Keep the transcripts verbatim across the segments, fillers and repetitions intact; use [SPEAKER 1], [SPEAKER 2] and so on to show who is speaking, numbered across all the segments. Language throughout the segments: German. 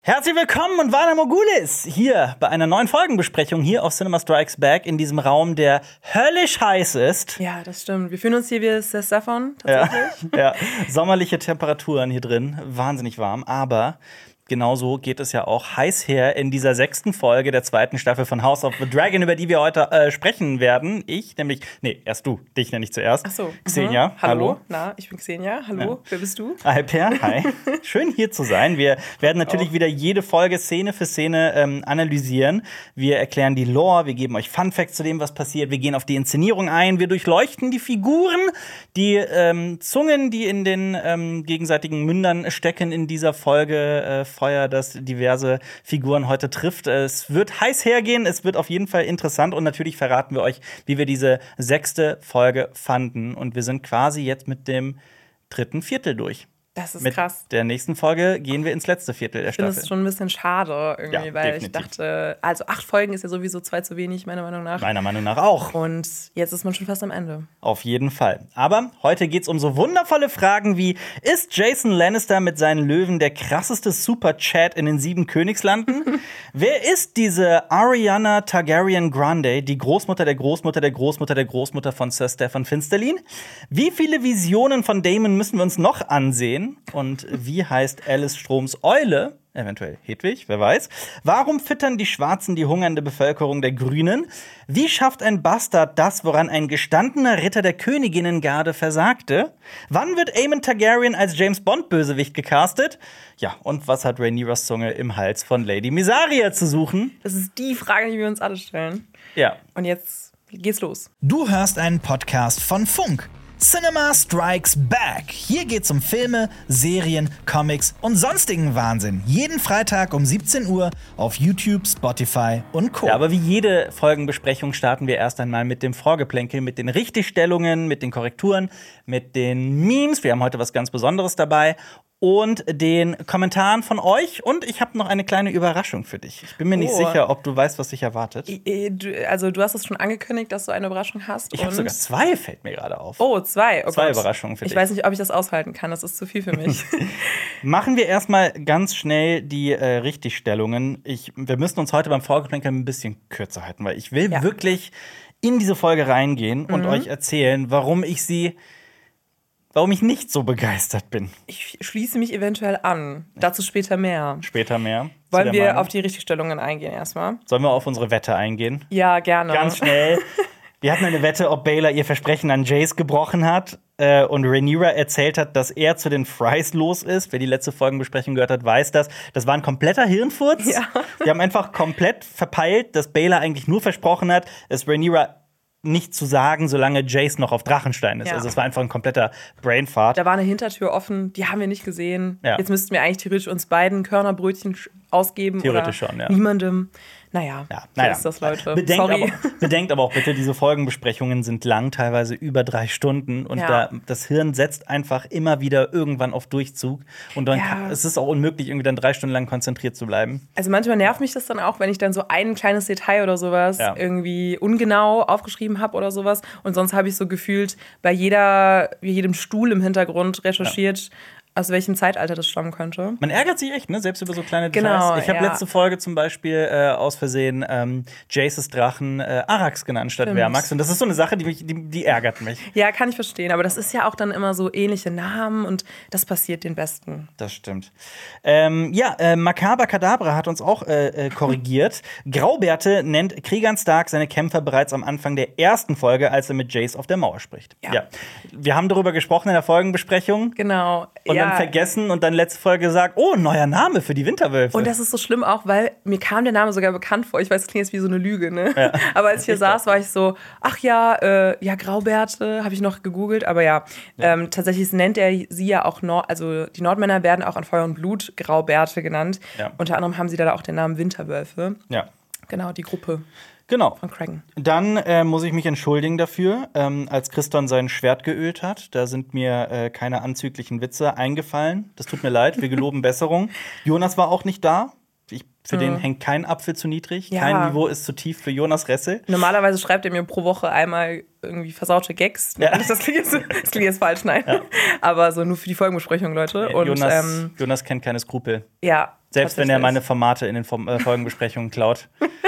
[SPEAKER 1] Herzlich willkommen und Vana Morgulis hier bei einer neuen Folgenbesprechung hier auf Cinema Strikes Back in diesem Raum, der höllisch heiß ist.
[SPEAKER 2] Ja, das stimmt. Wir fühlen uns hier wie der Stefan, tatsächlich.
[SPEAKER 1] Ja, ja, sommerliche Temperaturen hier drin, wahnsinnig warm, aber genauso geht es ja auch heiß her in dieser sechsten Folge der zweiten Staffel von House of the Dragon, über die wir heute äh, sprechen werden. Ich nämlich, nee, erst du, dich nenne ich zuerst.
[SPEAKER 2] Ach so.
[SPEAKER 1] Xenia,
[SPEAKER 2] mhm. hallo.
[SPEAKER 1] hallo.
[SPEAKER 2] Na, ich bin Xenia, hallo. Ja. Wer bist du?
[SPEAKER 1] Hi, Per, hi. Schön hier zu sein. Wir werden natürlich auch wieder jede Folge Szene für Szene ähm, analysieren. Wir erklären die Lore, wir geben euch Fun Facts zu dem, was passiert. Wir gehen auf die Inszenierung ein, wir durchleuchten die Figuren, die ähm, Zungen, die in den ähm, gegenseitigen Mündern stecken in dieser Folge. Äh, Feuer, das diverse Figuren heute trifft. Es wird heiß hergehen, es wird auf jeden Fall interessant und natürlich verraten wir euch, wie wir diese sechste Folge fanden. Und wir sind quasi jetzt mit dem dritten Viertel durch.
[SPEAKER 2] Das ist
[SPEAKER 1] mit
[SPEAKER 2] krass.
[SPEAKER 1] Der nächsten Folge gehen wir ins letzte Viertel der
[SPEAKER 2] ich finde
[SPEAKER 1] Staffel.
[SPEAKER 2] Das ist schon ein bisschen schade irgendwie,
[SPEAKER 1] Ja,
[SPEAKER 2] weil
[SPEAKER 1] definitiv.
[SPEAKER 2] ich dachte, also acht Folgen ist ja sowieso zwei zu wenig, meiner Meinung nach.
[SPEAKER 1] Meiner Meinung nach auch.
[SPEAKER 2] Und jetzt ist man schon fast am Ende.
[SPEAKER 1] Auf jeden Fall. Aber heute geht's um so wundervolle Fragen wie: Ist Jason Lannister mit seinen Löwen der krasseste Super-Chat in den sieben Königslanden? Wer ist diese Arianna Targaryen Grande, die Großmutter der Großmutter der Großmutter der Großmutter von Sir Stefan Finsterlin? Wie viele Visionen von Daemon müssen wir uns noch ansehen? Und wie heißt Alice Stroms Eule? Eventuell Hedwig, wer weiß. Warum füttern die Schwarzen die hungernde Bevölkerung der Grünen? Wie schafft ein Bastard das, woran ein gestandener Ritter der Königinnengarde versagte? Wann wird Aemon Targaryen als James-Bond-Bösewicht gecastet? Ja, und was hat Rhaenyras Zunge im Hals von Lady Mysaria zu suchen?
[SPEAKER 2] Das ist die Frage, die wir uns alle stellen.
[SPEAKER 1] Ja.
[SPEAKER 2] Und jetzt geht's los.
[SPEAKER 3] Du hörst einen Podcast von Funk. Cinema Strikes Back. Hier geht's um Filme, Serien, Comics und sonstigen Wahnsinn. Jeden Freitag um siebzehn Uhr auf YouTube, Spotify und Co.
[SPEAKER 1] Ja, aber wie jede Folgenbesprechung starten wir erst einmal mit dem Vorgeplänkel, mit den Richtigstellungen, mit den Korrekturen, mit den Memes. Wir haben heute was ganz Besonderes dabei. Und den Kommentaren von euch. Und ich habe noch eine kleine Überraschung für dich. Ich bin mir nicht
[SPEAKER 2] Oh.
[SPEAKER 1] sicher, ob du weißt, was dich erwartet.
[SPEAKER 2] Also, du hast es schon angekündigt, dass du eine Überraschung hast.
[SPEAKER 1] Ich habe sogar zwei, fällt mir gerade auf.
[SPEAKER 2] Oh, zwei. Oh
[SPEAKER 1] zwei
[SPEAKER 2] Gott.
[SPEAKER 1] Überraschungen für dich.
[SPEAKER 2] Ich weiß nicht, ob ich das aushalten kann. Das ist zu viel für mich.
[SPEAKER 1] Machen wir erstmal ganz schnell die äh, Richtigstellungen. Ich, wir müssen uns heute beim Vorgeplänkel ein bisschen kürzer halten, weil ich will
[SPEAKER 2] Ja.
[SPEAKER 1] wirklich in diese Folge reingehen und
[SPEAKER 2] Mhm.
[SPEAKER 1] euch erzählen, warum ich sie, warum ich nicht so begeistert bin.
[SPEAKER 2] Ich schließe mich eventuell an. Dazu später mehr.
[SPEAKER 1] Später mehr. zu
[SPEAKER 2] Wollen
[SPEAKER 1] der
[SPEAKER 2] wir
[SPEAKER 1] Meinung.
[SPEAKER 2] auf die Richtigstellungen eingehen erstmal?
[SPEAKER 1] Sollen wir auf unsere Wette eingehen?
[SPEAKER 2] Ja, gerne.
[SPEAKER 1] Ganz schnell. Wir hatten eine Wette, ob Baylor ihr Versprechen an Jace gebrochen hat äh, und Rhaenyra erzählt hat, dass er zu den Frys los ist. Wer die letzte Folgenbesprechung gehört hat, weiß das. Das war ein kompletter Hirnfurz.
[SPEAKER 2] Ja.
[SPEAKER 1] Wir haben einfach komplett verpeilt, dass Baylor eigentlich nur versprochen hat, es Rhaenyra nicht zu sagen, solange Jace noch auf Drachenstein ist.
[SPEAKER 2] Ja.
[SPEAKER 1] Also es war einfach ein kompletter Brainfart.
[SPEAKER 2] Da war eine Hintertür offen, die haben wir nicht gesehen.
[SPEAKER 1] Ja.
[SPEAKER 2] Jetzt müssten wir eigentlich theoretisch uns beiden Körnerbrötchen sch- ausgeben.
[SPEAKER 1] Theoretisch
[SPEAKER 2] oder
[SPEAKER 1] schon, ja.
[SPEAKER 2] Niemandem. Naja,
[SPEAKER 1] Ja,
[SPEAKER 2] so
[SPEAKER 1] naja.
[SPEAKER 2] ist das, Leute.
[SPEAKER 1] Bedenkt
[SPEAKER 2] Sorry.
[SPEAKER 1] aber, bedenkt aber auch bitte, diese Folgenbesprechungen sind lang, teilweise über drei Stunden. Und
[SPEAKER 2] Ja.
[SPEAKER 1] da, das Hirn setzt einfach immer wieder irgendwann auf Durchzug. Und dann
[SPEAKER 2] Ja.
[SPEAKER 1] kann, es ist auch unmöglich, irgendwie dann drei Stunden lang konzentriert zu bleiben.
[SPEAKER 2] Also manchmal nervt mich das dann auch, wenn ich dann so ein kleines Detail oder sowas
[SPEAKER 1] Ja.
[SPEAKER 2] irgendwie ungenau aufgeschrieben habe oder sowas. Und sonst habe ich so gefühlt bei jeder, jedem Stuhl im Hintergrund recherchiert, aus welchem Zeitalter das stammen könnte.
[SPEAKER 1] Man ärgert sich echt, ne? Selbst über so kleine
[SPEAKER 2] Genau,
[SPEAKER 1] Details. Ich habe
[SPEAKER 2] ja.
[SPEAKER 1] letzte Folge zum Beispiel äh, aus Versehen ähm, Jaces Drachen äh, Arax genannt statt
[SPEAKER 2] Stimmt.
[SPEAKER 1] Vermax. Und das ist so eine Sache, die, mich, die, die ärgert mich.
[SPEAKER 2] Ja, kann ich verstehen. Aber das ist ja auch dann immer so ähnliche Namen und das passiert den Besten.
[SPEAKER 1] Das stimmt. Ähm, ja, äh, Macabre Kadabra hat uns auch äh, äh, korrigiert. Graubärte nennt Kriegern Stark seine Kämpfer bereits am Anfang der ersten Folge, als er mit Jace auf der Mauer spricht.
[SPEAKER 2] Ja.
[SPEAKER 1] Wir haben darüber gesprochen in der Folgenbesprechung.
[SPEAKER 2] Genau.
[SPEAKER 1] Und
[SPEAKER 2] ja.
[SPEAKER 1] dann vergessen und dann letzte Folge gesagt, oh, neuer Name für die Winterwölfe.
[SPEAKER 2] Und das ist so schlimm auch, weil mir kam der Name sogar bekannt vor. Ich weiß, das klingt jetzt wie so eine Lüge, ne?
[SPEAKER 1] Ja.
[SPEAKER 2] Aber als ich hier
[SPEAKER 1] Ich
[SPEAKER 2] saß,
[SPEAKER 1] auch.
[SPEAKER 2] war ich so, ach ja, äh, ja, Graubärte, habe ich noch gegoogelt. Aber ja,
[SPEAKER 1] Ja.
[SPEAKER 2] Ähm, tatsächlich nennt er sie ja auch, Nord also die Nordmänner werden auch an Feuer und Blut Graubärte genannt.
[SPEAKER 1] Ja.
[SPEAKER 2] Unter anderem haben sie da auch den Namen Winterwölfe.
[SPEAKER 1] Ja,
[SPEAKER 2] Genau, die Gruppe
[SPEAKER 1] genau.
[SPEAKER 2] von Cragen.
[SPEAKER 1] Dann äh, muss ich mich entschuldigen dafür, ähm, als Christon sein Schwert geölt hat. Da sind mir äh, keine anzüglichen Witze eingefallen. Das tut mir leid, wir geloben Besserung. Jonas war auch nicht da. Ich Für den hängt kein Apfel zu niedrig,
[SPEAKER 2] Ja.
[SPEAKER 1] kein Niveau ist zu tief für Jonas Ressel.
[SPEAKER 2] Normalerweise schreibt er mir pro Woche einmal irgendwie versaute Gags.
[SPEAKER 1] Ja.
[SPEAKER 2] Das klingt jetzt, das klingt jetzt falsch, nein.
[SPEAKER 1] Ja.
[SPEAKER 2] Aber so nur für die Folgenbesprechung, Leute. Und
[SPEAKER 1] Jonas,
[SPEAKER 2] ähm,
[SPEAKER 1] Jonas kennt keine Skrupel.
[SPEAKER 2] ja.
[SPEAKER 1] Selbst wenn er
[SPEAKER 2] tatsächlich.
[SPEAKER 1] meine Formate in den Form- äh, Folgenbesprechungen klaut.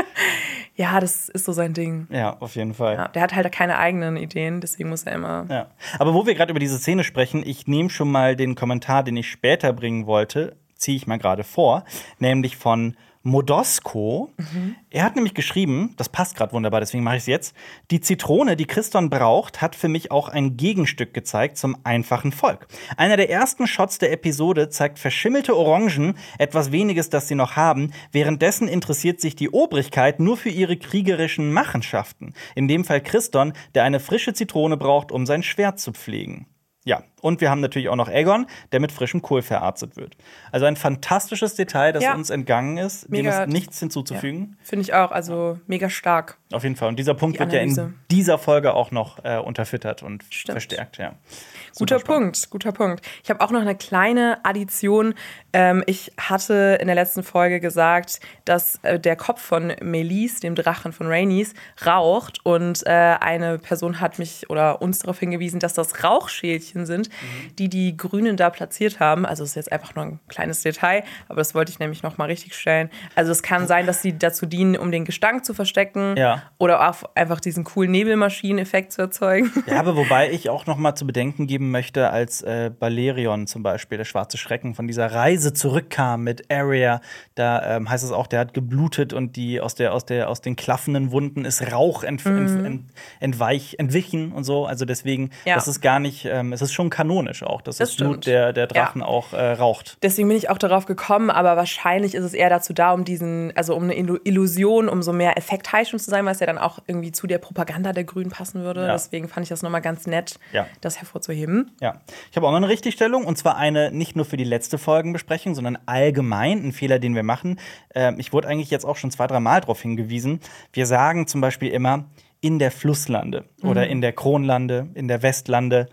[SPEAKER 2] Ja, das ist so sein Ding.
[SPEAKER 1] Ja, auf jeden Fall.
[SPEAKER 2] Ja, der hat halt keine eigenen Ideen, deswegen muss er immer.
[SPEAKER 1] Ja. Aber wo wir gerade über diese Szene sprechen, ich nehme schon mal den Kommentar, den ich später bringen wollte, ziehe ich mal gerade vor, nämlich von Modosko. Mhm. Er hat nämlich geschrieben, das passt gerade wunderbar, deswegen mache ich es jetzt. Die Zitrone, die Christon braucht, hat für mich auch ein Gegenstück gezeigt zum einfachen Volk. Einer der ersten Shots der Episode zeigt verschimmelte Orangen, etwas Weniges, das sie noch haben. Währenddessen interessiert sich die Obrigkeit nur für ihre kriegerischen Machenschaften. In dem Fall Christon, der eine frische Zitrone braucht, um sein Schwert zu pflegen. Ja, und wir haben natürlich auch noch Aegon, der mit frischem Kohl verarztet wird. Also ein fantastisches Detail, das
[SPEAKER 2] Ja.
[SPEAKER 1] uns entgangen ist,
[SPEAKER 2] Mega.
[SPEAKER 1] dem ist nichts hinzuzufügen.
[SPEAKER 2] Ja, finde ich auch, also mega stark.
[SPEAKER 1] Auf jeden Fall. Und dieser Punkt
[SPEAKER 2] Die
[SPEAKER 1] wird ja
[SPEAKER 2] Analyse.
[SPEAKER 1] in dieser Folge auch noch äh, unterfüttert und
[SPEAKER 2] Stimmt.
[SPEAKER 1] verstärkt. Ja.
[SPEAKER 2] Guter
[SPEAKER 1] Super spannend.
[SPEAKER 2] Punkt, guter Punkt. Ich habe auch noch eine kleine Addition. Ähm, ich hatte in der letzten Folge gesagt, dass äh, der Kopf von Melis, dem Drachen von Rhaenys, raucht. Und äh, eine Person hat mich oder uns darauf hingewiesen, dass das Rauchschälchen sind,
[SPEAKER 1] Mhm.
[SPEAKER 2] die die Grünen da platziert haben. Also es ist jetzt einfach nur ein kleines Detail, aber das wollte ich nämlich noch mal richtig stellen. Also es kann sein, dass sie dazu dienen, um den Gestank zu verstecken
[SPEAKER 1] Ja.
[SPEAKER 2] oder auch einfach diesen coolen Nebelmaschinen-Effekt zu erzeugen.
[SPEAKER 1] Ja, aber wobei ich auch noch mal zu bedenken geben möchte, als äh, Balerion zum Beispiel, der schwarze Schrecken, von dieser Reise zurückkam mit Arya, da ähm, heißt es auch, der hat geblutet und die aus, der, aus, der, aus den klaffenden Wunden ist Rauch ent, ent, ent, entweich, entwichen und so. Also deswegen,
[SPEAKER 2] Ja.
[SPEAKER 1] das ist gar nicht, ähm, es ist schon kanonisch auch, dass
[SPEAKER 2] Das
[SPEAKER 1] das Blut
[SPEAKER 2] stimmt.
[SPEAKER 1] der, der Drachen
[SPEAKER 2] Ja.
[SPEAKER 1] auch äh, raucht.
[SPEAKER 2] Deswegen bin ich auch darauf gekommen, aber wahrscheinlich ist es eher dazu da, um diesen, also um eine Illu- Illusion, um so mehr effektheischend zu sein, was ja dann auch irgendwie zu der Propaganda der Grünen passen würde.
[SPEAKER 1] Ja.
[SPEAKER 2] Deswegen fand ich das nochmal ganz nett,
[SPEAKER 1] Ja.
[SPEAKER 2] das hervorzuheben.
[SPEAKER 1] Ja, ich habe auch noch eine Richtigstellung, und zwar eine nicht nur für die letzte Folgenbesprechung, sondern allgemein ein Fehler, den wir machen. Ähm, ich wurde eigentlich jetzt auch schon zwei, drei Mal darauf hingewiesen. Wir sagen zum Beispiel immer in der Flusslande oder in der Kronlande, in der Westlande.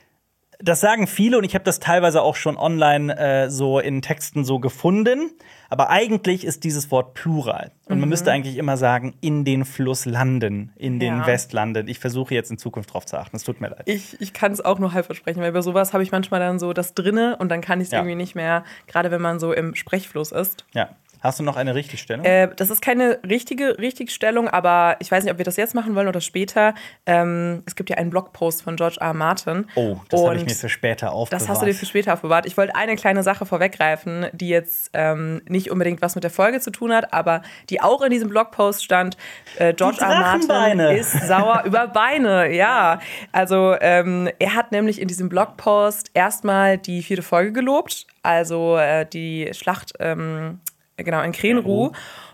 [SPEAKER 1] Das sagen viele, und ich habe das teilweise auch schon online äh, so in Texten so gefunden. Aber eigentlich ist dieses Wort Plural. Und man müsste eigentlich immer sagen, in den Flusslanden, in den
[SPEAKER 2] Ja.
[SPEAKER 1] Westlanden. Ich versuche jetzt in Zukunft drauf zu achten. Es tut mir leid.
[SPEAKER 2] Ich, ich kann es auch nur halb versprechen, weil bei sowas habe ich manchmal dann so das drinne und dann kann ich es
[SPEAKER 1] Ja.
[SPEAKER 2] irgendwie nicht mehr, gerade wenn man so im Sprechfluss ist.
[SPEAKER 1] Ja. Hast du noch eine Richtigstellung?
[SPEAKER 2] Äh, das ist keine richtige Richtigstellung, aber ich weiß nicht, ob wir das jetzt machen wollen oder später. Ähm, es gibt ja einen Blogpost von George R. R. Martin.
[SPEAKER 1] Oh, das habe ich
[SPEAKER 2] Und
[SPEAKER 1] mir für später aufbewahrt.
[SPEAKER 2] Das hast du dir für später aufbewahrt. Ich wollte eine kleine Sache vorweggreifen, die jetzt ähm, nicht unbedingt was mit der Folge zu tun hat, aber die auch in diesem Blogpost stand. Äh, George
[SPEAKER 1] Die
[SPEAKER 2] R. R. Martin
[SPEAKER 1] Drachenbeine.
[SPEAKER 2] ist sauer über Beine. Ja, also ähm, er hat nämlich in diesem Blogpost erstmal die vierte Folge gelobt, also äh, die Schlacht ähm, genau in Krenruh.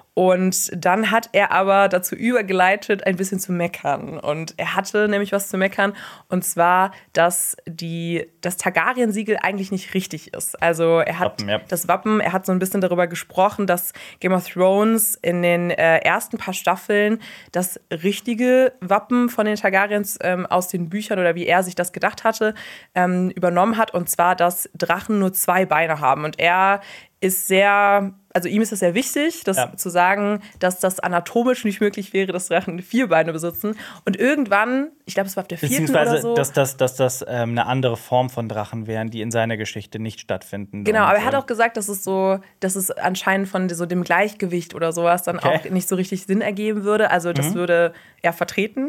[SPEAKER 2] Und dann hat er aber dazu übergeleitet, ein bisschen zu meckern. Und er hatte nämlich was zu meckern. Und zwar, dass die, das Targaryen-Siegel eigentlich nicht richtig ist. Also er hat
[SPEAKER 1] Wappen, ja.
[SPEAKER 2] das Wappen, er hat so ein bisschen darüber gesprochen, dass Game of Thrones in den äh, ersten paar Staffeln das richtige Wappen von den Targaryens ähm, aus den Büchern oder wie er sich das gedacht hatte, ähm, übernommen hat. Und zwar, dass Drachen nur zwei Beine haben. Und er ist sehr, also ihm ist es sehr wichtig, das
[SPEAKER 1] Ja.
[SPEAKER 2] zu sagen, dass das anatomisch nicht möglich wäre, dass Drachen vier Beine besitzen. Und irgendwann, ich glaube, es war auf der vierten oder
[SPEAKER 1] Beziehungsweise,
[SPEAKER 2] so.
[SPEAKER 1] dass das, dass das ähm, eine andere Form von Drachen wären, die in seiner Geschichte nicht stattfinden.
[SPEAKER 2] Genau,
[SPEAKER 1] Und,
[SPEAKER 2] aber er hat
[SPEAKER 1] ähm,
[SPEAKER 2] auch gesagt, dass es so, dass es anscheinend von so dem Gleichgewicht oder sowas dann
[SPEAKER 1] Okay.
[SPEAKER 2] auch nicht so richtig Sinn ergeben würde. Also das
[SPEAKER 1] Mhm.
[SPEAKER 2] würde er vertreten.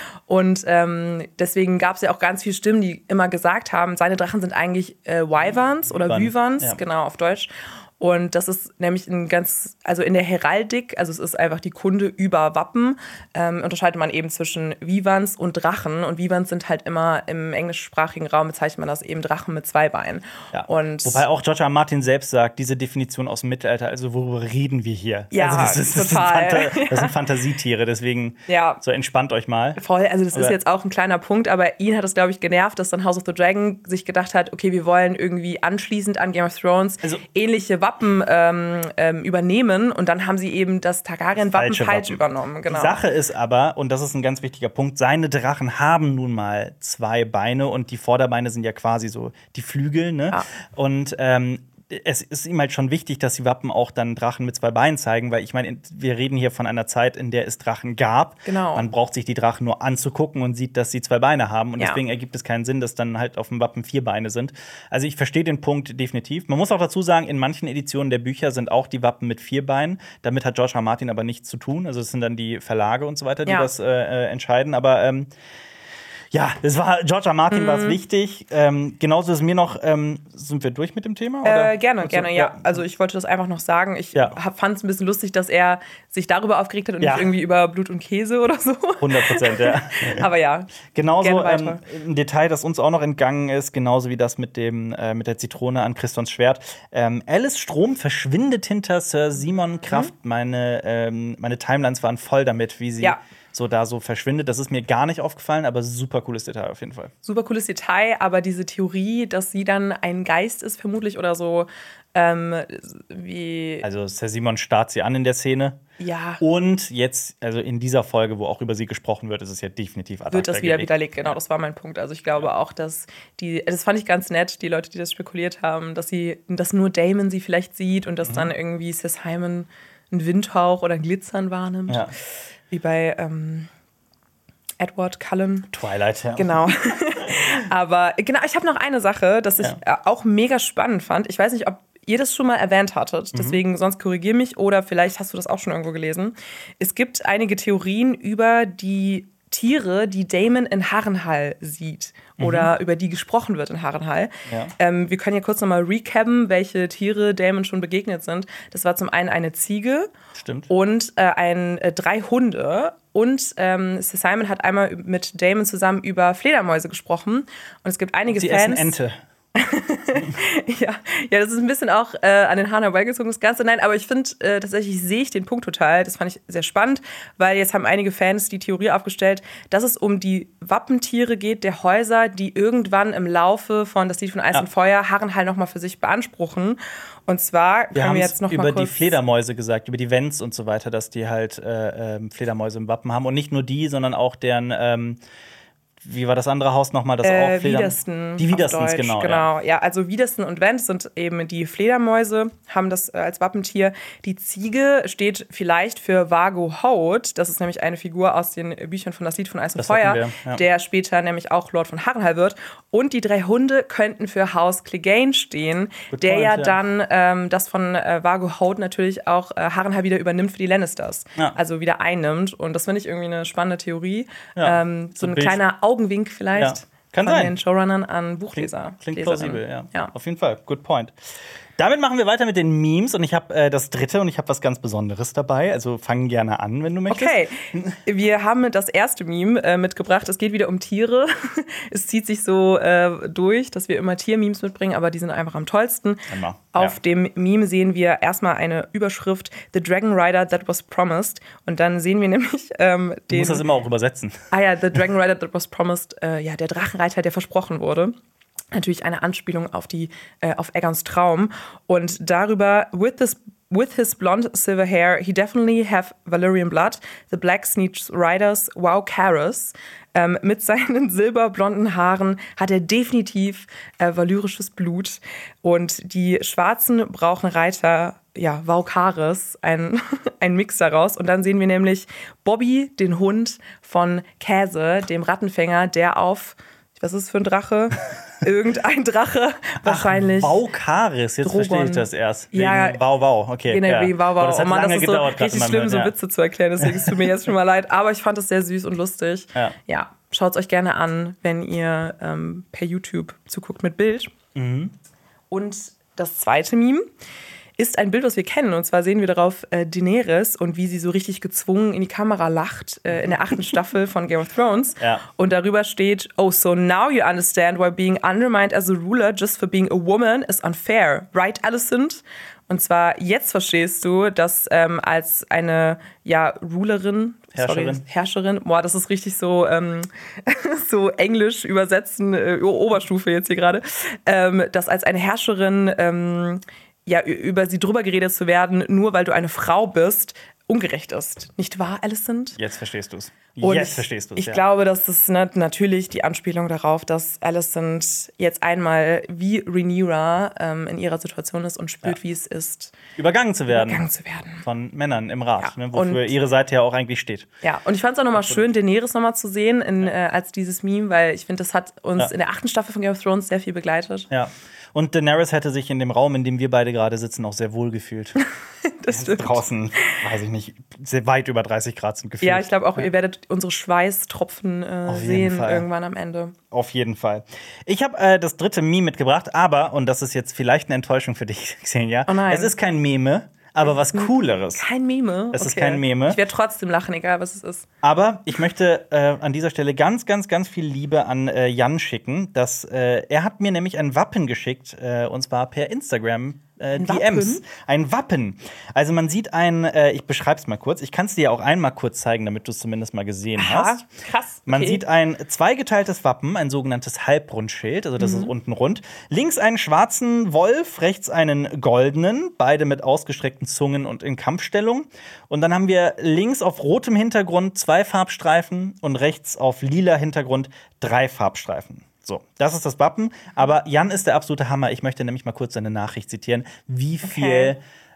[SPEAKER 2] Und ähm, deswegen gab es ja auch ganz viele Stimmen, die immer gesagt haben, seine Drachen sind eigentlich äh, Wyverns oder
[SPEAKER 1] Wyvern,
[SPEAKER 2] Wyverns,
[SPEAKER 1] ja.
[SPEAKER 2] genau auf Deutsch. Und das ist nämlich ein ganz, also in der Heraldik, also es ist einfach die Kunde über Wappen, ähm, unterscheidet man eben zwischen Vivans und Drachen. Und Vivans sind halt immer im englischsprachigen Raum, bezeichnet man das eben Drachen mit zwei Beinen.
[SPEAKER 1] Ja.
[SPEAKER 2] Und
[SPEAKER 1] Wobei auch George R. R. Martin selbst sagt, diese Definition aus dem Mittelalter, also worüber reden wir hier?
[SPEAKER 2] Ja,
[SPEAKER 1] also das, ist, das,
[SPEAKER 2] total.
[SPEAKER 1] Sind Phanta- das sind Fantasietiere, deswegen
[SPEAKER 2] Ja.
[SPEAKER 1] so entspannt euch mal.
[SPEAKER 2] Voll, also das
[SPEAKER 1] Aber-
[SPEAKER 2] ist jetzt auch ein kleiner Punkt, aber ihn hat es, glaube ich, genervt, dass dann House of the Dragon sich gedacht hat, okay, wir wollen irgendwie anschließend an Game of Thrones
[SPEAKER 1] Also-
[SPEAKER 2] ähnliche Wappen ähm, ähm, übernehmen und dann haben sie eben das Targaryen-Wappen
[SPEAKER 1] Falsche
[SPEAKER 2] falsch
[SPEAKER 1] Wappen.
[SPEAKER 2] übernommen. Genau.
[SPEAKER 1] Die Sache ist aber, und das ist ein ganz wichtiger Punkt, seine Drachen haben nun mal zwei Beine und die Vorderbeine sind ja quasi so die Flügel, ne?
[SPEAKER 2] Ja.
[SPEAKER 1] Und ähm, es ist ihm halt schon wichtig, dass die Wappen auch dann Drachen mit zwei Beinen zeigen, weil ich meine, wir reden hier von einer Zeit, in der es Drachen gab.
[SPEAKER 2] Genau.
[SPEAKER 1] Man braucht sich die Drachen nur anzugucken und sieht, dass sie zwei Beine haben. Und
[SPEAKER 2] Ja.
[SPEAKER 1] deswegen ergibt es keinen Sinn, dass dann halt auf dem Wappen vier Beine sind. Also ich verstehe den Punkt definitiv. Man muss auch dazu sagen, in manchen Editionen der Bücher sind auch die Wappen mit vier Beinen. Damit hat George R. R. Martin aber nichts zu tun. Also es sind dann die Verlage und so weiter, die
[SPEAKER 2] Ja.
[SPEAKER 1] das äh, äh, entscheiden. Aber ähm, ja, das war George R. R. Martin war es wichtig. Ähm, genauso ist mir noch, ähm, sind wir durch mit dem Thema? Oder?
[SPEAKER 2] Äh, gerne,
[SPEAKER 1] Willst du-
[SPEAKER 2] gerne, ja. Also ich wollte das einfach noch sagen. Ich
[SPEAKER 1] Ja.
[SPEAKER 2] fand es ein bisschen lustig, dass er sich darüber aufgeregt hat und
[SPEAKER 1] Ja.
[SPEAKER 2] nicht irgendwie über Blut und Käse oder so.
[SPEAKER 1] hundert Prozent, ja.
[SPEAKER 2] Aber ja.
[SPEAKER 1] Genauso
[SPEAKER 2] Gerne
[SPEAKER 1] ähm,
[SPEAKER 2] weiter.
[SPEAKER 1] ein Detail, das uns auch noch entgangen ist, genauso wie das mit dem äh, mit der Zitrone an Christons Schwert. Ähm, Alice Strom verschwindet hinter Sir Simon Kraft. Meine, ähm, meine Timelines waren voll damit, wie sie
[SPEAKER 2] Ja.
[SPEAKER 1] so da so verschwindet. Das ist mir gar nicht aufgefallen, aber super cooles Detail auf jeden Fall.
[SPEAKER 2] Super cooles Detail, aber diese Theorie, dass sie dann ein Geist ist, vermutlich oder so, ähm, wie.
[SPEAKER 1] Also Sir Simon starrt sie an in der Szene.
[SPEAKER 2] Ja.
[SPEAKER 1] Und jetzt, also in dieser Folge, wo auch über sie gesprochen wird, ist es ja definitiv ad acta
[SPEAKER 2] Wird das wieder
[SPEAKER 1] gelegt.
[SPEAKER 2] widerlegt, genau, das war mein Punkt. Also ich glaube auch, dass die, das fand ich ganz nett, die Leute, die das spekuliert haben, dass sie, dass nur Damon sie vielleicht sieht und dass
[SPEAKER 1] Mhm.
[SPEAKER 2] dann irgendwie Sir Simon einen Windhauch oder ein Glitzern wahrnimmt.
[SPEAKER 1] Ja.
[SPEAKER 2] Wie bei ähm, Edward Cullen.
[SPEAKER 1] Twilight, ja.
[SPEAKER 2] Genau. Aber genau, ich habe noch eine Sache, das ich
[SPEAKER 1] Ja.
[SPEAKER 2] äh, auch mega spannend fand. Ich weiß nicht, ob ihr das schon mal erwähnt
[SPEAKER 1] Mhm.
[SPEAKER 2] hattet, deswegen sonst korrigier mich oder vielleicht hast du das auch schon irgendwo gelesen. Es gibt einige Theorien über die Tiere, die Damon in Harrenhal sieht oder über die gesprochen wird in Harrenhal.
[SPEAKER 1] Mhm. Ja.
[SPEAKER 2] Ähm, wir können ja kurz nochmal recappen, welche Tiere Damon schon begegnet sind. Das war zum einen eine Ziege
[SPEAKER 1] Stimmt.
[SPEAKER 2] und äh, ein, äh, drei Hunde. Und ähm, Sir Simon hat einmal mit Damon zusammen über Fledermäuse gesprochen. Und es gibt einige
[SPEAKER 1] Sie
[SPEAKER 2] Fans.
[SPEAKER 1] essen Ente.
[SPEAKER 2] Ja, ja, das ist ein bisschen auch äh, an den Haaren herbeigezogen, das Ganze. Nein, aber ich finde, äh, tatsächlich sehe ich den Punkt total. Das fand ich sehr spannend, weil jetzt haben einige Fans die Theorie aufgestellt, dass es um die Wappentiere geht, der Häuser, die irgendwann im Laufe von Das Lied von Eis
[SPEAKER 1] Ja.
[SPEAKER 2] und Feuer Harrenhal nochmal für sich beanspruchen. Und zwar
[SPEAKER 1] Wir
[SPEAKER 2] können
[SPEAKER 1] haben
[SPEAKER 2] wir
[SPEAKER 1] es
[SPEAKER 2] jetzt noch
[SPEAKER 1] über
[SPEAKER 2] mal
[SPEAKER 1] die
[SPEAKER 2] kurz
[SPEAKER 1] Fledermäuse gesagt, über die Vents und so weiter, dass die halt äh, ähm, Fledermäuse im Wappen haben. Und nicht nur die, sondern auch deren, ähm, wie war das andere Haus nochmal? Das
[SPEAKER 2] Äh,
[SPEAKER 1] auch Fleder-
[SPEAKER 2] Widersten.
[SPEAKER 1] Die
[SPEAKER 2] auf
[SPEAKER 1] Widerstens,
[SPEAKER 2] Deutsch,
[SPEAKER 1] genau. Ja.
[SPEAKER 2] genau. Ja, also Widersten und Vent sind eben die Fledermäuse, haben das äh, als Wappentier. Die Ziege steht vielleicht für Vargo Hoat. Das ist nämlich eine Figur aus den Büchern von Das Lied von Eis und
[SPEAKER 1] Das
[SPEAKER 2] Feuer,
[SPEAKER 1] hatten wir, ja.
[SPEAKER 2] der später nämlich auch Lord von Harrenhal wird. Und die drei Hunde könnten für Haus Clegane stehen,
[SPEAKER 1] Good
[SPEAKER 2] der
[SPEAKER 1] point,
[SPEAKER 2] ja,
[SPEAKER 1] ja.
[SPEAKER 2] dann ähm, das von äh, Vargo Hoat natürlich auch äh, Harrenhal wieder übernimmt für die Lannisters.
[SPEAKER 1] Ja.
[SPEAKER 2] Also wieder einnimmt. Und das finde ich irgendwie eine spannende Theorie.
[SPEAKER 1] Ja,
[SPEAKER 2] Ähm, so
[SPEAKER 1] so
[SPEAKER 2] ein
[SPEAKER 1] bin ich-
[SPEAKER 2] kleiner Augenwink vielleicht.
[SPEAKER 1] Ja. Kann
[SPEAKER 2] von
[SPEAKER 1] sein.
[SPEAKER 2] den Showrunnern an Buchleser.
[SPEAKER 1] Klingt
[SPEAKER 2] Leserinnen.
[SPEAKER 1] plausibel, ja.
[SPEAKER 2] ja.
[SPEAKER 1] Auf jeden Fall. Good point. Damit machen wir weiter mit den Memes und ich habe äh, das dritte und ich habe was ganz Besonderes dabei. Also fang gerne an, wenn du möchtest.
[SPEAKER 2] Okay, wir haben das erste Meme äh, mitgebracht. Es geht wieder um Tiere. Es zieht sich so äh, durch, dass wir immer Tiermemes mitbringen, aber die sind einfach am tollsten.
[SPEAKER 1] Immer,
[SPEAKER 2] Auf
[SPEAKER 1] ja.
[SPEAKER 2] dem Meme sehen wir erstmal eine Überschrift: The Dragon Rider that was promised. Und dann sehen wir nämlich ähm,
[SPEAKER 1] Du
[SPEAKER 2] den.
[SPEAKER 1] musst das immer auch übersetzen.
[SPEAKER 2] Ah ja, The Dragon Rider that was promised. Äh, ja, der Drachenreiter, der versprochen wurde. Natürlich eine Anspielung auf die äh, auf Aegons Traum und darüber with this with his blonde silver hair he definitely have Valyrian blood. The Black Sneaks Riders wow Caris. Ähm, mit seinen silberblonden Haaren hat er definitiv äh, valyrisches Blut und die schwarzen brauchen Reiter ja, Vaucaris, ein, ein Mix daraus. Und dann sehen wir nämlich Bobby, den Hund von Käse, dem Rattenfänger, der auf, was ist das für ein Drache? Irgendein Drache, wahrscheinlich.
[SPEAKER 1] Vaucaris, jetzt
[SPEAKER 2] Drogon.
[SPEAKER 1] verstehe ich das erst. Wegen
[SPEAKER 2] Ja,
[SPEAKER 1] Wow, wow, okay.
[SPEAKER 2] Genau,
[SPEAKER 1] ja.
[SPEAKER 2] wie Wow,
[SPEAKER 1] Aber
[SPEAKER 2] wow.
[SPEAKER 1] das hat
[SPEAKER 2] Oh Mann,
[SPEAKER 1] lange
[SPEAKER 2] das ist so
[SPEAKER 1] gedauert, gerade in
[SPEAKER 2] richtig
[SPEAKER 1] meinem
[SPEAKER 2] schlimm, so
[SPEAKER 1] Hirn, ja.
[SPEAKER 2] Witze zu erklären. Deswegen es tut mir jetzt schon mal leid. Aber ich fand es sehr süß und lustig.
[SPEAKER 1] Ja.
[SPEAKER 2] ja Schaut es euch gerne an, wenn ihr ähm, per YouTube zuguckt mit Bild.
[SPEAKER 1] Mhm.
[SPEAKER 2] Und das zweite Meme ist ein Bild, was wir kennen. Und zwar sehen wir darauf äh, Daenerys und wie sie so richtig gezwungen in die Kamera lacht äh, in der achten Staffel von Game of Thrones.
[SPEAKER 1] Ja.
[SPEAKER 2] Und darüber steht, oh, so now you understand why being undermined as a ruler just for being a woman is unfair. Right, Alicent? Und zwar, jetzt verstehst du, dass ähm, als eine ja, Rulerin,
[SPEAKER 1] Herrscherin.
[SPEAKER 2] sorry, Herrscherin, boah, das ist richtig so, ähm, so englisch übersetzen, äh, Oberstufe jetzt hier gerade, ähm, dass als eine Herrscherin ähm, ja, über sie drüber geredet zu werden, nur weil du eine Frau bist, ungerecht ist. Nicht wahr, Alicent?
[SPEAKER 1] Jetzt verstehst du es.
[SPEAKER 2] Und
[SPEAKER 1] Jetzt
[SPEAKER 2] ich,
[SPEAKER 1] verstehst du es.
[SPEAKER 2] Ich
[SPEAKER 1] ja.
[SPEAKER 2] glaube, das ist ne, natürlich die Anspielung darauf, dass Alicent jetzt einmal wie Rhaenyra ähm, in ihrer Situation ist und spürt,
[SPEAKER 1] Ja.
[SPEAKER 2] wie es ist,
[SPEAKER 1] Übergangen zu werden.
[SPEAKER 2] übergangen zu werden.
[SPEAKER 1] Von Männern im Rat,
[SPEAKER 2] Ja,
[SPEAKER 1] ne, wofür
[SPEAKER 2] und-
[SPEAKER 1] ihre Seite ja auch eigentlich steht.
[SPEAKER 2] Ja, und ich fand es auch nochmal schön, Daenerys nochmal zu sehen in, äh, als dieses Meme, weil ich finde, das hat uns
[SPEAKER 1] Ja.
[SPEAKER 2] in der achten Staffel von Game of Thrones sehr viel begleitet.
[SPEAKER 1] Ja. Und Daenerys hätte sich in dem Raum, in dem wir beide gerade sitzen, auch sehr wohl gefühlt.
[SPEAKER 2] Das stimmt.
[SPEAKER 1] Draußen, weiß ich nicht, sehr weit über dreißig Grad sind gefühlt.
[SPEAKER 2] Ja, ich glaube auch, ihr werdet unsere Schweißtropfen äh,
[SPEAKER 1] Auf jeden
[SPEAKER 2] sehen
[SPEAKER 1] Fall.
[SPEAKER 2] irgendwann am Ende.
[SPEAKER 1] Auf jeden Fall. Ich habe äh, das dritte Meme mitgebracht, aber, und das ist jetzt vielleicht eine Enttäuschung für dich, Xenia,
[SPEAKER 2] Oh nein.
[SPEAKER 1] es ist kein Meme, aber was Cooleres.
[SPEAKER 2] Kein Meme.
[SPEAKER 1] Es ist kein Meme.
[SPEAKER 2] Ich werde trotzdem lachen, egal was es ist.
[SPEAKER 1] Aber ich möchte äh, an dieser Stelle ganz, ganz, ganz viel Liebe an äh, Jan schicken. Dass, äh, er hat mir nämlich ein Wappen geschickt, äh, und zwar per Instagram. Äh,
[SPEAKER 2] Ein
[SPEAKER 1] D Ms.
[SPEAKER 2] Wappen?
[SPEAKER 1] Ein Wappen. Also man sieht ein, äh, ich beschreib's mal kurz. Ich kann es dir ja auch einmal kurz zeigen, damit du es zumindest mal gesehen
[SPEAKER 2] Aha,
[SPEAKER 1] hast.
[SPEAKER 2] krass.
[SPEAKER 1] Man
[SPEAKER 2] okay.
[SPEAKER 1] sieht ein zweigeteiltes Wappen, ein sogenanntes Halbrundschild, also das ist unten rund. Links einen schwarzen Wolf, rechts einen goldenen, beide mit ausgestreckten Zungen und in Kampfstellung. Und dann haben wir links auf rotem Hintergrund zwei Farbstreifen und rechts auf lila Hintergrund drei Farbstreifen. So, das ist das Wappen. Aber Jan ist der absolute Hammer. Ich möchte nämlich mal kurz seine Nachricht zitieren, wie viel
[SPEAKER 2] Okay.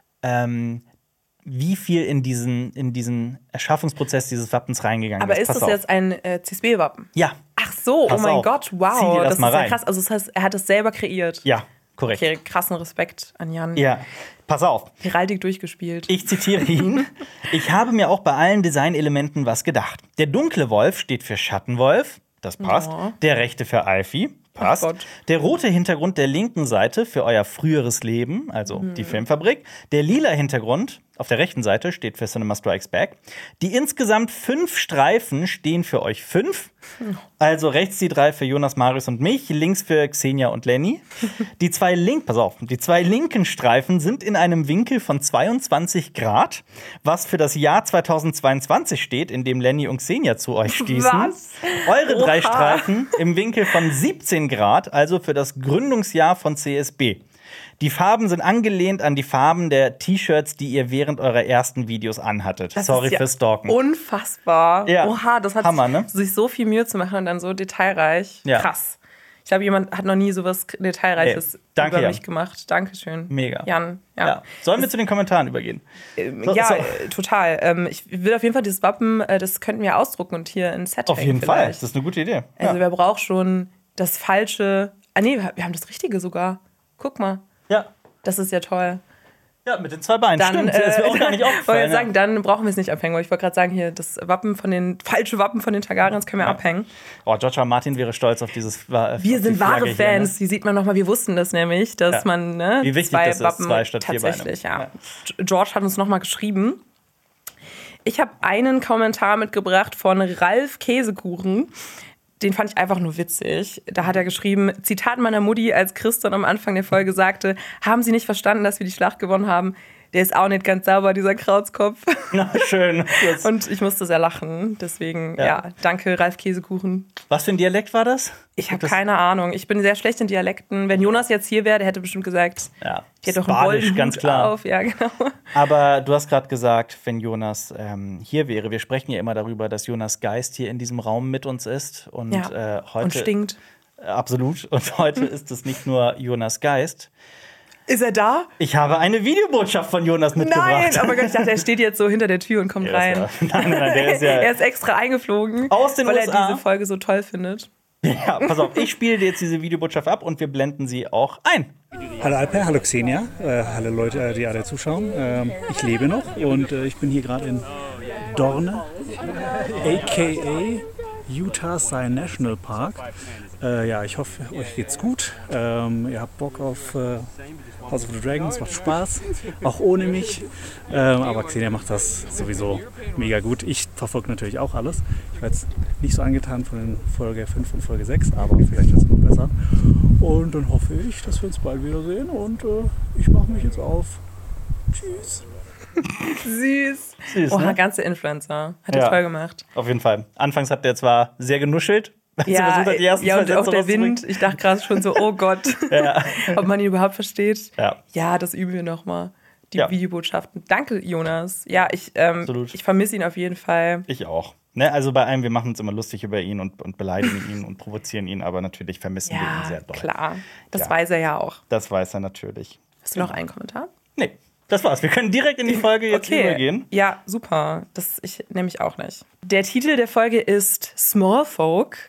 [SPEAKER 1] ähm, wie viel in diesen, in diesen Erschaffungsprozess dieses Wappens reingegangen
[SPEAKER 2] Aber
[SPEAKER 1] ist.
[SPEAKER 2] ist
[SPEAKER 1] Pass
[SPEAKER 2] das
[SPEAKER 1] auf.
[SPEAKER 2] jetzt ein äh, C S B-Wappen?
[SPEAKER 1] Ja,
[SPEAKER 2] Ach so,
[SPEAKER 1] Pass
[SPEAKER 2] oh mein
[SPEAKER 1] auf.
[SPEAKER 2] Gott, wow.
[SPEAKER 1] Zieh dir das
[SPEAKER 2] das
[SPEAKER 1] mal
[SPEAKER 2] ist ja
[SPEAKER 1] rein.
[SPEAKER 2] krass. Also das heißt, er hat es selber kreiert.
[SPEAKER 1] ja, korrekt.
[SPEAKER 2] Okay, krassen Respekt an Jan.
[SPEAKER 1] Ja, pass auf.
[SPEAKER 2] Heraldik durchgespielt.
[SPEAKER 1] Ich zitiere ihn. Ich habe mir auch bei allen Designelementen was gedacht. Der dunkle Wolf steht für Schattenwolf. Das passt.
[SPEAKER 2] Ja.
[SPEAKER 1] Der rechte für Alfie. Passt.
[SPEAKER 2] Ach Gott.
[SPEAKER 1] Der rote Hintergrund der linken Seite für euer früheres Leben, also
[SPEAKER 2] Mhm.
[SPEAKER 1] die Filmfabrik. Der lila Hintergrund auf der rechten Seite steht für Cinema Strikes Back. Die insgesamt fünf Streifen stehen für euch fünf. Also rechts die drei für Jonas, Marius und mich, links für Xenia und Lenny. Die zwei link, pass auf, die zwei linken Streifen sind in einem Winkel von zweiundzwanzig Grad, was für das Jahr zweitausendzweiundzwanzig steht, in dem Lenny und Xenia zu euch stießen.
[SPEAKER 2] Was?
[SPEAKER 1] Eure drei
[SPEAKER 2] Oha.
[SPEAKER 1] Streifen im Winkel von siebzehn Grad, also für das Gründungsjahr von C S B. Die Farben sind angelehnt an die Farben der T-Shirts, die ihr während eurer ersten Videos anhattet.
[SPEAKER 2] Das
[SPEAKER 1] Sorry
[SPEAKER 2] ist ja
[SPEAKER 1] fürs Stalken.
[SPEAKER 2] Unfassbar.
[SPEAKER 1] Ja.
[SPEAKER 2] Oha, das hat
[SPEAKER 1] Hammer, ne?
[SPEAKER 2] sich so viel Mühe zu machen und dann so detailreich.
[SPEAKER 1] Ja.
[SPEAKER 2] Krass. Ich glaube, jemand hat noch nie sowas Detailreiches
[SPEAKER 1] Ey, danke,
[SPEAKER 2] über
[SPEAKER 1] Jan.
[SPEAKER 2] mich gemacht. Dankeschön.
[SPEAKER 1] Mega.
[SPEAKER 2] Jan, ja.
[SPEAKER 1] Ja. Sollen wir zu den Kommentaren übergehen?
[SPEAKER 2] Ähm,
[SPEAKER 1] So-
[SPEAKER 2] ja,
[SPEAKER 1] so-
[SPEAKER 2] äh, total. Ähm, ich will auf jeden Fall dieses Wappen, äh, das könnten wir ausdrucken und hier in Set
[SPEAKER 1] Auf
[SPEAKER 2] hängen
[SPEAKER 1] jeden Fall.
[SPEAKER 2] vielleicht.
[SPEAKER 1] Das ist eine gute Idee.
[SPEAKER 2] Also
[SPEAKER 1] Ja.
[SPEAKER 2] wer braucht schon das falsche. Ah nee, wir wir haben das Richtige sogar. Guck mal,
[SPEAKER 1] ja.
[SPEAKER 2] das ist ja toll.
[SPEAKER 1] Ja, mit den zwei Beinen.
[SPEAKER 2] Dann,
[SPEAKER 1] Stimmt, das ist mir auch gar nicht
[SPEAKER 2] wollte
[SPEAKER 1] aufgefallen.
[SPEAKER 2] ich sagen, dann brauchen wir es nicht abhängen. Weil ich wollte gerade sagen, hier, das Wappen von den, falsche Wappen von den Targaryens können wir
[SPEAKER 1] Ja.
[SPEAKER 2] abhängen.
[SPEAKER 1] Oh, George R. R. Martin wäre stolz auf dieses. Äh,
[SPEAKER 2] Wir
[SPEAKER 1] auf die
[SPEAKER 2] sind
[SPEAKER 1] Flagge
[SPEAKER 2] wahre
[SPEAKER 1] hier,
[SPEAKER 2] Fans.
[SPEAKER 1] ne?
[SPEAKER 2] Die sieht man nochmal. Wir wussten das nämlich, dass
[SPEAKER 1] Ja.
[SPEAKER 2] man ne,
[SPEAKER 1] Wie wichtig
[SPEAKER 2] zwei
[SPEAKER 1] das ist,
[SPEAKER 2] Wappen
[SPEAKER 1] zwei statt vier Beine.
[SPEAKER 2] tatsächlich, ja.
[SPEAKER 1] Ja.
[SPEAKER 2] George hat uns nochmal geschrieben. Ich habe einen Kommentar mitgebracht von Ralf Käsekuchen. Den fand ich einfach nur witzig. Da hat er geschrieben, Zitat meiner Mutti, als Christian am Anfang der Folge sagte, haben Sie nicht verstanden, dass wir die Schlacht gewonnen haben? Der ist auch nicht ganz sauber, dieser Krautskopf.
[SPEAKER 1] Na, schön. Jetzt.
[SPEAKER 2] Und ich musste sehr lachen. Deswegen,
[SPEAKER 1] Ja.
[SPEAKER 2] ja, danke, Ralf Käsekuchen.
[SPEAKER 1] Was für ein Dialekt war das?
[SPEAKER 2] Ich habe
[SPEAKER 1] Das-
[SPEAKER 2] keine Ahnung. Ich bin sehr schlecht in Dialekten. Wenn Jonas jetzt hier wäre, der hätte bestimmt gesagt,
[SPEAKER 1] Ja,
[SPEAKER 2] die hat doch einen
[SPEAKER 1] Badisch,
[SPEAKER 2] goldenen
[SPEAKER 1] ganz
[SPEAKER 2] Hut
[SPEAKER 1] klar.
[SPEAKER 2] auf. Ja, genau.
[SPEAKER 1] Aber du hast gerade gesagt, wenn Jonas ähm, hier wäre, wir sprechen ja immer darüber, dass Jonas Geist hier in diesem Raum mit uns ist. Und
[SPEAKER 2] Ja.
[SPEAKER 1] äh, heute.
[SPEAKER 2] Und stinkt.
[SPEAKER 1] Absolut. Und heute ist es nicht nur Jonas Geist.
[SPEAKER 2] Ist er da?
[SPEAKER 1] Ich habe eine Videobotschaft von Jonas mitgebracht.
[SPEAKER 2] Nein, aber Gott, ich dachte, er steht jetzt so hinter der Tür und kommt
[SPEAKER 1] Ja, das
[SPEAKER 2] rein.
[SPEAKER 1] war- Nein, nein, der ist ja.
[SPEAKER 2] er ist extra eingeflogen,
[SPEAKER 1] Aus den
[SPEAKER 2] weil
[SPEAKER 1] U S A.
[SPEAKER 2] er diese Folge so toll findet.
[SPEAKER 1] Ja, pass auf, ich spiele dir jetzt diese Videobotschaft ab und wir blenden sie auch ein.
[SPEAKER 4] Hallo Alper, hallo Xenia, äh, hallo Leute, äh, die alle zuschauen. Ähm, ich lebe noch und äh, ich bin hier gerade in Dorne, aka Utah Science National Park. Äh, ja, ich hoffe, euch geht's gut. Ähm, ihr habt Bock auf äh, House of the Dragons, macht Spaß, auch ohne mich. Ähm, aber Xenia macht das sowieso mega gut. Ich verfolge natürlich auch alles. Ich war jetzt nicht so angetan von den Folge fünf und Folge sechs, aber vielleicht wird es noch besser. Und dann hoffe ich, dass wir uns bald wiedersehen und äh, ich mache mich jetzt auf. Tschüss.
[SPEAKER 2] Süß.
[SPEAKER 1] Süß,
[SPEAKER 2] Oha,
[SPEAKER 1] ne?
[SPEAKER 2] ganze Influencer. Hat
[SPEAKER 1] Ja.
[SPEAKER 2] er toll gemacht.
[SPEAKER 1] Auf jeden Fall. Anfangs hat der zwar sehr genuschelt. als er
[SPEAKER 2] Ja,
[SPEAKER 1] versucht hat, die ersten
[SPEAKER 2] ja,
[SPEAKER 1] zwei
[SPEAKER 2] und auch
[SPEAKER 1] Sätze
[SPEAKER 2] der
[SPEAKER 1] rauszubringen.
[SPEAKER 2] Wind. Ich dachte gerade schon so, oh Gott,
[SPEAKER 1] Ja.
[SPEAKER 2] ob man ihn überhaupt versteht.
[SPEAKER 1] Ja.
[SPEAKER 2] Ja, das üben wir nochmal. die
[SPEAKER 1] Ja.
[SPEAKER 2] Videobotschaften. Danke, Jonas. Ja, ich, ähm,
[SPEAKER 1] Absolut.
[SPEAKER 2] ich vermisse ihn auf jeden Fall.
[SPEAKER 1] Ich auch. Ne, also bei einem, wir machen uns immer lustig über ihn und, und beleidigen ihn und provozieren ihn, aber natürlich vermissen wir ihn
[SPEAKER 2] Ja,
[SPEAKER 1] sehr doll.
[SPEAKER 2] klar. Das
[SPEAKER 1] Ja.
[SPEAKER 2] weiß er ja auch.
[SPEAKER 1] Das weiß er natürlich.
[SPEAKER 2] Hast du noch einen Kommentar?
[SPEAKER 1] Nee, das war's. Wir können direkt in die Folge jetzt übergehen.
[SPEAKER 2] Ja, super. Das ich nämlich auch nicht. Der Titel der Folge ist Small Folk.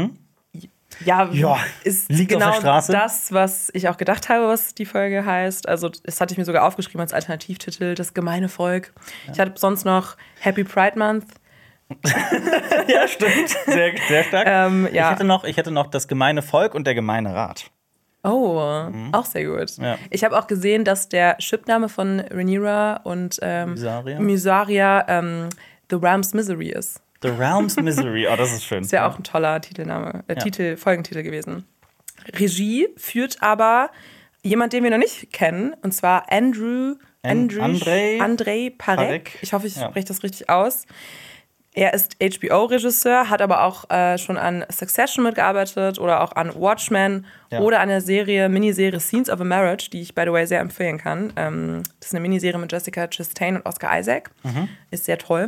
[SPEAKER 2] Ja,
[SPEAKER 1] Ja,
[SPEAKER 2] ist
[SPEAKER 1] liegt auf
[SPEAKER 2] genau
[SPEAKER 1] der Straße.
[SPEAKER 2] das, was ich auch gedacht habe, was die Folge heißt. Also, das hatte ich mir sogar aufgeschrieben als Alternativtitel, das gemeine Volk. Ich hatte sonst noch Happy Pride Month.
[SPEAKER 1] Ja, stimmt. Sehr, sehr stark.
[SPEAKER 2] Ähm,
[SPEAKER 1] ich,
[SPEAKER 2] ja.
[SPEAKER 1] hätte noch, ich hätte noch das gemeine Volk und der gemeine Rat.
[SPEAKER 2] Oh, auch sehr gut.
[SPEAKER 1] Ja.
[SPEAKER 2] Ich habe auch gesehen, dass der Shipname von Rhaenyra und ähm,
[SPEAKER 1] Mysaria?
[SPEAKER 2] Mysaria ähm, The Realm's Misery ist.
[SPEAKER 1] The Realm's Misery. Oh, das ist schön.
[SPEAKER 2] Ist ja auch ein toller Titelname, äh,
[SPEAKER 1] Ja.
[SPEAKER 2] Titel, Folgentitel gewesen. Regie führt aber jemand, den wir noch nicht kennen, und zwar Andrew,
[SPEAKER 1] An-
[SPEAKER 2] Andrew
[SPEAKER 1] Andrei-
[SPEAKER 2] Andrei Parek.
[SPEAKER 1] Parek.
[SPEAKER 2] Ich hoffe, ich
[SPEAKER 1] Ja.
[SPEAKER 2] spreche das richtig aus. Er ist H B O-Regisseur, hat aber auch äh, schon an Succession mitgearbeitet oder auch an Watchmen
[SPEAKER 1] Ja.
[SPEAKER 2] oder an der Serie, Miniserie Scenes of a Marriage, die ich, by the way, sehr empfehlen kann. Ähm, das ist eine Miniserie mit Jessica Chastain und Oscar Isaac.
[SPEAKER 1] Mhm.
[SPEAKER 2] Ist sehr toll.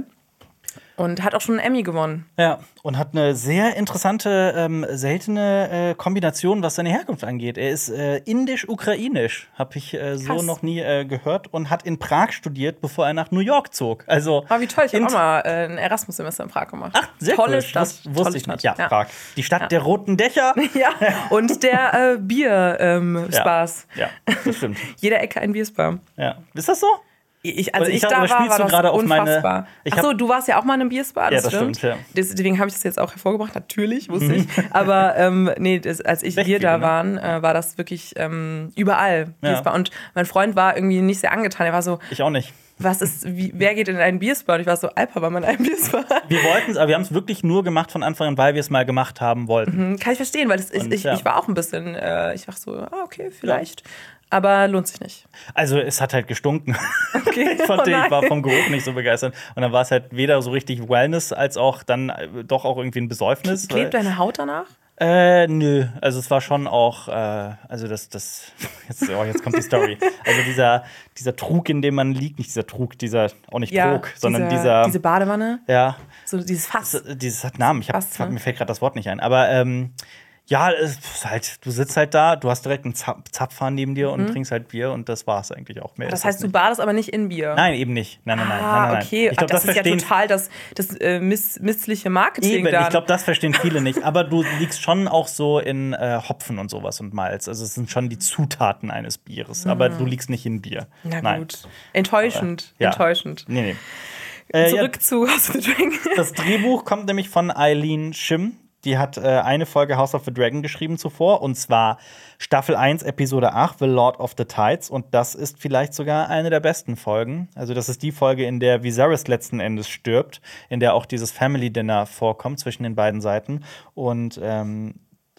[SPEAKER 2] Und hat auch schon einen Emmy gewonnen.
[SPEAKER 1] Ja, und hat eine sehr interessante, ähm, seltene äh, Kombination, was seine Herkunft angeht. Er ist äh, indisch-ukrainisch, habe ich äh, so
[SPEAKER 2] Krass.
[SPEAKER 1] noch nie äh, gehört, und hat in Prag studiert, bevor er nach New York zog. Also,
[SPEAKER 2] Oh, wie toll, ich habe
[SPEAKER 1] in-
[SPEAKER 2] auch mal äh, ein Erasmus-Semester in Prag gemacht.
[SPEAKER 1] Ach, sehr
[SPEAKER 2] Tolle
[SPEAKER 1] cool.
[SPEAKER 2] Stadt.
[SPEAKER 1] Wus wusste
[SPEAKER 2] Tolle
[SPEAKER 1] ich
[SPEAKER 2] Stadt.
[SPEAKER 1] nicht. Ja,
[SPEAKER 2] Ja.
[SPEAKER 1] Prag. Die Stadt der roten Dächer.
[SPEAKER 2] Ja, und der äh, Bier-Spaß.
[SPEAKER 1] Ja, das stimmt.
[SPEAKER 2] Jede Ecke ein Bierspa.
[SPEAKER 1] Ja. Ist das so?
[SPEAKER 2] Ich, als
[SPEAKER 1] Oder
[SPEAKER 2] ich,
[SPEAKER 1] ich hab-
[SPEAKER 2] da
[SPEAKER 1] oder
[SPEAKER 2] war,
[SPEAKER 1] spielst
[SPEAKER 2] war
[SPEAKER 1] du
[SPEAKER 2] das
[SPEAKER 1] gerade auf meine-
[SPEAKER 2] unfassbar.
[SPEAKER 1] Ich
[SPEAKER 2] Achso,
[SPEAKER 1] hab-
[SPEAKER 2] du warst ja auch mal in einem Bierspa, das,
[SPEAKER 1] Ja, das stimmt, ja.
[SPEAKER 2] Des- Deswegen habe ich das jetzt auch hervorgebracht. Natürlich, wusste ich. Aber ähm, nee, das, als ich
[SPEAKER 1] Recht
[SPEAKER 2] wir da
[SPEAKER 1] viele, ne?
[SPEAKER 2] waren, äh, war das wirklich ähm, überall
[SPEAKER 1] Ja.
[SPEAKER 2] Bierspa. Und mein Freund war irgendwie nicht sehr angetan. Er war so,
[SPEAKER 1] Ich auch nicht.
[SPEAKER 2] was ist, wie, wer geht in einen Bierspa? Und ich war so, Alpa, war man in einem Bierspa?
[SPEAKER 1] Wir wollten es, aber wir haben es wirklich nur gemacht von Anfang an, weil wir es mal gemacht haben wollten.
[SPEAKER 2] Kann ich verstehen, weil das, ich,
[SPEAKER 1] Und,
[SPEAKER 2] ich,
[SPEAKER 1] ja.
[SPEAKER 2] ich war auch ein bisschen, äh, ich war so, ah, okay, vielleicht. Aber lohnt sich nicht.
[SPEAKER 1] Also es hat halt gestunken.
[SPEAKER 2] Okay.
[SPEAKER 1] Ich, fand,
[SPEAKER 2] Oh nein.
[SPEAKER 1] ich war vom Geruch nicht so begeistert. Und dann war es halt weder so richtig Wellness, als auch dann äh, doch auch irgendwie ein Besäufnis.
[SPEAKER 2] Klebt deine Haut danach?
[SPEAKER 1] Äh, nö. Also es war schon auch, äh, also das, das, jetzt, oh, jetzt kommt die Story. Also dieser, dieser Trug, in dem man liegt, nicht dieser Trug, dieser, auch nicht Trog, sondern
[SPEAKER 2] diese,
[SPEAKER 1] dieser,
[SPEAKER 2] diese Badewanne,
[SPEAKER 1] ja,
[SPEAKER 2] so dieses Fass.
[SPEAKER 1] das- dieses hat Namen. Ich hab,
[SPEAKER 2] Fast, ne?
[SPEAKER 1] mir fällt gerade das Wort nicht ein. Aber ähm, ja, es ist halt, du sitzt halt da, du hast direkt einen Zap Zapfhahn neben dir und trinkst halt Bier und das war's eigentlich auch mehr.
[SPEAKER 2] Mhm. Das
[SPEAKER 1] ist
[SPEAKER 2] heißt, du
[SPEAKER 1] nicht.
[SPEAKER 2] badest aber nicht in Bier.
[SPEAKER 1] Nein, eben nicht. Nein, nein, nein.
[SPEAKER 2] Ah,
[SPEAKER 1] nein, nein,
[SPEAKER 2] okay.
[SPEAKER 1] nein. Ich glaube,
[SPEAKER 2] das,
[SPEAKER 1] das,
[SPEAKER 2] ist ja
[SPEAKER 1] verstehen
[SPEAKER 2] total das, das äh, miss, missliche Marketing
[SPEAKER 1] Eben,
[SPEAKER 2] dann.
[SPEAKER 1] ich glaube, das verstehen viele nicht. Aber du liegst schon auch so in äh, Hopfen und sowas und Malz. Also es sind schon die Zutaten eines Bieres. Aber du liegst nicht in Bier.
[SPEAKER 2] Na
[SPEAKER 1] Nein.
[SPEAKER 2] gut. Enttäuschend.
[SPEAKER 1] Ja.
[SPEAKER 2] Enttäuschend.
[SPEAKER 1] Nee, nee. Äh, ja,
[SPEAKER 2] Zurück zu House of the Dragon.
[SPEAKER 1] das Drehbuch kommt nämlich von Eileen Shim. Die hat äh, eine Folge House of the Dragon geschrieben zuvor. Und zwar Staffel eins, Episode acht, The Lord of the Tides. Und das ist vielleicht sogar eine der besten Folgen. Also das ist die Folge, in der Viserys letzten Endes stirbt. In der auch dieses Family Dinner vorkommt zwischen den beiden Seiten. Und ähm,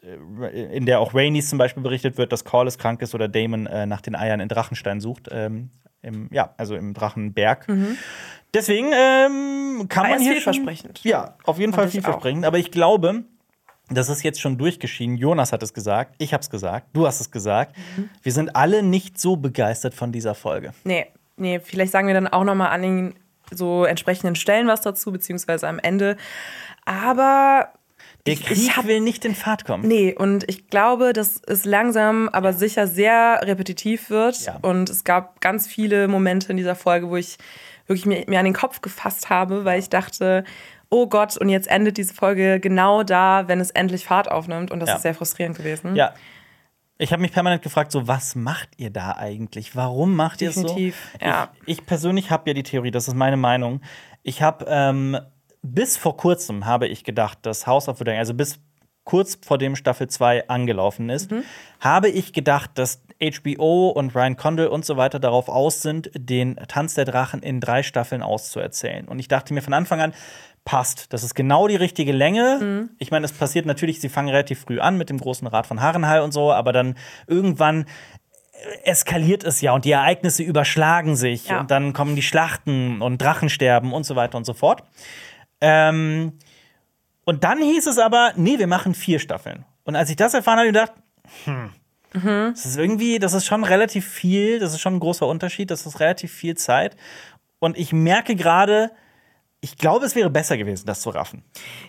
[SPEAKER 1] in der auch Rhaenys zum Beispiel berichtet wird, dass Corlys krank ist oder Daemon äh, nach den Eiern in Drachenstein sucht. Ähm, im, ja, also im Drachenberg. Deswegen ähm, kann
[SPEAKER 2] Aber
[SPEAKER 1] man
[SPEAKER 2] er ist
[SPEAKER 1] hier
[SPEAKER 2] vielversprechend.
[SPEAKER 1] Schon, ja, auf jeden
[SPEAKER 2] Fand
[SPEAKER 1] Fall
[SPEAKER 2] ich
[SPEAKER 1] vielversprechend. Aber ich glaube, das ist jetzt schon durchgeschieden. Jonas hat es gesagt, ich habe es gesagt, du hast es gesagt. Wir sind alle nicht so begeistert von dieser Folge.
[SPEAKER 2] Nee, nee, vielleicht sagen wir dann auch noch mal an den so entsprechenden Stellen was dazu, beziehungsweise am Ende. Aber
[SPEAKER 1] Der
[SPEAKER 2] ich,
[SPEAKER 1] Krieg
[SPEAKER 2] ich hab,
[SPEAKER 1] will nicht in Fahrt kommen.
[SPEAKER 2] nee, und ich glaube, dass es langsam, aber sicher sehr repetitiv wird.
[SPEAKER 1] Ja.
[SPEAKER 2] Und es gab ganz viele Momente in dieser Folge, wo ich wirklich mir, mir an den Kopf gefasst habe, weil ich dachte, oh Gott, und jetzt endet diese Folge genau da, wenn es endlich Fahrt aufnimmt. Und das
[SPEAKER 1] Ja.
[SPEAKER 2] ist sehr frustrierend gewesen.
[SPEAKER 1] Ja. Ich habe mich permanent gefragt, so, was macht ihr da eigentlich? Warum macht ihr es so?
[SPEAKER 2] Definitiv, ja.
[SPEAKER 1] Ich, ich persönlich habe ja die Theorie, das ist meine Meinung. Ich habe ähm, bis vor kurzem habe ich gedacht, dass House of the Dragon, also bis kurz vor dem Staffel zwei angelaufen ist,
[SPEAKER 2] Mhm.
[SPEAKER 1] habe ich gedacht, dass H B O und Ryan Condal und so weiter darauf aus sind, den Tanz der Drachen in drei Staffeln auszuerzählen. Und ich dachte mir von Anfang an, passt. Das ist genau die richtige Länge.
[SPEAKER 2] Mhm.
[SPEAKER 1] Ich meine, es passiert natürlich, sie fangen relativ früh an mit dem großen Rat von Harrenhal und so, aber dann irgendwann eskaliert es ja und die Ereignisse überschlagen sich
[SPEAKER 2] Ja.
[SPEAKER 1] und dann kommen die Schlachten und Drachensterben und so weiter und so fort. Ähm, und dann hieß es aber, nee, wir machen vier Staffeln. Und als ich das erfahren habe, habe ich gedacht, hm,
[SPEAKER 2] Mhm.
[SPEAKER 1] Das ist irgendwie, das ist schon relativ viel, das ist schon ein großer Unterschied, das ist relativ viel Zeit. Und ich merke gerade, ich glaube, es wäre besser gewesen, das zu raffen.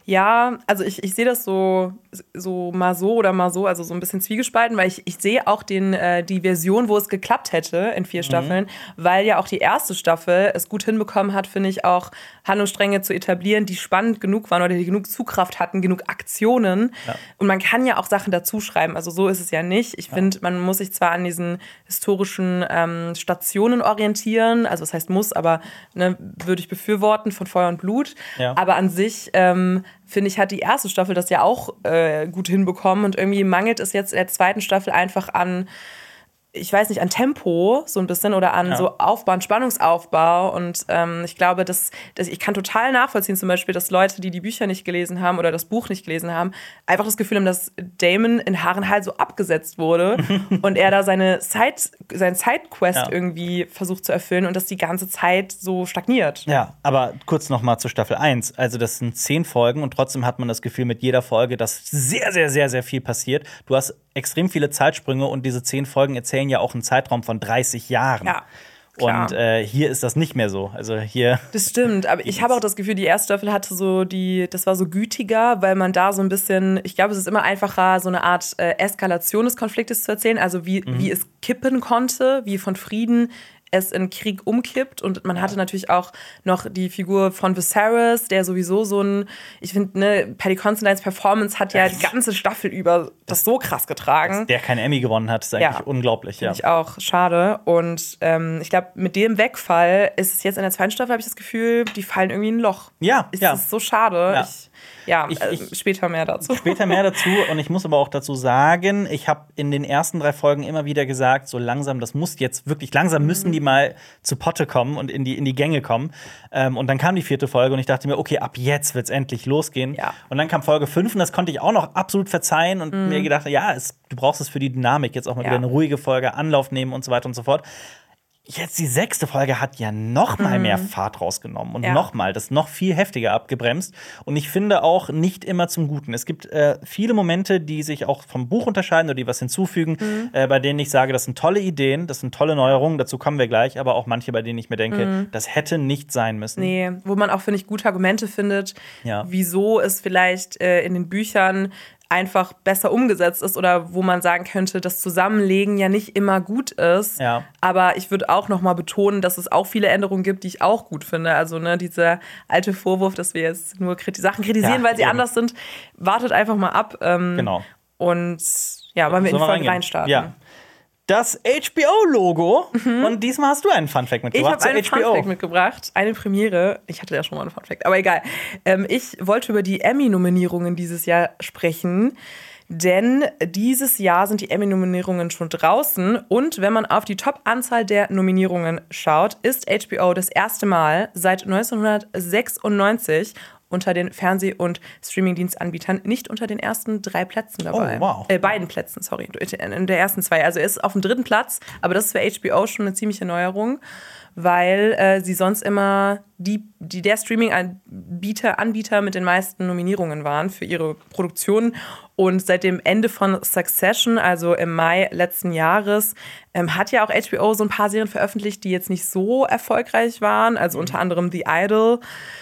[SPEAKER 2] Ja, also ich, ich sehe das so, so mal so oder mal so, also so ein bisschen zwiegespalten, weil ich, ich sehe auch den, äh, die Version, wo es geklappt hätte in vier Staffeln, mhm. weil ja auch die erste Staffel es gut hinbekommen hat, finde ich, auch Handlungsstränge zu etablieren, die spannend genug waren oder die genug Zugkraft hatten, genug Aktionen. Ja. Und man kann ja auch Sachen dazuschreiben, also so ist es ja nicht. Ich ja. finde, man muss sich zwar an diesen historischen ähm, Stationen orientieren, also das heißt muss, aber ne, würde ich befürworten, von Feuer und Blut. Ja. Aber an sich, ähm, finde ich, hat die erste Staffel das ja auch äh, gut hinbekommen. Und irgendwie mangelt es jetzt in der zweiten Staffel einfach an, ich weiß nicht, an Tempo so ein bisschen oder an ja. so Aufbau, an Spannungsaufbau. Und ähm, ich glaube, dass, dass ich kann total nachvollziehen zum Beispiel, dass Leute, die die Bücher nicht gelesen haben oder das Buch nicht gelesen haben, einfach das Gefühl haben, dass Damon in Harrenhal so abgesetzt wurde und er da seine Side, seine Sidequest ja. irgendwie versucht zu erfüllen und dass die ganze Zeit so stagniert.
[SPEAKER 1] Ja, aber kurz noch mal zu Staffel eins. Also das sind zehn Folgen und trotzdem hat man das Gefühl mit jeder Folge, dass sehr, sehr, sehr, sehr viel passiert. Du hast extrem viele Zeitsprünge und diese zehn Folgen erzählen ja auch einen Zeitraum von dreißig Jahren.
[SPEAKER 2] Ja, klar.
[SPEAKER 1] Und äh, hier ist das nicht mehr so. Also hier.
[SPEAKER 2] Das stimmt, aber ich habe auch das Gefühl, die erste Staffel hatte so die, das war so gütiger, weil man da so ein bisschen, ich glaube, es ist immer einfacher, so eine Art äh, Eskalation des Konfliktes zu erzählen, also wie, mhm. wie es kippen konnte, wie von Frieden es in Krieg umkippt. Und man hatte natürlich auch noch die Figur von Viserys, der sowieso so ein, ich finde, ne, Paddy Considines Performance hat ja die ganze Staffel über das so krass getragen.
[SPEAKER 1] Dass der keinen Emmy gewonnen hat, ist eigentlich ja, unglaublich. Ja,
[SPEAKER 2] finde ich auch schade. Und ähm, ich glaube, mit dem Wegfall ist es jetzt in der zweiten Staffel, habe ich das Gefühl, die fallen irgendwie in ein Loch.
[SPEAKER 1] Ja,
[SPEAKER 2] es
[SPEAKER 1] ja.
[SPEAKER 2] ist so schade.
[SPEAKER 1] Ja.
[SPEAKER 2] Ich, Ja,
[SPEAKER 1] ich,
[SPEAKER 2] äh,
[SPEAKER 1] ich,
[SPEAKER 2] später mehr dazu.
[SPEAKER 1] Später mehr dazu. Und ich muss aber auch dazu sagen, ich habe in den ersten drei Folgen immer wieder gesagt, so langsam, das muss jetzt wirklich, langsam müssen die mal zu Potte kommen und in die, in die Gänge kommen. Ähm, und dann kam die vierte Folge und ich dachte mir, okay, ab jetzt wird's endlich losgehen.
[SPEAKER 2] Ja.
[SPEAKER 1] Und dann kam Folge fünf und das konnte ich auch noch absolut verzeihen und
[SPEAKER 2] mhm.
[SPEAKER 1] mir gedacht, ja, es, du brauchst es für die Dynamik, jetzt auch mal
[SPEAKER 2] ja.
[SPEAKER 1] wieder eine ruhige Folge, Anlauf nehmen und so weiter und so fort. Jetzt die sechste Folge hat ja noch mal mehr Fahrt rausgenommen und ja. noch mal das noch viel heftiger abgebremst. Und ich finde auch nicht immer zum Guten. Es gibt äh, viele Momente, die sich auch vom Buch unterscheiden oder die was hinzufügen, mhm. äh, bei denen ich sage, das sind tolle Ideen, das sind tolle Neuerungen, dazu kommen wir gleich, aber auch manche, bei denen ich mir denke, mhm. das hätte nicht sein müssen.
[SPEAKER 2] Nee, wo man auch, finde ich, gute Argumente findet,
[SPEAKER 1] ja.
[SPEAKER 2] wieso es vielleicht äh, in den Büchern einfach besser umgesetzt ist oder wo man sagen könnte, das Zusammenlegen ja nicht immer gut ist.
[SPEAKER 1] Ja.
[SPEAKER 2] Aber ich würde auch noch mal betonen, dass es auch viele Änderungen gibt, die ich auch gut finde. Also ne, dieser alte Vorwurf, dass wir jetzt nur kriti- Sachen kritisieren,
[SPEAKER 1] ja,
[SPEAKER 2] weil sie
[SPEAKER 1] eben.
[SPEAKER 2] anders sind, wartet einfach mal ab. Ähm,
[SPEAKER 1] genau.
[SPEAKER 2] Und ja, wollen wir in die Folge reinstarten?
[SPEAKER 1] Ja. Das H B O-Logo.
[SPEAKER 2] Mhm.
[SPEAKER 1] Und diesmal hast du einen Funfact mitgebracht.
[SPEAKER 2] Ich habe einen
[SPEAKER 1] H B O.
[SPEAKER 2] Funfact mitgebracht. Eine Premiere. Ich hatte ja schon mal einen Funfact, aber egal. Ähm, ich wollte über die Emmy-Nominierungen dieses Jahr sprechen. Denn dieses Jahr sind die Emmy-Nominierungen schon draußen. Und wenn man auf die Top-Anzahl der Nominierungen schaut, ist H B O das erste Mal seit neunzehnhundertsechsundneunzig unter den Fernseh- und Streamingdienstanbietern nicht unter den ersten drei Plätzen dabei.
[SPEAKER 1] Oh, wow.
[SPEAKER 2] Äh, beiden Plätzen, sorry. In der ersten zwei. Also er ist auf dem dritten Platz, aber das ist für H B O schon eine ziemliche Neuerung, weil äh, sie sonst immer die, die der Streaming-Anbieter Anbieter mit den meisten Nominierungen waren für ihre Produktionen. Und seit dem Ende von Succession, also im Mai letzten Jahres, ähm, hat ja auch H B O so ein paar Serien veröffentlicht, die jetzt nicht so erfolgreich waren. Also unter anderem The Idol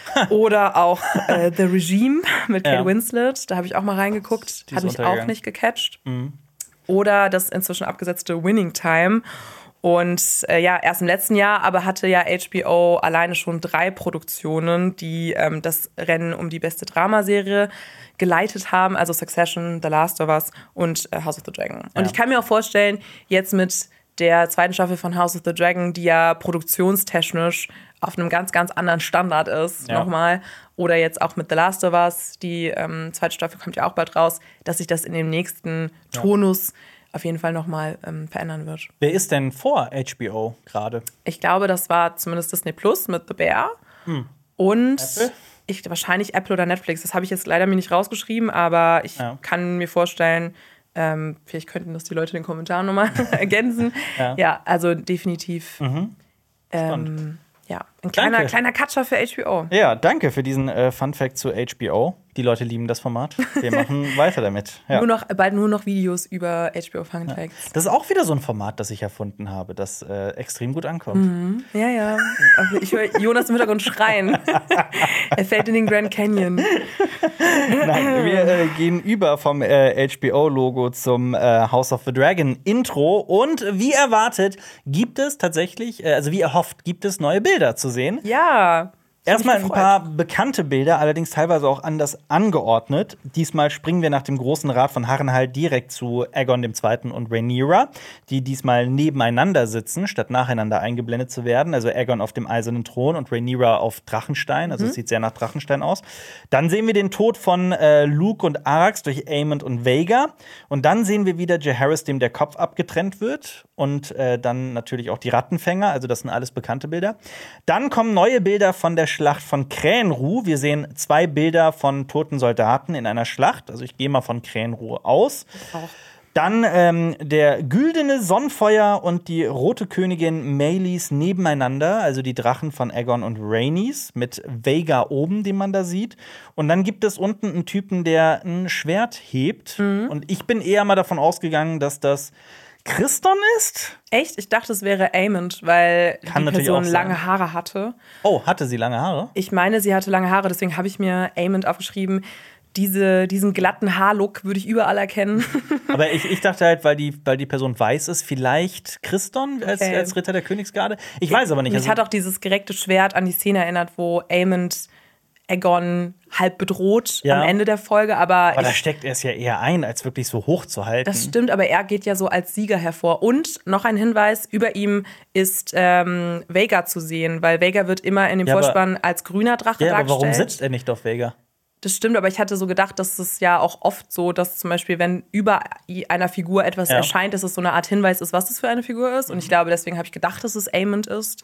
[SPEAKER 2] oder auch äh, The Regime mit Kate
[SPEAKER 1] ja.
[SPEAKER 2] Winslet. Da habe ich auch mal reingeguckt. Hat mich auch nicht gecatcht.
[SPEAKER 1] Mhm.
[SPEAKER 2] Oder das inzwischen abgesetzte Winning Time. Und äh, ja, erst im letzten Jahr, aber hatte ja H B O alleine schon drei Produktionen, die ähm, das Rennen um die beste Dramaserie geleitet haben. Also Succession, The Last of Us und äh, House of the Dragon. Ja. Und ich kann mir auch vorstellen, jetzt mit der zweiten Staffel von House of the Dragon, die ja produktionstechnisch auf einem ganz, ganz anderen Standard ist, ja. nochmal. Oder jetzt auch mit The Last of Us, die ähm, zweite Staffel kommt ja auch bald raus, dass sich das in dem nächsten ja. Tonus auf jeden Fall nochmal ähm, verändern wird.
[SPEAKER 1] Wer ist denn vor H B O gerade?
[SPEAKER 2] Ich glaube, das war zumindest Disney Plus mit The Bear. Hm. Und
[SPEAKER 1] Apple?
[SPEAKER 2] Ich, wahrscheinlich Apple oder Netflix. Das habe ich jetzt leider mir nicht rausgeschrieben, aber ich ja. kann mir vorstellen, ähm, vielleicht könnten das die Leute in den Kommentaren nochmal ergänzen. Ja. ja, also definitiv.
[SPEAKER 1] Mhm.
[SPEAKER 2] Ähm, ja, ein kleiner, kleiner Catcher für H B O.
[SPEAKER 1] Ja, danke für diesen äh, Funfact zu H B O. Die Leute lieben das Format. Wir machen weiter damit. Ja.
[SPEAKER 2] Nur noch, bald nur noch Videos über H B O Fun Facts.
[SPEAKER 1] Ja. Das ist auch wieder so ein Format, das ich erfunden habe, das äh, extrem gut ankommt.
[SPEAKER 2] Mhm. Ja, ja. Also ich höre Jonas im Hintergrund schreien. Er fällt in den Grand Canyon.
[SPEAKER 1] Nein, wir äh, gehen über vom äh, H B O-Logo zum äh, House of the Dragon Intro. Und wie erwartet, gibt es tatsächlich, äh, also wie erhofft, gibt es neue Bilder zu sehen.
[SPEAKER 2] Ja.
[SPEAKER 1] Erstmal ein paar bekannte Bilder, allerdings teilweise auch anders angeordnet. Diesmal springen wir nach dem Großen Rat von Harrenhal direkt zu Aegon dem Zweiten und Rhaenyra, die diesmal nebeneinander sitzen, statt nacheinander eingeblendet zu werden. Also Aegon auf dem eisernen Thron und Rhaenyra auf Drachenstein. Also es mhm. sieht sehr nach Drachenstein aus. Dann sehen wir den Tod von äh, Luke und Arrax durch Aemond und Vhagar. Und dann sehen wir wieder Jaehaerys, dem der Kopf abgetrennt wird. Und äh, dann natürlich auch die Rattenfänger. Also das sind alles bekannte Bilder. Dann kommen neue Bilder von der Schlacht von Krähenruh. Wir sehen zwei Bilder von toten Soldaten in einer Schlacht. Also ich gehe mal von Krähenruh aus. Auch. Dann ähm, der güldene Sonnenfeuer und die rote Königin Meleys nebeneinander, also die Drachen von Aegon und Rhaenys, mit Vhagar oben, den man da sieht. Und dann gibt es unten einen Typen, der ein Schwert hebt. Mhm. Und ich bin eher mal davon ausgegangen, dass das Criston ist?
[SPEAKER 2] Echt? Ich dachte, es wäre Aemond, weil
[SPEAKER 1] Kann
[SPEAKER 2] die Person lange Haare hatte.
[SPEAKER 1] Oh, hatte sie lange Haare?
[SPEAKER 2] Ich meine, sie hatte lange Haare, deswegen habe ich mir Aemond aufgeschrieben. Diese, diesen glatten Haarlook würde ich überall erkennen.
[SPEAKER 1] Aber ich, ich dachte halt, weil die, weil die Person weiß ist, vielleicht Criston als, okay. als Ritter der Königsgarde. Ich weiß aber nicht.
[SPEAKER 2] Mich
[SPEAKER 1] also
[SPEAKER 2] hat auch dieses gereckte Schwert an die Szene erinnert, wo Aemond Aegon halb bedroht ja. am Ende der Folge, aber
[SPEAKER 1] Aber ich, da steckt er es ja eher ein, als wirklich so hoch zu halten.
[SPEAKER 2] Das stimmt, aber er geht ja so als Sieger hervor. Und noch ein Hinweis, über ihm ist ähm, Vhagar zu sehen, weil Vhagar wird immer in dem ja, Vorspann als grüner Drache
[SPEAKER 1] ja,
[SPEAKER 2] dargestellt.
[SPEAKER 1] Aber warum sitzt er nicht auf Vhagar?
[SPEAKER 2] Das stimmt, aber ich hatte so gedacht, dass es ja auch oft so, dass zum Beispiel, wenn über einer Figur etwas ja. erscheint, dass es so eine Art Hinweis ist, was das für eine Figur ist. Und ich glaube, deswegen habe ich gedacht, dass es Aemond ist.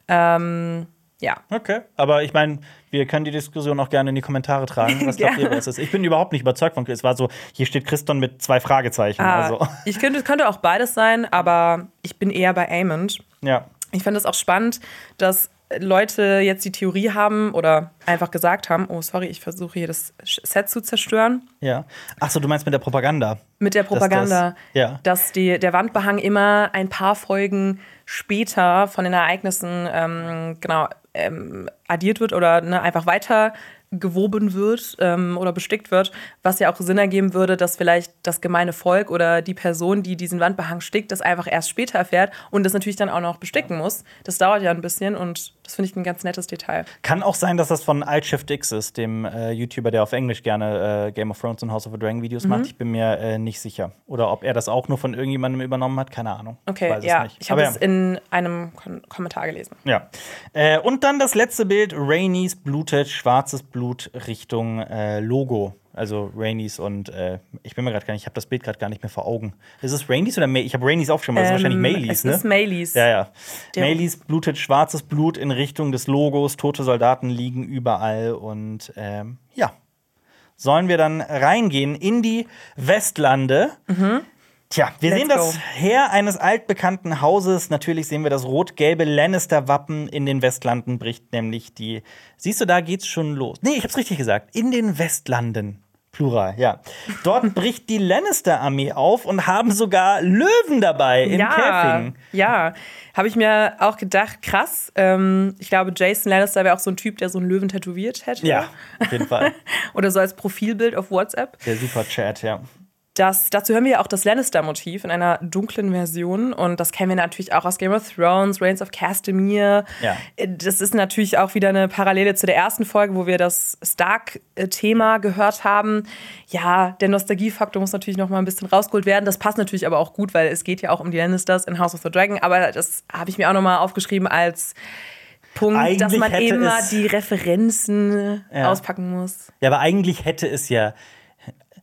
[SPEAKER 2] Ähm, ja.
[SPEAKER 1] Okay, aber ich meine, wir können die Diskussion auch gerne in die Kommentare tragen. Was glaubt ihr, was ist? Ich bin überhaupt nicht überzeugt von Chris. Es war so, hier steht Criston mit zwei Fragezeichen.
[SPEAKER 2] Ah,
[SPEAKER 1] also.
[SPEAKER 2] Ich könnte, es könnte auch beides sein, aber ich bin eher bei Aemond.
[SPEAKER 1] Ja.
[SPEAKER 2] Ich finde es auch spannend, dass Leute jetzt die Theorie haben oder einfach gesagt haben, oh, sorry, ich versuche hier das Set zu zerstören.
[SPEAKER 1] Ja. Achso, du meinst mit der Propaganda?
[SPEAKER 2] Mit der Propaganda.
[SPEAKER 1] Dass, das, ja.
[SPEAKER 2] dass die, der Wandbehang immer ein paar Folgen später von den Ereignissen ähm, genau, ähm, addiert wird oder ne, einfach weiter gewoben wird ähm, oder bestickt wird, was ja auch Sinn ergeben würde, dass vielleicht das gemeine Volk oder die Person, die diesen Wandbehang stickt, das einfach erst später erfährt und das natürlich dann auch noch besticken muss. Das dauert ja ein bisschen und das finde ich ein ganz nettes Detail.
[SPEAKER 1] Kann auch sein, dass das von Altshift X ist, dem äh, YouTuber, der auf Englisch gerne äh, Game of Thrones und House of the Dragon Videos mhm. macht. Ich bin mir äh, nicht sicher. Oder ob er das auch nur von irgendjemandem übernommen hat, keine Ahnung.
[SPEAKER 2] Okay,
[SPEAKER 1] ich weiß
[SPEAKER 2] ja.
[SPEAKER 1] es nicht.
[SPEAKER 2] Ich habe es
[SPEAKER 1] ja.
[SPEAKER 2] in einem Kom- Kommentar gelesen.
[SPEAKER 1] Ja. Äh, und dann das letzte Bild: Rhaenys blutet, schwarzes Blut Richtung äh, Logo. Also Rhaenys und äh, ich bin mir gerade gar nicht, ich habe das Bild gerade gar nicht mehr vor Augen. Ist es Rhaenys oder May? Ich habe Rhaenys aufgeschrieben, aber ähm, das ist wahrscheinlich Meleys,
[SPEAKER 2] es
[SPEAKER 1] ne?
[SPEAKER 2] Es ist Meleys.
[SPEAKER 1] Ja, ja. Meleys blutet schwarzes Blut in Richtung des Logos, tote Soldaten liegen überall und ähm, ja. Sollen wir dann reingehen in die Westlande? Mhm. Tja, wir Let's sehen das go. Heer eines altbekannten Hauses. Natürlich sehen wir das rot-gelbe Lannister-Wappen. In den Westlanden bricht nämlich die. Siehst du, da geht's schon los. Nee, ich hab's richtig gesagt. In den Westlanden. Plural, ja. Dort bricht die Lannister-Armee auf und haben sogar Löwen dabei in
[SPEAKER 2] ja,
[SPEAKER 1] Käfigen.
[SPEAKER 2] Ja, habe ich mir auch gedacht, krass. Ähm, ich glaube, Jason Lannister wäre auch so ein Typ, der so einen Löwen tätowiert hätte.
[SPEAKER 1] Ja, auf jeden Fall.
[SPEAKER 2] Oder so als Profilbild auf WhatsApp.
[SPEAKER 1] Der Super-Chat, ja.
[SPEAKER 2] Das, dazu hören wir ja auch das Lannister-Motiv in einer dunklen Version. Und das kennen wir natürlich auch aus Game of Thrones, Reigns of Castamere.
[SPEAKER 1] Ja.
[SPEAKER 2] Das ist natürlich auch wieder eine Parallele zu der ersten Folge, wo wir das Stark-Thema gehört haben. Ja, der Nostalgiefaktor muss natürlich noch mal ein bisschen rausgeholt werden. Das passt natürlich aber auch gut, weil es geht ja auch um die Lannisters in House of the Dragon. Aber das habe ich mir auch noch mal aufgeschrieben als Punkt, eigentlich dass man immer die Referenzen ja. auspacken muss.
[SPEAKER 1] Ja, aber eigentlich hätte es ja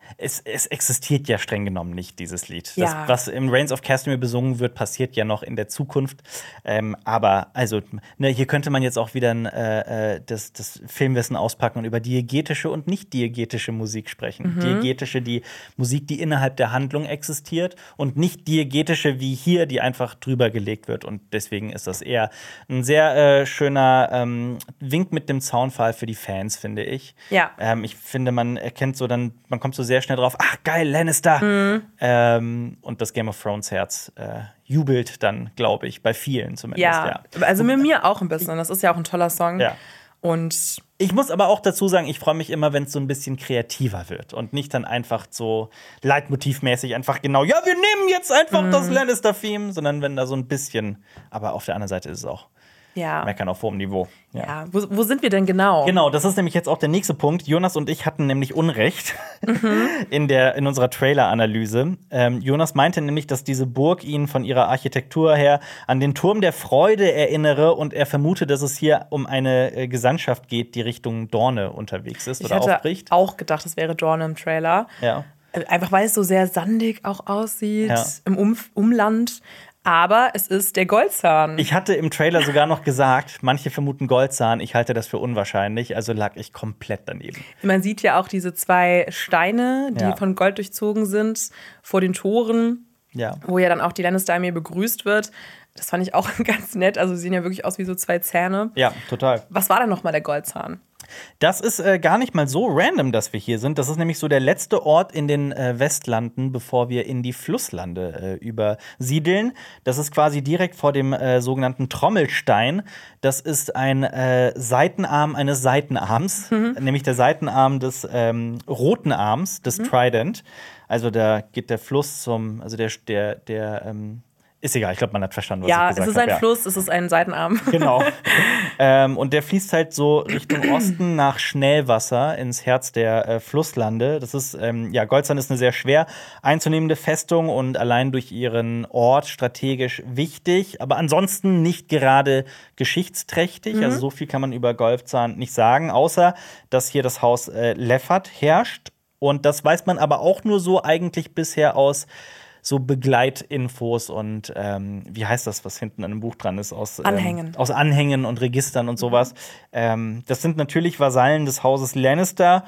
[SPEAKER 1] Es, es existiert ja streng genommen nicht, dieses Lied.
[SPEAKER 2] Ja.
[SPEAKER 1] Das, was im Reigns of Castamere besungen wird, passiert ja noch in der Zukunft. Ähm, aber, also, ne, hier könnte man jetzt auch wieder äh, das, das Filmwissen auspacken und über diegetische und nicht diegetische Musik sprechen. Mhm. Diegetische, die Musik, die innerhalb der Handlung existiert und nicht diegetische wie hier, die einfach drüber gelegt wird. Und deswegen ist das eher ein sehr äh, schöner ähm, Wink mit dem Zaunpfahl für die Fans, finde ich.
[SPEAKER 2] Ja.
[SPEAKER 1] Ähm, ich finde, man erkennt so dann, man kommt so sehr schnell drauf, ach geil, Lannister. Mhm. Ähm, und das Game of Thrones Herz äh, jubelt dann, glaube ich, bei vielen zumindest.
[SPEAKER 2] Ja, ja. Also mit mir auch ein bisschen. Das ist ja auch ein toller Song.
[SPEAKER 1] Ja.
[SPEAKER 2] Und
[SPEAKER 1] ich muss aber auch dazu sagen, ich freue mich immer, wenn es so ein bisschen kreativer wird und nicht dann einfach so leitmotivmäßig einfach genau, ja, wir nehmen jetzt einfach mhm. das Lannister-Theme, sondern wenn da so ein bisschen, aber auf der anderen Seite ist es auch
[SPEAKER 2] ja.
[SPEAKER 1] meckern auf hohem Niveau. Ja,
[SPEAKER 2] ja. Wo, wo sind wir denn genau?
[SPEAKER 1] Genau, das ist nämlich jetzt auch der nächste Punkt. Jonas und ich hatten nämlich Unrecht mhm. in, der, in unserer Trailer-Analyse. Ähm, Jonas meinte nämlich, dass diese Burg ihn von ihrer Architektur her an den Turm der Freude erinnere und er vermute, dass es hier um eine äh, Gesandtschaft geht, die Richtung Dorne unterwegs ist
[SPEAKER 2] ich
[SPEAKER 1] oder
[SPEAKER 2] hatte
[SPEAKER 1] aufbricht.
[SPEAKER 2] auch gedacht, es wäre Dorne im Trailer.
[SPEAKER 1] Ja.
[SPEAKER 2] Einfach weil es so sehr sandig auch aussieht
[SPEAKER 1] ja.
[SPEAKER 2] im um Umland. Aber es ist der Goldzahn.
[SPEAKER 1] Ich hatte im Trailer sogar noch gesagt, manche vermuten Goldzahn. Ich halte das für unwahrscheinlich, also lag ich komplett daneben.
[SPEAKER 2] Man sieht ja auch diese zwei Steine, die
[SPEAKER 1] ja.
[SPEAKER 2] von Gold durchzogen sind, vor den Toren,
[SPEAKER 1] ja.
[SPEAKER 2] wo ja dann auch die Lannister-Armee begrüßt wird. Das fand ich auch ganz nett. Also sie sehen ja wirklich aus wie so zwei Zähne.
[SPEAKER 1] Ja, total.
[SPEAKER 2] Was war denn nochmal der Goldzahn?
[SPEAKER 1] Das ist äh, gar nicht mal so random, dass wir hier sind. Das ist nämlich so der letzte Ort in den äh, Westlanden, bevor wir in die Flusslande äh, übersiedeln. Das ist quasi direkt vor dem äh, sogenannten Trommelstein. Das ist ein äh, Seitenarm eines Seitenarms, mhm. nämlich der Seitenarm des ähm, roten Arms, des mhm. Trident. Also da geht der Fluss zum, also der, der, der ähm ist egal, ich glaube, man hat verstanden, was
[SPEAKER 2] ja,
[SPEAKER 1] ich gesagt habe.
[SPEAKER 2] Ja, es ist ein
[SPEAKER 1] hab.
[SPEAKER 2] Fluss, es ist ein Seitenarm.
[SPEAKER 1] Genau. ähm, und der fließt halt so Richtung Osten nach Schnellwasser ins Herz der äh, Flusslande. Das ist, ähm, ja, Goldzahn ist eine sehr schwer einzunehmende Festung und allein durch ihren Ort strategisch wichtig, aber ansonsten nicht gerade geschichtsträchtig. Mhm. Also so viel kann man über Goldzahn nicht sagen, außer dass hier das Haus äh, Leffert herrscht. Und das weiß man aber auch nur so eigentlich bisher aus so Begleitinfos und ähm, wie heißt das, was hinten an dem Buch dran ist? Aus
[SPEAKER 2] Anhängen.
[SPEAKER 1] Ähm, aus Anhängen und Registern und sowas. Mhm. Ähm, das sind natürlich Vasallen des Hauses Lannister.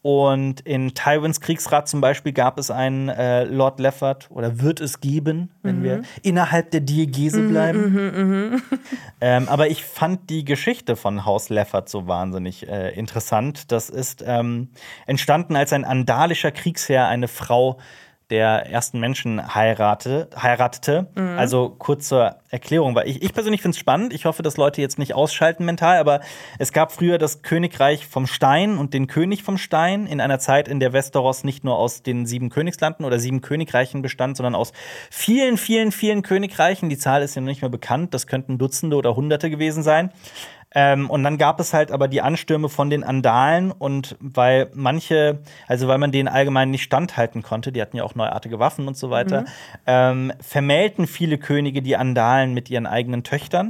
[SPEAKER 1] Und in Tywins Kriegsrat zum Beispiel gab es einen äh, Lord Leffert oder wird es geben, wenn mhm. wir innerhalb der Diegese bleiben.
[SPEAKER 2] Mhm, mh,
[SPEAKER 1] ähm, aber ich fand die Geschichte von Haus Leffert so wahnsinnig äh, interessant. Das ist ähm, entstanden, als ein andalischer Kriegsherr eine Frau der ersten Menschen heirate, heiratete. Mhm. Also kurz zur Erklärung, weil ich, ich persönlich finde es spannend. Ich hoffe, dass Leute jetzt nicht ausschalten mental, aber es gab früher das Königreich vom Stein und den König vom Stein in einer Zeit, in der Westeros nicht nur aus den sieben Königslanden oder sieben Königreichen bestand, sondern aus vielen, vielen, vielen Königreichen. Die Zahl ist ja noch nicht mehr bekannt. Das könnten Dutzende oder Hunderte gewesen sein. Ähm, und dann gab es halt aber die Anstürme von den Andalen und weil manche, also weil man denen allgemein nicht standhalten konnte, die hatten ja auch neuartige Waffen und so weiter, mhm. ähm, vermählten viele Könige die Andalen mit ihren eigenen Töchtern.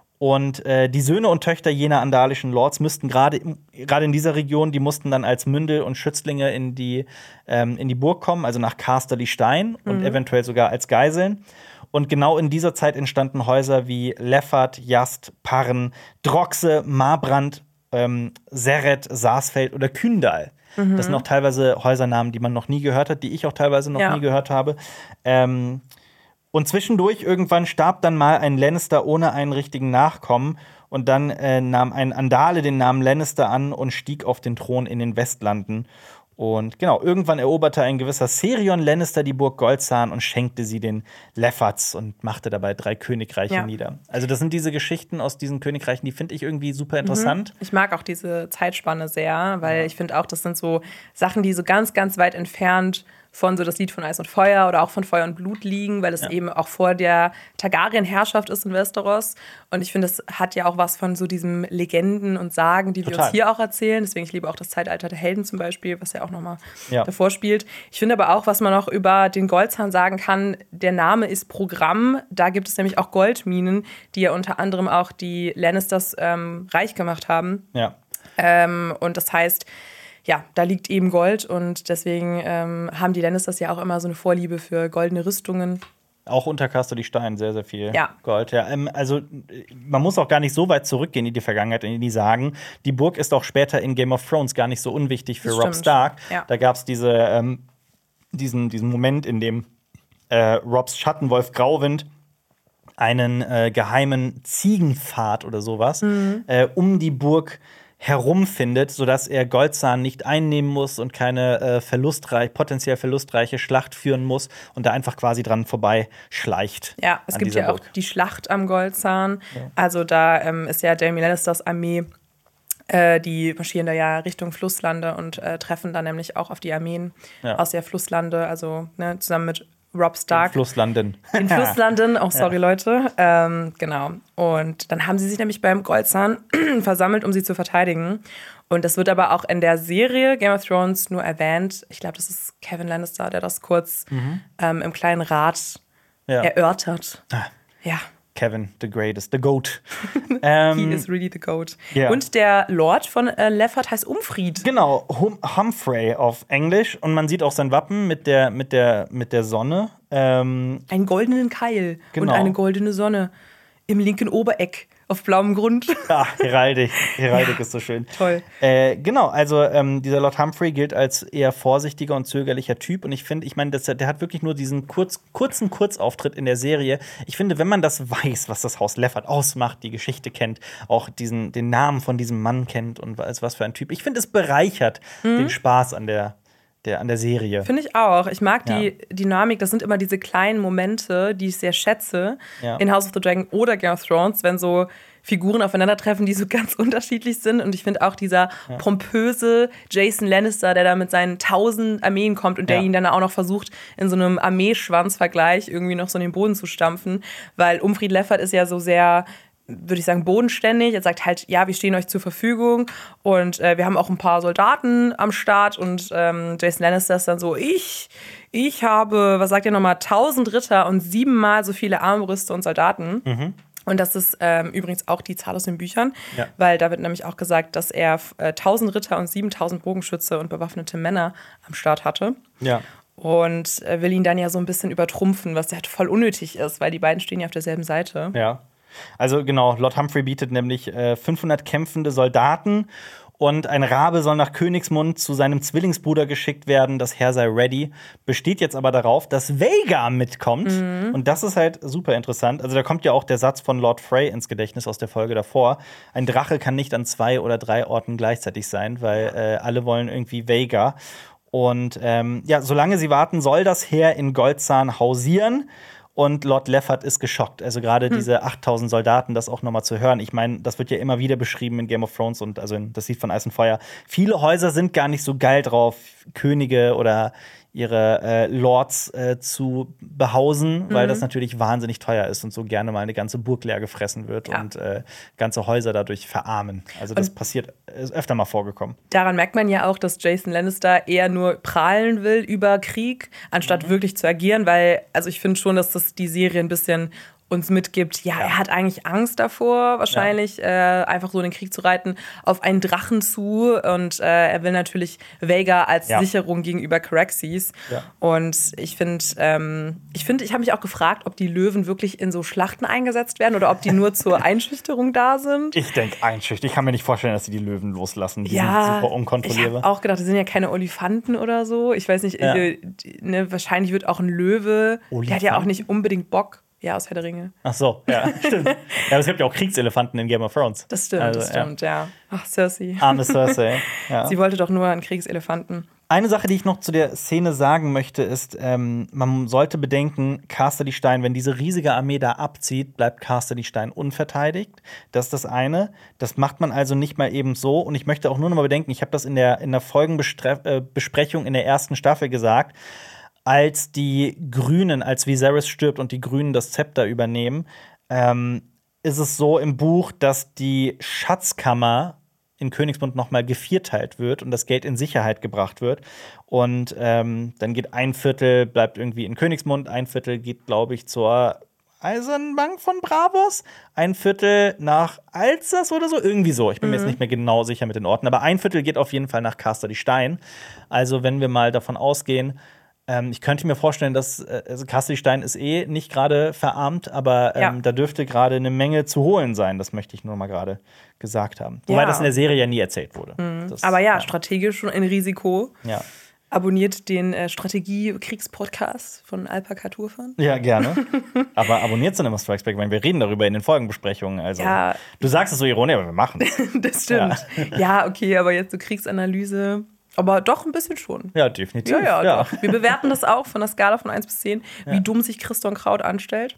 [SPEAKER 1] Und äh, die Söhne und Töchter jener andalischen Lords müssten gerade gerade in dieser Region, die mussten dann als Mündel und Schützlinge in die, ähm, in die Burg kommen, also nach Casterly-Stein mhm. und eventuell sogar als Geiseln. Und genau in dieser Zeit entstanden Häuser wie Leffert, Jast, Parren, Droxe, Marbrand, ähm, Serret, Sarsfeld oder Kündal. Mhm. Das sind auch teilweise Häusernamen, die man noch nie gehört hat, die ich auch teilweise noch ja. nie gehört habe. Ähm, und zwischendurch irgendwann starb dann mal ein Lannister ohne einen richtigen Nachkommen. Und dann äh, nahm ein Andale den Namen Lannister an und stieg auf den Thron in den Westlanden. Und genau, irgendwann eroberte ein gewisser Serion Lannister die Burg Goldzahn und schenkte sie den Lefferts und machte dabei drei Königreiche ja. nieder. Also das sind diese Geschichten aus diesen Königreichen, die finde ich irgendwie super interessant.
[SPEAKER 2] Mhm. Ich mag auch diese Zeitspanne sehr, weil ja. ich finde auch, das sind so Sachen, die so ganz, ganz weit entfernt von so das Lied von Eis und Feuer oder auch von Feuer und Blut liegen, weil es ja. eben auch vor der Targaryen-Herrschaft ist in Westeros. Und ich finde, es hat ja auch was von so diesem Legenden und Sagen, die wir
[SPEAKER 1] Total.
[SPEAKER 2] uns hier auch erzählen. Deswegen, ich liebe auch das Zeitalter der Helden zum Beispiel, was ja auch nochmal
[SPEAKER 1] ja.
[SPEAKER 2] davor spielt. Ich finde aber auch, was man noch über den Goldzahn sagen kann, der Name ist Programm. Da gibt es nämlich auch Goldminen, die ja unter anderem auch die Lannisters ähm, reich gemacht haben.
[SPEAKER 1] Ja.
[SPEAKER 2] Ähm, und das heißt, ja, da liegt eben Gold und deswegen ähm, haben die Lannisters ja auch immer so eine Vorliebe für goldene Rüstungen.
[SPEAKER 1] Auch unter Casterly Stein sehr, sehr viel
[SPEAKER 2] Ja.
[SPEAKER 1] Gold. Ja, ähm, also man muss auch gar nicht so weit zurückgehen in die Vergangenheit, in die sagen, die Burg ist auch später in Game of Thrones gar nicht so unwichtig für
[SPEAKER 2] Das
[SPEAKER 1] Robb
[SPEAKER 2] stimmt.
[SPEAKER 1] Stark.
[SPEAKER 2] Ja.
[SPEAKER 1] Da gab es diese, ähm, diesen, diesen Moment, in dem äh, Robbs Schattenwolf Grauwind einen äh, geheimen Ziegenpfad oder sowas
[SPEAKER 2] Mhm.
[SPEAKER 1] äh, um die Burg herumfindet, sodass er Goldzahn nicht einnehmen muss und keine äh, verlustreich, potenziell verlustreiche Schlacht führen muss und da einfach quasi dran vorbei schleicht.
[SPEAKER 2] Ja, es
[SPEAKER 1] an
[SPEAKER 2] gibt
[SPEAKER 1] dieser
[SPEAKER 2] ja auch
[SPEAKER 1] Burg.
[SPEAKER 2] die Schlacht am Goldzahn. Also da ähm, ist ja Jaime Lannisters Armee, äh, die marschieren da ja Richtung Flusslande und äh, treffen dann nämlich auch auf die Armeen
[SPEAKER 1] Ja.
[SPEAKER 2] aus der Flusslande, also ne, zusammen mit Robb Stark.
[SPEAKER 1] Flusslanden.
[SPEAKER 2] In Flusslanden, oh sorry Leute, ähm, genau. Und dann haben sie sich nämlich beim Goldzahn versammelt, um sie zu verteidigen. Und das wird aber auch in der Serie Game of Thrones nur erwähnt. Ich glaube, das ist Kevin Lannister, der das kurz ähm, im kleinen Rat
[SPEAKER 1] Ja.
[SPEAKER 2] erörtert.
[SPEAKER 1] Ah.
[SPEAKER 2] Ja,
[SPEAKER 1] Kevin, the greatest, the goat.
[SPEAKER 2] he
[SPEAKER 1] ähm,
[SPEAKER 2] is really the goat.
[SPEAKER 1] ja.
[SPEAKER 2] Und der Lord von äh, Leffert heißt Umfried.
[SPEAKER 1] Genau, hum Humphrey auf Englisch. Und man sieht auch sein Wappen mit der, mit der, mit der Sonne. Ähm,
[SPEAKER 2] Einen goldenen Keil
[SPEAKER 1] Genau.
[SPEAKER 2] und eine goldene Sonne im linken Obereck auf blauem Grund.
[SPEAKER 1] ja, Heraldik. Heraldik ist so schön.
[SPEAKER 2] Toll.
[SPEAKER 1] Äh, genau, also ähm, dieser Lord Humphrey gilt als eher vorsichtiger und zögerlicher Typ. Und ich finde, ich meine, der hat wirklich nur diesen kurz, kurzen Kurzauftritt in der Serie. Ich finde, wenn man das weiß, was das Haus Leffert ausmacht, die Geschichte kennt, auch diesen, den Namen von diesem Mann kennt und weiß, was für ein Typ. Ich finde, es bereichert den Spaß an der, der, an der Serie.
[SPEAKER 2] Finde ich auch. Ich mag die
[SPEAKER 1] Ja.
[SPEAKER 2] Dynamik. Das sind immer diese kleinen Momente, die ich sehr schätze
[SPEAKER 1] Ja.
[SPEAKER 2] in House of the Dragon oder Game of Thrones, wenn so Figuren aufeinandertreffen, die so ganz unterschiedlich sind. Und ich finde auch dieser pompöse Jason Lannister, der da mit seinen tausend Armeen kommt und der
[SPEAKER 1] Ja.
[SPEAKER 2] ihn dann auch noch versucht, in so einem Armeeschwanzvergleich irgendwie noch so in den Boden zu stampfen. Weil Umfried Leffert ist ja so sehr, würde ich sagen, bodenständig. Er sagt halt, ja, wir stehen euch zur Verfügung und äh, wir haben auch ein paar Soldaten am Start und ähm, Jason Lannister ist dann so, ich, ich habe, was sagt ihr nochmal, tausend Ritter und siebenmal so viele Armbrüste und Soldaten. Und das ist ähm, übrigens auch die Zahl aus den Büchern,
[SPEAKER 1] Ja.
[SPEAKER 2] weil da wird nämlich auch gesagt, dass er äh, tausend Ritter und siebentausend Bogenschütze und bewaffnete Männer am Start hatte.
[SPEAKER 1] Ja.
[SPEAKER 2] Und äh, will ihn dann ja so ein bisschen übertrumpfen, was ja halt voll unnötig ist, weil die beiden stehen ja auf derselben Seite.
[SPEAKER 1] Ja. Also genau, Lord Humphrey bietet nämlich äh, fünfhundert kämpfende Soldaten und ein Rabe soll nach Königsmund zu seinem Zwillingsbruder geschickt werden. Das Heer sei ready. Besteht jetzt aber darauf, dass Vhagar mitkommt. Und das ist halt super interessant. Also da kommt ja auch der Satz von Lord Frey ins Gedächtnis aus der Folge davor. Ein Drache kann nicht an zwei oder drei Orten gleichzeitig sein, weil äh, alle wollen irgendwie Vhagar. Und ähm, ja, solange sie warten, soll das Heer in Goldzahn hausieren. Und Lord Leffert ist geschockt. Also gerade
[SPEAKER 2] Hm.
[SPEAKER 1] diese achttausend Soldaten, das auch noch mal zu hören. Ich meine, das wird ja immer wieder beschrieben in Game of Thrones und also in das Lied von Eis und Feuer. Viele Häuser sind gar nicht so geil drauf, Könige oder ihre äh, Lords äh, zu behausen, weil
[SPEAKER 2] Mhm.
[SPEAKER 1] das natürlich wahnsinnig teuer ist und so gerne mal eine ganze Burg leer gefressen wird
[SPEAKER 2] Ja.
[SPEAKER 1] und äh, ganze Häuser dadurch verarmen. Also das
[SPEAKER 2] Und-
[SPEAKER 1] passiert, ist öfter mal vorgekommen.
[SPEAKER 2] Daran merkt man ja auch, dass Jason Lannister eher nur prahlen will über Krieg, anstatt wirklich zu agieren, weil, also ich finde schon, dass das die Serie ein bisschen uns mitgibt, ja, er hat eigentlich Angst davor, wahrscheinlich äh, einfach so in den Krieg zu reiten, auf einen Drachen zu und äh, er will natürlich Vhagar als
[SPEAKER 1] Ja.
[SPEAKER 2] Sicherung gegenüber Caraxes.
[SPEAKER 1] Ja.
[SPEAKER 2] Und ich finde, ähm, ich finde, ich habe mich auch gefragt, ob die Löwen wirklich in so Schlachten eingesetzt werden oder ob die nur zur Einschüchterung da sind.
[SPEAKER 1] Ich denke einschüchtern. Ich kann mir nicht vorstellen, dass sie die Löwen loslassen. Die sind
[SPEAKER 2] Ja,
[SPEAKER 1] super
[SPEAKER 2] ich
[SPEAKER 1] unkontrollierbar.
[SPEAKER 2] habe auch gedacht, das sind ja keine Olifanten oder so. Ich weiß nicht,
[SPEAKER 1] Ja.
[SPEAKER 2] äh, die- ne, wahrscheinlich wird auch ein Löwe, der hat ja
[SPEAKER 1] Olifant?
[SPEAKER 2] auch nicht unbedingt Bock. Ja, aus Herr der Ringe.
[SPEAKER 1] Ach so, ja, stimmt. Ja, aber es gibt ja auch Kriegselefanten in Game of Thrones.
[SPEAKER 2] Das stimmt,
[SPEAKER 1] Also,
[SPEAKER 2] das stimmt, ja. Ach, Cersei.
[SPEAKER 1] Arme Cersei. Ja.
[SPEAKER 2] Sie wollte doch nur einen Kriegselefanten.
[SPEAKER 1] Eine Sache, die ich noch zu der Szene sagen möchte, ist, ähm, man sollte bedenken, Casterly Stein, wenn diese riesige Armee da abzieht, bleibt Casterly Stein unverteidigt. Das ist das eine. Das macht man also nicht mal eben so. Und ich möchte auch nur noch mal bedenken, ich habe das in der, in der Folgenbesprechung in der ersten Staffel gesagt, als die Grünen, als Viserys stirbt und die Grünen das Zepter übernehmen, ähm, ist es so im Buch, dass die Schatzkammer in Königsmund noch mal gevierteilt wird und das Geld in Sicherheit gebracht wird. Und ähm, dann geht ein Viertel, bleibt irgendwie in Königsmund, ein Viertel geht, glaube ich, zur Eisenbank von Bravos, ein Viertel nach Alsace oder so, irgendwie so. Ich bin mir jetzt nicht mehr genau sicher mit den Orten, aber ein Viertel geht auf jeden Fall nach Caster die Stein. Also wenn wir mal davon ausgehen, ähm, ich könnte mir vorstellen, dass äh, also Caster die Stein ist eh nicht gerade verarmt, aber ähm,
[SPEAKER 2] Ja.
[SPEAKER 1] da dürfte gerade eine Menge zu holen sein. Das möchte ich nur mal gerade gesagt haben. Wobei
[SPEAKER 2] Ja.
[SPEAKER 1] das in der Serie ja nie erzählt wurde. Das,
[SPEAKER 2] Aber ja, strategisch schon ein Risiko.
[SPEAKER 1] ja.
[SPEAKER 2] Abonniert den äh, Strategie-Kriegs-Podcast von Alpaka Tourfahren.
[SPEAKER 1] Ja, gerne. Aber abonniert Cinema Strikes Back, weil wir reden darüber in den Folgenbesprechungen. Also,
[SPEAKER 2] Ja.
[SPEAKER 1] du sagst es so ironisch, aber wir machen es.
[SPEAKER 2] Das stimmt. Ja. ja, okay, aber jetzt so Kriegsanalyse. Aber doch ein bisschen schon.
[SPEAKER 1] Ja, definitiv.
[SPEAKER 2] Ja, ja, doch. Wir bewerten das auch von der Skala von eins bis zehn, wie dumm sich Christian Kraut anstellt.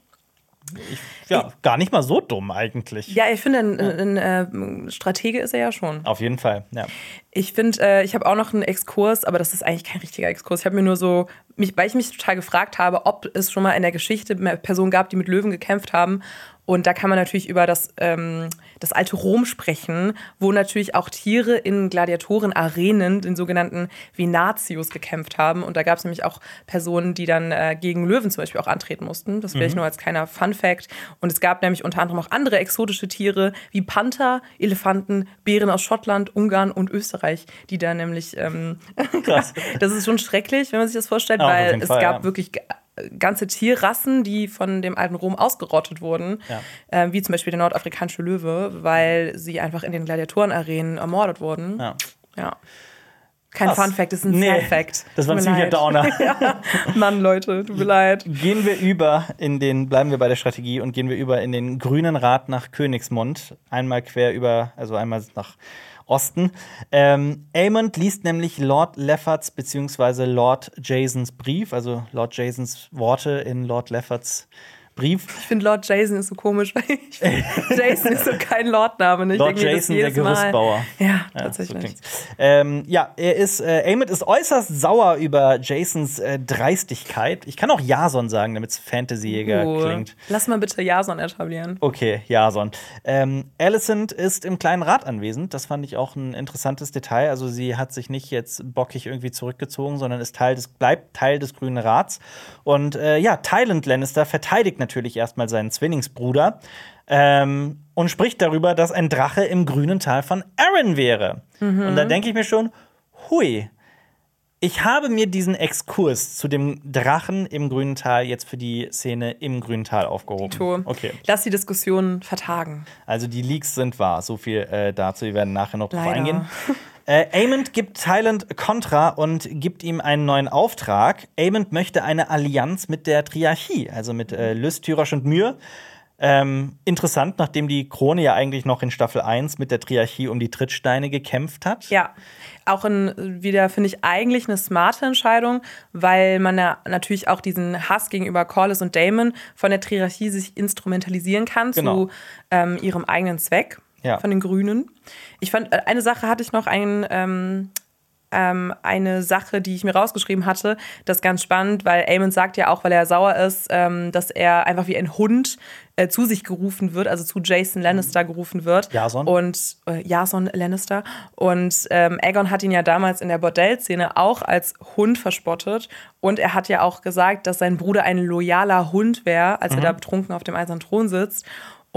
[SPEAKER 1] Ja, gar nicht mal so dumm eigentlich.
[SPEAKER 2] Ja, ich finde, ein, ein, ein äh, Stratege ist er ja schon.
[SPEAKER 1] Auf jeden Fall, ja.
[SPEAKER 2] Ich finde, äh, ich habe auch noch einen Exkurs, aber das ist eigentlich kein richtiger Exkurs. Ich habe mir nur so, mich, weil ich mich total gefragt habe, ob es schon mal in der Geschichte Personen gab, die mit Löwen gekämpft haben. Und da kann man natürlich über das, ähm, das alte Rom sprechen, wo natürlich auch Tiere in Gladiatoren-Arenen, den sogenannten Venatius, gekämpft haben. Und da gab es nämlich auch Personen, die dann äh, gegen Löwen zum Beispiel auch antreten mussten. Das will ich nur als kleiner Fun-Fact. Und es gab nämlich unter anderem auch andere exotische Tiere wie Panther, Elefanten, Bären aus Schottland, Ungarn und Österreich, die da nämlich ähm,
[SPEAKER 1] Krass.
[SPEAKER 2] das ist schon schrecklich, wenn man sich das vorstellt,
[SPEAKER 1] Ja, auf
[SPEAKER 2] weil
[SPEAKER 1] jeden
[SPEAKER 2] es
[SPEAKER 1] Fall,
[SPEAKER 2] gab
[SPEAKER 1] ja.
[SPEAKER 2] wirklich ganze Tierrassen, die von dem alten Rom ausgerottet wurden,
[SPEAKER 1] Ja.
[SPEAKER 2] äh, wie zum Beispiel der nordafrikanische Löwe, weil sie einfach in den Gladiatorenarenen ermordet wurden.
[SPEAKER 1] Ja.
[SPEAKER 2] Ja. Kein
[SPEAKER 1] Krass.
[SPEAKER 2] Fun-Fact, das ist ein
[SPEAKER 1] Nee,
[SPEAKER 2] Sad-Fact.
[SPEAKER 1] das war ein
[SPEAKER 2] Tut mir
[SPEAKER 1] ziemlicher
[SPEAKER 2] leid.
[SPEAKER 1] Downer.
[SPEAKER 2] Ja. Mann, Leute, tut mir leid.
[SPEAKER 1] Gehen wir über in den, bleiben wir bei der Strategie und gehen wir über in den grünen Rat nach Königsmund. Einmal quer über, also einmal nach Osten. Ähm, Aemond liest nämlich Lord Lefferts bzw. Lord Jasons Brief, also Lord Jasons Worte in Lord Lefferts Brief.
[SPEAKER 2] Ich finde Lord Jason ist so komisch, weil ich find, Jason ist so kein Lordname. Ne? Ich
[SPEAKER 1] Lord
[SPEAKER 2] denk mir das
[SPEAKER 1] Jason, der
[SPEAKER 2] jedes Mal.
[SPEAKER 1] Gerüstbauer.
[SPEAKER 2] Ja,
[SPEAKER 1] Ja,
[SPEAKER 2] tatsächlich.
[SPEAKER 1] so klingt's. ähm, ja, er ist, äh, Aemond ist äußerst sauer über Jasons äh, Dreistigkeit. Ich kann auch Jason sagen, damit es fantasyiger
[SPEAKER 2] Uh,
[SPEAKER 1] klingt.
[SPEAKER 2] Lass mal bitte Jason etablieren.
[SPEAKER 1] Okay, Jason. Ähm, Alicent ist im kleinen Rat anwesend. Das fand ich auch ein interessantes Detail. Also sie hat sich nicht jetzt bockig irgendwie zurückgezogen, sondern ist Teil des, bleibt Teil des Grünen Rats. Und äh, ja, Tywin Lannister verteidigt natürlich erstmal seinen Zwillingsbruder ähm, und spricht darüber, dass ein Drache im grünen Tal von Arryn wäre. Und da denke ich mir schon, hui. Ich habe mir diesen Exkurs zu dem Drachen im grünen Tal jetzt für die Szene im grünen Tal aufgehoben.
[SPEAKER 2] Tito.
[SPEAKER 1] Okay.
[SPEAKER 2] Lass die Diskussion vertagen.
[SPEAKER 1] Also die Leaks sind wahr. So viel äh, dazu. Wir werden nachher noch drauf
[SPEAKER 2] Leider.
[SPEAKER 1] eingehen. Äh, Aemond gibt Tyland Kontra und gibt ihm einen neuen Auftrag. Aemond möchte eine Allianz mit der Triarchie, also mit äh, Lys, Tyrosh und Myr. Ähm, interessant, nachdem die Krone ja eigentlich noch in Staffel eins mit der Triarchie um die Trittsteine gekämpft hat.
[SPEAKER 2] Ja, auch in, wieder, finde ich, eigentlich eine smarte Entscheidung, weil man ja natürlich auch diesen Hass gegenüber Corlys und Daemon von der Triarchie sich instrumentalisieren kann
[SPEAKER 1] Genau.
[SPEAKER 2] zu ähm, ihrem eigenen Zweck,
[SPEAKER 1] Ja.
[SPEAKER 2] von den Grünen. Ich fand, äh, eine Sache hatte ich noch, ein, ähm, ähm, eine Sache, die ich mir rausgeschrieben hatte, das ist ganz spannend, weil Aemond sagt ja auch, weil er sauer ist, ähm, dass er einfach wie ein Hund äh, zu sich gerufen wird, also zu Jason Lannister gerufen wird.
[SPEAKER 1] Jason.
[SPEAKER 2] Und äh, Jason Lannister. Und ähm, Aegon hat ihn ja damals in der Bordellszene auch als Hund verspottet. Und er hat ja auch gesagt, dass sein Bruder ein loyaler Hund wäre, als er da betrunken auf dem eisernen Thron sitzt.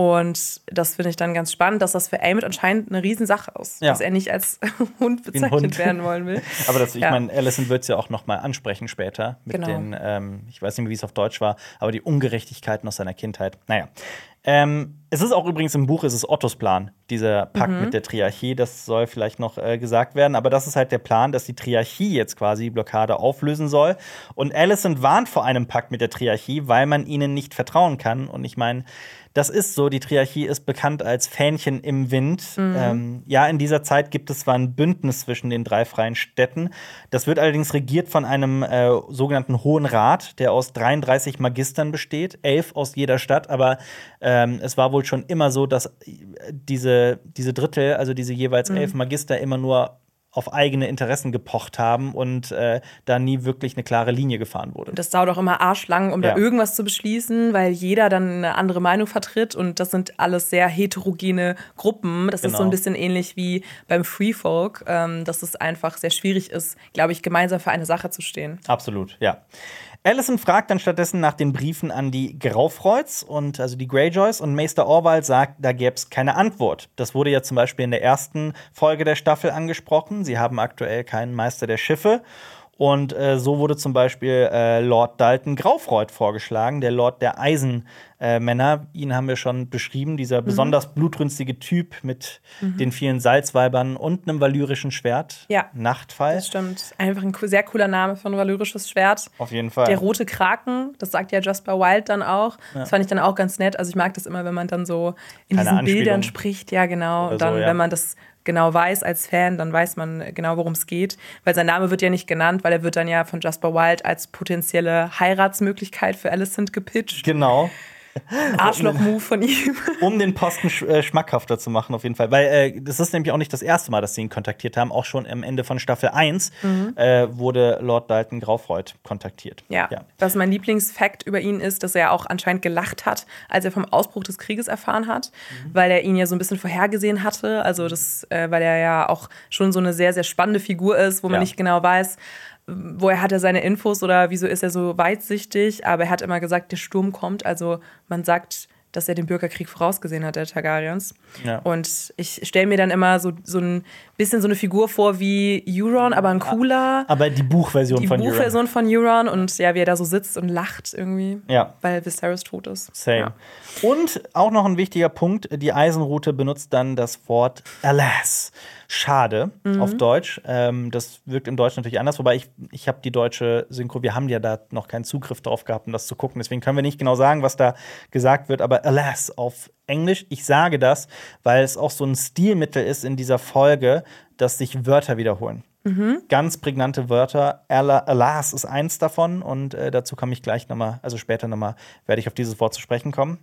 [SPEAKER 2] Und das finde ich dann ganz spannend, dass das für Aemond anscheinend eine Riesensache ist,
[SPEAKER 1] Ja.
[SPEAKER 2] dass er nicht als Hund
[SPEAKER 1] Wie ein
[SPEAKER 2] bezeichnet
[SPEAKER 1] Hund.
[SPEAKER 2] werden wollen will.
[SPEAKER 1] Aber das, ich
[SPEAKER 2] Ja.
[SPEAKER 1] meine, Alicent wird es ja auch noch mal ansprechen später mit
[SPEAKER 2] Genau.
[SPEAKER 1] den, ähm, ich weiß nicht mehr, wie es auf Deutsch war, aber die Ungerechtigkeiten aus seiner Kindheit. Naja. Ähm, es ist auch übrigens im Buch, es ist Ottos Plan, dieser Pakt
[SPEAKER 2] Mhm.
[SPEAKER 1] mit der Triarchie. Das soll vielleicht noch äh, gesagt werden, aber das ist halt der Plan, dass die Triarchie jetzt quasi die Blockade auflösen soll. Und Alicent warnt vor einem Pakt mit der Triarchie, weil man ihnen nicht vertrauen kann. Und ich meine, das ist so, die Triarchie ist bekannt als Fähnchen im Wind. Ähm, ja, in dieser Zeit gibt es zwar ein Bündnis zwischen den drei freien Städten. Das wird allerdings regiert von einem äh, sogenannten Hohen Rat, der aus dreiunddreißig Magistern besteht, elf aus jeder Stadt. Aber ähm, es war wohl schon immer so, dass diese, diese Drittel, also diese jeweils elf Magister, immer nur auf eigene Interessen gepocht haben und äh, da nie wirklich eine klare Linie gefahren wurde.
[SPEAKER 2] Das dauert auch immer arschlang, um
[SPEAKER 1] Ja.
[SPEAKER 2] da irgendwas zu beschließen, weil jeder dann eine andere Meinung vertritt und das sind alles sehr heterogene Gruppen. Das ist
[SPEAKER 1] Genau.
[SPEAKER 2] so ein bisschen ähnlich wie beim Free Folk, ähm, dass es einfach sehr schwierig ist, glaube ich, gemeinsam für eine Sache zu stehen.
[SPEAKER 1] Absolut, ja. Alicent fragt dann stattdessen nach den Briefen an die Graufreuds, und also die Greyjoys, und Maester Orwald sagt, da gäbe es keine Antwort. Das wurde ja zum Beispiel in der ersten Folge der Staffel angesprochen. Sie haben aktuell keinen Meister der Schiffe. Und äh, so wurde zum Beispiel äh, Lord Dalton Graufreud vorgeschlagen, der Lord der Eisenmänner. Äh, Ihn haben wir schon beschrieben, dieser mhm. besonders blutrünstige Typ mit mhm. den vielen Salzweibern und einem valyrischen Schwert.
[SPEAKER 2] Ja,
[SPEAKER 1] Nachtfall.
[SPEAKER 2] Das stimmt. Einfach ein sehr cooler Name für ein valyrisches Schwert.
[SPEAKER 1] Auf jeden Fall.
[SPEAKER 2] Der rote Kraken, das sagt ja Jasper Wilde dann auch. Ja. Das fand ich dann auch ganz nett. Also ich mag das immer, wenn man dann so in Keine diesen Bildern spricht. Ja, genau. Und dann, so, ja. wenn man das genau weiß als Fan, dann weiß man genau, worum es geht. Weil sein Name wird ja nicht genannt, weil er wird dann ja von Jasper Wilde als potenzielle Heiratsmöglichkeit für Alicent gepitcht.
[SPEAKER 1] Genau.
[SPEAKER 2] Arschloch-Move von ihm.
[SPEAKER 1] Um den Posten sch äh, schmackhafter zu machen, auf jeden Fall. Weil äh, das ist nämlich auch nicht das erste Mal, dass sie ihn kontaktiert haben. Auch schon am Ende von Staffel eins mhm. äh, wurde Lord Dalton Graufreud kontaktiert.
[SPEAKER 2] Ja. ja. Was mein Lieblingsfakt über ihn ist, dass er auch anscheinend gelacht hat, als er vom Ausbruch des Krieges erfahren hat. Mhm. Weil er ihn ja so ein bisschen vorhergesehen hatte. Also das, äh, weil er ja auch schon so eine sehr, sehr spannende Figur ist, wo man ja. nicht genau weiß, woher hat er seine Infos oder wieso ist er so weitsichtig. Aber er hat immer gesagt, der Sturm kommt. Also man sagt, dass er den Bürgerkrieg vorausgesehen hat, der Targaryens. Ja. Und ich stelle mir dann immer so, so ein bisschen so eine Figur vor wie Euron, aber ein cooler.
[SPEAKER 1] Aber die Buchversion
[SPEAKER 2] die
[SPEAKER 1] von Euron.
[SPEAKER 2] Die Buchversion von Euron und ja, wie er da so sitzt und lacht irgendwie,
[SPEAKER 1] ja.
[SPEAKER 2] weil Viserys tot ist.
[SPEAKER 1] Same.
[SPEAKER 2] Ja.
[SPEAKER 1] Und auch noch ein wichtiger Punkt, die Eisenrute benutzt dann das Wort Alas. Schade, mhm. auf Deutsch. Ähm, das wirkt im Deutschen natürlich anders, wobei ich, ich habe die deutsche Synchro, wir haben ja da noch keinen Zugriff drauf gehabt, um das zu gucken. Deswegen können wir nicht genau sagen, was da gesagt wird, aber alas auf Englisch. Ich sage das, weil es auch so ein Stilmittel ist in dieser Folge, dass sich Wörter wiederholen. Mhm. Ganz prägnante Wörter. Alas ist eins davon und äh, dazu komme ich gleich nochmal, also später nochmal, werde ich auf dieses Wort zu sprechen kommen.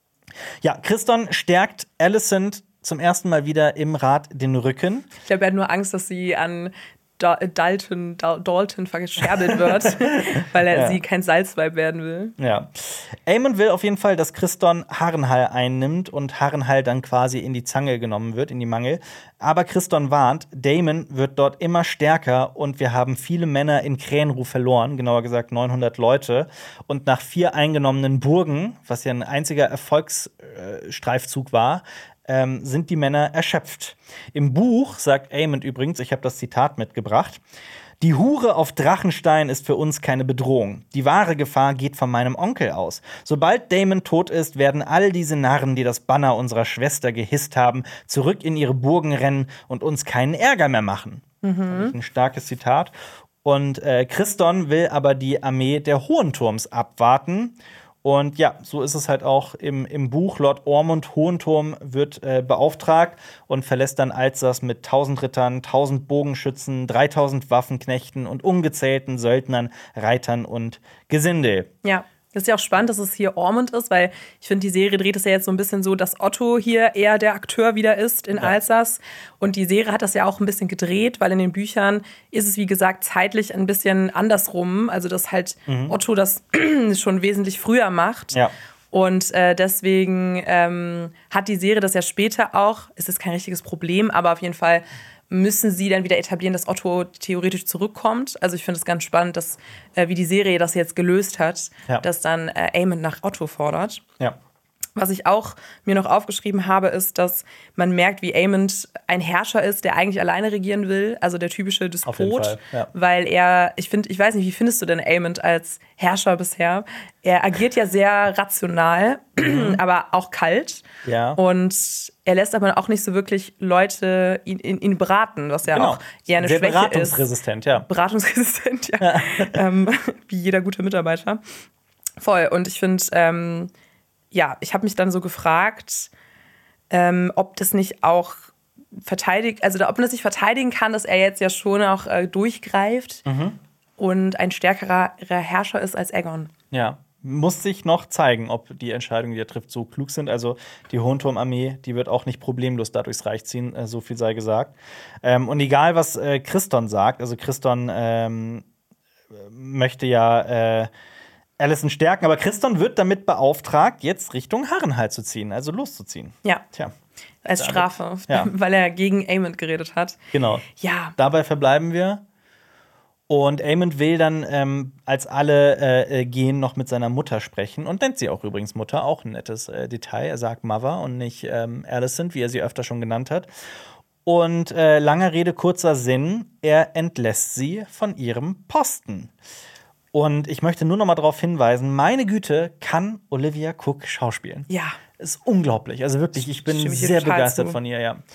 [SPEAKER 1] Ja, Criston stärkt Alicent zum ersten Mal wieder im Rat den Rücken.
[SPEAKER 2] Ich glaube, er hat nur Angst, dass sie an Dalton, Dalton verscherbelt wird, weil er ja. sie kein Salzweib werden will.
[SPEAKER 1] Ja. Aemond will auf jeden Fall, dass Criston Harrenhal einnimmt und Harrenhal dann quasi in die Zange genommen wird, in die Mangel. Aber Criston warnt, Daemon wird dort immer stärker und wir haben viele Männer in Krähenruh verloren, genauer gesagt neunhundert Leute. Und nach vier eingenommenen Burgen, was ja ein einziger Erfolgsstreifzug war, Ähm, sind die Männer erschöpft. Im Buch sagt Aemond übrigens, ich habe das Zitat mitgebracht, die Hure auf Drachenstein ist für uns keine Bedrohung. Die wahre Gefahr geht von meinem Onkel aus. Sobald Daemon tot ist, werden all diese Narren, die das Banner unserer Schwester gehisst haben, zurück in ihre Burgen rennen und uns keinen Ärger mehr machen. Mhm. Ein starkes Zitat. Und äh, Criston will aber die Armee der Hohenturms abwarten. Und ja, so ist es halt auch im, im Buch. Lord Ormond Hohenturm wird äh, beauftragt und verlässt dann Alsace mit tausend Rittern, tausend Bogenschützen, dreitausend Waffenknechten und ungezählten Söldnern, Reitern und Gesinde.
[SPEAKER 2] Ja. Das ist ja auch spannend, dass es hier Ormond ist, weil ich finde, die Serie dreht es ja jetzt so ein bisschen so, dass Otto hier eher der Akteur wieder ist in ja. Alsace. Und die Serie hat das ja auch ein bisschen gedreht, weil in den Büchern ist es, wie gesagt, zeitlich ein bisschen andersrum. Also, dass halt mhm. Otto das schon wesentlich früher macht.
[SPEAKER 1] Ja.
[SPEAKER 2] Und äh, deswegen ähm, hat die Serie das ja später auch, es ist kein richtiges Problem, aber auf jeden Fall müssen sie dann wieder etablieren, dass Otto theoretisch zurückkommt. Also ich finde es ganz spannend, dass äh, wie die Serie das jetzt gelöst hat, ja. dass dann äh, Aemond nach Otto fordert.
[SPEAKER 1] Ja.
[SPEAKER 2] Was ich auch mir noch aufgeschrieben habe, ist, dass man merkt, wie Aemond ein Herrscher ist, der eigentlich alleine regieren will, also der typische Despot,
[SPEAKER 1] Auf jeden Fall, ja.
[SPEAKER 2] weil er, ich finde, ich weiß nicht, wie findest du denn Aemond als Herrscher bisher? Er agiert ja sehr rational, mhm. aber auch kalt.
[SPEAKER 1] Ja.
[SPEAKER 2] Und er lässt aber auch nicht so wirklich Leute ihn, ihn, ihn beraten, was ja
[SPEAKER 1] genau.
[SPEAKER 2] auch eher eine
[SPEAKER 1] sehr
[SPEAKER 2] Schwäche
[SPEAKER 1] beratungsresistent,
[SPEAKER 2] ist.
[SPEAKER 1] Ja.
[SPEAKER 2] Beratungsresistent, ja. ja. ähm, wie jeder gute Mitarbeiter. Voll. Und ich finde, ähm, ja, ich habe mich dann so gefragt, ähm, ob das nicht auch verteidigt, also ob man das nicht verteidigen kann, dass er jetzt ja schon auch äh, durchgreift mhm. und ein stärkerer Herrscher ist als Aegon.
[SPEAKER 1] Ja, muss sich noch zeigen, ob die Entscheidungen, die er trifft, so klug sind. Also die Hohenturm-Armee, die wird auch nicht problemlos da durchs Reich ziehen, äh, so viel sei gesagt. Ähm, und egal, was äh, Criston sagt, also Criston ähm, möchte ja äh, Alicent stärken, aber Criston wird damit beauftragt, jetzt Richtung Harrenhal zu ziehen, also loszuziehen.
[SPEAKER 2] Ja.
[SPEAKER 1] Tja.
[SPEAKER 2] Als Strafe,
[SPEAKER 1] ja.
[SPEAKER 2] weil er gegen Aemond geredet hat.
[SPEAKER 1] Genau.
[SPEAKER 2] Ja.
[SPEAKER 1] Dabei verbleiben wir. Und Aemond will dann, ähm, als alle äh, gehen, noch mit seiner Mutter sprechen und nennt sie auch übrigens Mutter, auch ein nettes äh, Detail. Er sagt Mother und nicht ähm, Alicent, wie er sie öfter schon genannt hat. Und äh, langer Rede, kurzer Sinn, er entlässt sie von ihrem Posten. Und ich möchte nur noch mal darauf hinweisen, meine Güte, kann Olivia Cooke schauspielen.
[SPEAKER 2] Ja.
[SPEAKER 1] Ist unglaublich. Also wirklich, ich bin
[SPEAKER 2] Stimme ich dir
[SPEAKER 1] sehr
[SPEAKER 2] total
[SPEAKER 1] begeistert
[SPEAKER 2] zu.
[SPEAKER 1] von ihr, ja.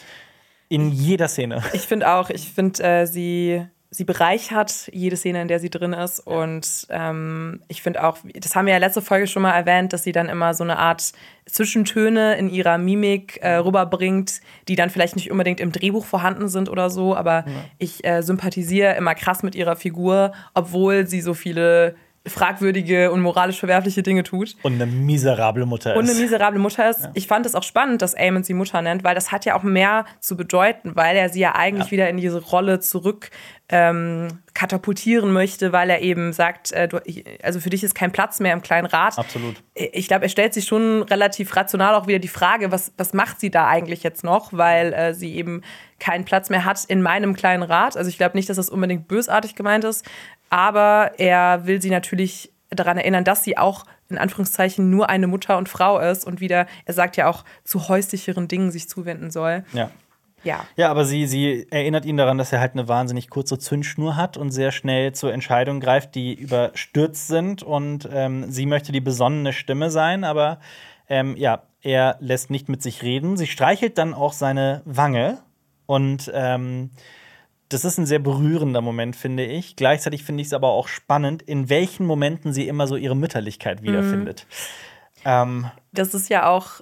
[SPEAKER 1] In jeder Szene.
[SPEAKER 2] Ich finde auch, ich finde, äh, sie, sie bereichert jede Szene, in der sie drin ist. Und ähm, ich finde auch, das haben wir ja letzte Folge schon mal erwähnt, dass sie dann immer so eine Art Zwischentöne in ihrer Mimik äh, rüberbringt, die dann vielleicht nicht unbedingt im Drehbuch vorhanden sind oder so. Aber ja. ich äh, sympathisiere immer krass mit ihrer Figur, obwohl sie so viele fragwürdige und moralisch verwerfliche Dinge tut.
[SPEAKER 1] Und eine miserable Mutter ist.
[SPEAKER 2] Und eine miserable Mutter ist. Ja. Ich fand es auch spannend, dass Aemond sie Mutter nennt, weil das hat ja auch mehr zu bedeuten, weil er sie ja eigentlich ja. wieder in diese Rolle zurück ähm, katapultieren möchte, weil er eben sagt, äh, du, ich, also für dich ist kein Platz mehr im kleinen Rat.
[SPEAKER 1] Absolut.
[SPEAKER 2] Ich glaube, er stellt sich schon relativ rational auch wieder die Frage, was, was macht sie da eigentlich jetzt noch, weil äh, sie eben keinen Platz mehr hat in meinem kleinen Rat. Also ich glaube nicht, dass das unbedingt bösartig gemeint ist, aber er will sie natürlich daran erinnern, dass sie auch in Anführungszeichen nur eine Mutter und Frau ist und wieder, er sagt ja auch, zu häuslicheren Dingen sich zuwenden soll.
[SPEAKER 1] Ja.
[SPEAKER 2] Ja.
[SPEAKER 1] Ja, aber sie, sie erinnert ihn daran, dass er halt eine wahnsinnig kurze Zündschnur hat und sehr schnell zu Entscheidungen greift, die überstürzt sind. Und ähm, sie möchte die besonnene Stimme sein, aber ähm, ja, er lässt nicht mit sich reden. Sie streichelt dann auch seine Wange und ähm, das ist ein sehr berührender Moment, finde ich. Gleichzeitig finde ich es aber auch spannend, in welchen Momenten sie immer so ihre Mütterlichkeit wiederfindet. Mhm. Ähm,
[SPEAKER 2] das ist ja auch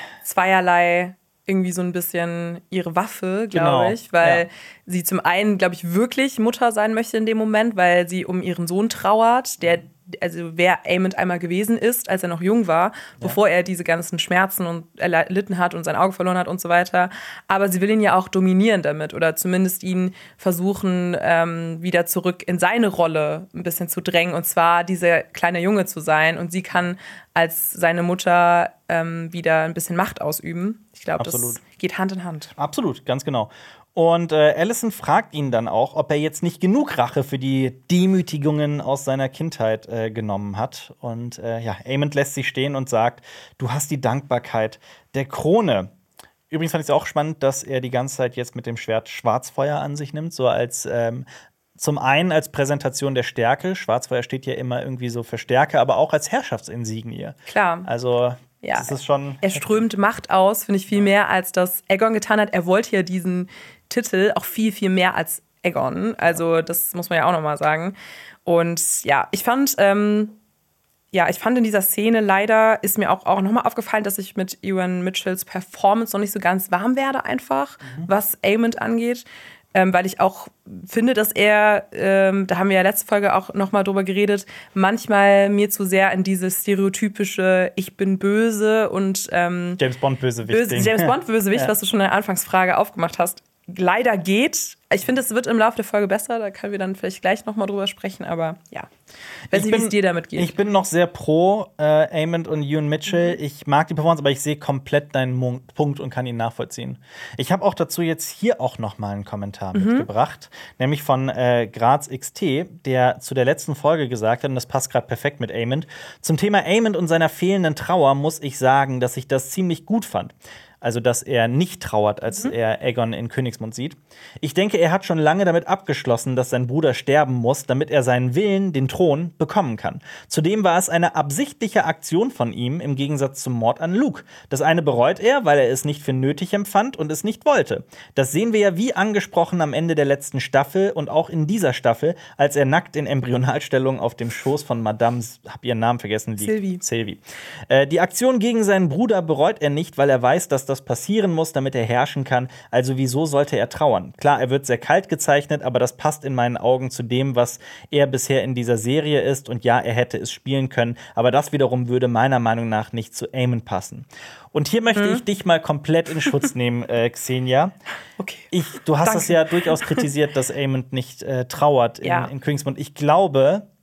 [SPEAKER 2] zweierlei irgendwie so ein bisschen ihre Waffe, glaube
[SPEAKER 1] genau.
[SPEAKER 2] ich, weil
[SPEAKER 1] ja.
[SPEAKER 2] sie zum einen, glaube ich, wirklich Mutter sein möchte in dem Moment, weil sie um ihren Sohn trauert, der also wer Aemond einmal gewesen ist, als er noch jung war, ja. bevor er diese ganzen Schmerzen und erlitten hat und sein Auge verloren hat und so weiter. Aber sie will ihn ja auch dominieren damit oder zumindest ihn versuchen, ähm, wieder zurück in seine Rolle ein bisschen zu drängen und zwar dieser kleine Junge zu sein. Und sie kann als seine Mutter ähm, wieder ein bisschen Macht ausüben. Ich glaube, das geht Hand in Hand.
[SPEAKER 1] Absolut, ganz genau. Und äh, Alicent fragt ihn dann auch, ob er jetzt nicht genug Rache für die Demütigungen aus seiner Kindheit äh, genommen hat. Und äh, ja, Aemond lässt sie stehen und sagt, du hast die Dankbarkeit der Krone. Übrigens fand ich es auch spannend, dass er die ganze Zeit jetzt mit dem Schwert Schwarzfeuer an sich nimmt, so als ähm, zum einen als Präsentation der Stärke. Schwarzfeuer steht ja immer irgendwie so für Stärke, aber auch als Herrschaftsinsignie.
[SPEAKER 2] Klar.
[SPEAKER 1] Also
[SPEAKER 2] ja,
[SPEAKER 1] das ist schon.
[SPEAKER 2] Er strömt Macht aus, finde ich, viel mehr, als das Aegon getan hat. Er wollte ja diesen Titel auch viel, viel mehr als Aegon. Also, das muss man ja auch noch mal sagen. Und ja, ich fand, ähm, ja, ich fand in dieser Szene leider, ist mir auch, auch noch mal aufgefallen, dass ich mit Ewan Mitchells Performance noch nicht so ganz warm werde, einfach, mhm. was Aemond angeht. Ähm, weil ich auch finde, dass er, ähm, da haben wir ja letzte Folge auch noch mal drüber geredet, manchmal mir zu sehr in dieses stereotypische Ich bin böse und ähm,
[SPEAKER 1] James Bond-Bösewicht.
[SPEAKER 2] Böse, James Bond-Bösewicht,
[SPEAKER 1] ja.
[SPEAKER 2] was du schon in der Anfangsfrage aufgemacht hast, leider geht. Ich finde, es wird im Laufe der Folge besser, da können wir dann vielleicht gleich noch mal drüber sprechen, aber ja. Ich weiß nicht, wie es dir damit geht.
[SPEAKER 1] Ich bin noch sehr pro äh, Aemond und Ewan Mitchell. Mhm. Ich mag die Performance, aber ich sehe komplett deinen Mo- Punkt und kann ihn nachvollziehen. Ich habe auch dazu jetzt hier auch noch mal einen Kommentar mhm. mitgebracht, nämlich von äh, Graz X T, der zu der letzten Folge gesagt hat, und das passt gerade perfekt mit Aemond, zum Thema Aemond und seiner fehlenden Trauer muss ich sagen, dass ich das ziemlich gut fand. Also, dass er nicht trauert, als mhm. er Aegon in Königsmund sieht. Ich denke, er hat schon lange damit abgeschlossen, dass sein Bruder sterben muss, damit er seinen Willen, den Thron, bekommen kann. Zudem war es eine absichtliche Aktion von ihm, im Gegensatz zum Mord an Luke. Das eine bereut er, weil er es nicht für nötig empfand und es nicht wollte. Das sehen wir ja wie angesprochen am Ende der letzten Staffel und auch in dieser Staffel, als er nackt in Embryonalstellung auf dem Schoß von Madame, hab ihren Namen vergessen, liegt.
[SPEAKER 2] Sylvie.
[SPEAKER 1] Sylvie. Äh, die Aktion gegen seinen Bruder bereut er nicht, weil er weiß, dass das passieren muss, damit er herrschen kann. Also wieso sollte er trauern? Klar, er wird sehr kalt gezeichnet, aber das passt in meinen Augen zu dem, was er bisher in dieser Serie ist. Und ja, er hätte es spielen können, aber das wiederum würde meiner Meinung nach nicht zu Aemond passen. Und hier möchte hm. ich dich mal komplett in Schutz nehmen, äh, Xenia.
[SPEAKER 2] Okay.
[SPEAKER 1] Ich, du hast
[SPEAKER 2] Danke.
[SPEAKER 1] es ja durchaus kritisiert, dass Aemond nicht äh, trauert in,
[SPEAKER 2] ja.
[SPEAKER 1] in Königsmund. Ich glaube,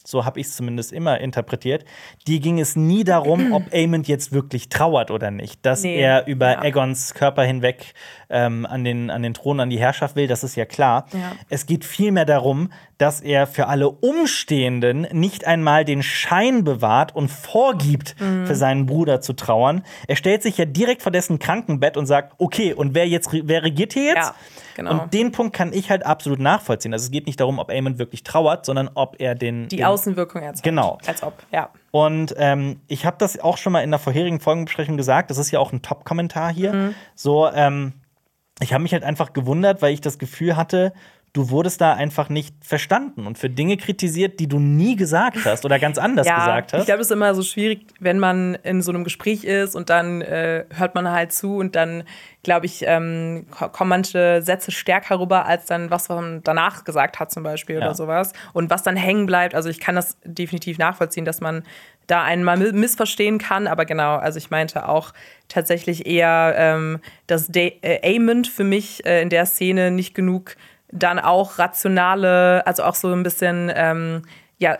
[SPEAKER 1] so habe ich es zumindest immer interpretiert, die ging es nie darum, ob Aemond jetzt wirklich trauert oder nicht. Dass
[SPEAKER 2] Nee,
[SPEAKER 1] er über
[SPEAKER 2] ja.
[SPEAKER 1] Aegons Körper hinweg ähm, an, den, an den Thron, an die Herrschaft will, das ist ja klar.
[SPEAKER 2] Ja.
[SPEAKER 1] Es geht vielmehr darum, dass er für alle Umstehenden nicht einmal den Schein bewahrt und vorgibt,
[SPEAKER 2] Mhm.
[SPEAKER 1] für seinen Bruder zu trauern. Er stellt sich ja direkt vor dessen Krankenbett und sagt, okay, und wer jetzt wer regiert hier jetzt?
[SPEAKER 2] Ja, genau.
[SPEAKER 1] Und den Punkt kann ich halt absolut nachvollziehen. Also es geht nicht darum, ob Aemond wirklich trauert, sondern ob er den
[SPEAKER 2] Die
[SPEAKER 1] den,
[SPEAKER 2] Außenwirkung erzeugt.
[SPEAKER 1] Genau.
[SPEAKER 2] Als ob, ja.
[SPEAKER 1] Und ähm, ich habe das auch schon mal in der vorherigen Folgenbesprechung gesagt. Das ist ja auch ein Top-Kommentar hier.
[SPEAKER 2] Mhm.
[SPEAKER 1] So, ähm, ich habe mich halt einfach gewundert, weil ich das Gefühl hatte, du wurdest da einfach nicht verstanden und für Dinge kritisiert, die du nie gesagt hast oder ganz anders
[SPEAKER 2] ja,
[SPEAKER 1] gesagt hast.
[SPEAKER 2] Ich glaube, das ist immer so schwierig, wenn man in so einem Gespräch ist und dann äh, hört man halt zu und dann, glaube ich, ähm, kommen manche Sätze stärker rüber, als dann, was man danach gesagt hat zum Beispiel
[SPEAKER 1] Ja.
[SPEAKER 2] oder sowas. Und was dann hängen bleibt, also ich kann das definitiv nachvollziehen, dass man da einen mal missverstehen kann, aber genau, also ich meinte auch tatsächlich eher, ähm, dass De- äh, Aemond für mich äh, in der Szene nicht genug dann auch rationale, also auch so ein bisschen ähm, ja,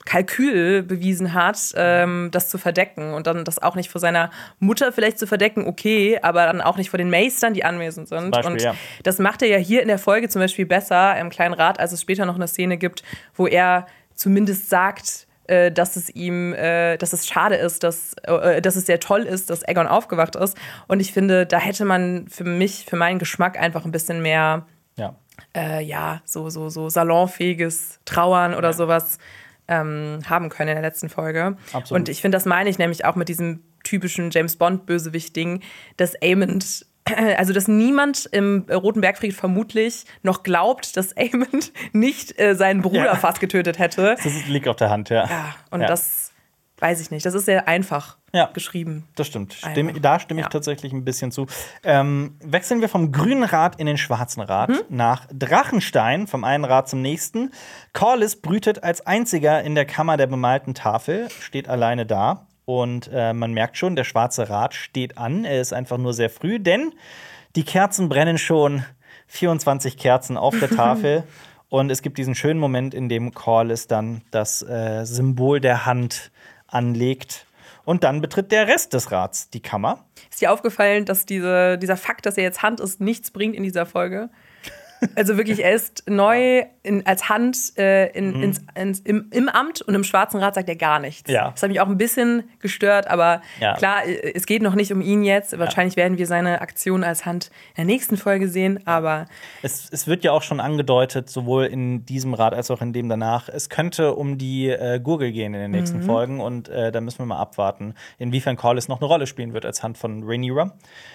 [SPEAKER 2] Kalkül bewiesen hat, ähm, das zu verdecken und dann das auch nicht vor seiner Mutter vielleicht zu verdecken, okay, aber dann auch nicht vor den Meistern, die anwesend sind.
[SPEAKER 1] Beispiel,
[SPEAKER 2] und
[SPEAKER 1] ja.
[SPEAKER 2] das macht er ja hier in der Folge zum Beispiel besser im Kleinen Rat, als es später noch eine Szene gibt, wo er zumindest sagt, äh, dass es ihm, äh, dass es schade ist, dass, äh, dass es sehr toll ist, dass Aegon aufgewacht ist. Und ich finde, da hätte man für mich, für meinen Geschmack einfach ein bisschen mehr
[SPEAKER 1] Ja.
[SPEAKER 2] Äh, ja, so, so, so salonfähiges Trauern oder sowas ähm, haben können in der letzten Folge.
[SPEAKER 1] Absolut.
[SPEAKER 2] Und ich finde, das meine ich nämlich auch mit diesem typischen James-Bond-Bösewicht-Ding, dass Aemond, also dass niemand im Roten Bergfried vermutlich noch glaubt, dass Aemond nicht äh, seinen Bruder
[SPEAKER 1] Ja.
[SPEAKER 2] fast getötet hätte.
[SPEAKER 1] Das ist, liegt auf der Hand, ja.
[SPEAKER 2] Ja, und
[SPEAKER 1] Ja.
[SPEAKER 2] das weiß ich nicht. Das ist sehr einfach
[SPEAKER 1] Ja.
[SPEAKER 2] geschrieben.
[SPEAKER 1] Das stimmt. Stimm,
[SPEAKER 2] Einfach.
[SPEAKER 1] da stimme ich
[SPEAKER 2] Ja.
[SPEAKER 1] tatsächlich ein bisschen zu. Ähm, wechseln wir vom grünen Rad in den schwarzen Rad
[SPEAKER 2] Mhm.
[SPEAKER 1] nach Drachenstein, vom einen Rad zum nächsten. Corlys brütet als einziger in der Kammer der bemalten Tafel, steht alleine da. Und äh, man merkt schon, der schwarze Rad steht an. Er ist einfach nur sehr früh, denn die Kerzen brennen schon. vierundzwanzig Kerzen auf der Tafel. Und es gibt diesen schönen Moment, in dem Corlys dann das äh, Symbol der Hand anlegt. Und dann betritt der Rest des Rats die Kammer.
[SPEAKER 2] Ist dir aufgefallen, dass diese, dieser Fakt, dass er jetzt Hand ist, nichts bringt in dieser Folge? Also wirklich, er ist neu in, als Hand äh, in,
[SPEAKER 1] Mhm.
[SPEAKER 2] ins, ins, im, im Amt und im Schwarzen Rat sagt er gar nichts.
[SPEAKER 1] Ja.
[SPEAKER 2] Das hat mich auch ein bisschen gestört, aber
[SPEAKER 1] Ja.
[SPEAKER 2] klar, äh, es geht noch nicht um ihn jetzt. Wahrscheinlich werden wir seine Aktion als Hand in der nächsten Folge sehen, aber
[SPEAKER 1] Es, es wird ja auch schon angedeutet, sowohl in diesem Rat als auch in dem danach, es könnte um die äh, Gurgel gehen in den nächsten
[SPEAKER 2] Mhm.
[SPEAKER 1] Folgen. Und äh, da müssen wir mal abwarten, inwiefern Corlys noch eine Rolle spielen wird als Hand von Rhaenyra.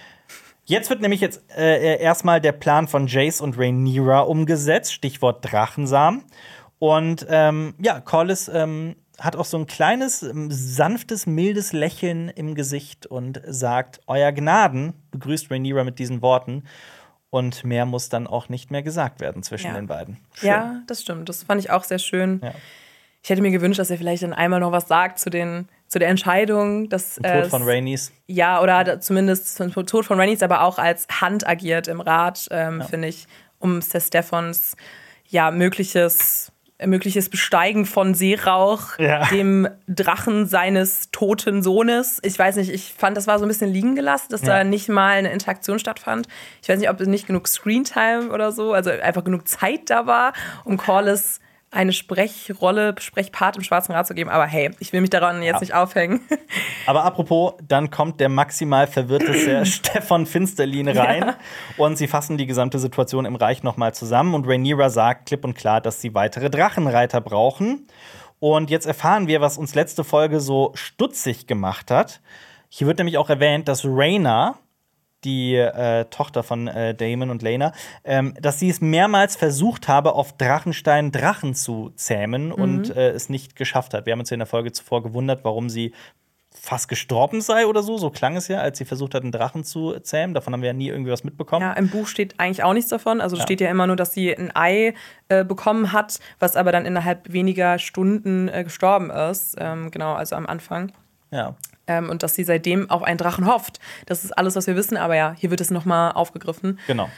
[SPEAKER 1] Jetzt wird nämlich jetzt äh, erstmal der Plan von Jace und Rhaenyra umgesetzt, Stichwort Drachensamen. Und ähm, ja, Corlys ähm, hat auch so ein kleines, ähm, sanftes, mildes Lächeln im Gesicht und sagt, Euer Gnaden, begrüßt Rhaenyra mit diesen Worten. Und mehr muss dann auch nicht mehr gesagt werden zwischen
[SPEAKER 2] Ja.
[SPEAKER 1] den beiden. Schön.
[SPEAKER 2] ja, das stimmt. Das fand ich auch sehr schön.
[SPEAKER 1] Ja.
[SPEAKER 2] Ich hätte mir gewünscht, dass er vielleicht dann einmal noch was sagt zu, den, zu der Entscheidung. Dass,
[SPEAKER 1] Tod
[SPEAKER 2] äh,
[SPEAKER 1] von Rhaenys.
[SPEAKER 2] Ja, oder da- zumindest zum Tod von Rhaenys, aber auch als Hand agiert im Rat, ähm, finde ich, um Ser Stephons ja, mögliches, äh, mögliches Besteigen von Seerauch,
[SPEAKER 1] Ja.
[SPEAKER 2] dem Drachen seines toten Sohnes. Ich weiß nicht, ich fand, das war so ein bisschen liegen gelassen, dass
[SPEAKER 1] Ja.
[SPEAKER 2] da nicht mal eine Interaktion stattfand. Ich weiß nicht, ob nicht genug Screentime oder so, also einfach genug Zeit da war, um Corlys eine Sprechrolle, Sprechpart im Schwarzen Rat zu geben. Aber hey, ich will mich daran jetzt
[SPEAKER 1] Ja.
[SPEAKER 2] nicht aufhängen.
[SPEAKER 1] Aber apropos, dann kommt der maximal verwirrte Ser Stefan Finsterlin rein
[SPEAKER 2] Ja.
[SPEAKER 1] und sie fassen die gesamte Situation im Reich nochmal zusammen und Rhaenyra sagt klipp und klar, dass sie weitere Drachenreiter brauchen. Und jetzt erfahren wir, was uns letzte Folge so stutzig gemacht hat. Hier wird nämlich auch erwähnt, dass Rhaena, die äh, Tochter von äh, Daemon und Laena, ähm, dass sie es mehrmals versucht habe, auf Drachenstein Drachen zu zähmen und äh, es nicht geschafft hat. Wir haben uns ja in der Folge zuvor gewundert, warum sie fast gestorben sei oder so. So klang es ja, als sie versucht hat, einen Drachen zu zähmen. Davon haben wir ja nie irgendwie was mitbekommen.
[SPEAKER 2] Ja, im Buch steht eigentlich auch nichts davon. Also
[SPEAKER 1] Ja.
[SPEAKER 2] steht ja immer nur, dass sie ein Ei äh, bekommen hat, was aber dann innerhalb weniger Stunden äh, gestorben ist. Ähm, genau, also am Anfang.
[SPEAKER 1] Ja.
[SPEAKER 2] Ähm, und dass sie seitdem auf einen Drachen hofft. Das ist alles, was wir wissen. Aber ja, hier wird es nochmal aufgegriffen.
[SPEAKER 1] Genau.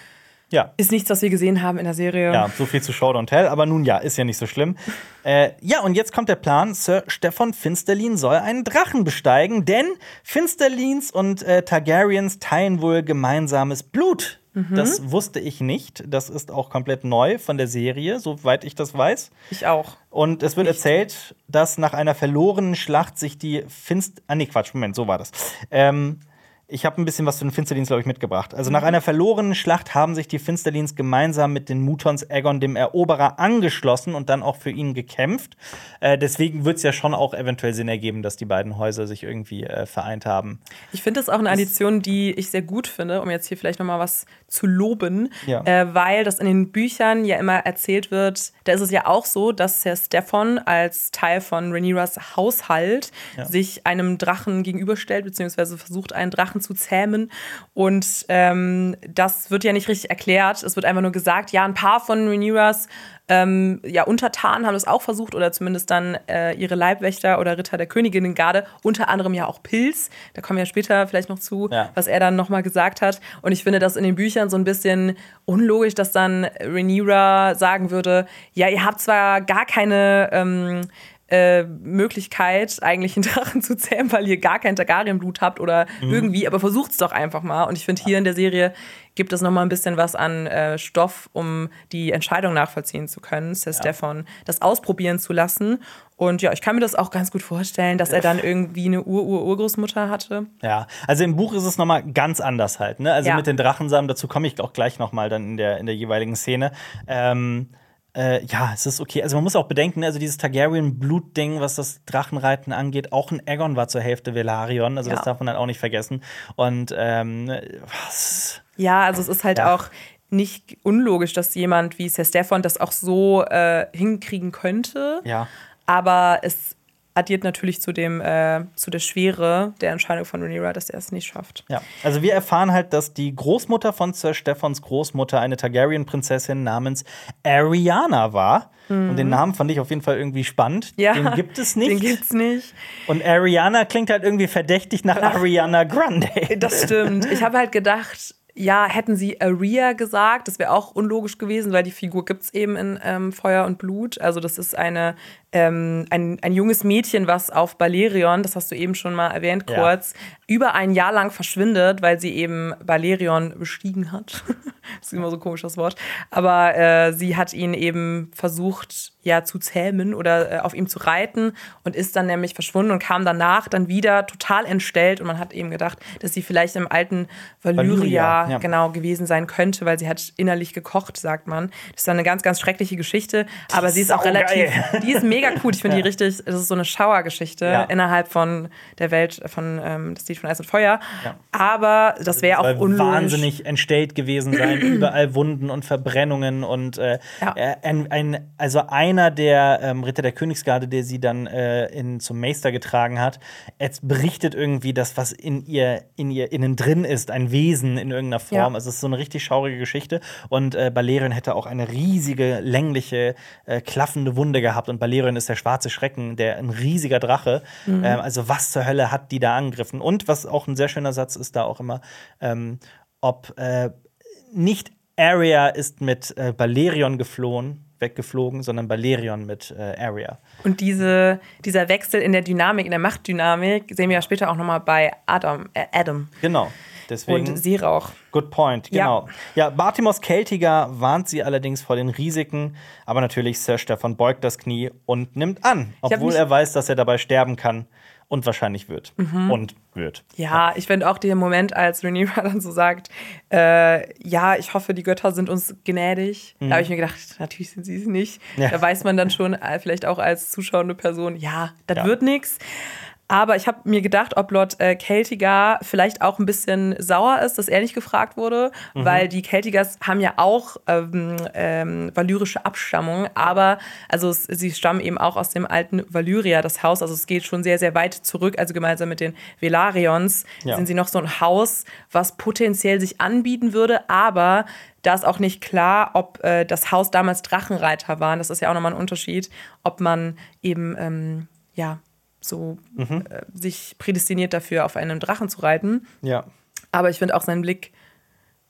[SPEAKER 1] Ja.
[SPEAKER 2] Ist nichts, was wir gesehen haben in der Serie.
[SPEAKER 1] Ja, so viel zu Show Don't Tell, aber nun ja, ist ja nicht so schlimm. Äh, ja, und jetzt kommt der Plan, Sir Stefan Finsterlin soll einen Drachen besteigen, denn Finsterlins und äh, Targaryens teilen wohl gemeinsames Blut. Mhm. Das wusste ich nicht. Das ist auch komplett neu von der Serie, soweit ich das weiß.
[SPEAKER 2] Ich auch.
[SPEAKER 1] Und es wird nicht. erzählt, dass nach einer verlorenen Schlacht sich die Finst... Ah, nee, Quatsch, Moment, so war das. Ähm... Ich habe ein bisschen was zu den Finsterlins, glaube ich, mitgebracht. Also nach einer verlorenen Schlacht haben sich die Finsterlins gemeinsam mit den Mutons Aegon dem Eroberer angeschlossen und dann auch für ihn gekämpft. Äh, deswegen wird es ja schon auch eventuell Sinn ergeben, dass die beiden Häuser sich irgendwie äh, vereint haben.
[SPEAKER 2] Ich finde das auch eine Addition, die ich sehr gut finde, um jetzt hier vielleicht noch mal was zu loben,
[SPEAKER 1] ja.
[SPEAKER 2] äh, weil das in den Büchern ja immer erzählt wird, da ist es ja auch so, dass Ser Stefan als Teil von Rhaenyras Haushalt
[SPEAKER 1] ja.
[SPEAKER 2] sich einem Drachen gegenüberstellt, beziehungsweise versucht, einen Drachen zu zähmen. Und ähm, das wird ja nicht richtig erklärt. Es wird einfach nur gesagt, ja, ein paar von Rhaenyras ähm, ja, Untertanen haben das auch versucht, oder zumindest dann äh, ihre Leibwächter oder Ritter der Königinnengarde, unter anderem ja auch Pilz. Da kommen wir später vielleicht noch zu,
[SPEAKER 1] ja.
[SPEAKER 2] was er dann nochmal gesagt hat. Und ich finde das in den Büchern so ein bisschen unlogisch, dass dann Rhaenyra sagen würde, ja, ihr habt zwar gar keine ähm, Äh, Möglichkeit, eigentlich einen Drachen zu zähmen, weil ihr gar kein Targaryen-Blut habt oder mhm. irgendwie, aber versucht's doch einfach mal. Und ich finde, hier in der Serie gibt es noch mal ein bisschen was an äh, Stoff, um die Entscheidung nachvollziehen zu können, Ser Stefan, ja. das ausprobieren zu lassen. Und ja, ich kann mir das auch ganz gut vorstellen, dass er dann irgendwie eine Ur-Ur-Urgroßmutter hatte.
[SPEAKER 1] Ja, also im Buch ist es noch mal ganz anders halt, ne? Also
[SPEAKER 2] ja.
[SPEAKER 1] mit den Drachensamen, dazu komme ich auch gleich noch mal dann in der, in der jeweiligen Szene. Ähm Äh, ja, es ist okay. Also man muss auch bedenken, also dieses Targaryen-Blut-Ding, was das Drachenreiten angeht, auch ein Aegon war zur Hälfte Velaryon. Also ja. das darf man dann auch nicht vergessen. Und ähm, was?
[SPEAKER 2] Ja, also es ist halt ja. auch nicht unlogisch, dass jemand wie Ser Stefan das auch so äh, hinkriegen könnte.
[SPEAKER 1] Ja.
[SPEAKER 2] Aber es addiert natürlich zu dem äh, zu der Schwere der Entscheidung von Rhaenyra, dass er es nicht schafft.
[SPEAKER 1] Ja, also wir erfahren halt, dass die Großmutter von Sir Stefans Großmutter eine Targaryen-Prinzessin namens Arianna war. Mhm. Und den Namen fand ich auf jeden Fall irgendwie spannend.
[SPEAKER 2] Ja,
[SPEAKER 1] den gibt es nicht.
[SPEAKER 2] Den gibt's nicht.
[SPEAKER 1] Und Arianna klingt halt irgendwie verdächtig nach Ach, Ariana Grande.
[SPEAKER 2] Das stimmt. Ich habe halt gedacht, ja, hätten sie Arya gesagt, das wäre auch unlogisch gewesen, weil die Figur gibt es eben in ähm, Feuer und Blut. Also das ist eine, ähm, ein, ein junges Mädchen, was auf Balerion, das hast du eben schon mal erwähnt kurz, ja. über ein Jahr lang verschwindet, weil sie eben Balerion bestiegen hat. Das ist immer so ein komisches Wort. Aber äh, sie hat ihn eben versucht, ja, zu zähmen oder äh, auf ihm zu reiten und ist dann nämlich verschwunden und kam danach dann wieder total entstellt. Und man hat eben gedacht, dass sie vielleicht im alten Valyria, Valyria ja. genau gewesen sein könnte, weil sie hat innerlich gekocht, sagt man. Das ist dann eine ganz, ganz schreckliche Geschichte. Aber sie ist auch relativ, geil. Die ist mega cool. Ich finde ja. die richtig, das ist so eine Schauergeschichte ja. innerhalb von der Welt von ähm, Das Lied von Eis und Feuer. Ja. Aber das wäre auch unlogisch.
[SPEAKER 1] Wahnsinnig entstellt gewesen sein. Überall Wunden und Verbrennungen und äh, ja. ein, ein, also einer der ähm, Ritter der Königsgarde, der sie dann äh, in, zum Meister getragen hat, jetzt berichtet irgendwie das, was in ihr, in ihr innen drin ist, ein Wesen in irgendeiner Form. Ja. Also es ist so eine richtig schaurige Geschichte. Und äh, Balerion hätte auch eine riesige, längliche, äh, klaffende Wunde gehabt. Und Balerion ist der schwarze Schrecken, der ein riesiger Drache. Mhm. Ähm, also was zur Hölle hat die da angegriffen? Und was auch ein sehr schöner Satz ist da auch immer, ähm, ob äh, nicht Arya ist mit äh, Balerion geflohen, weggeflogen, sondern Balerion mit äh, Arya.
[SPEAKER 2] Und diese, dieser Wechsel in der Dynamik, in der Machtdynamik, sehen wir ja später auch noch mal bei Adam. Äh, Adam.
[SPEAKER 1] Genau. Deswegen,
[SPEAKER 2] und Seerauch.
[SPEAKER 1] Good point, genau. Ja, ja Bartimos Keltiger warnt sie allerdings vor den Risiken, aber natürlich Ser Stefan beugt das Knie und nimmt an, obwohl er weiß, dass er dabei sterben kann. Und wahrscheinlich wird. Mhm. Und wird.
[SPEAKER 2] Ja, ja. Ich finde auch den Moment, als Rhaenyra dann so sagt, äh, ja, ich hoffe, die Götter sind uns gnädig. Mhm. Da habe ich mir gedacht, natürlich sind sie es nicht. Ja. Da weiß man dann schon, äh, vielleicht auch als zuschauende Person, ja, das ja. wird nichts. Aber ich habe mir gedacht, ob Lord äh, Keltigar vielleicht auch ein bisschen sauer ist, dass er nicht gefragt wurde, mhm. weil die Keltigers haben ja auch ähm, ähm, valyrische Abstammung, aber also es, sie stammen eben auch aus dem alten Valyria, das Haus, also es geht schon sehr, sehr weit zurück, also gemeinsam mit den Velarions ja. sind sie noch so ein Haus, was potenziell sich anbieten würde, aber da ist auch nicht klar, ob äh, das Haus damals Drachenreiter waren, das ist ja auch nochmal ein Unterschied, ob man eben, ähm, ja, so mhm. äh, sich prädestiniert dafür, auf einem Drachen zu reiten.
[SPEAKER 1] Ja.
[SPEAKER 2] Aber ich finde auch seinen Blick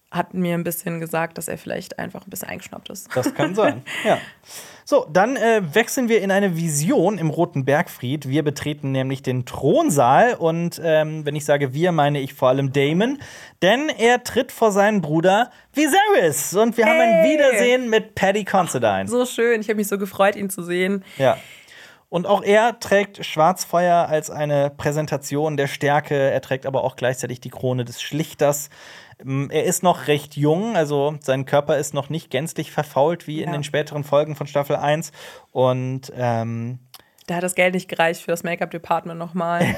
[SPEAKER 2] hat mir ein bisschen gesagt, dass er vielleicht einfach ein bisschen eingeschnappt ist.
[SPEAKER 1] Das kann sein, ja. So, dann äh, wechseln wir in eine Vision im Roten Bergfried. Wir betreten nämlich den Thronsaal. Und ähm, wenn ich sage wir, meine ich vor allem Daemon. Denn er tritt vor seinen Bruder Viserys. Und wir hey. haben ein Wiedersehen mit Paddy Considine.
[SPEAKER 2] So schön, ich habe mich so gefreut, ihn zu sehen.
[SPEAKER 1] Ja. Und auch er trägt Schwarzfeuer als eine Präsentation der Stärke. Er trägt aber auch gleichzeitig die Krone des Schlichters. Er ist noch recht jung, also sein Körper ist noch nicht gänzlich verfault wie ja. in den späteren Folgen von Staffel eins. Und ähm
[SPEAKER 2] da hat das Geld nicht gereicht für das Make-up-Department nochmal.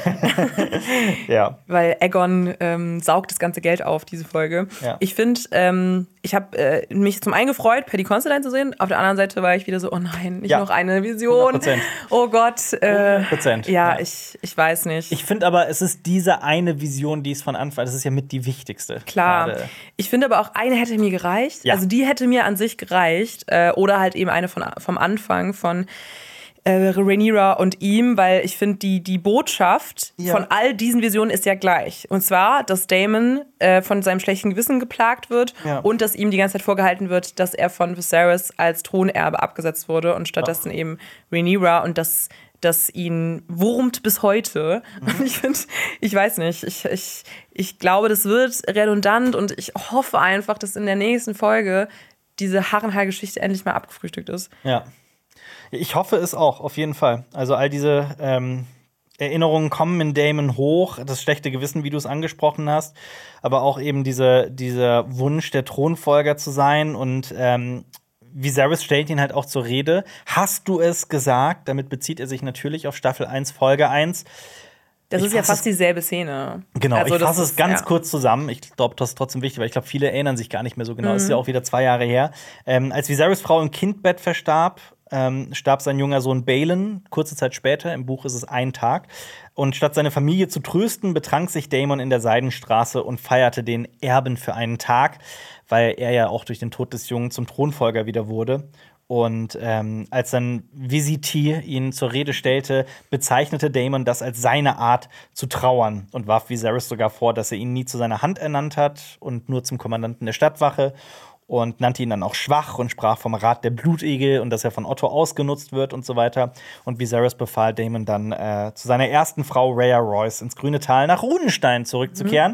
[SPEAKER 1] ja.
[SPEAKER 2] Weil Egon ähm, saugt das ganze Geld auf, diese Folge.
[SPEAKER 1] Ja.
[SPEAKER 2] Ich finde, ähm, ich habe äh, mich zum einen gefreut, Paddy Considine zu sehen. Auf der anderen Seite war ich wieder so, oh nein, nicht ja. noch eine Vision.
[SPEAKER 1] hundert Prozent.
[SPEAKER 2] Oh Gott. Äh,
[SPEAKER 1] hundert Prozent.
[SPEAKER 2] Ja,
[SPEAKER 1] ja.
[SPEAKER 2] Ich, ich weiß nicht.
[SPEAKER 1] Ich finde aber, es ist diese eine Vision, die es von Anfang, das ist ja mit die wichtigste.
[SPEAKER 2] Klar.
[SPEAKER 1] Gerade.
[SPEAKER 2] Ich finde aber auch, eine hätte mir gereicht.
[SPEAKER 1] Ja.
[SPEAKER 2] Also die hätte mir an sich gereicht. Äh, oder halt eben eine von, vom Anfang von Äh, Rhaenyra und ihm, weil ich finde, die, die Botschaft ja. von all diesen Visionen ist ja gleich. Und zwar, dass Daemon äh, von seinem schlechten Gewissen geplagt wird
[SPEAKER 1] ja.
[SPEAKER 2] und dass ihm die ganze Zeit vorgehalten wird, dass er von Viserys als Thronerbe abgesetzt wurde und stattdessen Ach. eben Rhaenyra und dass das ihn wurmt bis heute. Mhm. Und ich finde, ich weiß nicht, ich, ich, ich glaube, das wird redundant und ich hoffe einfach, dass in der nächsten Folge diese Harrenhal-Geschichte endlich mal abgefrühstückt ist.
[SPEAKER 1] Ja. Ich hoffe es auch, auf jeden Fall. Also all diese ähm, Erinnerungen kommen in Daemon hoch, das schlechte Gewissen, wie du es angesprochen hast, aber auch eben diese, dieser Wunsch, der Thronfolger zu sein. Und ähm, Viserys stellt ihn halt auch zur Rede. Hast du es gesagt? Damit bezieht er sich natürlich auf Staffel eins, Folge eins.
[SPEAKER 2] Das
[SPEAKER 1] ich
[SPEAKER 2] ist ja fast dieselbe Szene.
[SPEAKER 1] Genau,
[SPEAKER 2] also
[SPEAKER 1] ich fasse es ganz
[SPEAKER 2] ja. kurz
[SPEAKER 1] zusammen. Ich glaube, das ist trotzdem wichtig, weil ich glaube, viele erinnern sich gar nicht mehr so genau. Das mhm. ist ja auch wieder zwei Jahre her. Ähm, als Viserys Frau im Kindbett verstarb, ähm, starb sein junger Sohn Balon kurze Zeit später. Im Buch ist es ein Tag. Und statt seine Familie zu trösten, betrank sich Daemon in der Seidenstraße und feierte den Erben für einen Tag, weil er ja auch durch den Tod des Jungen zum Thronfolger wieder wurde. Und ähm, als dann Visiti ihn zur Rede stellte, bezeichnete Daemon das als seine Art zu trauern und warf Viserys sogar vor, dass er ihn nie zu seiner Hand ernannt hat und nur zum Kommandanten der Stadtwache und nannte ihn dann auch schwach und sprach vom Rat der Blutegel und dass er von Otto ausgenutzt wird und so weiter. Und Viserys befahl Daemon dann, äh, zu seiner ersten Frau Rhea Royce ins Grüne Tal nach Runenstein zurückzukehren. Mhm.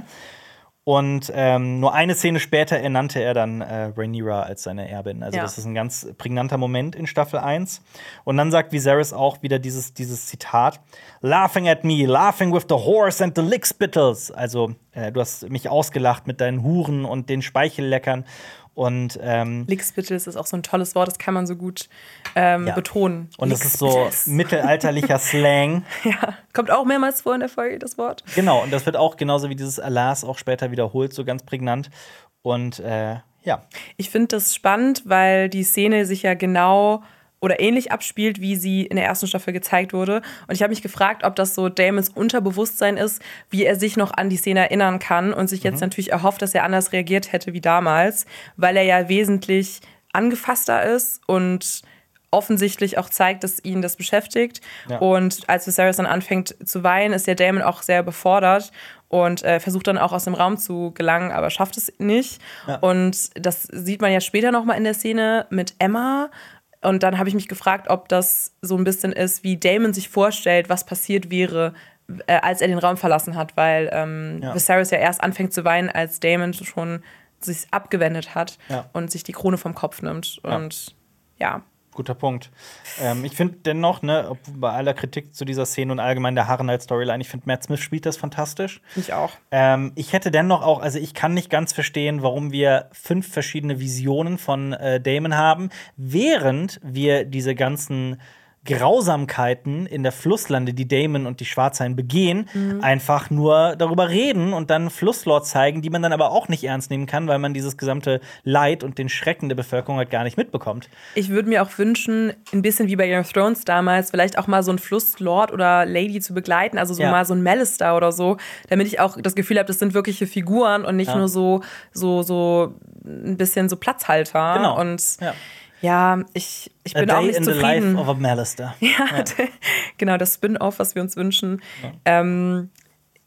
[SPEAKER 1] Und ähm, nur eine Szene später ernannte er dann äh, Rhaenyra als seine Erbin. Also
[SPEAKER 2] ja.
[SPEAKER 1] das ist ein ganz prägnanter Moment in Staffel eins. Und dann sagt Viserys auch wieder dieses, dieses Zitat: Laughing at me, laughing with the horse and the lickspittles. Also äh, du hast mich ausgelacht mit deinen Huren und den Speichelleckern. Und ähm,
[SPEAKER 2] Lickspittles ist auch so ein tolles Wort, das kann man so gut ähm, ja. betonen.
[SPEAKER 1] Und das ist so mittelalterlicher Slang.
[SPEAKER 2] Ja, kommt auch mehrmals vor in der Folge, das Wort.
[SPEAKER 1] Genau, und das wird auch genauso wie dieses Alas auch später wiederholt, so ganz prägnant. Und äh, ja.
[SPEAKER 2] Ich finde das spannend, weil die Szene sich ja genau oder ähnlich abspielt, wie sie in der ersten Staffel gezeigt wurde. Und ich habe mich gefragt, ob das so Daemons Unterbewusstsein ist, wie er sich noch an die Szene erinnern kann und sich jetzt mhm. natürlich erhofft, dass er anders reagiert hätte wie damals, weil er ja wesentlich angefasster ist und offensichtlich auch zeigt, dass ihn das beschäftigt. Ja. Und als Viserys dann anfängt zu weinen, ist der Daemon auch sehr befordert und äh, versucht dann auch aus dem Raum zu gelangen, aber schafft es nicht. Ja. Und das sieht man ja später noch mal in der Szene mit Emma. Und dann habe ich mich gefragt, ob das so ein bisschen ist, wie Daemon sich vorstellt, was passiert wäre, äh, als er den Raum verlassen hat. Weil ähm, ja. Viserys ja erst anfängt zu weinen, als Daemon schon sich abgewendet hat
[SPEAKER 1] ja.
[SPEAKER 2] und sich die Krone vom Kopf nimmt. Und ja. ja.
[SPEAKER 1] Guter Punkt. Ähm, ich finde dennoch, ne, ob bei aller Kritik zu dieser Szene und allgemein der Harrenhal-Storyline, ich finde, Matt Smith spielt das fantastisch.
[SPEAKER 2] Ich auch.
[SPEAKER 1] Ähm, ich hätte dennoch auch, also ich kann nicht ganz verstehen, warum wir fünf verschiedene Visionen von äh, Daemon haben, während wir diese ganzen Grausamkeiten in der Flusslande, die Daemon und die Schwarzhain begehen, mhm. einfach nur darüber reden und dann Flusslord zeigen, die man dann aber auch nicht ernst nehmen kann, weil man dieses gesamte Leid und den Schrecken der Bevölkerung halt gar nicht mitbekommt.
[SPEAKER 2] Ich würde mir auch wünschen, ein bisschen wie bei Game of Thrones damals, vielleicht auch mal so einen Flusslord oder Lady zu begleiten, also so ja. mal so ein Malister oder so, damit ich auch das Gefühl habe, das sind wirkliche Figuren und nicht ja. nur so, so, so ein bisschen so Platzhalter.
[SPEAKER 1] Genau.
[SPEAKER 2] Und
[SPEAKER 1] ja.
[SPEAKER 2] Ja, ich, ich bin auch nicht zufrieden. A Day in the Life
[SPEAKER 1] of a Malister.
[SPEAKER 2] Ja, ja. Genau, das Spin-off, was wir uns wünschen. Ja. Ähm,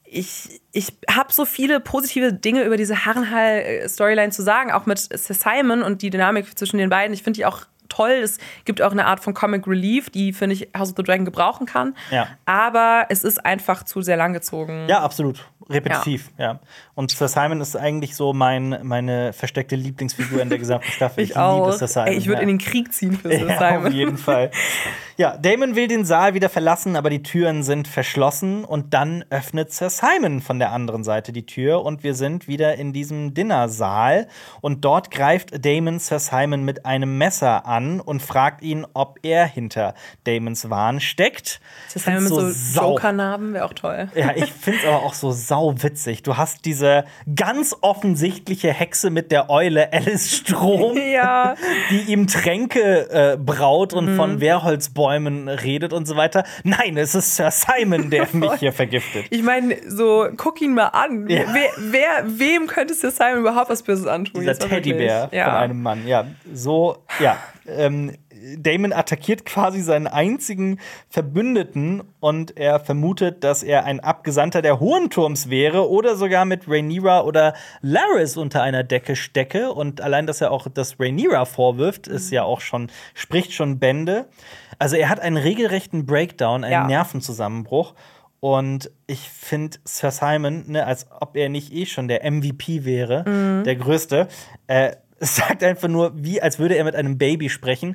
[SPEAKER 2] ich, ich habe so viele positive Dinge über diese Harrenhal-Storyline zu sagen, auch mit Sir Simon und die Dynamik zwischen den beiden. Ich finde die auch toll. Es gibt auch eine Art von Comic Relief, die, finde ich, House of the Dragon gebrauchen kann.
[SPEAKER 1] Ja.
[SPEAKER 2] Aber es ist einfach zu sehr langgezogen.
[SPEAKER 1] Ja, absolut. Repetitiv, ja. ja. Und Sir Simon ist eigentlich so mein, meine versteckte Lieblingsfigur in der gesamten Staffel.
[SPEAKER 2] Ich, ich auch.
[SPEAKER 1] Liebe Sir Simon.
[SPEAKER 2] Ey, ich würde
[SPEAKER 1] ja.
[SPEAKER 2] in den Krieg ziehen für Sir
[SPEAKER 1] ja,
[SPEAKER 2] Simon.
[SPEAKER 1] Auf jeden Fall. Ja, Daemon will den Saal wieder verlassen, aber die Türen sind verschlossen. Und dann öffnet Sir Simon von der anderen Seite die Tür. Und wir sind wieder in diesem Dinnersaal. Und dort greift Daemon Sir Simon mit einem Messer an und fragt ihn, ob er hinter Daemons Wahn steckt.
[SPEAKER 2] Sir Simon mit so, so Joker-Narben wäre auch toll.
[SPEAKER 1] Ja, ich finde es aber auch so sau witzig. Du hast diese ganz offensichtliche Hexe mit der Eule Alice Strom,
[SPEAKER 2] ja.
[SPEAKER 1] die ihm Tränke äh, braut und mhm. von Wehrholzbäumen redet und so weiter. Nein, es ist Sir Simon, der mich hier vergiftet.
[SPEAKER 2] Ich meine, so, guck ihn mal an.
[SPEAKER 1] Ja.
[SPEAKER 2] Wer, wer, wem könnte Sir Simon überhaupt was Böses antun?
[SPEAKER 1] Dieser Teddybär
[SPEAKER 2] ja.
[SPEAKER 1] von einem Mann. Ja, so, ja. Ähm, Daemon attackiert quasi seinen einzigen Verbündeten und er vermutet, dass er ein Abgesandter der Hohenturms wäre oder sogar mit Rhaenyra oder Larys unter einer Decke stecke. Und allein, dass er auch das Rhaenyra vorwirft, ist ja auch schon, spricht schon Bände. Also er hat einen regelrechten Breakdown, einen
[SPEAKER 2] ja.
[SPEAKER 1] Nervenzusammenbruch. Und ich finde Sir Simon, ne, als ob er nicht eh schon der M V P wäre, mhm. der Größte, äh, es sagt einfach nur, wie als würde er mit einem Baby sprechen.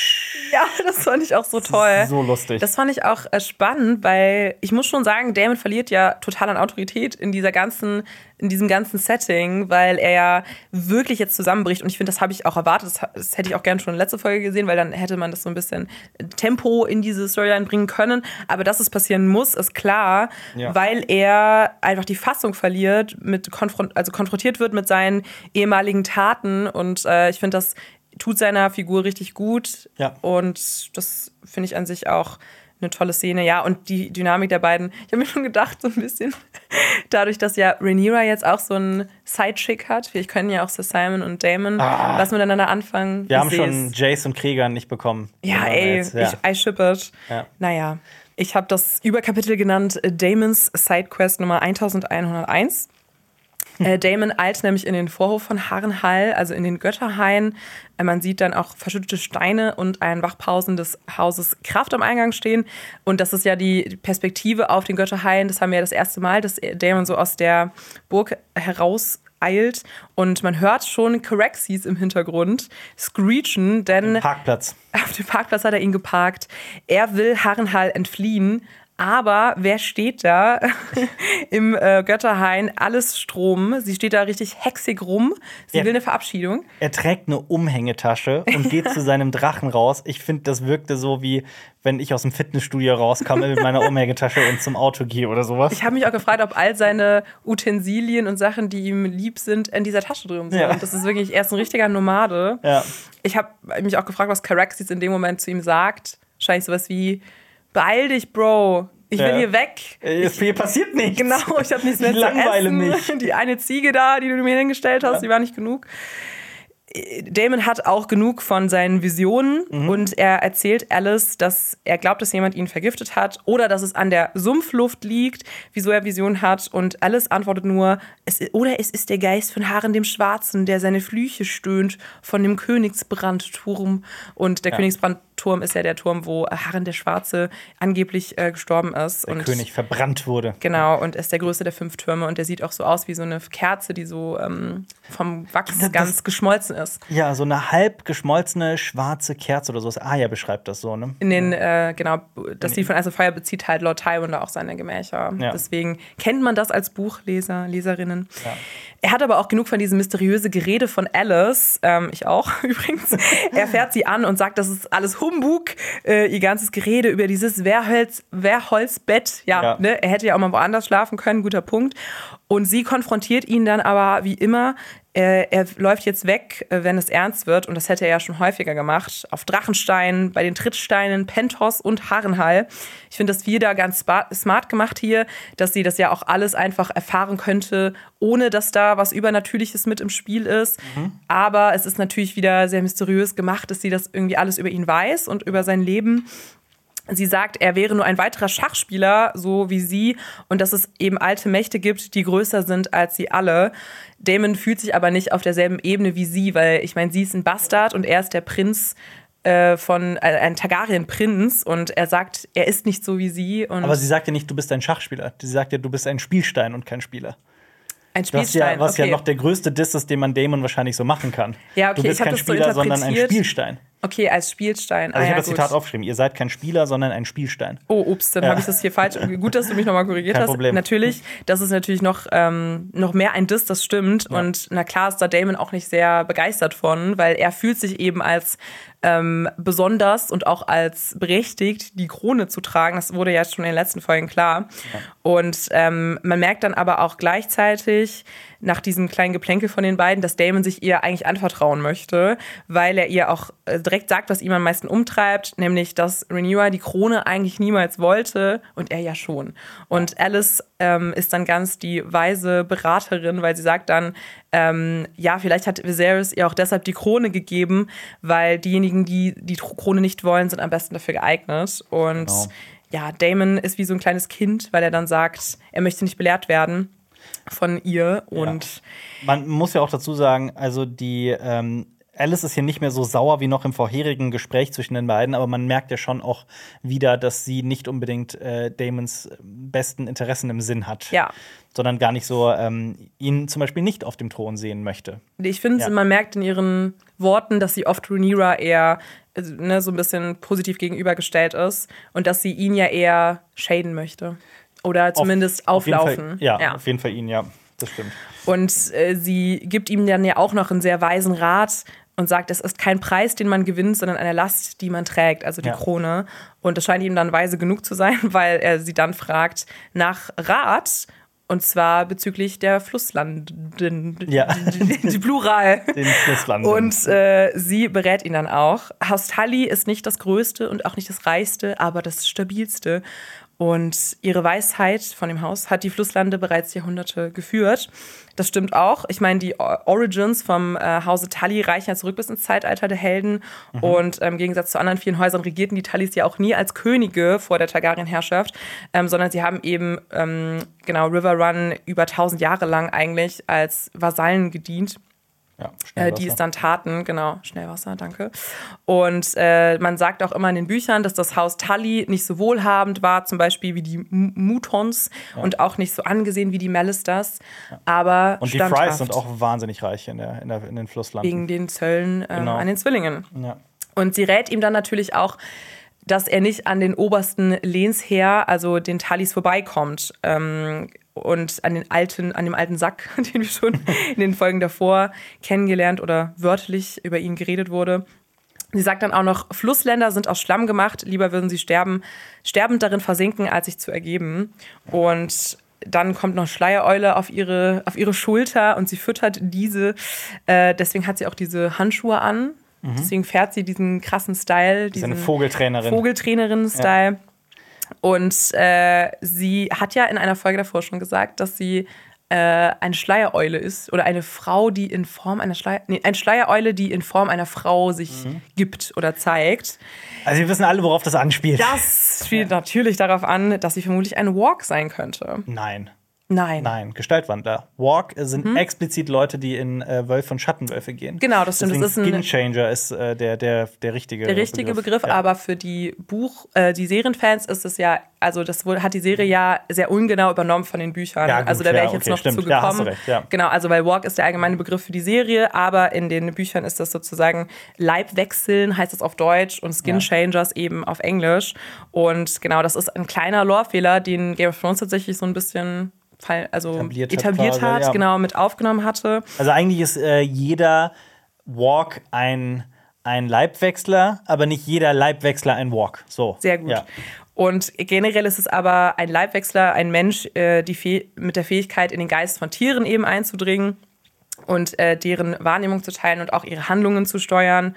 [SPEAKER 2] Ja, das fand ich auch so toll.
[SPEAKER 1] So lustig.
[SPEAKER 2] Das fand ich auch äh, spannend, weil ich muss schon sagen, Daemon verliert ja total an Autorität in dieser ganzen, in diesem ganzen Setting, weil er ja wirklich jetzt zusammenbricht. Und ich finde, das habe ich auch erwartet. Das, das hätte ich auch gerne schon in der letzten Folge gesehen, weil dann hätte man das so ein bisschen Tempo in diese Storyline bringen können. Aber dass es passieren muss, ist klar, ja. weil er einfach die Fassung verliert, mit konfront- also konfrontiert wird mit seinen ehemaligen Taten. Und äh, ich finde, das tut seiner Figur richtig gut. Ja. Und das finde ich an sich auch eine tolle Szene. Ja, und die Dynamik der beiden. Ich habe mir schon gedacht, so ein bisschen, dadurch, dass ja Rhaenyra jetzt auch so einen Sidechick hat. Vielleicht können ja auch Sir Simon und Daemon ah. was miteinander anfangen.
[SPEAKER 1] Wir haben schon Jace und Krieger nicht bekommen.
[SPEAKER 2] Ja, ey, jetzt, ja. ich I ship it. Ja. Naja, ich habe das Überkapitel genannt Daemons Sidequest Nummer elfhunderteins. Äh, Daemon eilt nämlich in den Vorhof von Harrenhal, also in den Götterhain. Äh, man sieht dann auch verschüttete Steine und ein Wachpausen des Hauses Kraft am Eingang stehen. Und das ist ja die Perspektive auf den Götterhain. Das haben wir ja das erste Mal, dass Daemon so aus der Burg heraus eilt. Und man hört schon Caraxes im Hintergrund screechen, denn
[SPEAKER 1] Parkplatz.
[SPEAKER 2] Auf dem Parkplatz hat er ihn geparkt. Er will Harrenhal entfliehen. Aber wer steht da im äh, Götterhain? Alles Strom. Sie steht da richtig hexig rum. Sie er, will eine Verabschiedung.
[SPEAKER 1] Er trägt eine Umhängetasche und geht zu seinem Drachen raus. Ich finde, das wirkte so, wie wenn ich aus dem Fitnessstudio rauskomme mit meiner Umhängetasche und zum Auto gehe oder sowas.
[SPEAKER 2] Ich habe mich auch gefragt, ob all seine Utensilien und Sachen, die ihm lieb sind, in dieser Tasche drin sind. Ja. Und das ist wirklich erst ein richtiger Nomade. Ja. Ich habe mich auch gefragt, was Caraxes in dem Moment zu ihm sagt. Wahrscheinlich sowas wie: Beeil dich, Bro. Ich will ja. hier weg.
[SPEAKER 1] Ich, hier passiert nichts.
[SPEAKER 2] Genau, ich habe nichts mehr
[SPEAKER 1] ich
[SPEAKER 2] zu
[SPEAKER 1] langweile
[SPEAKER 2] essen.
[SPEAKER 1] Mich.
[SPEAKER 2] Die eine Ziege da, die du mir hingestellt hast, ja. die war nicht genug. Daemon hat auch genug von seinen Visionen mhm. und er erzählt Alice, dass er glaubt, dass jemand ihn vergiftet hat oder dass es an der Sumpfluft liegt, wieso er Visionen hat. Und Alice antwortet nur, es, oder es ist der Geist von Harren dem Schwarzen, der seine Flüche stöhnt von dem Königsbrandturm. Und der ja. Königsbrandturm ist ja der Turm, wo Harren der Schwarze angeblich äh, gestorben ist.
[SPEAKER 1] Der
[SPEAKER 2] und
[SPEAKER 1] König verbrannt wurde.
[SPEAKER 2] Genau, und ist der größte der fünf Türme. Und der sieht auch so aus wie so eine Kerze, die so ähm, vom Wachs das, ganz geschmolzen ist.
[SPEAKER 1] Ja, so eine halb geschmolzene schwarze Kerze oder sowas. Aya beschreibt das so, ne?
[SPEAKER 2] In den, äh, genau, das Lied von Eis und Feuer bezieht halt Lord Tywin da auch seine Gemächer. Ja. Deswegen kennt man das als Buchleser, Leserinnen. Ja. Er hat aber auch genug von diesem mysteriösen Gerede von Alice, ähm, ich auch übrigens. Er fährt sie an und sagt, das ist alles Humbug, äh, ihr ganzes Gerede über dieses Wehrholz, Wehrholzbett. Ja, ja. Ne? Er hätte ja auch mal woanders schlafen können, guter Punkt. Und sie konfrontiert ihn dann aber wie immer. Er, er läuft jetzt weg, wenn es ernst wird. Und das hätte er ja schon häufiger gemacht. Auf Drachenstein, bei den Trittsteinen, Pentos und Harrenhal. Ich finde das wieder ganz smart gemacht hier, dass sie das ja auch alles einfach erfahren könnte, ohne dass da was Übernatürliches mit im Spiel ist. Mhm. Aber es ist natürlich wieder sehr mysteriös gemacht, dass sie das irgendwie alles über ihn weiß und über sein Leben. Sie sagt, er wäre nur ein weiterer Schachspieler, so wie sie, und dass es eben alte Mächte gibt, die größer sind als sie alle. Damon fühlt sich aber nicht auf derselben Ebene wie sie, weil, ich meine, sie ist ein Bastard und er ist der Prinz äh, von, äh, ein Targaryen-Prinz, und er sagt, er ist nicht so wie sie. Und
[SPEAKER 1] aber sie sagt ja nicht, du bist ein Schachspieler. Sie sagt ja, du bist ein Spielstein und kein Spieler.
[SPEAKER 2] Ein Spielstein,
[SPEAKER 1] was ja, was
[SPEAKER 2] okay.
[SPEAKER 1] ja noch der größte Diss ist, den man Damon wahrscheinlich so machen kann.
[SPEAKER 2] Ja, okay,
[SPEAKER 1] du bist
[SPEAKER 2] ich hab
[SPEAKER 1] kein
[SPEAKER 2] das so
[SPEAKER 1] Spieler, sondern ein
[SPEAKER 2] interpretiert.
[SPEAKER 1] Spielstein.
[SPEAKER 2] Okay, als Spielstein.
[SPEAKER 1] Also
[SPEAKER 2] ah,
[SPEAKER 1] ich
[SPEAKER 2] ja,
[SPEAKER 1] habe das
[SPEAKER 2] gut.
[SPEAKER 1] Zitat aufgeschrieben. Ihr seid kein Spieler, sondern ein Spielstein.
[SPEAKER 2] Oh, ups, dann
[SPEAKER 1] Ja.
[SPEAKER 2] habe ich das hier falsch. Gut, dass du mich nochmal korrigiert
[SPEAKER 1] Kein
[SPEAKER 2] hast.
[SPEAKER 1] Problem.
[SPEAKER 2] Natürlich, das ist natürlich noch, ähm, noch mehr ein Diss, das stimmt.
[SPEAKER 1] Ja.
[SPEAKER 2] Und na klar ist da Damon auch nicht sehr begeistert von, weil er fühlt sich eben als ähm, besonders und auch als berechtigt, die Krone zu tragen. Das wurde ja schon in den letzten Folgen klar. Ja. Und ähm, man merkt dann aber auch gleichzeitig nach diesem kleinen Geplänkel von den beiden, dass Damon sich ihr eigentlich anvertrauen möchte, weil er ihr auch direkt sagt, was ihm am meisten umtreibt, nämlich, dass Rhaenyra die Krone eigentlich niemals wollte und er ja schon. Und Alice ähm, ist dann ganz die weise Beraterin, weil sie sagt dann, ähm, ja, vielleicht hat Viserys ihr auch deshalb die Krone gegeben, weil diejenigen, die die Krone nicht wollen, sind am besten dafür geeignet. Und
[SPEAKER 1] genau.
[SPEAKER 2] ja, Damon ist wie so ein kleines Kind, weil er dann sagt, er möchte nicht belehrt werden von ihr. Und
[SPEAKER 1] ja. Man muss ja auch dazu sagen, also die ähm, Alice ist hier nicht mehr so sauer wie noch im vorherigen Gespräch zwischen den beiden, aber man merkt ja schon auch wieder, dass sie nicht unbedingt äh, Damons besten Interessen im Sinn hat.
[SPEAKER 2] Ja.
[SPEAKER 1] Sondern gar nicht so ähm, ihn zum Beispiel nicht auf dem Thron sehen möchte.
[SPEAKER 2] Ich finde,
[SPEAKER 1] ja.
[SPEAKER 2] man merkt in ihren Worten, dass sie oft Rhaenyra eher ne, so ein bisschen positiv gegenübergestellt ist und dass sie ihn ja eher shaden möchte. Oder zumindest
[SPEAKER 1] auf, auf
[SPEAKER 2] auflaufen.
[SPEAKER 1] Fall, ja,
[SPEAKER 2] ja,
[SPEAKER 1] auf jeden Fall ihn, ja. Das stimmt.
[SPEAKER 2] Und äh, sie gibt ihm dann ja auch noch einen sehr weisen Rat und sagt, es ist kein Preis, den man gewinnt, sondern eine Last, die man trägt, also die ja. Krone. Und das scheint ihm dann weise genug zu sein, weil er sie dann fragt nach Rat. Und zwar bezüglich der Flusslanden.
[SPEAKER 1] Ja.
[SPEAKER 2] Die, die Plural.
[SPEAKER 1] Den Flusslanden.
[SPEAKER 2] Und äh, sie berät ihn dann auch. Haus Tully ist nicht das Größte und auch nicht das Reichste, aber das Stabilste. Und ihre Weisheit von dem Haus hat die Flusslande bereits Jahrhunderte geführt. Das stimmt auch. Ich meine, die Origins vom äh, Hause Tully reichen ja zurück bis ins Zeitalter der Helden. Mhm. Und ähm, im Gegensatz zu anderen vielen Häusern regierten die Tullys ja auch nie als Könige vor der Targaryen-Herrschaft, ähm, sondern sie haben eben, ähm, genau, River Run über tausend Jahre lang eigentlich als Vasallen gedient.
[SPEAKER 1] Ja,
[SPEAKER 2] äh, die es dann taten, genau, Schnellwasser, danke. Und äh, man sagt auch immer in den Büchern, dass das Haus Tully nicht so wohlhabend war, zum Beispiel wie die M- Moutons ja. und auch nicht so angesehen wie die Mallisters, ja. aber
[SPEAKER 1] und die
[SPEAKER 2] standhaft.
[SPEAKER 1] Frys sind auch wahnsinnig reich in, der, in, der, in den Flusslanden.
[SPEAKER 2] Wegen den Zöllen ähm,
[SPEAKER 1] genau.
[SPEAKER 2] an den Zwillingen.
[SPEAKER 1] Ja.
[SPEAKER 2] Und sie rät ihm dann natürlich auch, dass er nicht an den obersten Lehnsherr, also den Tullys, vorbeikommt. Ähm, und an den alten, an dem alten Sack, den wir schon in den Folgen davor kennengelernt oder wörtlich über ihn geredet wurde. Sie sagt dann auch noch, Flussländer sind aus Schlamm gemacht, lieber würden sie sterben, sterbend darin versinken, als sich zu ergeben. Und dann kommt noch Schleiereule auf ihre, auf ihre Schulter und sie füttert diese. Äh, deswegen hat sie auch diese Handschuhe an. Mhm. Deswegen fährt sie diesen krassen Style. Diesen
[SPEAKER 1] eine Vogeltrainerin.
[SPEAKER 2] Vogeltrainerin-Style.
[SPEAKER 1] Ja.
[SPEAKER 2] Und äh, sie hat ja in einer Folge davor schon gesagt, dass sie äh, eine Schleiereule ist oder eine Frau, die in Form einer Schleier... Nee, eine Schleiereule, die in Form einer Frau sich mhm. gibt oder zeigt.
[SPEAKER 1] Also wir wissen alle, worauf das anspielt.
[SPEAKER 2] Das spielt ja. natürlich darauf an, dass sie vermutlich eine Walk sein könnte.
[SPEAKER 1] Nein.
[SPEAKER 2] Nein.
[SPEAKER 1] Nein, Gestaltwandler. Walk sind mhm. explizit Leute, die in äh, Wölfe und Schattenwölfe gehen.
[SPEAKER 2] Genau, das stimmt.
[SPEAKER 1] Deswegen
[SPEAKER 2] das ist ein
[SPEAKER 1] Skinchanger ist äh, der, der, der richtige
[SPEAKER 2] Der richtige Begriff,
[SPEAKER 1] Begriff ja.
[SPEAKER 2] aber für die Buch-, äh, die Serienfans ist es ja, also das hat die Serie ja sehr ungenau übernommen von den Büchern.
[SPEAKER 1] Ja, gut,
[SPEAKER 2] also da wäre ich
[SPEAKER 1] ja,
[SPEAKER 2] jetzt
[SPEAKER 1] okay,
[SPEAKER 2] noch
[SPEAKER 1] stimmt.
[SPEAKER 2] zu gekommen.
[SPEAKER 1] Ja, hast du recht, ja.
[SPEAKER 2] Genau, also weil Walk ist der allgemeine Begriff für die Serie, aber in den Büchern ist das sozusagen Leibwechseln, heißt es auf Deutsch, und Skinchangers ja. eben auf Englisch. Und genau, das ist ein kleiner Lorefehler, den Game of Thrones tatsächlich so ein bisschen also etabliert, etabliert hat, hat quasi, ja. genau, mit aufgenommen hatte.
[SPEAKER 1] Also eigentlich ist äh, jeder Walk ein, ein Leibwechsler, aber nicht jeder Leibwechsler ein Walk. So.
[SPEAKER 2] Sehr gut.
[SPEAKER 1] Ja.
[SPEAKER 2] Und generell ist es aber ein Leibwechsler, ein Mensch, äh, die Fäh- mit der Fähigkeit, in den Geist von Tieren eben einzudringen und äh, deren Wahrnehmung zu teilen und auch ihre Handlungen zu steuern.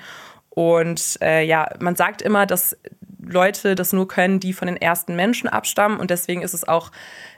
[SPEAKER 2] Und äh, ja, man sagt immer, dass Leute das nur können, die von den ersten Menschen abstammen. Und deswegen ist es auch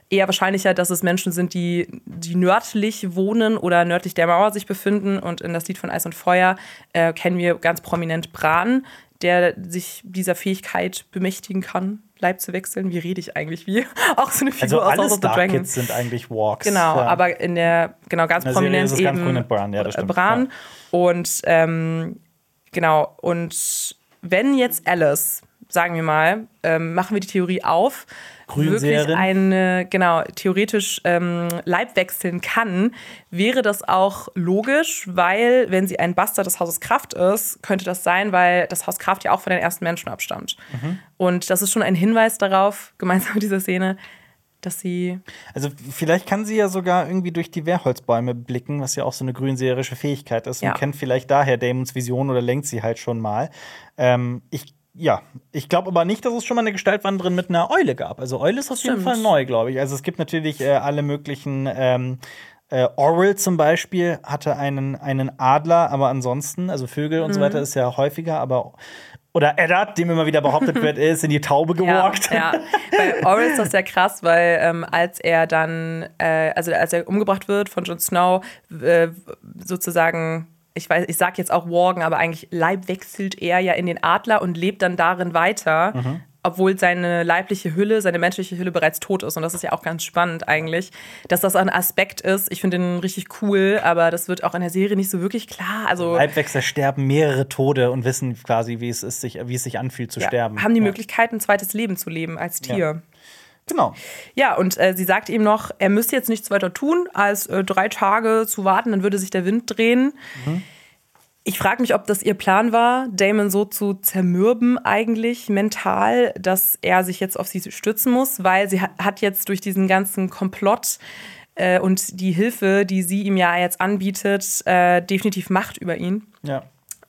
[SPEAKER 2] eher wahrscheinlicher, dass es Menschen sind, die, die nördlich wohnen oder nördlich der Mauer sich befinden. Und in das Lied von Eis und Feuer äh, kennen wir ganz prominent Bran, der sich dieser Fähigkeit bemächtigen kann, Leib zu wechseln. Wie rede ich eigentlich? Wie auch so eine Figur
[SPEAKER 1] also
[SPEAKER 2] aus House of the
[SPEAKER 1] alle
[SPEAKER 2] Dragon.
[SPEAKER 1] Star-Kids sind eigentlich Walks.
[SPEAKER 2] Genau,
[SPEAKER 1] ja.
[SPEAKER 2] aber in der, genau, ganz
[SPEAKER 1] in der
[SPEAKER 2] prominent
[SPEAKER 1] Serie ist es
[SPEAKER 2] eben
[SPEAKER 1] ganz prominent Bran, ja, das stimmt.
[SPEAKER 2] Bran.
[SPEAKER 1] Ja.
[SPEAKER 2] Und ähm, genau, und wenn jetzt Alice, sagen wir mal, ähm, machen wir die Theorie auf,
[SPEAKER 1] Grünseherin.
[SPEAKER 2] wirklich eine, genau, theoretisch ähm, Leib wechseln kann, wäre das auch logisch, weil, wenn sie ein Bastard des Hauses Kraft ist, könnte das sein, weil das Haus Kraft ja auch von den ersten Menschen abstammt. Mhm. Und das ist schon ein Hinweis darauf, gemeinsam mit dieser Szene, dass sie.
[SPEAKER 1] Also, vielleicht kann sie ja sogar irgendwie durch die Wehrholzbäume blicken, was ja auch so eine grünseherische Fähigkeit ist,
[SPEAKER 2] Ja.
[SPEAKER 1] und kennt vielleicht daher Daemons Vision oder lenkt sie halt schon mal. Ähm, ich Ja, ich glaube aber nicht, dass es schon mal eine Gestaltwanderin mit einer Eule gab. Also Eule ist auf jeden
[SPEAKER 2] Stimmt.
[SPEAKER 1] Fall neu, glaube ich. Also es gibt natürlich äh, alle möglichen ähm, äh, Orwell zum Beispiel hatte einen, einen Adler, aber ansonsten, also Vögel und so weiter ist ja häufiger, aber oder Eddard, dem immer wieder behauptet wird, er ist in die Taube gewalkt.
[SPEAKER 2] Ja, ja. Bei Orwell ist das ja krass, weil ähm, als er dann, äh, also als er umgebracht wird von Jon Snow, äh, sozusagen, ich weiß, ich sag jetzt auch Worgen, aber eigentlich Leib wechselt er ja in den Adler und lebt dann darin weiter,
[SPEAKER 1] Mhm.
[SPEAKER 2] obwohl seine leibliche Hülle, seine menschliche Hülle bereits tot ist. Und das ist ja auch ganz spannend eigentlich, dass das ein Aspekt ist. Ich finde den richtig cool, aber das wird auch in der Serie nicht so wirklich klar. Also
[SPEAKER 1] Leibwechsler sterben mehrere Tode und wissen quasi, wie es ist, sich, wie es sich anfühlt zu
[SPEAKER 2] ja,
[SPEAKER 1] sterben.
[SPEAKER 2] haben die
[SPEAKER 1] ja.
[SPEAKER 2] Möglichkeit, ein zweites Leben zu leben als Tier.
[SPEAKER 1] Ja. Genau.
[SPEAKER 2] Ja, und äh, sie sagt ihm noch, er müsste jetzt nichts weiter tun, als äh, drei Tage zu warten, dann würde sich der Wind drehen.
[SPEAKER 1] Mhm.
[SPEAKER 2] Ich frage mich, ob das ihr Plan war, Daemon so zu zermürben eigentlich mental, dass er sich jetzt auf sie stützen muss, weil sie ha- hat jetzt durch diesen ganzen Komplott äh, und die Hilfe, die sie ihm ja jetzt anbietet, äh, definitiv Macht über ihn.
[SPEAKER 1] Ja.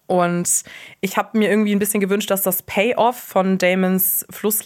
[SPEAKER 2] Und ich habe mir irgendwie ein bisschen gewünscht, dass das Payoff von Daemons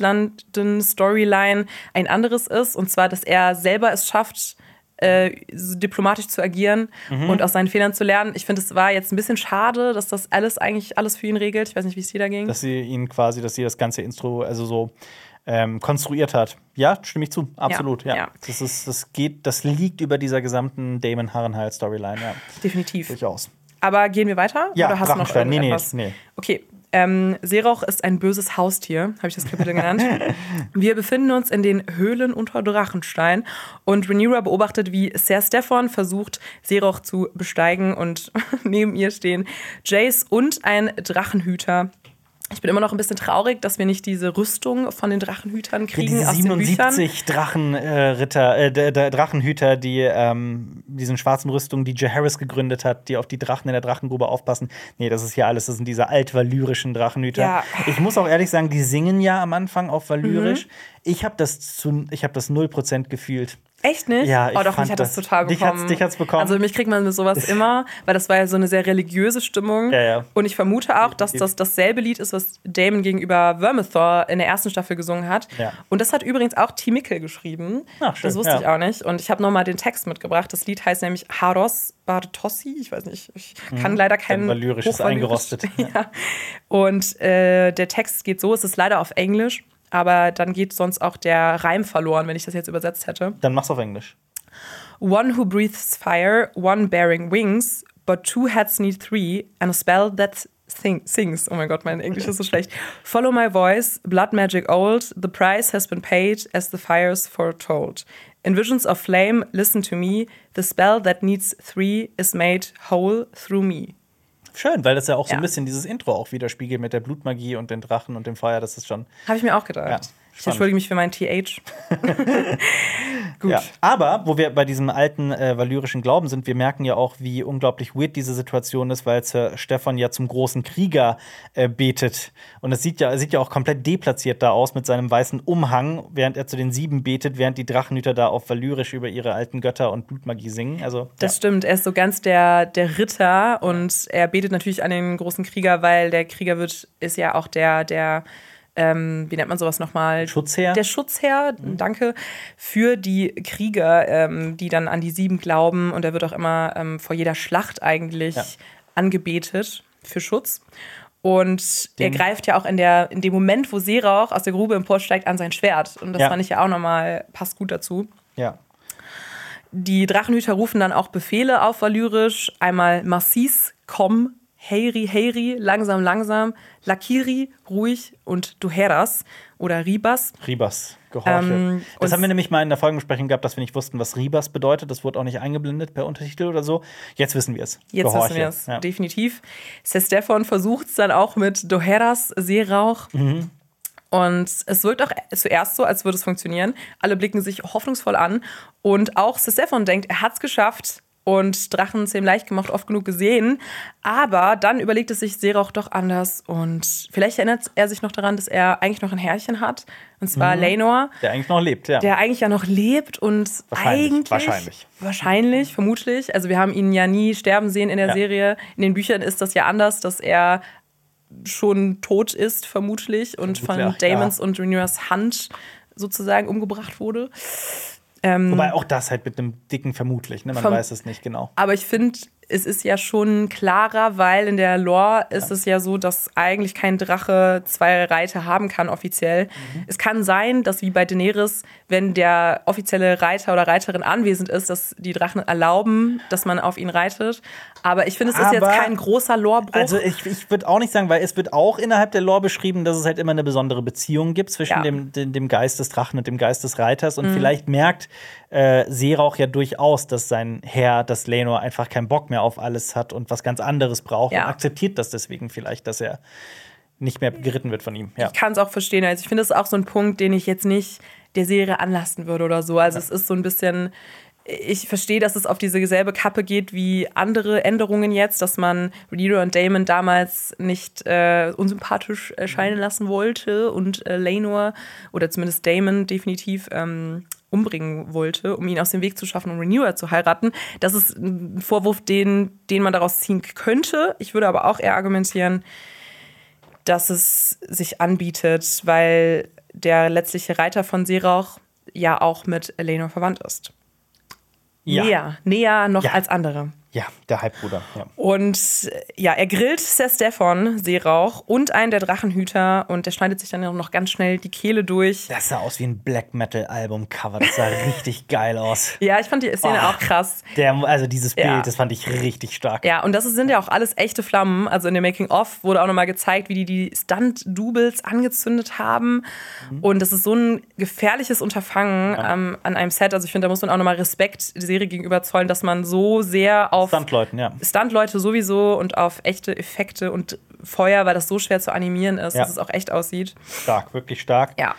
[SPEAKER 2] Flusslanden-Storyline ein anderes ist. Und zwar, dass er selber es schafft, äh, so diplomatisch zu agieren
[SPEAKER 1] Mhm.
[SPEAKER 2] und aus seinen Fehlern zu lernen. Ich finde, es war jetzt ein bisschen schade, dass das alles eigentlich alles für ihn regelt. Ich weiß nicht, wie es dir da ging.
[SPEAKER 1] Dass sie ihn quasi, dass sie das ganze Intro, also so ähm, konstruiert hat. Ja, stimme ich zu, absolut. Ja,
[SPEAKER 2] ja.
[SPEAKER 1] Das ist, das geht, das liegt über dieser gesamten Damon Harrenhal-Storyline, ja.
[SPEAKER 2] Definitiv.
[SPEAKER 1] Durchaus.
[SPEAKER 2] Aber gehen wir weiter?
[SPEAKER 1] Ja,
[SPEAKER 2] Oder hast du noch
[SPEAKER 1] Drachenstein. Nee, nee,
[SPEAKER 2] irgendetwas?
[SPEAKER 1] nee.
[SPEAKER 2] Okay. Ähm, Seeroch ist ein böses Haustier, habe ich das Kapitel genannt. Wir befinden uns in den Höhlen unter Drachenstein und Rhaenyra beobachtet, wie Ser Steffon versucht, Seeroch zu besteigen und neben ihr stehen Jace und ein Drachenhüter. Ich bin immer noch ein bisschen traurig, dass wir nicht diese Rüstung von den Drachenhütern kriegen
[SPEAKER 1] Diese
[SPEAKER 2] aus den Büchern.
[SPEAKER 1] siebenundsiebzig Drachenritter, äh, d- d- Drachenhüter, die ähm, diesen schwarzen Rüstungen, die Jaehaerys gegründet hat, die auf die Drachen in der Drachengrube aufpassen. Nee, das ist hier alles, das sind diese altvalyrischen Drachenhüter.
[SPEAKER 2] Ja.
[SPEAKER 1] Ich muss auch ehrlich sagen, die singen ja am Anfang auf valyrisch.
[SPEAKER 2] Mhm.
[SPEAKER 1] Ich habe das zu, ich habe das null Prozent gefühlt.
[SPEAKER 2] Echt nicht?
[SPEAKER 1] Ja, ich
[SPEAKER 2] oh, doch,
[SPEAKER 1] fand
[SPEAKER 2] mich hat das,
[SPEAKER 1] das-
[SPEAKER 2] total
[SPEAKER 1] dich
[SPEAKER 2] bekommen.
[SPEAKER 1] hat's- dich hat's bekommen?
[SPEAKER 2] Also mich kriegt man mit sowas immer, weil das war ja so eine sehr religiöse Stimmung.
[SPEAKER 1] Ja, ja.
[SPEAKER 2] Und ich vermute auch, dass das dasselbe Lied ist, was Daemon gegenüber Vermithor in der ersten Staffel gesungen hat.
[SPEAKER 1] Ja.
[SPEAKER 2] Und das hat übrigens auch T. Mickle geschrieben.
[SPEAKER 1] Ach, schön,
[SPEAKER 2] das wusste
[SPEAKER 1] ja.
[SPEAKER 2] ich auch nicht. Und ich habe nochmal den Text mitgebracht. Das Lied heißt nämlich Haros Bartossi. Ich weiß nicht, ich kann leider keinen
[SPEAKER 1] Dann valyrisch ist
[SPEAKER 2] Hochvalyrisch.
[SPEAKER 1] eingerostet.
[SPEAKER 2] Ja. Und äh, der Text geht so, es ist leider auf Englisch, aber dann geht sonst auch der Reim verloren, wenn ich das jetzt übersetzt hätte.
[SPEAKER 1] Dann mach's auf Englisch.
[SPEAKER 2] One who breathes fire, one bearing wings, but two heads need three, and a spell that sing sings. Oh mein Gott, mein Englisch ist so schlecht. Follow my voice, blood magic old, the price has been paid as the fires foretold. In visions of flame, listen to me, the spell that needs three is made whole through me.
[SPEAKER 1] Schön, weil das ja auch so
[SPEAKER 2] Ja.
[SPEAKER 1] ein bisschen dieses Intro auch widerspiegelt mit der Blutmagie und den Drachen und dem Feuer. Das ist schon.
[SPEAKER 2] Habe ich mir auch gedacht.
[SPEAKER 1] Ja,
[SPEAKER 2] ich
[SPEAKER 1] spannend.
[SPEAKER 2] entschuldige mich für meinen T H. Gut.
[SPEAKER 1] Ja. Aber, wo wir bei diesem alten äh, valyrischen Glauben sind, wir merken ja auch, wie unglaublich weird diese Situation ist, weil Sir Steffon ja zum großen Krieger äh, betet. Und es sieht ja, er sieht ja auch komplett deplatziert da aus mit seinem weißen Umhang, während er zu den Sieben betet, während die Drachenhüter da auf valyrisch über ihre alten Götter und Blutmagie singen. Also,
[SPEAKER 2] Das stimmt, er ist so ganz der, der Ritter und er betet natürlich an den großen Krieger, weil der Krieger wird, ist ja auch der, der ähm, wie nennt man sowas nochmal?
[SPEAKER 1] Schutzherr.
[SPEAKER 2] Der Schutzherr, danke, für die Krieger, ähm, die dann an die Sieben glauben. Und er wird auch immer ähm, vor jeder Schlacht eigentlich
[SPEAKER 1] Ja.
[SPEAKER 2] angebetet für Schutz. Und
[SPEAKER 1] Den-
[SPEAKER 2] er greift ja auch in, der, in dem Moment, wo Seerauch aus der Grube emporsteigt, an sein Schwert. Und das
[SPEAKER 1] Ja.
[SPEAKER 2] fand ich ja auch nochmal, passt gut dazu.
[SPEAKER 1] Ja.
[SPEAKER 2] Die Drachenhüter rufen dann auch Befehle auf Valyrisch. Einmal Massis, komm, Heiri, Heiri, langsam, langsam, Lakiri, ruhig und Duheras oder Ribas.
[SPEAKER 1] Ribas, gehorche.
[SPEAKER 2] Ähm,
[SPEAKER 1] das
[SPEAKER 2] und-
[SPEAKER 1] haben wir nämlich mal in der Folgenbesprechung gehabt, dass wir nicht wussten, was Ribas bedeutet. Das wurde auch nicht eingeblendet per Untertitel oder so. Jetzt wissen wir es.
[SPEAKER 2] Jetzt
[SPEAKER 1] Gehorche.
[SPEAKER 2] wissen wir es,
[SPEAKER 1] Ja.
[SPEAKER 2] definitiv. Sestefan versucht es dann auch mit Doheras Seerauch.
[SPEAKER 1] Mhm.
[SPEAKER 2] Und es wirkt auch zuerst so, als würde es funktionieren. Alle blicken sich hoffnungsvoll an. Und auch Sestefan denkt, er hat es geschafft und Drachenzähmen leicht gemacht, oft genug gesehen. Aber dann überlegt es sich Seerauch doch anders. Und vielleicht erinnert er sich noch daran, dass er eigentlich noch ein Herrchen hat. Und zwar
[SPEAKER 1] Mhm.
[SPEAKER 2] Laenor.
[SPEAKER 1] Der eigentlich noch lebt, ja.
[SPEAKER 2] Der eigentlich ja noch lebt und
[SPEAKER 1] Wahrscheinlich,
[SPEAKER 2] eigentlich.
[SPEAKER 1] wahrscheinlich.
[SPEAKER 2] Wahrscheinlich, vermutlich. Also, wir haben ihn ja nie sterben sehen in der
[SPEAKER 1] Ja.
[SPEAKER 2] Serie. In den Büchern ist das ja anders, dass er schon tot ist, vermutlich. Und
[SPEAKER 1] Vermutlich,
[SPEAKER 2] von
[SPEAKER 1] ja.
[SPEAKER 2] Daemons und Rhaenyras Hand sozusagen umgebracht wurde. Ähm,
[SPEAKER 1] Wobei auch das halt mit einem dicken vermutlich, ne? Man
[SPEAKER 2] Verm-
[SPEAKER 1] weiß es nicht genau.
[SPEAKER 2] Aber ich finde, es ist ja schon klarer, weil in der Lore ist es ja so, dass eigentlich kein Drache zwei Reiter haben kann offiziell.
[SPEAKER 1] Mhm.
[SPEAKER 2] Es kann sein, dass wie bei Daenerys, wenn der offizielle Reiter oder Reiterin anwesend ist, dass die Drachen erlauben, dass man auf ihn reitet. Aber ich finde, es ist
[SPEAKER 1] Aber-
[SPEAKER 2] jetzt kein großer Lorebruch.
[SPEAKER 1] Also ich, ich würde auch nicht sagen, weil es wird auch innerhalb der Lore beschrieben, dass es halt immer eine besondere Beziehung gibt zwischen
[SPEAKER 2] Ja.
[SPEAKER 1] dem, dem, dem Geist des Drachen und dem Geist des Reiters. Und vielleicht merkt äh, Seerauch ja durchaus, dass sein Herr, dass Laenor einfach keinen Bock mehr auf alles hat und was ganz anderes braucht
[SPEAKER 2] Ja.
[SPEAKER 1] und akzeptiert das deswegen vielleicht, dass er nicht mehr geritten wird von ihm. Ja.
[SPEAKER 2] Ich kann es auch verstehen. Also ich finde, das ist auch so ein Punkt, den ich jetzt nicht der Serie anlasten würde oder so. Also es ist so ein bisschen, ich verstehe, dass es auf diese selbe Kappe geht wie andere Änderungen jetzt, dass man Rhaenyra und Daemon damals nicht äh, unsympathisch erscheinen lassen wollte und äh, Laenor oder zumindest Daemon definitiv ähm, umbringen wollte, um ihn aus dem Weg zu schaffen, um Rhaenyra zu heiraten. Das ist ein Vorwurf, den, den man daraus ziehen könnte. Ich würde aber auch eher argumentieren, dass es sich anbietet, weil der letztliche Reiter von Seerauch ja auch mit Laenor verwandt ist.
[SPEAKER 1] Ja.
[SPEAKER 2] Näher, näher noch
[SPEAKER 1] Ja.
[SPEAKER 2] als andere.
[SPEAKER 1] Ja, der Halbbruder. Ja.
[SPEAKER 2] Und äh, ja, er grillt Sestefan, Seerauch, und einen der Drachenhüter und der schneidet sich dann noch ganz schnell die Kehle durch.
[SPEAKER 1] Das sah aus wie ein Black Metal Album Cover. Das sah richtig geil aus.
[SPEAKER 2] Ja, ich fand die Szene
[SPEAKER 1] Oh.
[SPEAKER 2] auch krass.
[SPEAKER 1] Der, also dieses Bild,
[SPEAKER 2] Ja.
[SPEAKER 1] das fand ich richtig stark.
[SPEAKER 2] Ja, und das sind ja auch alles echte Flammen. Also in dem Making-of wurde auch nochmal gezeigt, wie die die Stunt-Doubles angezündet haben.
[SPEAKER 1] Mhm.
[SPEAKER 2] Und das ist so ein gefährliches Unterfangen ähm, an einem Set. Also ich finde, da muss man auch nochmal Respekt der Serie gegenüber zollen, dass man so sehr auf
[SPEAKER 1] Stuntleuten, ja.
[SPEAKER 2] Stuntleute sowieso und auf echte Effekte und Feuer, weil das so schwer zu animieren ist,
[SPEAKER 1] Ja.
[SPEAKER 2] dass es auch echt aussieht.
[SPEAKER 1] Stark, wirklich stark.
[SPEAKER 2] Ja.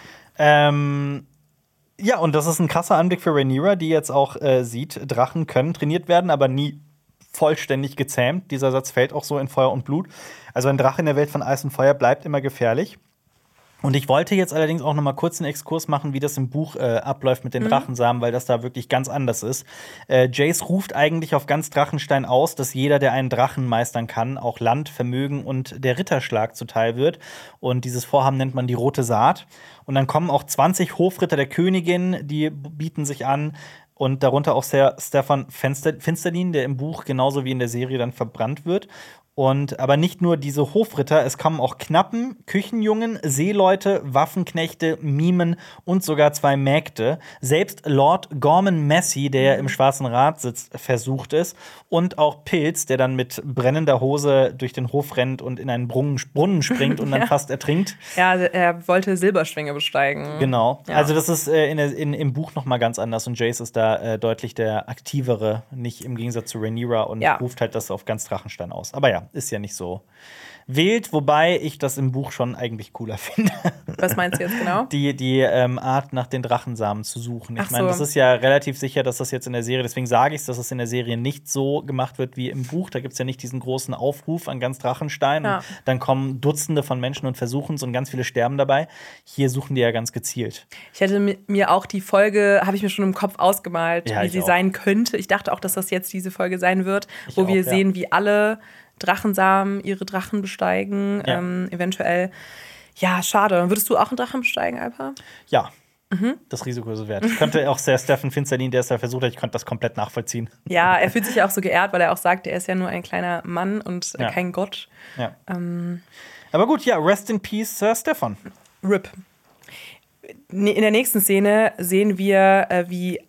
[SPEAKER 1] Ähm, ja, und das ist ein krasser Anblick für Rhaenyra, die jetzt auch äh, sieht, Drachen können trainiert werden, aber nie vollständig gezähmt. Dieser Satz fällt auch so in Feuer und Blut. Also ein Drache in der Welt von Eis und Feuer bleibt immer gefährlich. Und ich wollte jetzt allerdings auch noch mal kurz einen Exkurs machen, wie das im Buch äh, abläuft mit den Drachensamen, weil das da wirklich ganz anders ist. Äh, Jace ruft eigentlich auf ganz Drachenstein aus, dass jeder, der einen Drachen meistern kann, auch Land, Vermögen und der Ritterschlag zuteil wird. Und dieses Vorhaben nennt man die Rote Saat. Und dann kommen auch zwanzig Hofritter der Königin, die bieten sich an. Und darunter auch Sir Stefan Finster Finsterlin, der im Buch genauso wie in der Serie dann verbrannt wird. Und aber nicht nur diese Hofritter, es kommen auch Knappen, Küchenjungen, Seeleute, Waffenknechte, Mimen und sogar zwei Mägde. Selbst Lord Gorman Massey, der ja im Schwarzen Rat sitzt, versucht es. Und auch Pilz, der dann mit brennender Hose durch den Hof rennt und in einen Brunnen, Brunnen springt und dann
[SPEAKER 2] Ja.
[SPEAKER 1] fast ertrinkt.
[SPEAKER 2] Ja, er wollte Silberschwinge besteigen.
[SPEAKER 1] Genau.
[SPEAKER 2] Ja.
[SPEAKER 1] Also das ist äh, in, der- in, im Buch noch mal ganz anders und Jace ist da äh, deutlich der aktivere, nicht im Gegensatz zu Rhaenyra und
[SPEAKER 2] Ja.
[SPEAKER 1] ruft halt das auf ganz Drachenstein aus. Aber ja, ist ja nicht so wild, wobei ich das im Buch schon eigentlich cooler finde.
[SPEAKER 2] Was meinst du jetzt genau?
[SPEAKER 1] Die, die ähm, Art, nach den Drachensamen zu suchen. Ich
[SPEAKER 2] Ach
[SPEAKER 1] meine,
[SPEAKER 2] so.
[SPEAKER 1] das ist ja relativ sicher, dass das jetzt in der Serie, deswegen sage ich es, dass es in der Serie nicht so gemacht wird wie im Buch. Da gibt es ja nicht diesen großen Aufruf an ganz Drachenstein.
[SPEAKER 2] Ja.
[SPEAKER 1] Und dann kommen Dutzende von Menschen und versuchen es und ganz viele sterben dabei. Hier suchen die ja ganz gezielt.
[SPEAKER 2] Ich hätte mi- mir auch die Folge, habe ich mir schon im Kopf ausgemalt,
[SPEAKER 1] Ja,
[SPEAKER 2] wie
[SPEAKER 1] ich
[SPEAKER 2] sie
[SPEAKER 1] auch.
[SPEAKER 2] sein könnte. Ich dachte auch, dass das jetzt diese Folge sein wird,
[SPEAKER 1] Ich
[SPEAKER 2] wo
[SPEAKER 1] auch,
[SPEAKER 2] wir
[SPEAKER 1] ja.
[SPEAKER 2] sehen, wie alle Drachensamen ihre Drachen besteigen,
[SPEAKER 1] Ja.
[SPEAKER 2] ähm, eventuell. Ja, schade. Würdest du auch einen Drachen besteigen, Alpa?
[SPEAKER 1] Ja.
[SPEAKER 2] Mhm.
[SPEAKER 1] Das Risiko ist es wert. Ich könnte auch sehr Stefan Finsterlin, der es da versucht hat, ich konnte das komplett nachvollziehen.
[SPEAKER 2] Ja, er fühlt sich ja auch so geehrt, weil er auch sagt, er ist ja nur ein kleiner Mann und äh,
[SPEAKER 1] Ja.
[SPEAKER 2] kein Gott.
[SPEAKER 1] Ja.
[SPEAKER 2] Ähm,
[SPEAKER 1] Aber gut, ja, rest in peace, Sir Stefan.
[SPEAKER 2] R I P. In der nächsten Szene sehen wir, äh, wie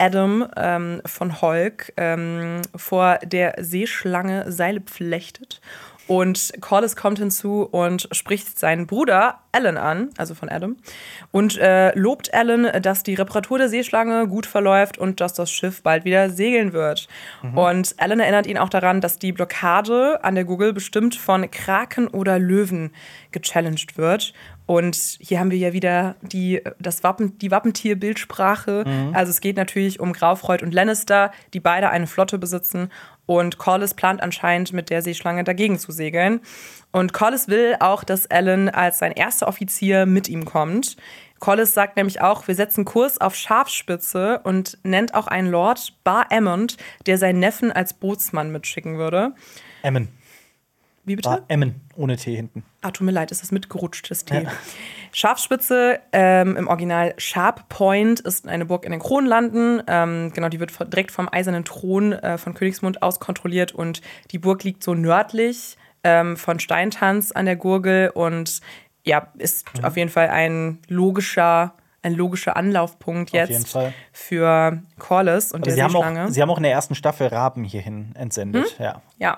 [SPEAKER 2] Adam ähm, von Hulk ähm, vor der Seeschlange Seile flechtet. Und Corlys kommt hinzu und spricht seinen Bruder Alan an, also von Adam, und äh, lobt Alan, dass die Reparatur der Seeschlange gut verläuft und dass das Schiff bald wieder segeln wird. Mhm. Und Alan erinnert ihn auch daran, dass die Blockade an der Gurgel bestimmt von Kraken oder Löwen gechallenged wird. Und hier haben wir ja wieder die, das Wappen, die Wappentierbildsprache. Mhm. Also es geht natürlich um Graufreud und Lannister, die beide eine Flotte besitzen. Und Corlys plant anscheinend, mit der Seeschlange dagegen zu segeln. Und Corlys will auch, dass Alan als sein erster Offizier mit ihm kommt. Corlys sagt nämlich auch, wir setzen Kurs auf Scharfspitze und nennt auch einen Lord, Bar Aemond, der seinen Neffen als Bootsmann mitschicken würde.
[SPEAKER 1] Aemon.
[SPEAKER 2] Wie bitte?
[SPEAKER 1] Bar Aemon, ohne T hinten.
[SPEAKER 2] Ah, tut mir leid, ist das mitgerutscht, das T.
[SPEAKER 1] Ja.
[SPEAKER 2] Scharfspitze, ähm, im Original Sharp Point, ist eine Burg in den Kronlanden. Ähm, genau, die wird direkt vom Eisernen Thron äh, von Königsmund aus kontrolliert. Und die Burg liegt so nördlich ähm, von Steintanz an der Gurgel. Und ja, ist mhm. auf jeden Fall ein logischer, ein logischer Anlaufpunkt jetzt für Corlys und
[SPEAKER 1] der
[SPEAKER 2] Sie
[SPEAKER 1] Seeschlange.
[SPEAKER 2] Haben auch,
[SPEAKER 1] Sie haben auch in der ersten Staffel Raben hierhin entsendet. Hm? Ja.
[SPEAKER 2] Ja.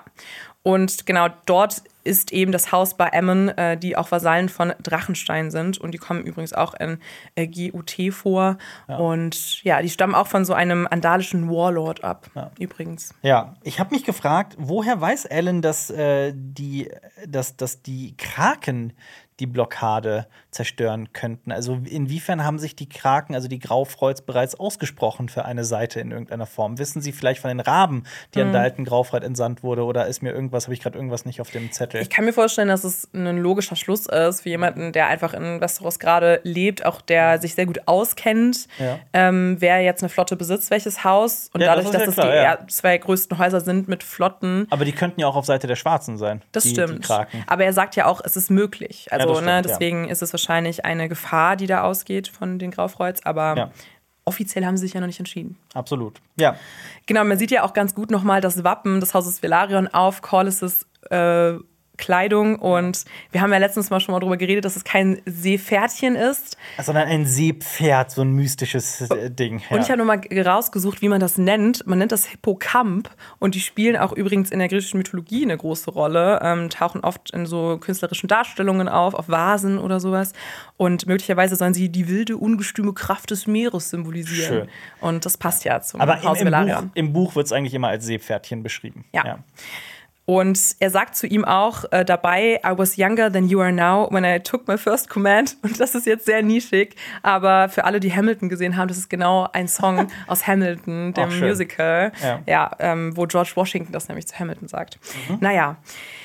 [SPEAKER 2] Und genau dort ist eben das Haus bei Aemon, äh, die auch Vasallen von Drachenstein sind. Und die kommen übrigens auch in äh, G U T vor. Ja. Und ja, die stammen auch von so einem andalischen Warlord ab, ja. übrigens.
[SPEAKER 1] Ja, ich habe mich gefragt, woher weiß Alan, dass, äh, die, dass, dass die Kraken die Blockade zerstören könnten? Also inwiefern haben sich die Kraken, also die Graufreuds, bereits ausgesprochen für eine Seite in irgendeiner Form? Wissen Sie vielleicht von den Raben, die mhm. an Dalton Graufreud entsandt wurde? Oder ist mir irgendwas, habe ich gerade irgendwas nicht auf dem Zettel?
[SPEAKER 2] Ich kann mir vorstellen, dass es ein logischer Schluss ist für jemanden, der einfach in Westeros gerade lebt, auch der sich sehr gut auskennt, ja. ähm, wer jetzt eine Flotte besitzt, welches Haus. Und ja, dadurch, das dass es ja die ja. zwei größten Häuser sind mit Flotten.
[SPEAKER 1] Aber die könnten ja auch auf Seite der Schwarzen sein.
[SPEAKER 2] Das
[SPEAKER 1] die,
[SPEAKER 2] stimmt.
[SPEAKER 1] Die Kraken.
[SPEAKER 2] Aber er sagt ja auch, es ist möglich. Also,
[SPEAKER 1] ja, stimmt,
[SPEAKER 2] ne, deswegen
[SPEAKER 1] ja.
[SPEAKER 2] ist es wahrscheinlich eine Gefahr, die da ausgeht von den Graufreuds. Aber ja. offiziell haben sie sich ja noch nicht entschieden.
[SPEAKER 1] Absolut, ja.
[SPEAKER 2] Genau, man sieht ja auch ganz gut nochmal das Wappen des Hauses Velaryon auf Corlys' äh, Kleidung. Und wir haben ja letztens mal schon mal drüber geredet, dass es kein Seepferdchen ist.
[SPEAKER 1] Sondern ein Seepferd, so ein mystisches äh, Ding. Ja.
[SPEAKER 2] Und ich habe noch mal rausgesucht, wie man das nennt. Man nennt das Hippokamp. Und die spielen auch übrigens in der griechischen Mythologie eine große Rolle. Ähm, tauchen oft in so künstlerischen Darstellungen auf, auf Vasen oder sowas. Und möglicherweise sollen sie die wilde, ungestüme Kraft des Meeres symbolisieren. Schön. Und das passt ja zum
[SPEAKER 1] Aber
[SPEAKER 2] Haus
[SPEAKER 1] im, im
[SPEAKER 2] Velaryon.
[SPEAKER 1] Buch, im Buch wird es eigentlich immer als Seepferdchen beschrieben.
[SPEAKER 2] Ja. ja. Und er sagt zu ihm auch äh, dabei, I was younger than you are now when I took my first command. Und das ist jetzt sehr nischig, aber für alle, die Hamilton gesehen haben, das ist genau ein Song aus Hamilton, dem Musical, ja, ja ähm, wo George Washington das nämlich zu Hamilton sagt. Mhm. Naja.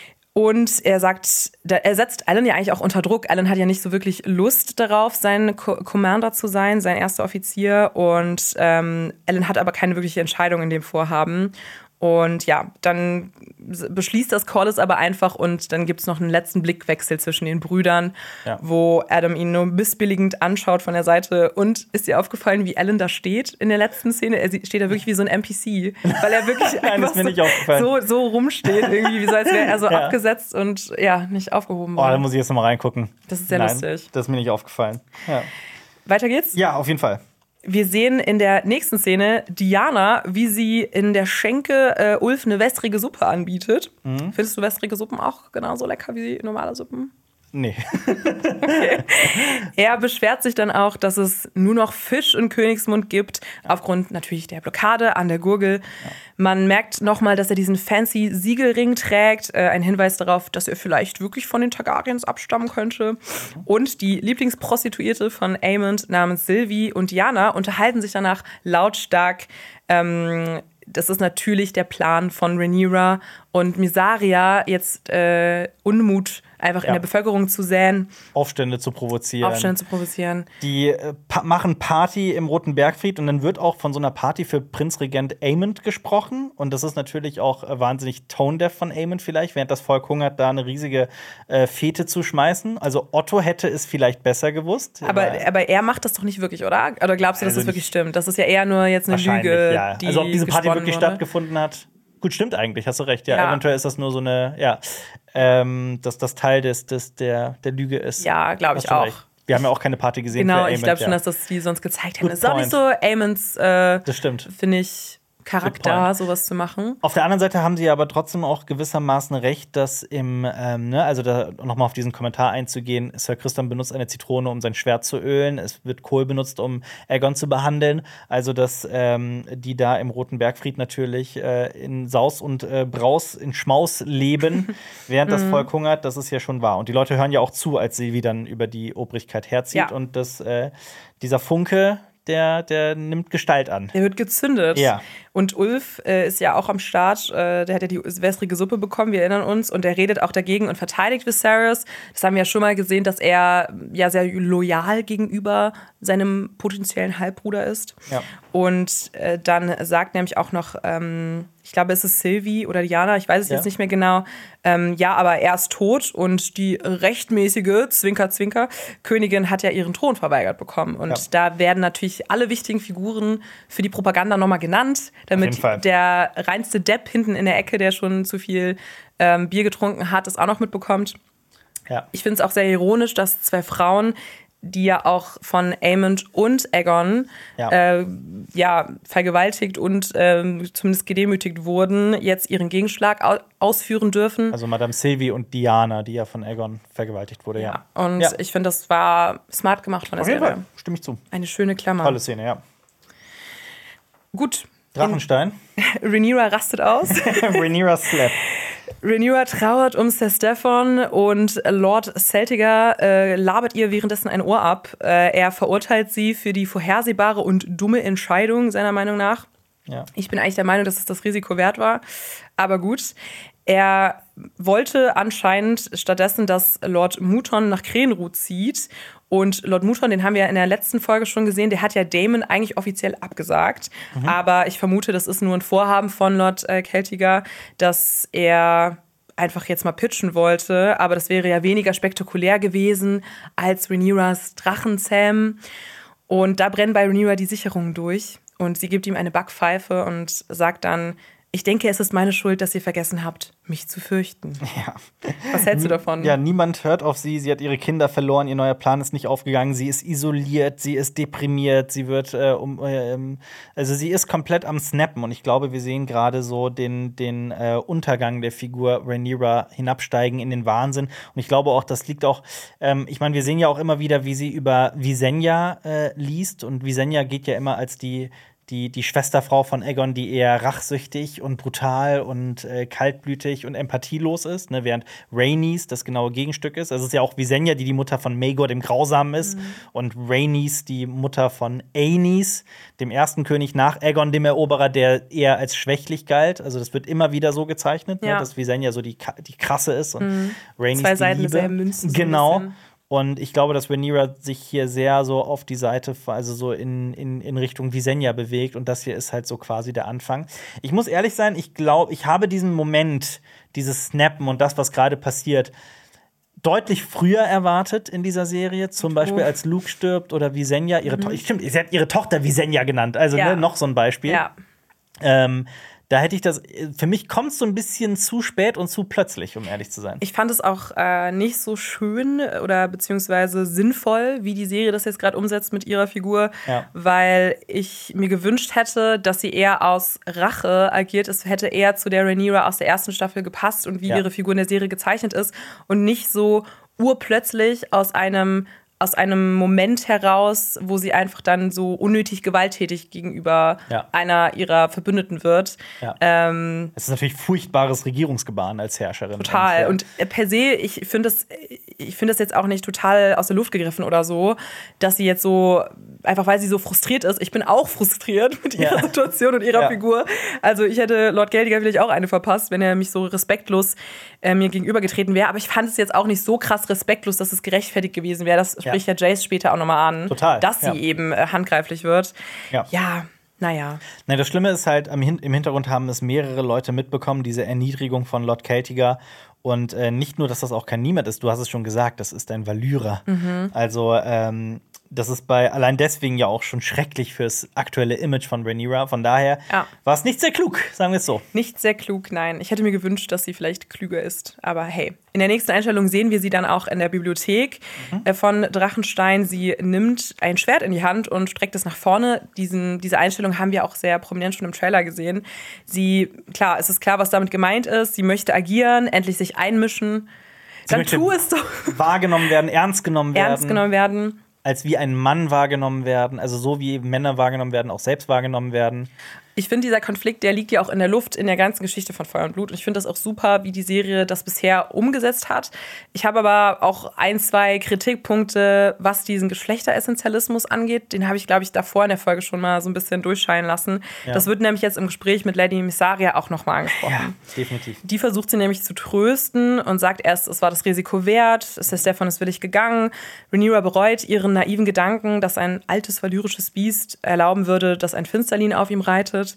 [SPEAKER 2] Und er sagt, er setzt Alan ja eigentlich auch unter Druck. Alan hat ja nicht so wirklich Lust darauf, sein Co- Commander zu sein, sein erster Offizier. Und ähm, Alan hat aber keine wirkliche Entscheidung in dem Vorhaben. Und ja, dann beschließt das Corlys aber einfach und dann gibt es noch einen letzten Blickwechsel zwischen den Brüdern, ja. wo Adam ihn nur missbilligend anschaut von der Seite. Und ist dir aufgefallen, wie Alan da steht in der letzten Szene? Er steht da wirklich wie so ein N P C, weil er wirklich
[SPEAKER 1] Nein, das mir nicht aufgefallen.
[SPEAKER 2] so, so rumsteht, irgendwie, wie so, als wäre er so ja. abgesetzt und ja, nicht aufgehoben worden.
[SPEAKER 1] Oh, da muss ich jetzt nochmal reingucken.
[SPEAKER 2] Das ist sehr
[SPEAKER 1] Nein,
[SPEAKER 2] lustig.
[SPEAKER 1] Das ist mir nicht aufgefallen. Ja.
[SPEAKER 2] Weiter geht's?
[SPEAKER 1] Ja, auf jeden Fall.
[SPEAKER 2] Wir sehen in der nächsten Szene Diana, wie sie in der Schenke äh, Ulf eine wässrige Suppe anbietet. Mhm. Findest du wässrige Suppen auch genauso lecker wie normale Suppen?
[SPEAKER 1] Nee.
[SPEAKER 2] Okay. Er beschwert sich dann auch, dass es nur noch Fisch in Königsmund gibt, aufgrund natürlich der Blockade an der Gurgel. Ja. Man merkt nochmal, dass er diesen fancy Siegelring trägt. Äh, ein Hinweis darauf, dass er vielleicht wirklich von den Targaryens abstammen könnte. Mhm. Und die Lieblingsprostituierte von Aemond namens Sylvie und Diana unterhalten sich danach lautstark. Ähm, Das ist natürlich der Plan von Rhaenyra und Mysaria, jetzt äh, Unmut einfach ja. in der Bevölkerung zu säen.
[SPEAKER 1] Aufstände zu provozieren.
[SPEAKER 2] Aufstände zu provozieren.
[SPEAKER 1] Die äh, pa- machen Party im Roten Bergfried und dann wird auch von so einer Party für Prinzregent Aemond gesprochen. Und das ist natürlich auch äh, wahnsinnig tone-deaf von Aemond vielleicht, während das Volk hungert, da eine riesige äh, Fete zu schmeißen. Also Otto hätte es vielleicht besser gewusst.
[SPEAKER 2] Aber, aber er macht das doch nicht wirklich, oder? Oder glaubst du, dass also das wirklich stimmt? Das ist ja eher nur jetzt eine Lüge,
[SPEAKER 1] ja.
[SPEAKER 2] die
[SPEAKER 1] Also ob diese Party wirklich
[SPEAKER 2] wurde.
[SPEAKER 1] stattgefunden hat. Gut, stimmt eigentlich, hast du recht. Ja,
[SPEAKER 2] ja.
[SPEAKER 1] eventuell ist das nur so eine, ja, ähm, dass das Teil des, des, der, der Lüge ist.
[SPEAKER 2] Ja, glaube ich auch. Recht.
[SPEAKER 1] Wir haben ja auch keine Party gesehen
[SPEAKER 2] Genau,
[SPEAKER 1] für Aemond.
[SPEAKER 2] ich glaube schon,
[SPEAKER 1] ja.
[SPEAKER 2] dass das die sonst gezeigt haben.
[SPEAKER 1] Good
[SPEAKER 2] Das ist auch nicht
[SPEAKER 1] point.
[SPEAKER 2] so Aemonds, äh,
[SPEAKER 1] Das stimmt.
[SPEAKER 2] finde ich, Charakter, sowas zu machen.
[SPEAKER 1] Auf der anderen Seite haben sie aber trotzdem auch gewissermaßen recht, dass im, ähm, ne, also da nochmal auf diesen Kommentar einzugehen, Sir Criston benutzt eine Zitrone, um sein Schwert zu ölen, es wird Kohl benutzt, um Aegon zu behandeln, also dass ähm, die da im Roten Bergfried natürlich äh, in Saus und äh, Braus, in Schmaus leben, während das Volk hungert, das ist ja schon wahr. Und die Leute hören ja auch zu, als sie dann über die Obrigkeit herzieht
[SPEAKER 2] Ja.
[SPEAKER 1] und das, äh, dieser Funke, Der, der nimmt Gestalt an.
[SPEAKER 2] Der wird gezündet.
[SPEAKER 1] Ja.
[SPEAKER 2] Und Ulf äh, ist ja auch am Start. Äh, der hat ja die wässrige Suppe bekommen, wir erinnern uns. Und der redet auch dagegen und verteidigt Viserys. Das haben wir ja schon mal gesehen, dass er ja sehr loyal gegenüber seinem potenziellen Halbbruder ist.
[SPEAKER 1] Ja.
[SPEAKER 2] Und äh, dann sagt nämlich auch noch, ähm, ich glaube, es ist Sylvie oder Diana, ich weiß es
[SPEAKER 1] Ja.
[SPEAKER 2] jetzt nicht mehr genau. Ähm, ja, aber er ist tot und die rechtmäßige, Zwinker, Zwinker, Königin hat ja ihren Thron verweigert bekommen. Und
[SPEAKER 1] Ja.
[SPEAKER 2] da werden natürlich alle wichtigen Figuren für die Propaganda nochmal genannt, damit
[SPEAKER 1] jeden Fall.
[SPEAKER 2] der reinste Depp hinten in der Ecke, der schon zu viel ähm, Bier getrunken hat, es auch noch mitbekommt.
[SPEAKER 1] Ja.
[SPEAKER 2] Ich finde es auch sehr ironisch, dass zwei Frauen, die ja auch von Aemond und Aegon
[SPEAKER 1] Ja.
[SPEAKER 2] Äh, ja, vergewaltigt und ähm, zumindest gedemütigt wurden, jetzt ihren Gegenschlag au ausführen dürfen.
[SPEAKER 1] Also Madame Sylvie und Diana, die ja von Aegon vergewaltigt wurde, ja.
[SPEAKER 2] Ja. Und
[SPEAKER 1] Ja.
[SPEAKER 2] ich finde, das war smart gemacht von der
[SPEAKER 1] Auf jeden
[SPEAKER 2] Serie.
[SPEAKER 1] Fall, stimme ich zu.
[SPEAKER 2] Eine schöne Klammer.
[SPEAKER 1] Tolle Szene, ja.
[SPEAKER 2] Gut.
[SPEAKER 1] Drachenstein.
[SPEAKER 2] Rhaenyra rastet aus.
[SPEAKER 1] Rhaenyra Slap.
[SPEAKER 2] Rhaenyra trauert um Ser Steffon und Lord Celtiger äh, labert ihr währenddessen ein Ohr ab. Äh, er verurteilt sie für die vorhersehbare und dumme Entscheidung, seiner Meinung nach.
[SPEAKER 1] Ja.
[SPEAKER 2] Ich bin eigentlich der Meinung, dass es das Risiko wert war. Aber gut. Er wollte anscheinend stattdessen, dass Lord Mouton nach Krenruh zieht. Und Lord Mouton, den haben wir in der letzten Folge schon gesehen, der hat ja Daemon eigentlich offiziell abgesagt. Mhm. Aber ich vermute, das ist nur ein Vorhaben von Lord äh, Celtiger, dass er einfach jetzt mal pitchen wollte. Aber das wäre ja weniger spektakulär gewesen als Rhaenyras Drachenzähmen. Und da brennen bei Rhaenyra die Sicherungen durch. Und sie gibt ihm eine Backpfeife und sagt dann: Ich denke, es ist meine Schuld, dass ihr vergessen habt, mich zu fürchten.
[SPEAKER 1] Ja.
[SPEAKER 2] Was hältst du davon?
[SPEAKER 1] Ja, niemand hört auf sie. Sie hat ihre Kinder verloren. Ihr neuer Plan ist nicht aufgegangen. Sie ist isoliert. Sie ist deprimiert. Sie wird, äh, um, äh, also sie ist komplett am Snappen. Und ich glaube, wir sehen gerade so den, den äh, Untergang der Figur Rhaenyra hinabsteigen in den Wahnsinn. Und ich glaube auch, das liegt auch, ähm, ich meine, wir sehen ja auch immer wieder, wie sie über Visenya äh, liest. Und Visenya geht ja immer als die Die, die Schwesterfrau von Aegon, die eher rachsüchtig und brutal und äh, kaltblütig und empathielos ist, ne? Während Rhaenys das genaue Gegenstück ist. Also es ist ja auch Visenya, die die Mutter von Maegor, dem Grausamen, ist. Mhm. Und Rhaenys die Mutter von Aenys, dem ersten König nach Aegon, dem Eroberer, der eher als schwächlich galt. Also das wird immer wieder so gezeichnet,
[SPEAKER 2] ja.
[SPEAKER 1] ne? Dass Visenya so die, die Krasse ist und mhm. Rhaenys
[SPEAKER 2] Zwei
[SPEAKER 1] die
[SPEAKER 2] Seiten
[SPEAKER 1] Liebe.
[SPEAKER 2] derselben Münzen.
[SPEAKER 1] Genau. So und ich glaube, dass Rhaenyra sich hier sehr so auf die Seite, also so in, in, in Richtung Visenya bewegt. Und das hier ist halt so quasi der Anfang. Ich muss ehrlich sein, ich glaube, ich habe diesen Moment, dieses Snappen und das, was gerade passiert, deutlich früher erwartet in dieser Serie. Zum Beispiel, als Luke stirbt oder Visenya, ihre mhm. To- Stimmt, sie hat ihre Tochter Visenya genannt. Also
[SPEAKER 2] ja.
[SPEAKER 1] ne, noch so ein Beispiel.
[SPEAKER 2] Ja.
[SPEAKER 1] Ähm, Da hätte ich das, für mich kommt es so ein bisschen zu spät und zu plötzlich, um ehrlich zu sein.
[SPEAKER 2] Ich fand es auch äh, nicht so schön oder beziehungsweise sinnvoll, wie die Serie das jetzt gerade umsetzt mit ihrer Figur,
[SPEAKER 1] ja.
[SPEAKER 2] weil ich mir gewünscht hätte, dass sie eher aus Rache agiert. Es hätte eher zu der Rhaenyra aus der ersten Staffel gepasst und wie ja. ihre Figur in der Serie gezeichnet ist und nicht so urplötzlich aus einem aus einem Moment heraus, wo sie einfach dann so unnötig gewalttätig gegenüber ja. einer ihrer Verbündeten wird.
[SPEAKER 1] Ja.
[SPEAKER 2] Ähm,
[SPEAKER 1] es ist natürlich furchtbares Regierungsgebaren als Herrscherin.
[SPEAKER 2] Total. Und, ja. und per se, ich finde das, ich finde das jetzt auch nicht total aus der Luft gegriffen oder so, dass sie jetzt so, einfach weil sie so frustriert ist. Ich bin auch frustriert mit ihrer ja. Situation und ihrer ja. Figur. Also ich hätte Lord Geldiger vielleicht auch eine verpasst, wenn er mich so respektlos äh, mir gegenübergetreten wäre. Aber ich fand es jetzt auch nicht so krass respektlos, dass es gerechtfertigt gewesen wäre. Das spricht ja, ja Jace später auch nochmal an,
[SPEAKER 1] Total.
[SPEAKER 2] dass sie
[SPEAKER 1] ja.
[SPEAKER 2] eben äh, handgreiflich wird.
[SPEAKER 1] Ja.
[SPEAKER 2] ja. Naja.
[SPEAKER 1] Na, das Schlimme ist halt, im Hintergrund haben es mehrere Leute mitbekommen, diese Erniedrigung von Lord Celtiger. Und äh, nicht nur, dass das auch kein Niemand ist, du hast es schon gesagt, das ist ein Valyrer.
[SPEAKER 2] Mhm.
[SPEAKER 1] Also, ähm, das ist bei allein deswegen ja auch schon schrecklich fürs aktuelle Image von Rhaenyra. Von daher
[SPEAKER 2] ja.
[SPEAKER 1] war es nicht sehr klug, sagen wir es so.
[SPEAKER 2] Nicht sehr klug, nein. Ich hätte mir gewünscht, dass sie vielleicht klüger ist. Aber hey. In der nächsten Einstellung sehen wir sie dann auch in der Bibliothek mhm. von Drachenstein. Sie nimmt ein Schwert in die Hand und streckt es nach vorne. Diesen, diese Einstellung haben wir auch sehr prominent schon im Trailer gesehen. Sie, klar, es ist klar, was damit gemeint ist. Sie möchte agieren, endlich sich einmischen.
[SPEAKER 1] Sie
[SPEAKER 2] dann tu es doch.
[SPEAKER 1] Wahrgenommen werden, ernst genommen werden.
[SPEAKER 2] Ernst genommen werden.
[SPEAKER 1] Als wie ein Mann wahrgenommen werden, also so wie Männer wahrgenommen werden, auch selbst wahrgenommen werden.
[SPEAKER 2] Ich finde, dieser Konflikt, der liegt ja auch in der Luft in der ganzen Geschichte von Feuer und Blut. Und ich finde das auch super, wie die Serie das bisher umgesetzt hat. Ich habe aber auch ein, zwei Kritikpunkte, was diesen Geschlechteressentialismus angeht. Den habe ich, glaube ich, davor in der Folge schon mal so ein bisschen durchscheinen lassen. Ja. Das wird nämlich jetzt im Gespräch mit Lady Mysaria auch noch mal angesprochen.
[SPEAKER 1] Ja, definitiv.
[SPEAKER 2] Die versucht sie nämlich zu trösten und sagt erst, es war das Risiko wert, es ist Stefan ist willig gegangen. Rhaenyra bereut ihren naiven Gedanken, dass ein altes valyrisches Biest erlauben würde, dass ein Finsterlin auf ihm reitet.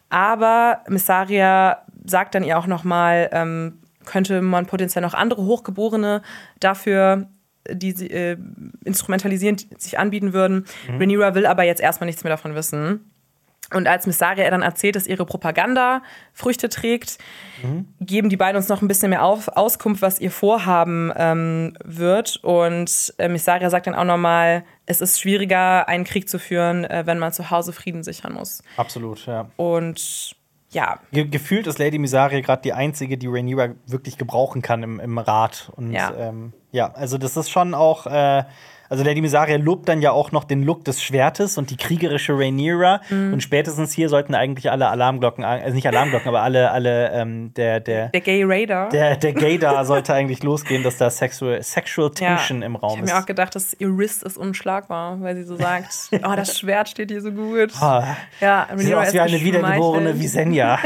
[SPEAKER 2] Aber Mysaria sagt dann ihr auch noch mal, ähm, könnte man potenziell noch andere Hochgeborene dafür, die sie äh, instrumentalisieren, die sich anbieten würden. Mhm. Rhaenyra will aber jetzt erstmal nichts mehr davon wissen. Und als Mysaria ihr dann erzählt, dass ihre Propaganda Früchte trägt, mhm. geben die beiden uns noch ein bisschen mehr auf, Auskunft, was ihr Vorhaben ähm, wird. Und äh, Mysaria sagt dann auch nochmal, es ist schwieriger, einen Krieg zu führen, äh, wenn man zu Hause Frieden sichern muss.
[SPEAKER 1] Absolut, ja.
[SPEAKER 2] Und ja.
[SPEAKER 1] Ge- gefühlt ist Lady Mysaria gerade die einzige, die Rhaenyra wirklich gebrauchen kann im, im Rat. Und
[SPEAKER 2] ja.
[SPEAKER 1] Ähm, ja, also das ist schon auch äh, Also Lady Mysaria lobt dann ja auch noch den Look des Schwertes und die kriegerische Rhaenyra. Mhm. Und spätestens hier sollten eigentlich alle Alarmglocken, also nicht Alarmglocken, aber alle, alle ähm, der, der
[SPEAKER 2] Der Gay Raider.
[SPEAKER 1] Der, der Gaydar sollte eigentlich losgehen, dass da Sexual, Sexual Tension
[SPEAKER 2] ja,
[SPEAKER 1] im Raum
[SPEAKER 2] ich
[SPEAKER 1] ist.
[SPEAKER 2] Ich habe mir auch gedacht, dass ihr Wrist ist unschlagbar, weil sie so sagt, oh, das Schwert steht hier so gut.
[SPEAKER 1] Oh,
[SPEAKER 2] ja,
[SPEAKER 1] sieht aus wie eine wiedergeborene Visenya.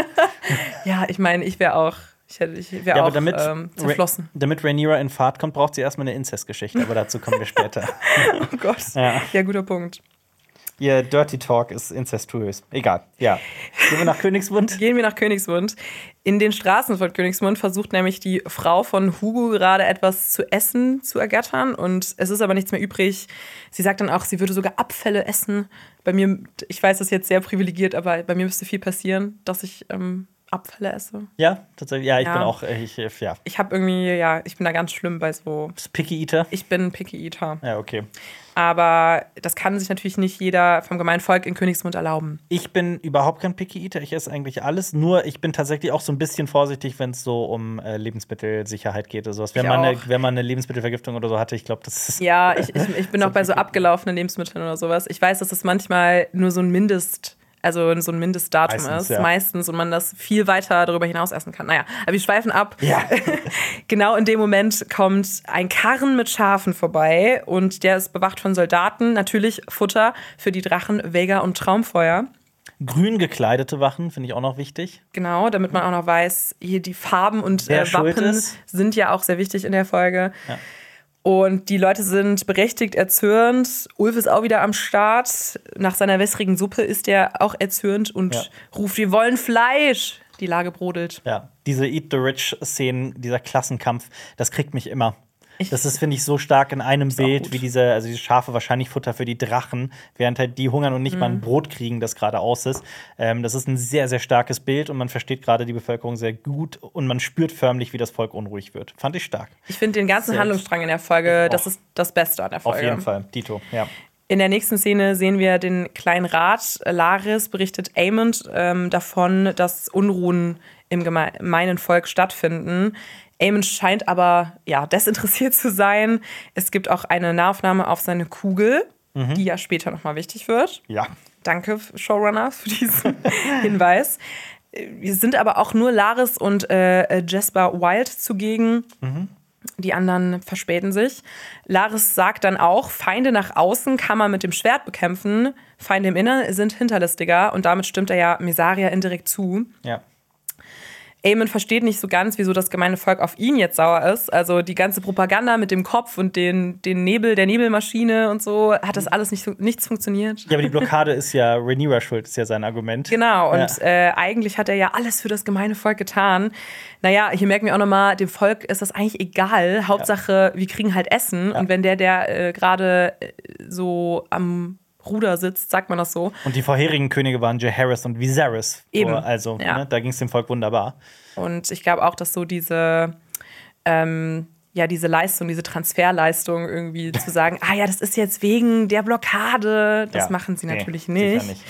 [SPEAKER 2] Ja, ich meine, ich wäre auch Ich, hätte, ich wäre
[SPEAKER 1] ja,
[SPEAKER 2] auch
[SPEAKER 1] damit,
[SPEAKER 2] ähm, zerflossen.
[SPEAKER 1] Ra- damit Rhaenyra in Fahrt kommt, braucht sie erstmal eine Inzestgeschichte, aber dazu kommen wir später.
[SPEAKER 2] Oh Gott. Ja. ja, guter Punkt.
[SPEAKER 1] Ihr Dirty Talk ist inzestuös. Egal, ja. Gehen wir nach Königsmund?
[SPEAKER 2] Gehen wir nach Königsmund. In den Straßen von Königsmund versucht nämlich die Frau von Hugo gerade etwas zu essen zu ergattern und es ist aber nichts mehr übrig. Sie sagt dann auch, sie würde sogar Abfälle essen. Bei mir, ich weiß, das ist jetzt sehr privilegiert, aber bei mir müsste viel passieren, dass ich ähm, Abfälle esse.
[SPEAKER 1] Ja, tatsächlich. Ja, ich
[SPEAKER 2] ja.
[SPEAKER 1] bin auch, ich, ja.
[SPEAKER 2] Ich habe irgendwie, ja, ich bin da ganz schlimm bei so.
[SPEAKER 1] Bist Picky Eater?
[SPEAKER 2] Ich bin Picky Eater.
[SPEAKER 1] Ja, okay.
[SPEAKER 2] Aber das kann sich natürlich nicht jeder vom gemeinen Volk in Königsmund erlauben.
[SPEAKER 1] Ich bin überhaupt kein Picky Eater. Ich esse eigentlich alles. Nur ich bin tatsächlich auch so ein bisschen vorsichtig, wenn es so um äh, Lebensmittelsicherheit geht oder sowas. Wenn man, eine, wenn man eine Lebensmittelvergiftung oder so hatte, ich glaube, das ist.
[SPEAKER 2] Ja, ich, ich, ich bin auch bei so abgelaufenen Lebensmitteln oder sowas. Ich weiß, dass das manchmal nur so ein Mindest. Also so ein Mindestdatum
[SPEAKER 1] meistens,
[SPEAKER 2] ist,
[SPEAKER 1] ja.
[SPEAKER 2] meistens, und man das viel weiter darüber hinaus essen kann. Naja, aber wir schweifen ab.
[SPEAKER 1] Ja.
[SPEAKER 2] Genau in dem Moment kommt ein Karren mit Schafen vorbei und der ist bewacht von Soldaten. Natürlich Futter für die Drachen Vhagar und Traumfeuer.
[SPEAKER 1] Grün gekleidete Wachen, finde ich auch noch wichtig.
[SPEAKER 2] Genau, damit man auch noch weiß, hier die Farben und äh, Wappen sind ja auch sehr wichtig in der Folge. Ja. Und die Leute sind berechtigt erzürnt. Ulf ist auch wieder am Start. Nach seiner wässrigen Suppe ist er auch erzürnt und ja. ruft, wir wollen Fleisch. Die Lage brodelt.
[SPEAKER 1] Ja, diese Eat the Rich-Szenen, dieser Klassenkampf, das kriegt mich immer. Ich das ist, finde ich, so stark in einem Bild, wie diese, also diese Schafe wahrscheinlich Futter für die Drachen, während halt die hungern und nicht mhm. mal ein Brot kriegen, das gerade aus ist. Ähm, das ist ein sehr, sehr starkes Bild und man versteht gerade die Bevölkerung sehr gut und man spürt förmlich, wie das Volk unruhig wird. Fand ich stark.
[SPEAKER 2] Ich finde den ganzen sehr Handlungsstrang in der Folge, das ist das Beste an der Folge.
[SPEAKER 1] Auf jeden Fall, Dito, ja.
[SPEAKER 2] In der nächsten Szene sehen wir den kleinen Rat. Laris berichtet Aemond ähm, davon, dass Unruhen im gemeinen Volk stattfinden. Aemond scheint aber ja, desinteressiert zu sein. Es gibt auch eine Nahaufnahme auf seine Kugel, mhm. die ja später nochmal wichtig wird.
[SPEAKER 1] Ja.
[SPEAKER 2] Danke, Showrunner, für diesen Hinweis. Wir sind aber auch nur Laris und äh, Jasper Wild zugegen. Mhm. Die anderen verspäten sich. Laris sagt dann auch, Feinde nach außen kann man mit dem Schwert bekämpfen, Feinde im Innern sind hinterlistiger. Und damit stimmt er ja Mysaria indirekt zu.
[SPEAKER 1] Ja.
[SPEAKER 2] Aemond versteht nicht so ganz, wieso das gemeine Volk auf ihn jetzt sauer ist. Also die ganze Propaganda mit dem Kopf und den, den Nebel, der Nebelmaschine und so, hat das alles nicht, nichts funktioniert.
[SPEAKER 1] Ja, aber die Blockade ist ja Rhaenyra schuld, ist ja sein Argument.
[SPEAKER 2] Genau, und
[SPEAKER 1] ja.
[SPEAKER 2] äh, eigentlich hat er ja alles für das gemeine Volk getan. Naja, hier merken wir auch nochmal, dem Volk ist das eigentlich egal. Hauptsache, ja. wir kriegen halt Essen. Ja. Und wenn der, der äh, gerade äh, so am Ruder sitzt, sagt man das so.
[SPEAKER 1] Und die vorherigen Könige waren Jaehaerys und Viserys.
[SPEAKER 2] Eben.
[SPEAKER 1] Also,
[SPEAKER 2] ja.
[SPEAKER 1] ne, da ging es dem Volk wunderbar.
[SPEAKER 2] Und ich glaube auch, dass so diese, ähm, ja, diese Leistung, diese Transferleistung irgendwie zu sagen, ah ja, das ist jetzt wegen der Blockade, das ja. machen sie nee, natürlich nicht.
[SPEAKER 1] nicht.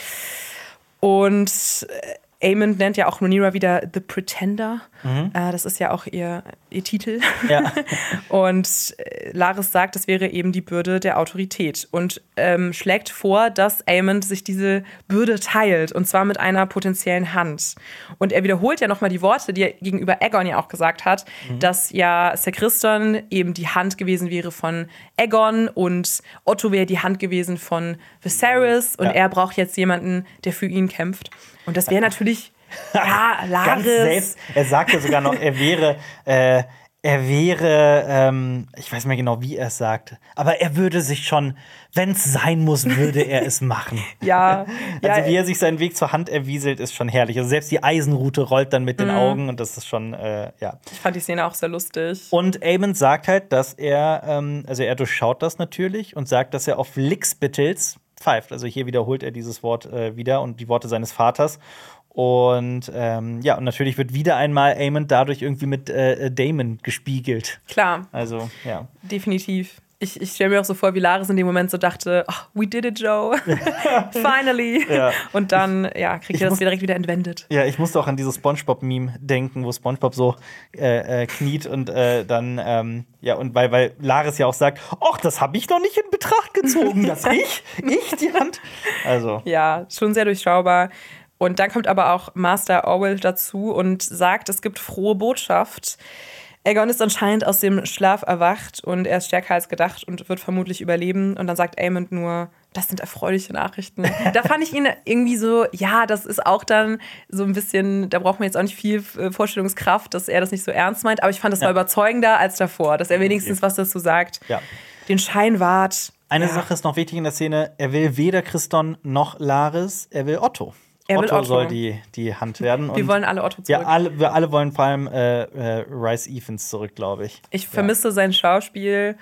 [SPEAKER 2] Und Aemond nennt ja auch Rhaenyra wieder The Pretender.
[SPEAKER 1] Mhm.
[SPEAKER 2] Äh, das ist ja auch ihr, ihr Titel.
[SPEAKER 1] Ja.
[SPEAKER 2] Und Larys sagt, das wäre eben die Bürde der Autorität. Und ähm, schlägt vor, dass Aemond sich diese Bürde teilt. Und zwar mit einer potenziellen Hand. Und er wiederholt ja nochmal die Worte, die er gegenüber Aegon ja auch gesagt hat, mhm. dass ja Ser Criston eben die Hand gewesen wäre von Aegon und Otto wäre die Hand gewesen von Viserys. Und ja. er braucht jetzt jemanden, der für ihn kämpft. Und das wäre natürlich, ja, Larys.
[SPEAKER 1] Selbst, er sagte sogar noch, er wäre, äh, er wäre, ähm, ich weiß nicht mehr genau, wie er es sagte, aber er würde sich schon, wenn es sein muss, würde er es machen.
[SPEAKER 2] Ja.
[SPEAKER 1] Also
[SPEAKER 2] ja,
[SPEAKER 1] wie er sich seinen Weg zur Hand erwieselt, ist schon herrlich. Also selbst die Eisenrute rollt dann mit den mhm. Augen und das ist schon, äh, ja.
[SPEAKER 2] Ich fand die Szene auch sehr lustig.
[SPEAKER 1] Und Aemond sagt halt, dass er, ähm, also er durchschaut das natürlich und sagt, dass er auf Lickspittles pfeift. Also hier wiederholt er dieses Wort äh, wieder und die Worte seines Vaters. Und ähm, ja, und natürlich wird wieder einmal Aemond dadurch irgendwie mit äh, Daemon gespiegelt.
[SPEAKER 2] Klar.
[SPEAKER 1] Also, ja.
[SPEAKER 2] Definitiv. Ich, ich stelle mir auch so vor, wie Larys in dem Moment so dachte, oh, we did it, Joe. Finally. Ja. Und dann, ja, kriegt er das direkt wieder entwendet.
[SPEAKER 1] Ja, ich musste auch an dieses SpongeBob-Meme denken, wo SpongeBob so äh, äh, kniet und äh, dann, ähm, ja, und weil, weil Larys ja auch sagt, ach, das habe ich noch nicht in Betracht gezogen, dass ich, ich die Hand. Also.
[SPEAKER 2] Ja, schon sehr durchschaubar. Und dann kommt aber auch Master Orwell dazu und sagt, es gibt frohe Botschaft. Aegon ist anscheinend aus dem Schlaf erwacht und er ist stärker als gedacht und wird vermutlich überleben. Und dann sagt Aemond nur, das sind erfreuliche Nachrichten. Da fand ich ihn irgendwie so, ja, das ist auch dann so ein bisschen, da braucht man jetzt auch nicht viel Vorstellungskraft, dass er das nicht so ernst meint. Aber ich fand das ja. mal überzeugender als davor, dass er wenigstens okay. was dazu sagt.
[SPEAKER 1] Ja.
[SPEAKER 2] Den Schein wahrt.
[SPEAKER 1] Eine
[SPEAKER 2] ja.
[SPEAKER 1] Sache ist noch wichtig in der Szene, er will weder Criston noch Larys, er will Otto.
[SPEAKER 2] Er
[SPEAKER 1] Otto,
[SPEAKER 2] Otto
[SPEAKER 1] soll die, die Hand werden.
[SPEAKER 2] Wir
[SPEAKER 1] und
[SPEAKER 2] wollen alle Otto zurück.
[SPEAKER 1] Ja, alle, wir alle wollen vor allem äh, äh, Rhys Ifans zurück, glaube ich.
[SPEAKER 2] Ich vermisse ja. sein Schauspiel.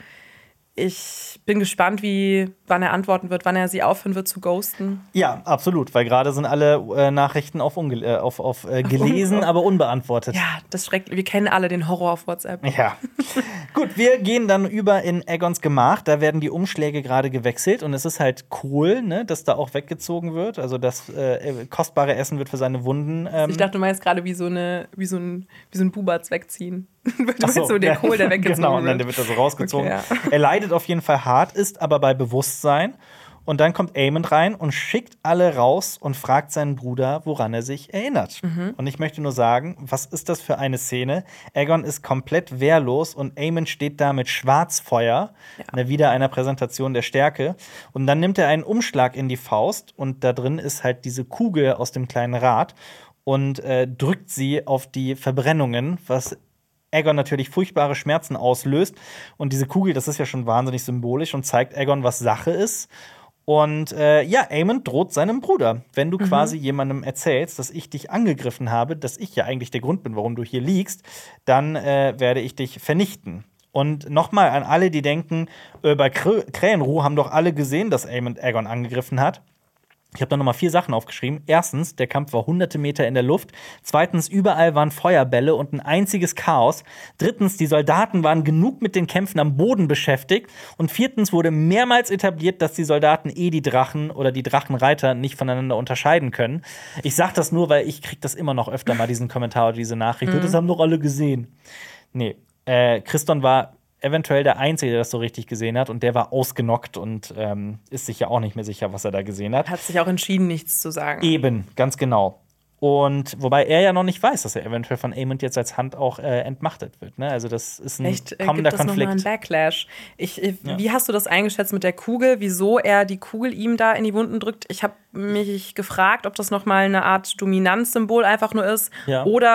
[SPEAKER 2] Ich bin gespannt, wie, wann er antworten wird, wann er sie aufhören wird zu ghosten.
[SPEAKER 1] Ja, absolut, weil gerade sind alle äh, Nachrichten auf, unge- äh, auf, auf äh, gelesen, aber unbeantwortet.
[SPEAKER 2] Ja, das schreckt. Wir kennen alle den Horror auf WhatsApp.
[SPEAKER 1] Ja. Gut, wir gehen dann über in Aegons Gemach. Da werden die Umschläge gerade gewechselt und es ist halt cool, ne, dass da auch weggezogen wird. Also das äh, kostbare Essen wird für seine Wunden. Ähm ich
[SPEAKER 2] dachte, du meinst gerade wie so eine, wie so ein, wie so ein Bubatz wegziehen.
[SPEAKER 1] Ach so,
[SPEAKER 2] so der Kohl, der weggezogen
[SPEAKER 1] genau,
[SPEAKER 2] wird.
[SPEAKER 1] und dann wird er so rausgezogen.
[SPEAKER 2] Okay, ja.
[SPEAKER 1] Er leidet auf jeden Fall hart, ist aber bei Bewusstsein. Und dann kommt Aemond rein und schickt alle raus und fragt seinen Bruder, woran er sich erinnert. Mhm. Und ich möchte nur sagen, was ist das für eine Szene? Aegon ist komplett wehrlos und Aemond steht da mit Schwarzfeuer, ja. ne, wieder einer Präsentation der Stärke. Und dann nimmt er einen Umschlag in die Faust und da drin ist halt diese Kugel aus dem kleinen Rad und äh, drückt sie auf die Verbrennungen, was Aegon natürlich furchtbare Schmerzen auslöst. Und diese Kugel, das ist ja schon wahnsinnig symbolisch und zeigt Aegon, was Sache ist. Und äh, ja, Aemond droht seinem Bruder. Wenn du mhm. quasi jemandem erzählst, dass ich dich angegriffen habe, dass ich ja eigentlich der Grund bin, warum du hier liegst, dann äh, werde ich dich vernichten. Und nochmal an alle, die denken, äh, bei Krä- Krähenruh haben doch alle gesehen, dass Aemond Aegon angegriffen hat. Ich habe da nochmal vier Sachen aufgeschrieben. Erstens, der Kampf war hunderte Meter in der Luft. Zweitens, überall waren Feuerbälle und ein einziges Chaos. Drittens, die Soldaten waren genug mit den Kämpfen am Boden beschäftigt. Und viertens wurde mehrmals etabliert, dass die Soldaten eh die Drachen oder die Drachenreiter nicht voneinander unterscheiden können. Ich sage das nur, weil ich krieg das immer noch öfter mal, diesen Kommentar oder diese Nachricht. Mhm. Das haben doch alle gesehen. Nee, äh, Criston war eventuell der Einzige, der das so richtig gesehen hat. Und der war ausgenockt und ähm, ist sich ja auch nicht mehr sicher, was er da gesehen hat.
[SPEAKER 2] Hat sich auch entschieden, nichts zu sagen.
[SPEAKER 1] Eben, ganz genau. Und wobei er ja noch nicht weiß, dass er eventuell von Aemond jetzt als Hand auch äh, entmachtet wird. Ne? Also das ist ein
[SPEAKER 2] Vielleicht, äh,
[SPEAKER 1] kommender
[SPEAKER 2] gibt das
[SPEAKER 1] Konflikt.
[SPEAKER 2] Noch mal einen Backlash. Ich, ich,
[SPEAKER 1] ja.
[SPEAKER 2] Wie hast du das eingeschätzt mit der Kugel? Wieso er die Kugel ihm da in die Wunden drückt? Ich habe mich gefragt, ob das noch mal eine Art Dominanzsymbol einfach nur ist.
[SPEAKER 1] Ja.
[SPEAKER 2] Oder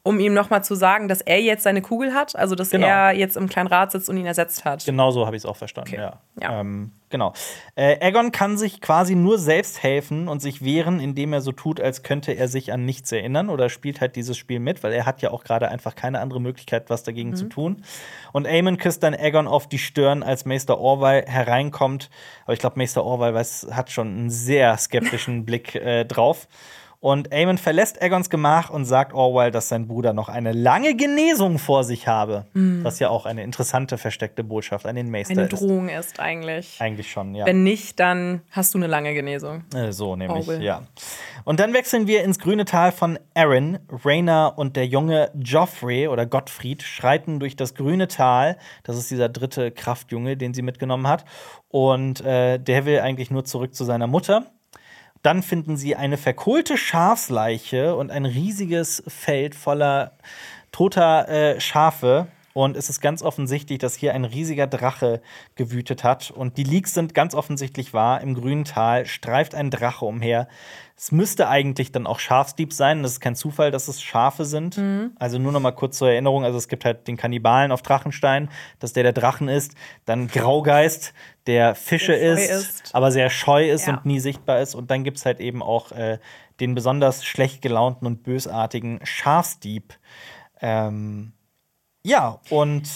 [SPEAKER 2] um ihm nochmal zu sagen, dass er jetzt seine Kugel hat, also dass
[SPEAKER 1] Genau.
[SPEAKER 2] er jetzt im kleinen Rat sitzt und ihn ersetzt hat.
[SPEAKER 1] Genau so habe ich es auch verstanden,
[SPEAKER 2] Okay.
[SPEAKER 1] ja.
[SPEAKER 2] Ja.
[SPEAKER 1] Ähm, genau. Äh, Aegon kann sich quasi nur selbst helfen und sich wehren, indem er so tut, als könnte er sich an nichts erinnern oder spielt halt dieses Spiel mit, weil er hat ja auch gerade einfach keine andere Möglichkeit, was dagegen
[SPEAKER 2] Mhm.
[SPEAKER 1] zu tun. Und Aemon küsst dann Aegon auf die Stirn, als Maester Orwell hereinkommt. Aber ich glaube, Maester Orwell weiß, hat schon einen sehr skeptischen Blick äh, drauf. Und Aemon verlässt Aegons Gemach und sagt Orwell, dass sein Bruder noch eine lange Genesung vor sich habe. Was ja auch eine interessante versteckte Botschaft an den Meister
[SPEAKER 2] Eine
[SPEAKER 1] ist.
[SPEAKER 2] Drohung ist eigentlich.
[SPEAKER 1] Eigentlich schon, ja.
[SPEAKER 2] Wenn nicht, dann hast du eine lange Genesung.
[SPEAKER 1] Äh, so nämlich,
[SPEAKER 2] Orwell.
[SPEAKER 1] ja. Und dann wechseln wir ins grüne Tal von Arryn. Rhaena und der junge Joffrey oder Gottfried schreiten durch das grüne Tal. Das ist dieser dritte Kraftjunge, den sie mitgenommen hat. Und äh, der will eigentlich nur zurück zu seiner Mutter. Dann finden sie eine verkohlte Schafsleiche und ein riesiges Feld voller toter äh, Schafe. Und es ist ganz offensichtlich, dass hier ein riesiger Drache gewütet hat. Und die Leaks sind ganz offensichtlich wahr. Im grünen Tal streift ein Drache umher. Es müsste eigentlich dann auch Schafsdieb sein. Das ist kein Zufall, dass es Schafe sind. Also nur noch mal kurz zur Erinnerung. Also es gibt halt den Kannibalen auf Drachenstein, dass der der Drachen ist. Dann Graugeist, der Fische
[SPEAKER 2] Der scheu
[SPEAKER 1] isst,
[SPEAKER 2] ist.
[SPEAKER 1] aber sehr scheu ist
[SPEAKER 2] Ja.
[SPEAKER 1] und nie sichtbar ist. Und dann gibt es halt eben auch äh, den besonders schlecht gelaunten und bösartigen Schafsdieb. Ähm Ja, und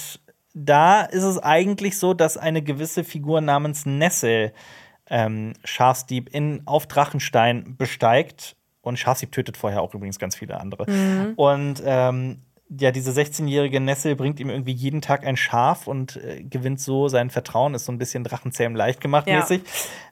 [SPEAKER 1] da ist es eigentlich so, dass eine gewisse Figur namens Nessel ähm, Schafsdieb in, auf Drachenstein besteigt. Und Schafsdieb tötet vorher auch übrigens ganz viele andere. Und ähm, ja, diese sechzehnjährige Nessel bringt ihm irgendwie jeden Tag ein Schaf und äh, gewinnt so sein Vertrauen. Ist so ein bisschen Drachenzähmen leicht gemacht
[SPEAKER 2] Ja.
[SPEAKER 1] mäßig.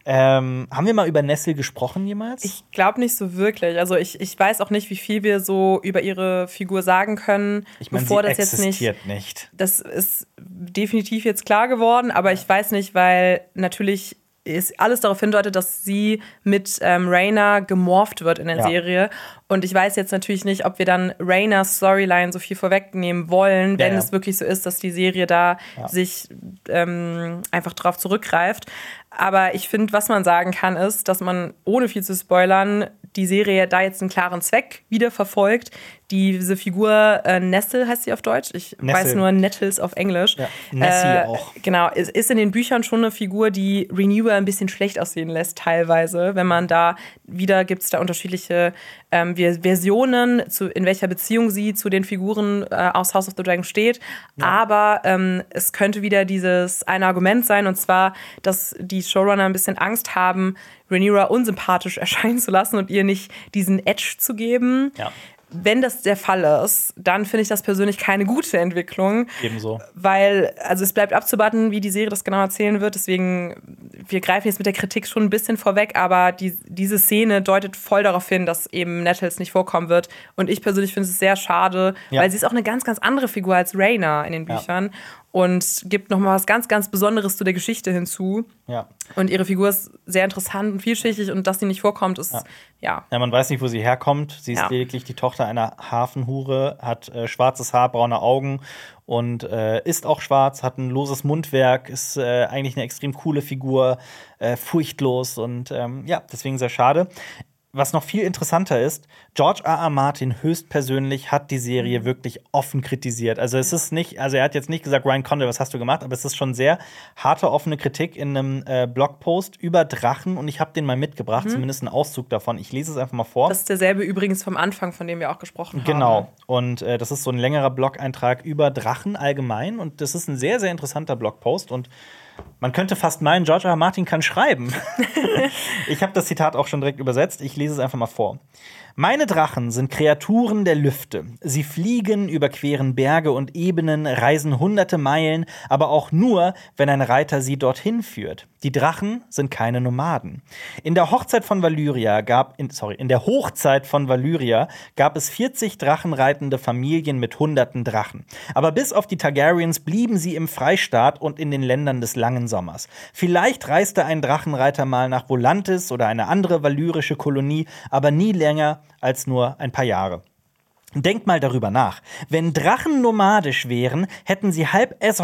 [SPEAKER 1] Ähm, haben wir mal über Nessel gesprochen jemals?
[SPEAKER 2] Ich glaube nicht so wirklich. Also ich, ich weiß auch nicht, wie viel wir so über ihre Figur sagen können,
[SPEAKER 1] ich meine,
[SPEAKER 2] bevor
[SPEAKER 1] sie
[SPEAKER 2] das jetzt nicht.
[SPEAKER 1] existiert nicht.
[SPEAKER 2] Das ist definitiv jetzt klar geworden, aber ich weiß nicht, weil natürlich ist alles darauf hindeutet, dass sie mit ähm, Rhaena gemorpht wird in der
[SPEAKER 1] Ja.
[SPEAKER 2] Serie. Und ich weiß jetzt natürlich nicht, ob wir dann Rhaenas Storyline so viel vorwegnehmen wollen, wenn
[SPEAKER 1] Ja, ja.
[SPEAKER 2] es wirklich so ist, dass die Serie da
[SPEAKER 1] Ja.
[SPEAKER 2] sich ähm, einfach drauf zurückgreift. Aber ich finde, was man sagen kann, ist, dass man, ohne viel zu spoilern, die Serie da jetzt einen klaren Zweck wieder verfolgt. Diese Figur äh, Nestle heißt sie auf Deutsch. Ich
[SPEAKER 1] Nessel.
[SPEAKER 2] weiß nur Nettles auf Englisch.
[SPEAKER 1] Ja, Nessie
[SPEAKER 2] Äh,
[SPEAKER 1] auch.
[SPEAKER 2] Genau, es ist in den Büchern schon eine Figur, die Renewer ein bisschen schlecht aussehen lässt, teilweise. Wenn man da, wieder gibt es da unterschiedliche ähm, Ver- Versionen, zu, in welcher Beziehung sie zu den Figuren äh, aus House of the Dragon steht. Aber ähm, es könnte wieder dieses eine Argument sein, und zwar, dass die Showrunner ein bisschen Angst haben, Rhaenyra unsympathisch erscheinen zu lassen und ihr nicht diesen Edge zu geben.
[SPEAKER 1] Ja.
[SPEAKER 2] Wenn das der Fall ist, dann finde ich das persönlich keine gute Entwicklung.
[SPEAKER 1] Ebenso.
[SPEAKER 2] Weil, also es bleibt abzuwarten, wie die Serie das genau erzählen wird. Deswegen, wir greifen jetzt mit der Kritik schon ein bisschen vorweg, aber die, diese Szene deutet voll darauf hin, dass eben Nettles nicht vorkommen wird. Und ich persönlich finde es sehr schade,
[SPEAKER 1] Ja.
[SPEAKER 2] weil sie ist auch eine ganz, ganz andere Figur als Rhaena in den
[SPEAKER 1] Ja.
[SPEAKER 2] Büchern. Und gibt noch mal was ganz, ganz Besonderes zu der Geschichte hinzu.
[SPEAKER 1] Ja.
[SPEAKER 2] Und ihre Figur ist sehr interessant und vielschichtig, und dass sie nicht vorkommt, ist, ja.
[SPEAKER 1] Ja, man weiß nicht, wo sie herkommt. Sie ist
[SPEAKER 2] Ja.
[SPEAKER 1] lediglich die Tochter einer Hafenhure, hat äh, schwarzes Haar, braune Augen und äh, ist auch schwarz, hat ein loses Mundwerk, ist äh, eigentlich eine extrem coole Figur, äh, furchtlos und ähm, ja, deswegen sehr schade. Was noch viel interessanter ist, George R. R. Martin höchstpersönlich hat die Serie wirklich offen kritisiert. Also es ist nicht, also er hat jetzt nicht gesagt, Ryan Condal, was hast du gemacht, aber es ist schon sehr harte, offene Kritik in einem äh, Blogpost über Drachen, und ich habe den mal mitgebracht, zumindest einen Auszug davon. Ich lese es einfach mal vor.
[SPEAKER 2] Das ist derselbe übrigens vom Anfang, von dem wir auch gesprochen haben.
[SPEAKER 1] Genau. Und äh, das ist so ein längerer Blog-Eintrag über Drachen allgemein. Und das ist ein sehr, sehr interessanter Blogpost. Und man könnte fast meinen, George R. R. Martin kann schreiben. Ich habe das Zitat auch schon direkt übersetzt. Ich lese es einfach mal vor. Meine Drachen sind Kreaturen der Lüfte. Sie fliegen, überqueren Berge und Ebenen, reisen hunderte Meilen, aber auch nur, wenn ein Reiter sie dorthin führt. Die Drachen sind keine Nomaden. In der Hochzeit von Valyria gab, in, sorry, in der Hochzeit von Valyria gab es vierzig drachenreitende Familien mit hunderten Drachen. Aber bis auf die Targaryens blieben sie im Freistaat und in den Ländern des langen Sommers. Vielleicht reiste ein Drachenreiter mal nach Volantis oder eine andere valyrische Kolonie, aber nie länger als nur ein paar Jahre. Denkt mal darüber nach. Wenn Drachen nomadisch wären, hätten sie halb Essos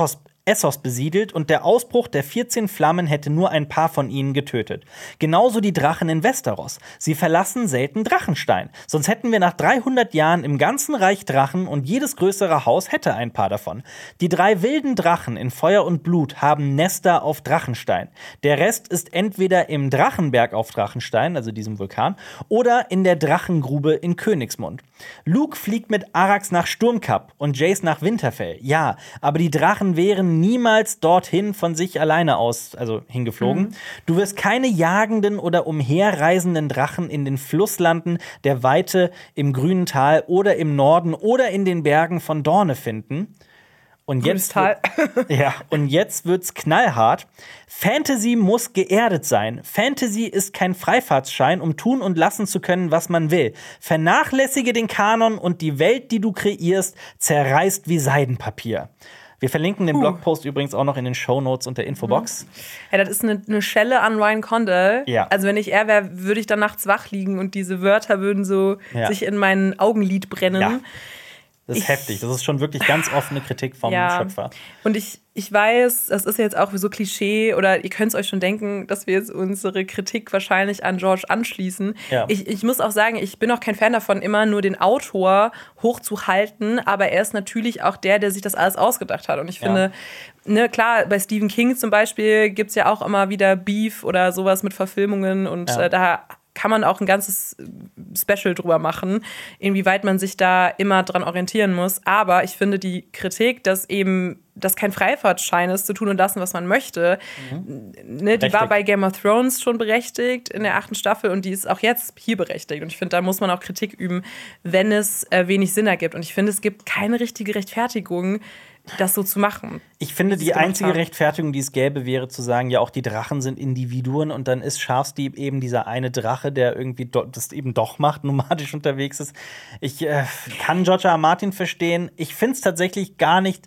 [SPEAKER 1] Essos besiedelt und der Ausbruch der vierzehn Flammen hätte nur ein paar von ihnen getötet. Genauso die Drachen in Westeros. Sie verlassen selten Drachenstein. Sonst hätten wir nach dreihundert Jahren im ganzen Reich Drachen und jedes größere Haus hätte ein paar davon. Die drei wilden Drachen in Feuer und Blut haben Nester auf Drachenstein. Der Rest ist entweder im Drachenberg auf Drachenstein, also diesem Vulkan, oder in der Drachengrube in Königsmund. Luke fliegt mit Arrax nach Sturmkap und Jace nach Winterfell. Ja, aber die Drachen wären niemals dorthin von sich alleine aus, also hingeflogen. Mhm. Du wirst keine jagenden oder umherreisenden Drachen in den Flusslanden der Weite im grünen Tal oder im Norden oder in den Bergen von Dorne finden. Und jetzt, ja, und jetzt wird's knallhart. Fantasy muss geerdet sein. Fantasy ist kein Freifahrtsschein, um tun und lassen zu können, was man will. Vernachlässige den Kanon und die Welt, die du kreierst, zerreißt wie Seidenpapier. Wir verlinken den uh. Blogpost übrigens auch noch in den Shownotes und der Infobox.
[SPEAKER 2] Ja, das ist eine, eine Schelle an Ryan Condal.
[SPEAKER 1] Ja.
[SPEAKER 2] Also wenn ich er wäre, würde ich dann nachts wach liegen und diese Wörter würden so ja. sich in mein Augenlid brennen.
[SPEAKER 1] Ja. Das ist ich, heftig. Das ist schon wirklich ganz offene Kritik vom
[SPEAKER 2] ja.
[SPEAKER 1] Schöpfer.
[SPEAKER 2] Und ich, ich weiß, das ist jetzt auch so Klischee, oder ihr könnt es euch schon denken, dass wir jetzt unsere Kritik wahrscheinlich an George anschließen. Ja. Ich, ich muss auch sagen, ich bin auch kein Fan davon, immer nur den Autor hochzuhalten, aber er ist natürlich auch der, der sich das alles ausgedacht hat. Und ich finde, ja. ne, klar, bei Stephen King zum Beispiel gibt es ja auch immer wieder Beef oder sowas mit Verfilmungen und ja. äh, da kann man auch ein ganzes Special drüber machen, inwieweit man sich da immer dran orientieren muss. Aber ich finde die Kritik, dass eben das kein Freifahrtschein ist, zu tun und lassen, was man möchte, mhm. ne, die war bei Game of Thrones schon berechtigt in der achten Staffel und die ist auch jetzt hier berechtigt. Und ich finde, da muss man auch Kritik üben, wenn es äh, wenig Sinn ergibt. Und ich finde, es gibt keine richtige Rechtfertigung, das so zu machen.
[SPEAKER 1] Ich finde, die einzige haben. Rechtfertigung, die es gäbe, wäre zu sagen, ja, auch die Drachen sind Individuen und dann ist Schafsdieb eben dieser eine Drache, der irgendwie do- das eben doch macht, nomadisch unterwegs ist. Ich äh, kann George R. R. Martin verstehen. Ich finde es tatsächlich gar nicht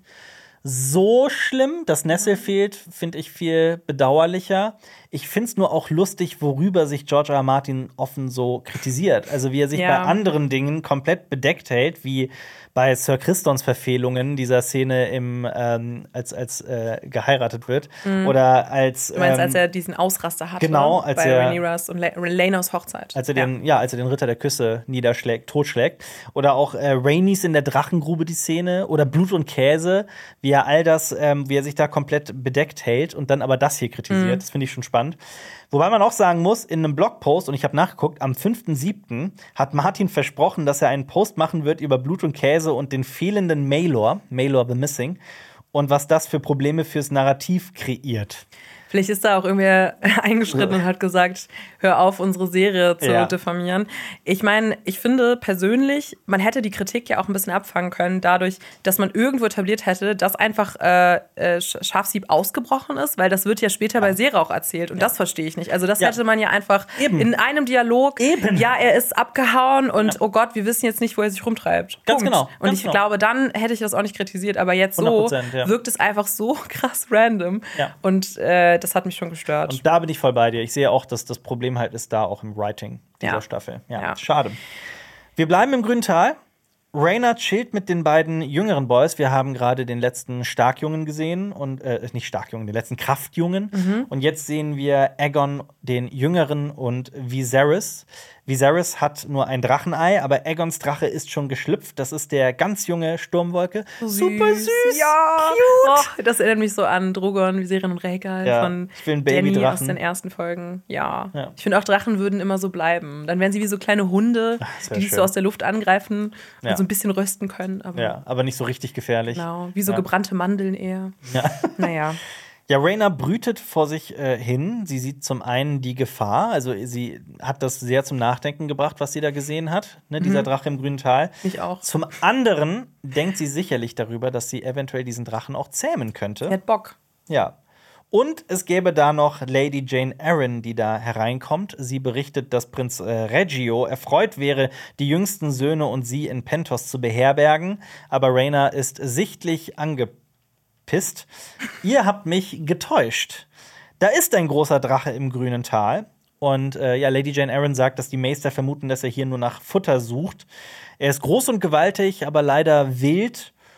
[SPEAKER 1] so schlimm. Dass Nessel fehlt, finde ich viel bedauerlicher. Ich finde es nur auch lustig, worüber sich George R. R. Martin offen so kritisiert. Also wie er sich ja. bei anderen Dingen komplett bedeckt hält, wie bei Sir Christons Verfehlungen dieser Szene, im, ähm, als, als äh, geheiratet wird. Mhm. Oder als.
[SPEAKER 2] Du meinst,
[SPEAKER 1] ähm,
[SPEAKER 2] als er diesen Ausraster hatte
[SPEAKER 1] genau, als
[SPEAKER 2] bei
[SPEAKER 1] er,
[SPEAKER 2] Rhaenyras und Rhaenyras Hochzeit.
[SPEAKER 1] Als er, den, ja. ja, als er den Ritter der Küsse niederschlägt, totschlägt. Oder auch äh, Rhaenys in der Drachengrube, die Szene. Oder Blut und Käse, wie er all das, ähm, wie er sich da komplett bedeckt hält und dann aber das hier kritisiert. Mhm. Das finde ich schon spannend. Wobei man auch sagen muss, in einem Blogpost, und ich habe nachgeguckt, am fünften siebten hat Martin versprochen, dass er einen Post machen wird über Blut und Käse und den fehlenden Maelor, Maelor the Missing, und was das für Probleme fürs Narrativ kreiert.
[SPEAKER 2] Vielleicht ist da auch irgendwer eingeschritten und hat gesagt, hör auf, unsere Serie zu
[SPEAKER 1] ja.
[SPEAKER 2] diffamieren. Ich meine, ich finde persönlich, man hätte die Kritik ja auch ein bisschen abfangen können, dadurch, dass man irgendwo etabliert hätte, dass einfach äh, äh, Schafsieb ausgebrochen ist, weil das wird ja später ja. bei Serie auch erzählt. Und ja. das verstehe ich nicht. Also das ja. hätte man ja einfach Eben. in einem Dialog,
[SPEAKER 1] Eben.
[SPEAKER 2] ja, er ist abgehauen und ja. oh Gott, wir wissen jetzt nicht, wo er sich rumtreibt.
[SPEAKER 1] Ganz
[SPEAKER 2] Punkt.
[SPEAKER 1] genau.
[SPEAKER 2] Und
[SPEAKER 1] Ganz
[SPEAKER 2] ich
[SPEAKER 1] genau.
[SPEAKER 2] glaube, dann hätte ich das auch nicht kritisiert. Aber jetzt so
[SPEAKER 1] ja.
[SPEAKER 2] wirkt es einfach so krass random.
[SPEAKER 1] Ja.
[SPEAKER 2] Und äh, das hat mich schon gestört.
[SPEAKER 1] Und da bin ich voll bei dir. Ich sehe auch, dass das Problem halt ist da auch im Writing dieser
[SPEAKER 2] ja.
[SPEAKER 1] Staffel. Ja,
[SPEAKER 2] ja.
[SPEAKER 1] Schade. Wir bleiben im grünen Tal. Rhaena chillt mit den beiden jüngeren Boys. Wir haben gerade den letzten Starkjungen gesehen und äh, nicht Starkjungen, den letzten Kraftjungen. Mhm. Und jetzt sehen wir Aegon, den Jüngeren, und Viserys. Viserys hat nur ein Drachenei, aber Aegons Drache ist schon geschlüpft. Das ist der ganz junge Sturmwolke.
[SPEAKER 2] Süß.
[SPEAKER 1] Super süß.
[SPEAKER 2] Ja.
[SPEAKER 1] Cute.
[SPEAKER 2] Oh, das erinnert mich so an Drogon, Viserion und Rhaegal
[SPEAKER 1] ja.
[SPEAKER 2] von
[SPEAKER 1] ich will einen
[SPEAKER 2] Danny
[SPEAKER 1] Babydrachen
[SPEAKER 2] aus den ersten Folgen. Ja.
[SPEAKER 1] ja.
[SPEAKER 2] Ich finde auch, Drachen würden immer so bleiben. Dann wären sie wie so kleine Hunde,
[SPEAKER 1] Ach,
[SPEAKER 2] die sich so aus der Luft angreifen und
[SPEAKER 1] ja.
[SPEAKER 2] so ein bisschen rösten können. Aber
[SPEAKER 1] ja, aber nicht so richtig gefährlich.
[SPEAKER 2] Genau, wie so
[SPEAKER 1] ja.
[SPEAKER 2] gebrannte Mandeln eher.
[SPEAKER 1] Ja.
[SPEAKER 2] Naja.
[SPEAKER 1] Ja, Rhaena brütet vor sich äh, hin. Sie sieht zum einen die Gefahr, also sie hat das sehr zum Nachdenken gebracht, was sie da gesehen hat, ne, dieser
[SPEAKER 2] mhm.
[SPEAKER 1] Drache im grünen Tal.
[SPEAKER 2] Ich auch.
[SPEAKER 1] Zum anderen denkt sie sicherlich darüber, dass sie eventuell diesen Drachen auch zähmen könnte.
[SPEAKER 2] Sie hat Bock.
[SPEAKER 1] Ja. Und es gäbe da noch Lady Jane Arryn, die da hereinkommt. Sie berichtet, dass Prinz äh, Reggio erfreut wäre, die jüngsten Söhne und sie in Pentos zu beherbergen. Aber Rhaena ist sichtlich angepisst. Pisst. Ihr habt mich getäuscht. Da ist ein großer Drache im grünen Tal. Und äh, ja, Lady Jane Arryn sagt, dass die Maester vermuten, dass er hier nur nach Futter sucht. Er ist groß und gewaltig, aber leider wild.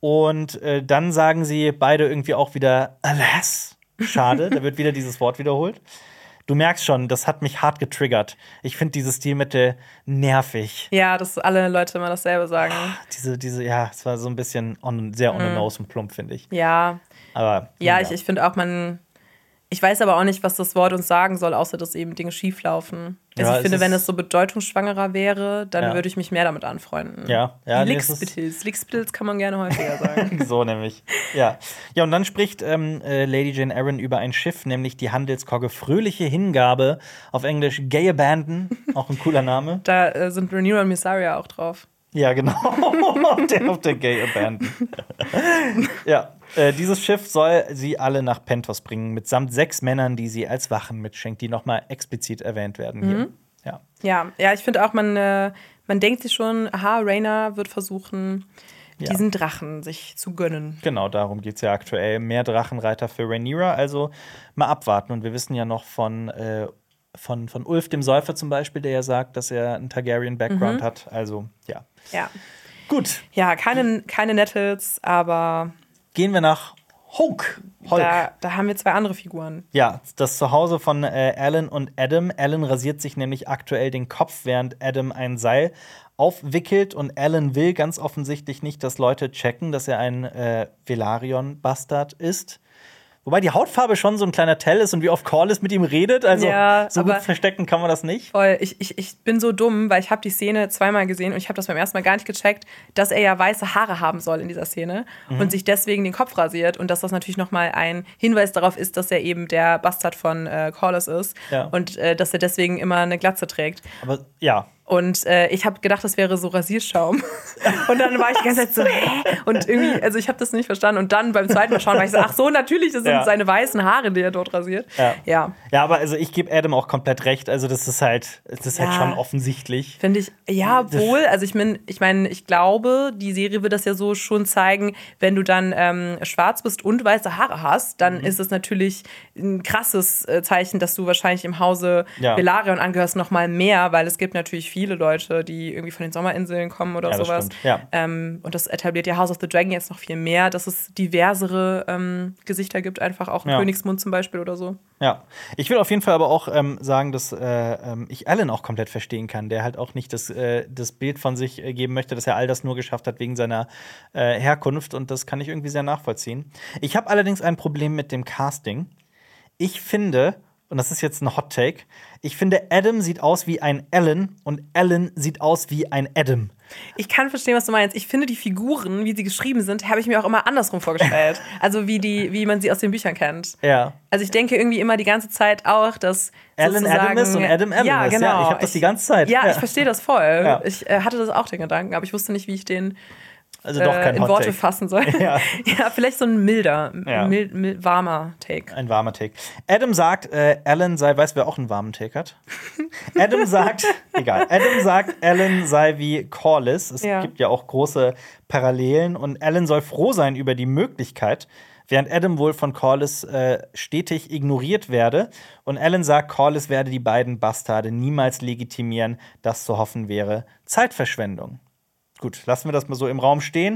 [SPEAKER 1] Und äh, dann sagen sie beide irgendwie auch wieder, alas, schade, da wird wieder dieses Wort wiederholt. Du merkst schon, das hat mich hart getriggert. Ich finde diese Stilmittel nervig.
[SPEAKER 2] Ja, dass alle Leute immer dasselbe sagen.
[SPEAKER 1] Diese, diese, ja, es war so ein bisschen on, sehr on the
[SPEAKER 2] Mhm.
[SPEAKER 1] nose und plump, finde ich.
[SPEAKER 2] Ja.
[SPEAKER 1] Aber
[SPEAKER 2] Ja, ich, ich finde auch, man. Ich weiß aber auch nicht, was das Wort uns sagen soll, außer dass eben Dinge schieflaufen. Also
[SPEAKER 1] Ja,
[SPEAKER 2] ich finde,
[SPEAKER 1] es
[SPEAKER 2] wenn
[SPEAKER 1] ist-
[SPEAKER 2] es so bedeutungsschwangerer wäre, dann
[SPEAKER 1] Ja.
[SPEAKER 2] würde ich mich mehr damit anfreunden.
[SPEAKER 1] Ja, ja,
[SPEAKER 2] Die
[SPEAKER 1] nee, es ist-
[SPEAKER 2] Lickspittles. Lickspittles kann man gerne häufiger sagen.
[SPEAKER 1] so nämlich. Ja. Ja, und dann spricht ähm, äh, Lady Jane Arryn über ein Schiff, nämlich die Handelskogge Fröhliche Hingabe, auf Englisch Gay Abandon, auch ein cooler Name.
[SPEAKER 2] Da äh, sind Rhaenyra und Mysaria auch drauf.
[SPEAKER 1] Ja, genau. auf, der, auf der Gay Abandon. ja, äh, dieses Schiff soll sie alle nach Pentos bringen, mitsamt sechs Männern, die sie als Wachen mitschenkt, die nochmal explizit erwähnt werden hier. Ja.
[SPEAKER 2] Ja, ja, ich finde auch, man, äh, man denkt sich schon, aha, Rhaena wird versuchen,
[SPEAKER 1] Ja.
[SPEAKER 2] diesen Drachen sich zu gönnen.
[SPEAKER 1] Genau, darum geht es ja aktuell. Mehr Drachenreiter für Rhaenyra, also mal abwarten. Und wir wissen ja noch von, äh, von, von Ulf dem Säufer zum Beispiel, der ja sagt, dass er einen Targaryen-Background
[SPEAKER 2] Mhm.
[SPEAKER 1] hat. Also, ja.
[SPEAKER 2] Ja,
[SPEAKER 1] Gut,
[SPEAKER 2] ja keine, keine Nettles, aber
[SPEAKER 1] gehen wir nach Hulk. Hulk.
[SPEAKER 2] da, da haben wir zwei andere Figuren.
[SPEAKER 1] Ja, das Zuhause von äh, Alan und Adam. Alan rasiert sich nämlich aktuell den Kopf, während Adam ein Seil aufwickelt. Und Alan will ganz offensichtlich nicht, dass Leute checken, dass er ein äh, Velaryon-Bastard ist. Wobei die Hautfarbe schon so ein kleiner Tell ist und wie oft Corlys mit ihm redet. Also
[SPEAKER 2] Ja,
[SPEAKER 1] so
[SPEAKER 2] aber-
[SPEAKER 1] gut verstecken kann man das nicht.
[SPEAKER 2] Voll, ich, ich, ich bin so dumm, weil ich habe die Szene zweimal gesehen und ich habe das beim ersten Mal gar nicht gecheckt, dass er ja weiße Haare haben soll in dieser Szene
[SPEAKER 1] Mhm.
[SPEAKER 2] und sich deswegen den Kopf rasiert und dass das natürlich nochmal ein Hinweis darauf ist, dass er eben der Bastard von äh, Corlys ist
[SPEAKER 1] Ja.
[SPEAKER 2] und äh, dass er deswegen immer eine Glatze trägt.
[SPEAKER 1] Aber ja,
[SPEAKER 2] Und äh, ich habe gedacht, das wäre so Rasierschaum. Und dann war ich die ganze Zeit so, hä? Und irgendwie, also ich habe das nicht verstanden. Und dann beim zweiten Mal schauen war ich so, ach so, natürlich, das sind
[SPEAKER 1] Ja.
[SPEAKER 2] seine weißen Haare, die er dort rasiert.
[SPEAKER 1] Ja.
[SPEAKER 2] Ja.
[SPEAKER 1] Ja, aber also ich gebe Adam auch komplett recht. Also das ist halt, das ist halt
[SPEAKER 2] Ja.
[SPEAKER 1] schon offensichtlich.
[SPEAKER 2] Finde ich, ja, wohl. Also ich meine, ich, mein, ich glaube, die Serie wird das ja so schon zeigen, wenn du dann ähm, schwarz bist und weiße Haare hast, dann
[SPEAKER 1] Mhm.
[SPEAKER 2] ist es natürlich ein krasses äh, Zeichen, dass du wahrscheinlich im Hause
[SPEAKER 1] Ja.
[SPEAKER 2] Velaryon angehörst, noch mal mehr, weil es gibt natürlich viele Leute, die irgendwie von den Sommerinseln kommen oder
[SPEAKER 1] Ja, das
[SPEAKER 2] sowas.
[SPEAKER 1] stimmt. Ja.
[SPEAKER 2] Ähm, und das etabliert ja House of the Dragon jetzt noch viel mehr, dass es diversere ähm, Gesichter gibt, einfach auch im
[SPEAKER 1] Ja.
[SPEAKER 2] Königsmund zum Beispiel oder so.
[SPEAKER 1] Ja, ich will auf jeden Fall aber auch ähm, sagen, dass äh, ähm, ich Alan auch komplett verstehen kann, der halt auch nicht das, äh, das Bild von sich äh, geben möchte, dass er all das nur geschafft hat wegen seiner äh, Herkunft, und das kann ich irgendwie sehr nachvollziehen. Ich habe allerdings ein Problem mit dem Casting. Ich finde, und das ist jetzt ein Hot Take, ich finde, Adam sieht aus wie ein Alan und Alan sieht aus wie ein Adam.
[SPEAKER 2] Ich kann verstehen, was du meinst. Ich finde, die Figuren, wie sie geschrieben sind, habe ich mir auch immer andersrum vorgestellt. Also wie, die, wie man sie aus den Büchern kennt.
[SPEAKER 1] Ja.
[SPEAKER 2] Also ich denke irgendwie immer die ganze Zeit auch, dass
[SPEAKER 1] Alan
[SPEAKER 2] sozusagen,
[SPEAKER 1] Adam ist und Adam Alan
[SPEAKER 2] ja,
[SPEAKER 1] ist.
[SPEAKER 2] genau.
[SPEAKER 1] Ja, ich habe das die ganze Zeit.
[SPEAKER 2] Ja,
[SPEAKER 1] Ja.
[SPEAKER 2] ich verstehe das voll.
[SPEAKER 1] Ja.
[SPEAKER 2] Ich äh, hatte das auch, den Gedanken, aber ich wusste nicht, wie ich den
[SPEAKER 1] Also doch
[SPEAKER 2] äh,
[SPEAKER 1] kein
[SPEAKER 2] in
[SPEAKER 1] Hot
[SPEAKER 2] Worte
[SPEAKER 1] Take.
[SPEAKER 2] fassen soll.
[SPEAKER 1] Ja.
[SPEAKER 2] Ja, vielleicht so ein milder,
[SPEAKER 1] Ja.
[SPEAKER 2] mild, mild, warmer Take.
[SPEAKER 1] Ein warmer Take. Adam sagt, äh, Alan sei, weißt du, wer auch einen warmen Take hat? Adam sagt, egal, Adam sagt, Alan sei wie Corlys. Es
[SPEAKER 2] Ja.
[SPEAKER 1] gibt ja auch große Parallelen, und Alan soll froh sein über die Möglichkeit, während Adam wohl von Corlys äh, stetig ignoriert werde. Und Alan sagt, Corlys werde die beiden Bastarde niemals legitimieren. Das zu hoffen wäre Zeitverschwendung. Gut, lassen wir das mal so im Raum stehen.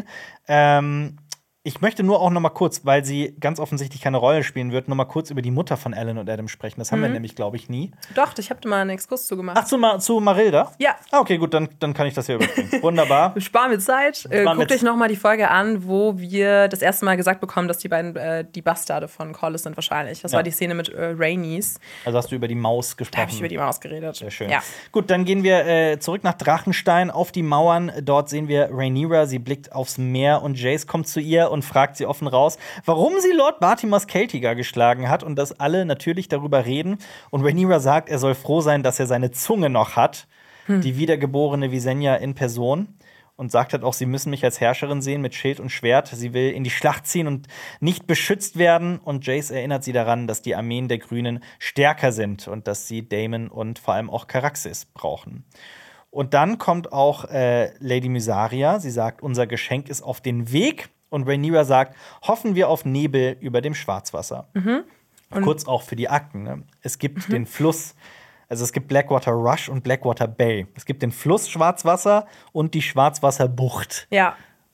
[SPEAKER 1] Ähm, ich möchte nur auch noch mal kurz, weil sie ganz offensichtlich keine Rolle spielen wird, noch mal kurz über die Mutter von Alan und Adam sprechen. Das haben wir nämlich, glaube ich, nie.
[SPEAKER 2] Doch, ich habe da mal einen Exkurs zugemacht.
[SPEAKER 1] Ach, zu, Ma zu Marilda?
[SPEAKER 2] Ja.
[SPEAKER 1] Ah, okay, gut, dann, dann kann ich das hier überspringen. Wunderbar.
[SPEAKER 2] Sparen wir Zeit. Äh,
[SPEAKER 1] Sparen wir
[SPEAKER 2] guckt euch noch mal die Folge an, wo wir das erste Mal gesagt bekommen, dass die beiden äh, die Bastarde von Corlys sind wahrscheinlich. Das
[SPEAKER 1] Ja.
[SPEAKER 2] war die Szene mit äh, Rhaenys.
[SPEAKER 1] Also hast du über die Maus
[SPEAKER 2] Da
[SPEAKER 1] gesprochen.
[SPEAKER 2] habe ich über die Maus geredet.
[SPEAKER 1] Sehr schön.
[SPEAKER 2] Ja.
[SPEAKER 1] Gut, dann gehen wir äh, zurück nach Drachenstein auf die Mauern. Dort sehen wir Rhaenyra. Sie blickt aufs Meer und Jace kommt zu ihr und fragt sie offen raus, warum sie Lord Bartimos Celtiger geschlagen hat, und dass alle natürlich darüber reden. Und Rhaenyra sagt, er soll froh sein, dass er seine Zunge noch hat. Die wiedergeborene Visenya in Person. Und sagt halt auch, sie müssen mich als Herrscherin sehen mit Schild und Schwert. Sie will in die Schlacht ziehen und nicht beschützt werden. Und Jace erinnert sie daran, dass die Armeen der Grünen stärker sind und dass sie Daemon und vor allem auch Caraxes brauchen. Und dann kommt auch äh, Lady Mysaria. Sie sagt, unser Geschenk ist auf den Weg. Und Rhaenyra sagt, hoffen wir auf Nebel über dem Schwarzwasser.
[SPEAKER 2] Mhm.
[SPEAKER 1] Kurz auch für die Akten. Ne? Es gibt den Fluss, also es gibt Blackwater Rush und Blackwater Bay. Es gibt den Fluss Schwarzwasser und die Schwarzwasserbucht.
[SPEAKER 2] Ja.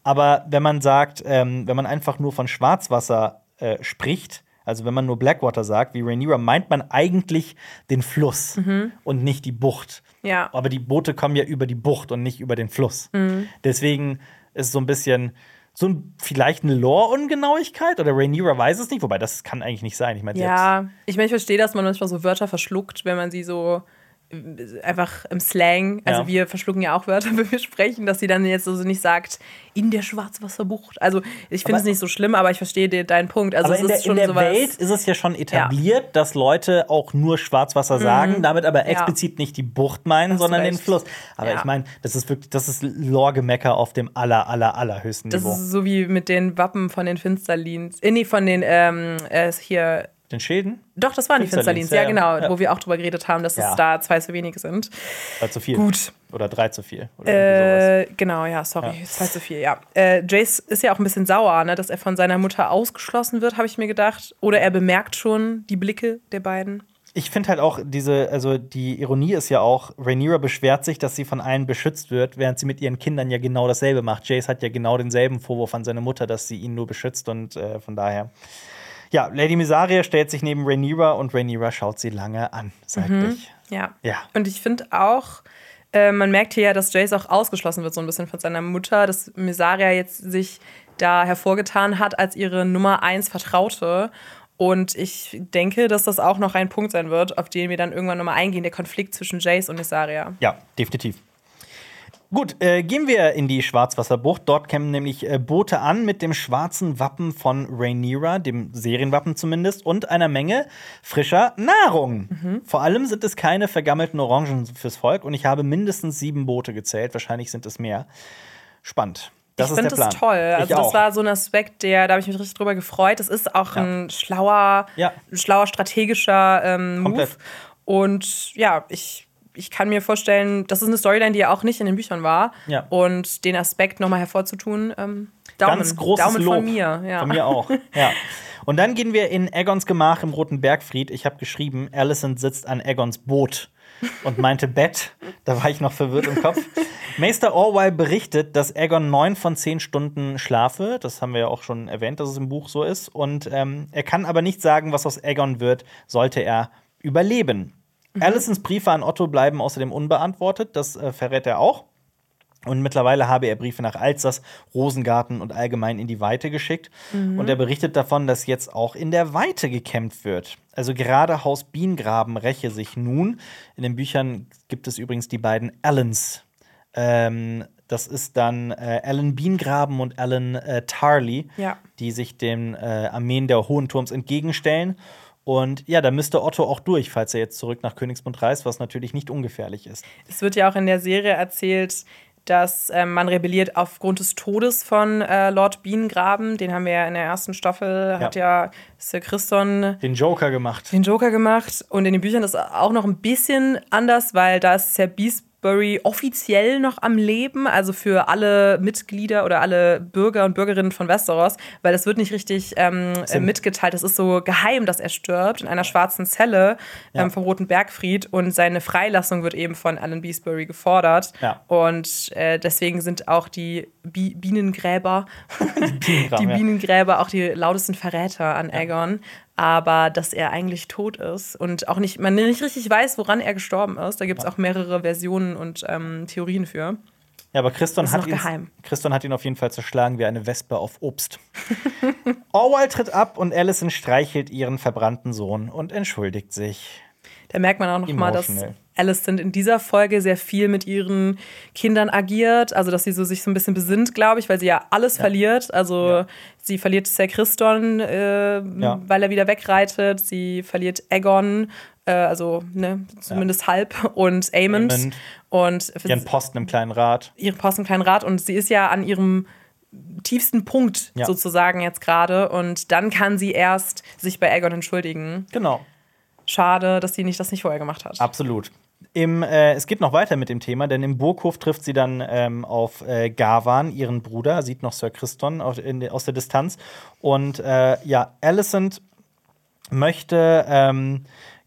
[SPEAKER 1] Aber wenn man sagt, ähm, wenn man einfach nur von Schwarzwasser äh, spricht, also wenn man nur Blackwater sagt, wie Rhaenyra, meint man eigentlich den Fluss
[SPEAKER 2] Mhm.
[SPEAKER 1] und nicht die Bucht.
[SPEAKER 2] Ja.
[SPEAKER 1] Aber die Boote kommen ja über die Bucht und nicht über den Fluss.
[SPEAKER 2] Mhm.
[SPEAKER 1] Deswegen ist so ein bisschen so ein, vielleicht eine Lore-Ungenauigkeit oder Rhaenyra weiß es nicht, wobei das kann eigentlich nicht sein. Ich meine,
[SPEAKER 2] Ja, ich meine, ich verstehe, dass man manchmal so Wörter verschluckt, wenn man sie so äh, einfach im Slang, also
[SPEAKER 1] Ja.
[SPEAKER 2] wir verschlucken ja auch Wörter, wenn wir sprechen, dass sie dann jetzt so nicht sagt, in der Schwarzwasserbucht. Also ich finde
[SPEAKER 1] Aber-
[SPEAKER 2] es nicht so schlimm, aber ich verstehe de- deinen Punkt. Also
[SPEAKER 1] aber
[SPEAKER 2] es
[SPEAKER 1] in der,
[SPEAKER 2] ist schon
[SPEAKER 1] in der
[SPEAKER 2] sowas,
[SPEAKER 1] Welt ist es ja schon etabliert, dass Leute auch nur Schwarzwasser sagen, damit aber
[SPEAKER 2] Mhm. Ja.
[SPEAKER 1] explizit nicht die Bucht meinen,
[SPEAKER 2] Hast du
[SPEAKER 1] sondern den
[SPEAKER 2] recht.
[SPEAKER 1] Fluss. Aber
[SPEAKER 2] Ja.
[SPEAKER 1] ich meine, das ist wirklich, das ist Lore-Gemecker auf dem aller, aller, allerhöchsten
[SPEAKER 2] das
[SPEAKER 1] Niveau.
[SPEAKER 2] ist so wie mit den Wappen von den Finsterlins. Äh, nee, von den ähm, äh, hier.
[SPEAKER 1] Den Schäden?
[SPEAKER 2] Doch, das waren die
[SPEAKER 1] Finsterlins,
[SPEAKER 2] Finsterlins, ja,
[SPEAKER 1] ja,
[SPEAKER 2] genau,
[SPEAKER 1] ja.
[SPEAKER 2] wo wir auch drüber geredet haben, dass
[SPEAKER 1] Ja.
[SPEAKER 2] es da zwei zu wenige sind.
[SPEAKER 1] War zu viel.
[SPEAKER 2] Gut.
[SPEAKER 1] Oder drei zu viel. Oder irgendwie sowas.
[SPEAKER 2] Äh, genau, ja, sorry, ist halt zu viel, ja. Äh, Jace ist ja auch ein bisschen sauer, ne, dass er von seiner Mutter ausgeschlossen wird, habe ich mir gedacht. Oder er bemerkt schon die Blicke der beiden.
[SPEAKER 1] Ich finde halt auch diese, also die Ironie ist ja auch, Rhaenyra beschwert sich, dass sie von allen beschützt wird, während sie mit ihren Kindern ja genau dasselbe macht. Jace hat ja genau denselben Vorwurf an seine Mutter, dass sie ihn nur beschützt und äh, von daher. Ja, Lady Mysaria stellt sich neben Rhaenyra und Rhaenyra schaut sie lange an, seitlich.
[SPEAKER 2] Ja.
[SPEAKER 1] Ja.
[SPEAKER 2] Und ich finde auch, äh, man merkt hier ja, dass Jace auch ausgeschlossen wird, so ein bisschen von seiner Mutter, dass Mysaria jetzt sich da hervorgetan hat als ihre Nummer eins Vertraute. Und ich denke, dass das auch noch ein Punkt sein wird, auf den wir dann irgendwann nochmal eingehen, der Konflikt zwischen Jace und Mysaria.
[SPEAKER 1] Ja, definitiv. Gut, äh, gehen wir in die Schwarzwasserbucht. Dort kämen nämlich äh, Boote an mit dem schwarzen Wappen von Rhaenyra, dem Serienwappen zumindest, und einer Menge frischer Nahrung.
[SPEAKER 2] Mhm.
[SPEAKER 1] Vor allem sind es keine vergammelten Orangen fürs Volk und ich habe mindestens sieben Boote gezählt. Wahrscheinlich sind es mehr. Spannend. Das
[SPEAKER 2] ich
[SPEAKER 1] ist der
[SPEAKER 2] finde
[SPEAKER 1] Plan.
[SPEAKER 2] das toll.
[SPEAKER 1] Ich
[SPEAKER 2] Also,
[SPEAKER 1] auch.
[SPEAKER 2] das war so ein Aspekt, der, da habe ich mich richtig drüber gefreut. Das ist auch
[SPEAKER 1] Ja.
[SPEAKER 2] ein schlauer,
[SPEAKER 1] Ja.
[SPEAKER 2] ein schlauer strategischer ähm, Move.
[SPEAKER 1] Komplett.
[SPEAKER 2] Und ja, ich, ich kann mir vorstellen, das ist eine Storyline, die ja auch nicht in den Büchern war.
[SPEAKER 1] Ja.
[SPEAKER 2] Und den Aspekt nochmal hervorzutun, ähm, Daumen.
[SPEAKER 1] Ganz großes
[SPEAKER 2] Daumen
[SPEAKER 1] Lob.
[SPEAKER 2] von mir. Ja.
[SPEAKER 1] Von mir auch. Ja. Und dann gehen wir in Aegons Gemach im Roten Bergfried. Ich habe geschrieben, Alicent sitzt an Aegons Boot und meinte Bett. Da war ich noch verwirrt im Kopf. Maester Orwell berichtet, dass Aegon neun von zehn Stunden schlafe. Das haben wir ja auch schon erwähnt, dass es im Buch so ist. Und ähm, er kann aber nicht sagen, was aus Aegon wird, sollte er überleben. Mhm. Alicents Briefe an Otto bleiben außerdem unbeantwortet. Das äh, verrät er auch. Und mittlerweile habe er Briefe nach Alsace, Rosengarten und allgemein in die Weite geschickt. Mhm. Und er berichtet davon, dass jetzt auch in der Weite gekämpft wird. Also gerade Haus Biengraben räche sich nun. In den Büchern gibt es übrigens die beiden Allens. Ähm, das ist dann äh, Alan Biengraben und Alan äh, Tarly,
[SPEAKER 2] Ja.
[SPEAKER 1] die sich den äh, Armeen der Hohenturms entgegenstellen. Und ja, da müsste Otto auch durch, falls er jetzt zurück nach Königsmund reist, was natürlich nicht ungefährlich ist.
[SPEAKER 2] Es wird ja auch in der Serie erzählt, dass ähm, man rebelliert aufgrund des Todes von äh, Lord Bienengraben. Den haben wir ja in der ersten Staffel, hat ja Sir Criston
[SPEAKER 1] Den Joker gemacht.
[SPEAKER 2] den Joker gemacht. Und in den Büchern ist es auch noch ein bisschen anders, weil da ist Sir Beesbury offiziell noch am Leben, also für alle Mitglieder oder alle Bürger und Bürgerinnen von Westeros, weil das wird nicht richtig ähm, äh, mitgeteilt. Es ist so geheim, dass er stirbt in einer schwarzen Zelle ähm,
[SPEAKER 1] Ja.
[SPEAKER 2] vom Roten Bergfried und seine Freilassung wird eben von Alan Beesbury gefordert.
[SPEAKER 1] Ja.
[SPEAKER 2] Und äh, deswegen sind auch die Bi- Bienengräber,
[SPEAKER 1] Bienengraben,
[SPEAKER 2] die
[SPEAKER 1] ja.
[SPEAKER 2] Bienengräber auch die lautesten Verräter an Aegon. Aber dass er eigentlich tot ist und auch nicht, man nicht richtig weiß, woran er gestorben ist. Da gibt es auch mehrere Versionen und ähm, Theorien für.
[SPEAKER 1] Ja, aber Criston
[SPEAKER 2] Das ist
[SPEAKER 1] hat,
[SPEAKER 2] noch
[SPEAKER 1] ihn,
[SPEAKER 2] geheim.
[SPEAKER 1] Criston hat ihn auf jeden Fall zerschlagen wie eine Wespe auf Obst. Orwell tritt ab und Alicent streichelt ihren verbrannten Sohn und entschuldigt sich.
[SPEAKER 2] Da merkt man auch noch mal, dass
[SPEAKER 1] Emotional.
[SPEAKER 2] Alicent in dieser Folge sehr viel mit ihren Kindern agiert. Also, dass sie so sich so ein bisschen besinnt, glaube ich, weil sie ja alles verliert. Also,
[SPEAKER 1] Ja.
[SPEAKER 2] sie verliert Ser Criston, äh,
[SPEAKER 1] Ja.
[SPEAKER 2] weil er wieder wegreitet. Sie verliert Aegon, äh, also ne, zumindest halb, und Aemond.
[SPEAKER 1] Aemond.
[SPEAKER 2] Und
[SPEAKER 1] Ihren Posten im kleinen Rat.
[SPEAKER 2] ihren Posten kleinen Rat. Und sie ist ja an ihrem tiefsten Punkt
[SPEAKER 1] Ja.
[SPEAKER 2] sozusagen jetzt gerade. Und dann kann sie erst sich bei Aegon entschuldigen.
[SPEAKER 1] Genau.
[SPEAKER 2] Schade, dass sie nicht, das nicht vorher gemacht hat.
[SPEAKER 1] Absolut. Im, äh, es geht noch weiter mit dem Thema, denn im Burghof trifft sie dann ähm, auf äh, Gavan, ihren Bruder, sieht noch Sir Criston auf, in, aus der Distanz. Und äh, ja, Alicent möchte ähm,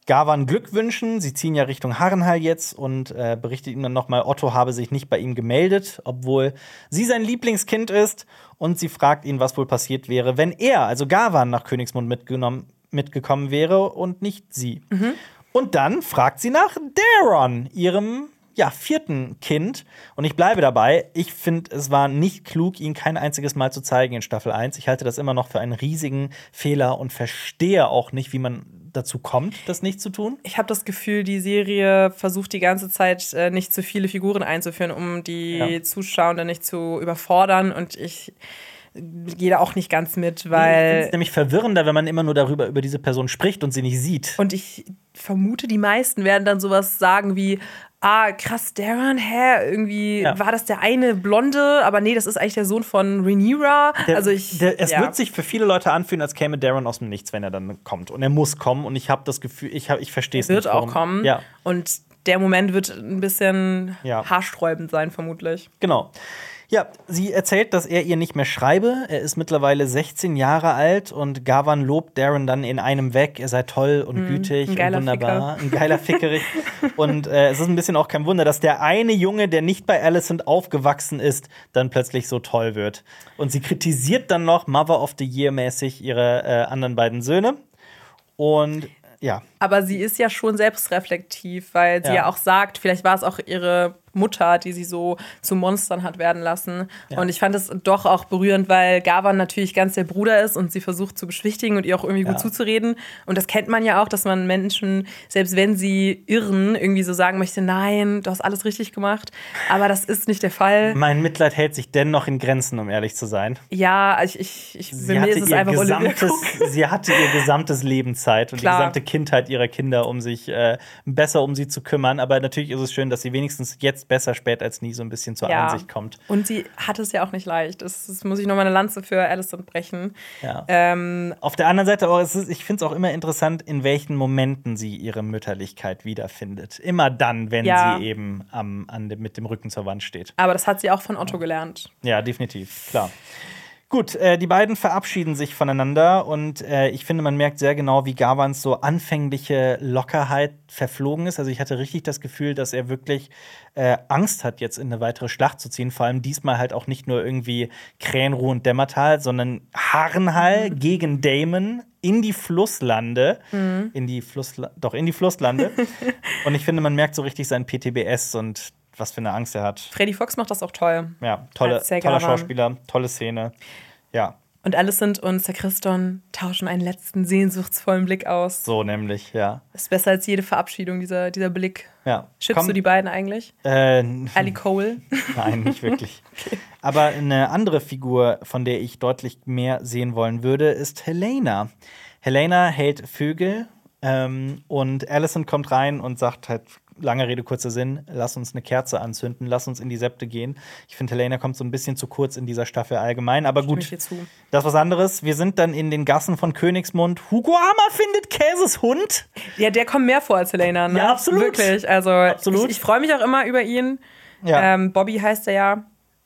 [SPEAKER 1] Gawan Glück wünschen. Sie ziehen ja Richtung Harrenhal jetzt und äh, berichtet ihm dann nochmal, Otto habe sich nicht bei ihm gemeldet, obwohl sie sein Lieblingskind ist. Und sie fragt ihn, was wohl passiert wäre, wenn er, also Gawan, nach Königsmund mitgenommen, mitgekommen wäre und nicht sie. Mhm. Und dann fragt sie nach Daeron, ihrem ja, vierten Kind. Und ich bleibe dabei, ich finde, es war nicht klug, ihn kein einziges Mal zu zeigen in Staffel eins. Ich halte das immer noch für einen riesigen Fehler und verstehe auch nicht, wie man dazu kommt, das nicht zu tun.
[SPEAKER 2] Ich habe das Gefühl, die Serie versucht die ganze Zeit äh, nicht zu viele Figuren einzuführen, um die ja. Zuschauer nicht zu überfordern. Und ich gehe da auch nicht ganz mit, weil. Ich finde
[SPEAKER 1] es nämlich verwirrender, wenn man immer nur darüber über diese Person spricht und sie nicht sieht.
[SPEAKER 2] Und ich vermute, die meisten werden dann sowas sagen wie: Ah, krass, Daeron, hä? Irgendwie ja. war das der eine Blonde, aber nee, das ist eigentlich der Sohn von Rhaenyra.
[SPEAKER 1] Der,
[SPEAKER 2] also ich,
[SPEAKER 1] der, es
[SPEAKER 2] ja.
[SPEAKER 1] wird sich für viele Leute anfühlen, als käme Daeron aus dem Nichts, wenn er dann kommt. Und er muss kommen. Und ich habe das Gefühl, ich, hab, ich verstehe es nicht.
[SPEAKER 2] Wird auch kommen.
[SPEAKER 1] Ja.
[SPEAKER 2] Und der Moment wird ein bisschen ja. haarsträubend sein, vermutlich.
[SPEAKER 1] Genau. Ja, sie erzählt, dass er ihr nicht mehr schreibe. Er ist mittlerweile sechzehn Jahre alt und Gawan lobt Daeron dann in einem weg. Er sei toll und mm, gütig und wunderbar. Ficker. Ein geiler Fickerich. Und äh, es ist ein bisschen auch kein Wunder, dass der eine Junge, der nicht bei Alicent aufgewachsen ist, dann plötzlich so toll wird. Und sie kritisiert dann noch Mother of the Year mäßig ihre äh, anderen beiden Söhne. Und ja.
[SPEAKER 2] Aber sie ist ja schon selbstreflektiv, weil sie ja, ja auch sagt, vielleicht war es auch ihre Mutter, die sie so zu Monstern hat werden lassen. Ja. Und ich fand es doch auch berührend, weil Gawan natürlich ganz der Bruder ist und sie versucht zu beschwichtigen und ihr auch irgendwie ja. gut zuzureden. Und das kennt man ja auch, dass man Menschen, selbst wenn sie irren, irgendwie so sagen möchte, nein, du hast alles richtig gemacht. Aber das ist nicht der Fall.
[SPEAKER 1] Mein Mitleid hält sich dennoch in Grenzen, um ehrlich zu sein.
[SPEAKER 2] Ja, ich, ich, ich bei mir ist es einfach
[SPEAKER 1] gesamtes, Sie hatte ihr gesamtes Leben Zeit und Klar. die gesamte Kindheit ihrer Kinder, um sich äh, besser um sie zu kümmern. Aber natürlich ist es schön, dass sie wenigstens jetzt besser spät als nie so ein bisschen zur
[SPEAKER 2] ja.
[SPEAKER 1] Einsicht kommt.
[SPEAKER 2] Und sie hat es ja auch nicht leicht. Das, das muss ich noch mal eine Lanze für Alicent brechen.
[SPEAKER 1] Ja.
[SPEAKER 2] Ähm,
[SPEAKER 1] Auf der anderen Seite, aber es ist, ich finde es auch immer interessant, in welchen Momenten sie ihre Mütterlichkeit wiederfindet. Immer dann, wenn ja. sie eben am, an dem, mit dem Rücken zur Wand steht.
[SPEAKER 2] Aber das hat sie auch von Otto gelernt.
[SPEAKER 1] Ja, definitiv, klar. Gut, äh, die beiden verabschieden sich voneinander und äh, ich finde, man merkt sehr genau, wie Gawans so anfängliche Lockerheit verflogen ist. Also ich hatte richtig das Gefühl, dass er wirklich äh, Angst hat, jetzt in eine weitere Schlacht zu ziehen. Vor allem diesmal halt auch nicht nur irgendwie Krähenruh und Dämmertal, sondern Harrenhal mhm. gegen Daemon in die Flusslande. Mhm. In die Flussla- doch, in die Flusslande. Und ich finde, man merkt so richtig sein P T B S und was für eine Angst er hat.
[SPEAKER 2] Freddy Fox macht das auch toll.
[SPEAKER 1] Ja, tolle, toller Schauspieler, tolle Szene. Ja.
[SPEAKER 2] Und Alicent und Ser Criston tauschen einen letzten sehnsuchtsvollen Blick aus.
[SPEAKER 1] So nämlich, ja.
[SPEAKER 2] Ist besser als jede Verabschiedung, dieser, dieser Blick.
[SPEAKER 1] Ja.
[SPEAKER 2] Schippst du die beiden eigentlich?
[SPEAKER 1] Äh,
[SPEAKER 2] Ali Cole?
[SPEAKER 1] Nein, nicht wirklich. Okay. Aber eine andere Figur, von der ich deutlich mehr sehen wollen würde, ist Helaena. Helaena hält Vögel ähm, und Alicent kommt rein und sagt halt, lange Rede, kurzer Sinn, lass uns eine Kerze anzünden, lass uns in die Septe gehen. Ich finde, Helaena kommt so ein bisschen zu kurz in dieser Staffel allgemein, aber gut, das ist was anderes. Wir sind dann in den Gassen von Königsmund. Hugo Hammer findet Käses Hund.
[SPEAKER 2] Ja, der kommt mehr vor als Helaena, ne?
[SPEAKER 1] Ja, absolut.
[SPEAKER 2] Wirklich, also absolut. ich, ich freue mich auch immer über ihn. Ja. Ähm, Bobby heißt er ja.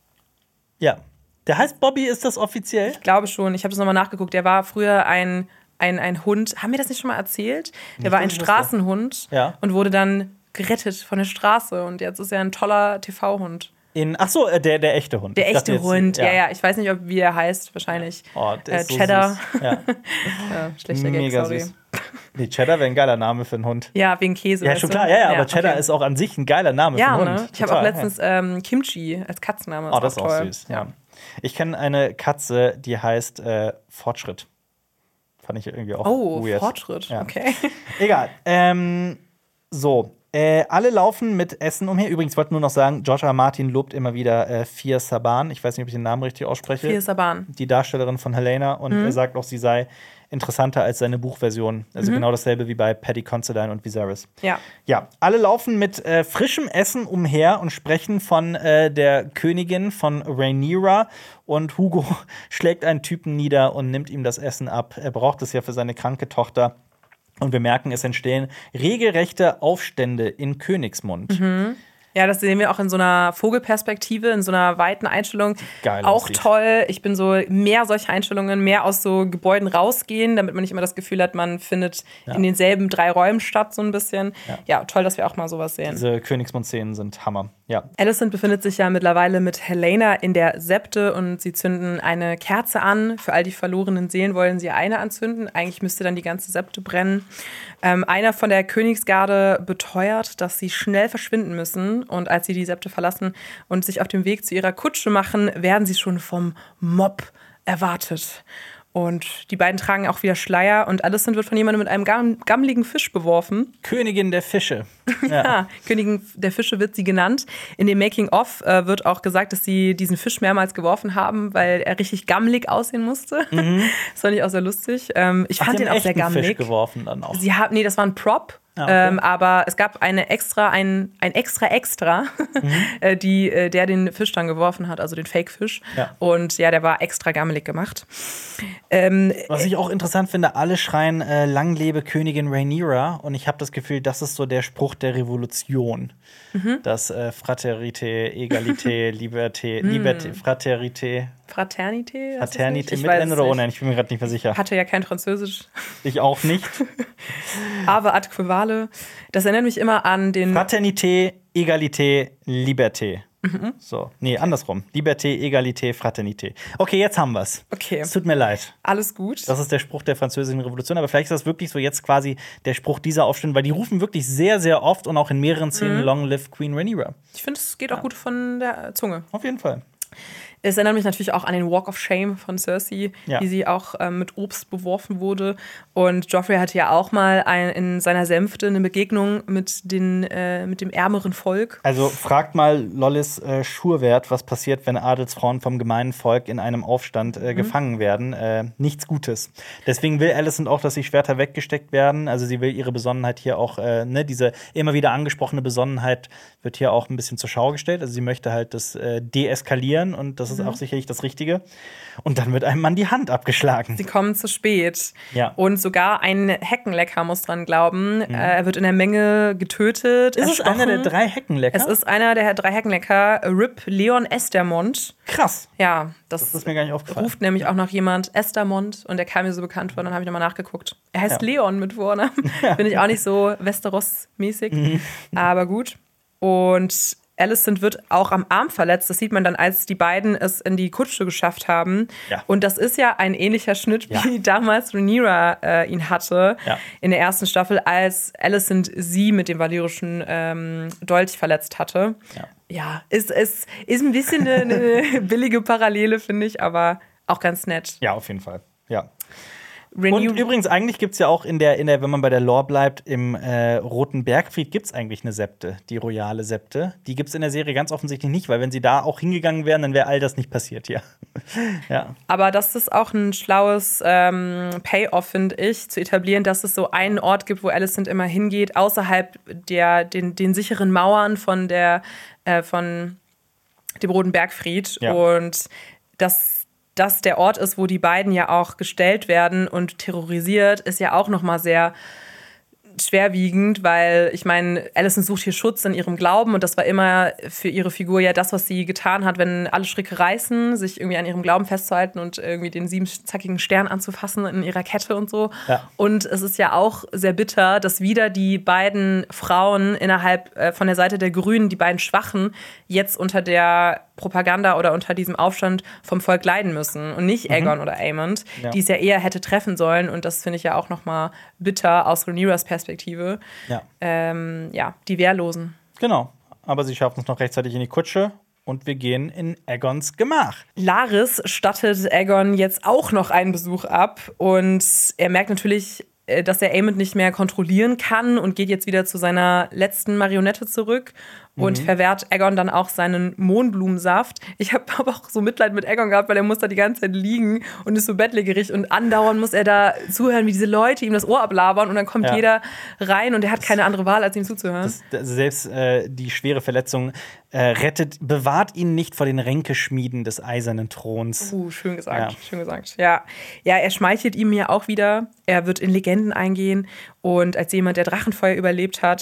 [SPEAKER 1] Ja, der heißt Bobby, ist das offiziell?
[SPEAKER 2] Ich glaube schon, ich habe das nochmal nachgeguckt. Der war früher ein, ein, ein Hund, haben wir das nicht schon mal erzählt? Der nicht war ein Straßenhund
[SPEAKER 1] ja.
[SPEAKER 2] und wurde dann gerettet von der Straße und jetzt ist er ein toller T V-Hund.
[SPEAKER 1] In, ach so, äh, der, der echte Hund.
[SPEAKER 2] Der echte jetzt, Hund, ja. ja, ja. Ich weiß nicht, ob, wie er heißt, wahrscheinlich.
[SPEAKER 1] Oh, der
[SPEAKER 2] äh,
[SPEAKER 1] ist so
[SPEAKER 2] Cheddar.
[SPEAKER 1] Süß. Ja.
[SPEAKER 2] ja, schlechter Gag,
[SPEAKER 1] Mega
[SPEAKER 2] sorry.
[SPEAKER 1] Süß. Nee, Cheddar wäre ein geiler Name für einen Hund.
[SPEAKER 2] Ja, wegen Käse.
[SPEAKER 1] Ja, schon klar, ja, ja, aber Cheddar
[SPEAKER 2] okay.
[SPEAKER 1] ist auch an sich ein geiler Name
[SPEAKER 2] ja,
[SPEAKER 1] für einen
[SPEAKER 2] ne?
[SPEAKER 1] Hund.
[SPEAKER 2] Ich habe auch letztens ähm, Kimchi als Katzenname.
[SPEAKER 1] Oh, das ist auch toll. Süß, ja. Ich kenne eine Katze, die heißt äh, Fortschritt. Fand ich irgendwie auch
[SPEAKER 2] oh,
[SPEAKER 1] weird.
[SPEAKER 2] Oh, Fortschritt,
[SPEAKER 1] ja.
[SPEAKER 2] okay.
[SPEAKER 1] Egal. Ähm, so. Äh, alle laufen mit Essen umher. Übrigens wollte ich nur noch sagen, George R. R. Martin lobt immer wieder äh, Fia Saban. Ich weiß nicht, ob ich den Namen richtig ausspreche.
[SPEAKER 2] Fia Saban.
[SPEAKER 1] Die Darstellerin von Helaena. Und mhm. er sagt auch, sie sei interessanter als seine Buchversion. Also mhm. genau dasselbe wie bei Paddy Considine und Viserys.
[SPEAKER 2] Ja.
[SPEAKER 1] Ja, alle laufen mit äh, frischem Essen umher und sprechen von äh, der Königin von Rhaenyra. Und Hugo schlägt einen Typen nieder und nimmt ihm das Essen ab. Er braucht es ja für seine kranke Tochter. Und wir merken, es entstehen regelrechte Aufstände in Königsmund.
[SPEAKER 2] Mhm. Ja, das sehen wir auch in so einer Vogelperspektive, in so einer weiten Einstellung.
[SPEAKER 1] Geil
[SPEAKER 2] auch
[SPEAKER 1] aussieht.
[SPEAKER 2] toll. Ich bin so mehr solche Einstellungen, mehr aus so Gebäuden rausgehen, damit man nicht immer das Gefühl hat, man findet
[SPEAKER 1] Ja.
[SPEAKER 2] in denselben drei Räumen statt, so ein bisschen.
[SPEAKER 1] Ja.
[SPEAKER 2] Ja, toll, dass wir auch mal sowas sehen.
[SPEAKER 1] Diese Königsmund-Szenen sind Hammer. Ja.
[SPEAKER 2] Alicent befindet sich ja mittlerweile mit Helena in der Septe und sie zünden eine Kerze an. Für all die verlorenen Seelen wollen sie eine anzünden. Eigentlich müsste dann die ganze Septe brennen. Ähm, einer von der Königsgarde beteuert, dass sie schnell verschwinden müssen. Und als sie die Septe verlassen und sich auf dem Weg zu ihrer Kutsche machen, werden sie schon vom Mob erwartet. Und die beiden tragen auch wieder Schleier und Alicent wird von jemandem mit einem gam gammeligen Fisch beworfen.
[SPEAKER 1] Königin der Fische.
[SPEAKER 2] Ja, Königin der Fische wird sie genannt. In dem Making-of äh, wird auch gesagt, dass sie diesen Fisch mehrmals geworfen haben, weil er richtig gammelig aussehen musste. Mhm. Das fand ich auch sehr lustig. Ähm, ich
[SPEAKER 1] Ach,
[SPEAKER 2] fand
[SPEAKER 1] die
[SPEAKER 2] den
[SPEAKER 1] haben
[SPEAKER 2] auch sehr
[SPEAKER 1] echten
[SPEAKER 2] gammelig.
[SPEAKER 1] Fisch geworfen dann auch.
[SPEAKER 2] Sie haben, nee, das war ein Prop.
[SPEAKER 1] Ah, okay.
[SPEAKER 2] ähm, aber es gab eine extra, ein, ein extra extra,
[SPEAKER 1] Mhm.
[SPEAKER 2] äh, die, äh, der den Fisch dann geworfen hat, also den Fake-Fisch.
[SPEAKER 1] Ja.
[SPEAKER 2] Und ja, der war extra gammelig gemacht. Ähm,
[SPEAKER 1] Was ich auch interessant finde, alle schreien äh, Lang lebe Königin Rhaenyra und ich habe das Gefühl, das ist so der Spruch der Revolution.
[SPEAKER 2] Mhm.
[SPEAKER 1] Das äh, Fraternité, Egalité, Liberté, Liberté, Fraternité,
[SPEAKER 2] Fraternité? heißt das
[SPEAKER 1] Fraternité
[SPEAKER 2] nicht? Ich
[SPEAKER 1] mit
[SPEAKER 2] weiß
[SPEAKER 1] N
[SPEAKER 2] es
[SPEAKER 1] oder
[SPEAKER 2] nicht.
[SPEAKER 1] ohne N? Ich bin mir gerade nicht mehr sicher.
[SPEAKER 2] Hatte ja kein Französisch.
[SPEAKER 1] Ich auch nicht.
[SPEAKER 2] Aber ad quevale. Das erinnert mich immer an den.
[SPEAKER 1] Fraternité, Egalité, Liberté.
[SPEAKER 2] Mhm.
[SPEAKER 1] So, nee, andersrum. Liberté, Egalité, Fraternité. Okay, jetzt haben wir's.
[SPEAKER 2] Okay.
[SPEAKER 1] Es tut mir leid.
[SPEAKER 2] Alles gut.
[SPEAKER 1] Das ist der Spruch der französischen Revolution, aber vielleicht ist das wirklich so jetzt quasi der Spruch dieser Aufstände, weil die rufen wirklich sehr, sehr oft und auch in mehreren Szenen
[SPEAKER 2] Mhm.
[SPEAKER 1] Long live Queen Rhaenyra.
[SPEAKER 2] Ich finde, es geht auch gut von der Zunge.
[SPEAKER 1] Auf jeden Fall.
[SPEAKER 2] Es erinnert mich natürlich auch an den Walk of Shame von Cersei,
[SPEAKER 1] Ja.
[SPEAKER 2] wie sie auch ähm, mit Obst beworfen wurde. Und Joffrey hatte ja auch mal ein, in seiner Sänfte eine Begegnung mit, den, äh, mit dem ärmeren Volk.
[SPEAKER 1] Also fragt mal Lollis äh, Schurwert, was passiert, wenn Adelsfrauen vom gemeinen Volk in einem Aufstand äh,
[SPEAKER 2] Mhm.
[SPEAKER 1] gefangen werden. Äh, nichts Gutes. Deswegen will Alicent auch, dass die Schwerter weggesteckt werden. Also sie will ihre Besonnenheit hier auch, äh, ne, diese immer wieder angesprochene Besonnenheit wird hier auch ein bisschen zur Schau gestellt. Also sie möchte halt das äh, deeskalieren und das ist auch sicherlich das Richtige. Und dann wird einem Mann die Hand abgeschlagen.
[SPEAKER 2] Sie kommen zu spät.
[SPEAKER 1] Ja.
[SPEAKER 2] Und sogar ein Heckenlecker muss dran glauben. Äh, er wird in der Menge getötet.
[SPEAKER 1] Ist es
[SPEAKER 2] erstochen.
[SPEAKER 1] einer der drei Heckenlecker?
[SPEAKER 2] Es ist einer der drei Heckenlecker, Rip Leon Estermond.
[SPEAKER 1] krass.
[SPEAKER 2] Ja, das,
[SPEAKER 1] Das ist mir gar nicht aufgefallen.
[SPEAKER 2] ruft nämlich auch noch jemand Estermond und der kam mir so bekannt vor. Dann habe ich nochmal nachgeguckt. Er heißt
[SPEAKER 1] Ja.
[SPEAKER 2] Leon mit Vornamen. Finde ich auch nicht so Westeros-mäßig.
[SPEAKER 1] Mhm.
[SPEAKER 2] Aber gut. Und Alicent wird auch am Arm verletzt. Das sieht man dann, als die beiden es in die Kutsche geschafft haben.
[SPEAKER 1] Ja.
[SPEAKER 2] Und das ist ja ein ähnlicher Schnitt,
[SPEAKER 1] Ja.
[SPEAKER 2] wie damals Rhaenyra äh, ihn hatte
[SPEAKER 1] Ja.
[SPEAKER 2] in der ersten Staffel, als Alicent sie mit dem valyrischen ähm, Dolch verletzt hatte.
[SPEAKER 1] Ja.
[SPEAKER 2] Ja, ist, ist, ist ein bisschen eine, eine billige Parallele, finde ich, aber auch ganz nett.
[SPEAKER 1] Ja, auf jeden Fall. Ja.
[SPEAKER 2] Renew
[SPEAKER 1] Und übrigens, eigentlich gibt es ja auch in der, in der, wenn man bei der Lore bleibt, im äh, Roten Bergfried gibt es eigentlich eine Septe, die royale Septe. Die gibt es in der Serie ganz offensichtlich nicht, weil wenn sie da auch hingegangen wären, dann wäre all das nicht passiert hier. Ja.
[SPEAKER 2] Aber das ist auch ein schlaues ähm, Payoff, finde ich, zu etablieren, dass es so einen Ort gibt, wo Alicent immer hingeht, außerhalb der, den, den sicheren Mauern von, der, äh, von dem Roten Bergfried.
[SPEAKER 1] Ja.
[SPEAKER 2] Und dass das der Ort ist, wo die beiden ja auch gestellt werden und terrorisiert, ist ja auch noch mal sehr schwerwiegend, weil ich meine, Alicent sucht hier Schutz in ihrem Glauben und das war immer für ihre Figur ja das, was sie getan hat, wenn alle Stricke reißen, sich irgendwie an ihrem Glauben festzuhalten und irgendwie den siebenzackigen Stern anzufassen in ihrer Kette und so.
[SPEAKER 1] Ja.
[SPEAKER 2] Und es ist ja auch sehr bitter, dass wieder die beiden Frauen innerhalb äh, von der Seite der Grünen, die beiden Schwachen, jetzt unter der Propaganda oder unter diesem Aufstand vom Volk leiden müssen und nicht Aegon oder Aemond,
[SPEAKER 1] Ja.
[SPEAKER 2] die es ja eher hätte treffen sollen. Und das finde ich ja auch noch mal bitter aus Rhaenyras Perspektive.
[SPEAKER 1] Ja.
[SPEAKER 2] Ähm, ja, die Wehrlosen.
[SPEAKER 1] Genau. Aber sie schaffen es noch rechtzeitig in die Kutsche und wir gehen in Aegons Gemach.
[SPEAKER 2] Laris stattet Aegon jetzt auch noch einen Besuch ab und er merkt natürlich, äh, dass er Aemond nicht mehr kontrollieren kann und geht jetzt wieder zu seiner letzten Marionette zurück und verwehrt Aegon dann auch seinen Mohnblumensaft. Ich habe aber auch so Mitleid mit Aegon gehabt, weil er muss da die ganze Zeit liegen und ist so bettlägerig und andauernd muss er da zuhören, wie diese Leute ihm das Ohr ablabern und dann kommt
[SPEAKER 1] Ja.
[SPEAKER 2] jeder rein und er hat keine andere Wahl, als ihm zuzuhören.
[SPEAKER 1] Das, das, selbst äh, die schwere Verletzung äh, rettet, bewahrt ihn nicht vor den Ränkeschmieden des eisernen Throns.
[SPEAKER 2] Uh, schön gesagt,
[SPEAKER 1] Ja.
[SPEAKER 2] schön gesagt. Ja. ja, er schmeichelt ihm ja auch wieder. Er wird in Legenden eingehen und als jemand, der Drachenfeuer überlebt hat.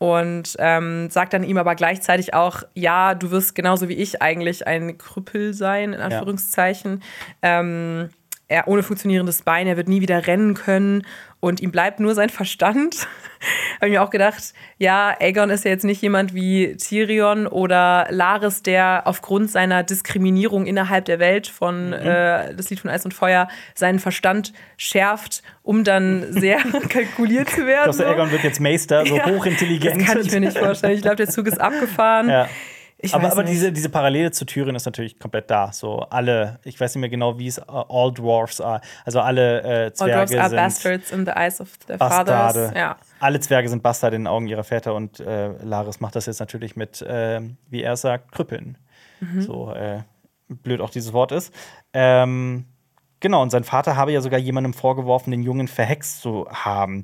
[SPEAKER 2] und ähm, sagt dann ihm aber gleichzeitig auch, ja, du wirst genauso wie ich eigentlich ein Krüppel sein, in Anführungszeichen. Ja. Ähm, er ohne funktionierendes Bein, er wird nie wieder rennen können und ihm bleibt nur sein Verstand. Habe ich mir auch gedacht, ja, Aegon ist ja jetzt nicht jemand wie Tyrion oder Larys, der aufgrund seiner Diskriminierung innerhalb der Welt von mhm. äh, das Lied von Eis und Feuer seinen Verstand schärft, um dann sehr kalkuliert zu werden.
[SPEAKER 1] Ich glaube, so. Aegon wird jetzt Meister, so ja, hochintelligent.
[SPEAKER 2] Das kann ich mir nicht vorstellen. Ich glaube, der Zug ist abgefahren.
[SPEAKER 1] Ja.
[SPEAKER 2] Ich
[SPEAKER 1] aber
[SPEAKER 2] weiß
[SPEAKER 1] aber
[SPEAKER 2] nicht.
[SPEAKER 1] diese, diese Parallele zu Tyrion ist natürlich komplett da. So alle, ich weiß nicht mehr genau, wie es uh, All Dwarfs are. Also alle äh, Zwerge
[SPEAKER 2] All Dwarfs are
[SPEAKER 1] sind
[SPEAKER 2] bastards in the eyes of their
[SPEAKER 1] Bastarde.
[SPEAKER 2] fathers. Ja.
[SPEAKER 1] Alle Zwerge sind Bastarde in den Augen ihrer Väter und äh, Larys macht das jetzt natürlich mit, äh, wie er sagt, Krüppeln. Mhm. So äh, blöd auch dieses Wort ist. Ähm, genau, und sein Vater habe ja sogar jemandem vorgeworfen, den Jungen verhext zu haben.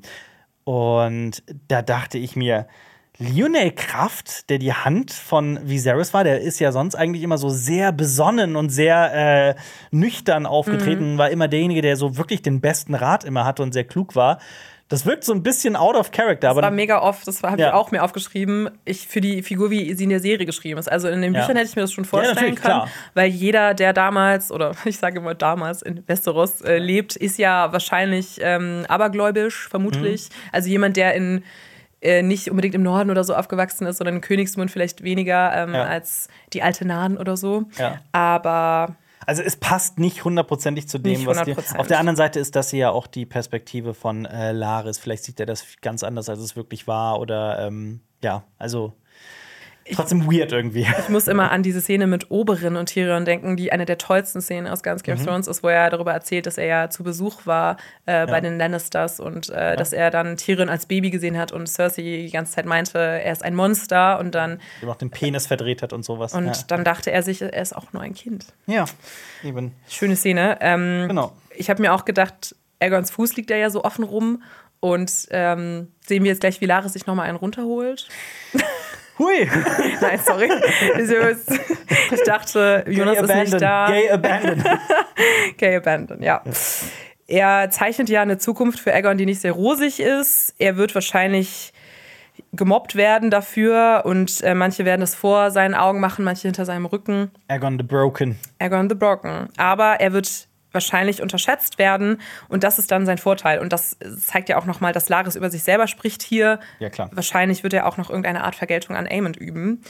[SPEAKER 1] Und da dachte ich mir, Lionel Kraft, der die Hand von Viserys war, der ist ja sonst eigentlich immer so sehr besonnen und sehr äh, nüchtern aufgetreten, mhm. war immer derjenige, der so wirklich den besten Rat immer hatte und sehr klug war. Das wirkt so ein bisschen out of character.
[SPEAKER 2] Das
[SPEAKER 1] aber
[SPEAKER 2] war mega oft, das habe
[SPEAKER 1] ja.
[SPEAKER 2] ich auch mir aufgeschrieben, ich, für die Figur, wie sie in der Serie geschrieben ist. Also in den Büchern ja. hätte ich mir das schon vorstellen ja, können, klar. weil jeder, der damals, oder ich sage immer damals in Westeros äh, lebt, ist ja wahrscheinlich ähm, abergläubisch, vermutlich. Mhm. Also jemand, der in Äh, nicht unbedingt im Norden oder so aufgewachsen ist, sondern in Königsmund vielleicht weniger ähm, ja. als die alte Nahen oder so.
[SPEAKER 1] Ja.
[SPEAKER 2] Aber
[SPEAKER 1] also es passt nicht hundertprozentig zu dem, was die. Auf der anderen Seite ist das ja auch die Perspektive von äh, Larys. Vielleicht sieht er das ganz anders, als es wirklich war. Oder ähm, ja, also trotzdem weird irgendwie.
[SPEAKER 2] Ich muss immer an diese Szene mit Oberyn und Tyrion denken, die eine der tollsten Szenen aus ganz Game of Thrones ist, wo er darüber erzählt, dass er ja zu Besuch war äh, bei ja. den Lannisters und äh, ja. dass er dann Tyrion als Baby gesehen hat und Cersei die ganze Zeit meinte, er ist ein Monster und dann
[SPEAKER 1] ihm auch den Penis verdreht hat und sowas.
[SPEAKER 2] Und
[SPEAKER 1] ja.
[SPEAKER 2] dann dachte er sich, er ist auch nur ein Kind.
[SPEAKER 1] Ja, eben.
[SPEAKER 2] Schöne Szene. Ähm,
[SPEAKER 1] genau.
[SPEAKER 2] Ich habe mir auch gedacht, Aegons Fuß liegt da ja so offen rum und ähm, sehen wir jetzt gleich, wie Larys sich nochmal einen runterholt.
[SPEAKER 1] Hui!
[SPEAKER 2] Nein, sorry. Ich dachte, Jonas
[SPEAKER 1] Gay
[SPEAKER 2] ist nicht da.
[SPEAKER 1] Gay Abandon.
[SPEAKER 2] Gay Abandon, ja. Er zeichnet ja eine Zukunft für Aegon, die nicht sehr rosig ist. Er wird wahrscheinlich gemobbt werden dafür und äh, manche werden das vor seinen Augen machen, manche hinter seinem Rücken.
[SPEAKER 1] Aegon the Broken.
[SPEAKER 2] Aegon the Broken. Aber er wird wahrscheinlich unterschätzt werden und das ist dann sein Vorteil. Und das zeigt ja auch nochmal, dass Larys über sich selber spricht hier.
[SPEAKER 1] Ja, klar.
[SPEAKER 2] Wahrscheinlich wird er auch noch irgendeine Art Vergeltung an Aemond üben.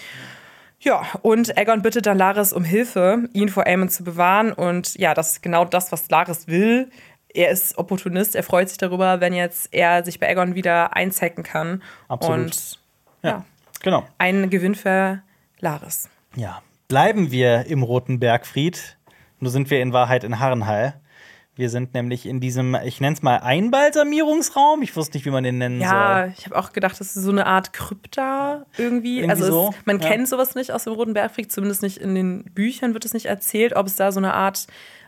[SPEAKER 2] Ja, und Aegon bittet dann Larys um Hilfe, ihn vor Aemond zu bewahren. Und ja, das ist genau das, was Larys will. Er ist Opportunist, er freut sich darüber, wenn jetzt er sich bei Aegon wieder einzecken kann.
[SPEAKER 1] Absolut.
[SPEAKER 2] Und
[SPEAKER 1] ja,
[SPEAKER 2] ja,
[SPEAKER 1] genau.
[SPEAKER 2] Ein Gewinn für Larys.
[SPEAKER 1] Ja, bleiben wir im Roten Bergfried. Nur sind wir in Wahrheit in Harrenhal. Wir sind nämlich in diesem, ich nenne es mal Einbalsamierungsraum. Ich wusste nicht, wie man den nennen
[SPEAKER 2] ja,
[SPEAKER 1] soll.
[SPEAKER 2] Ja, ich habe auch gedacht, das ist so eine Art Krypta irgendwie.
[SPEAKER 1] irgendwie
[SPEAKER 2] also
[SPEAKER 1] so.
[SPEAKER 2] es, man
[SPEAKER 1] ja.
[SPEAKER 2] kennt sowas nicht aus dem Roten Bergfried, zumindest nicht in den Büchern wird es nicht erzählt, ob es da so eine Art,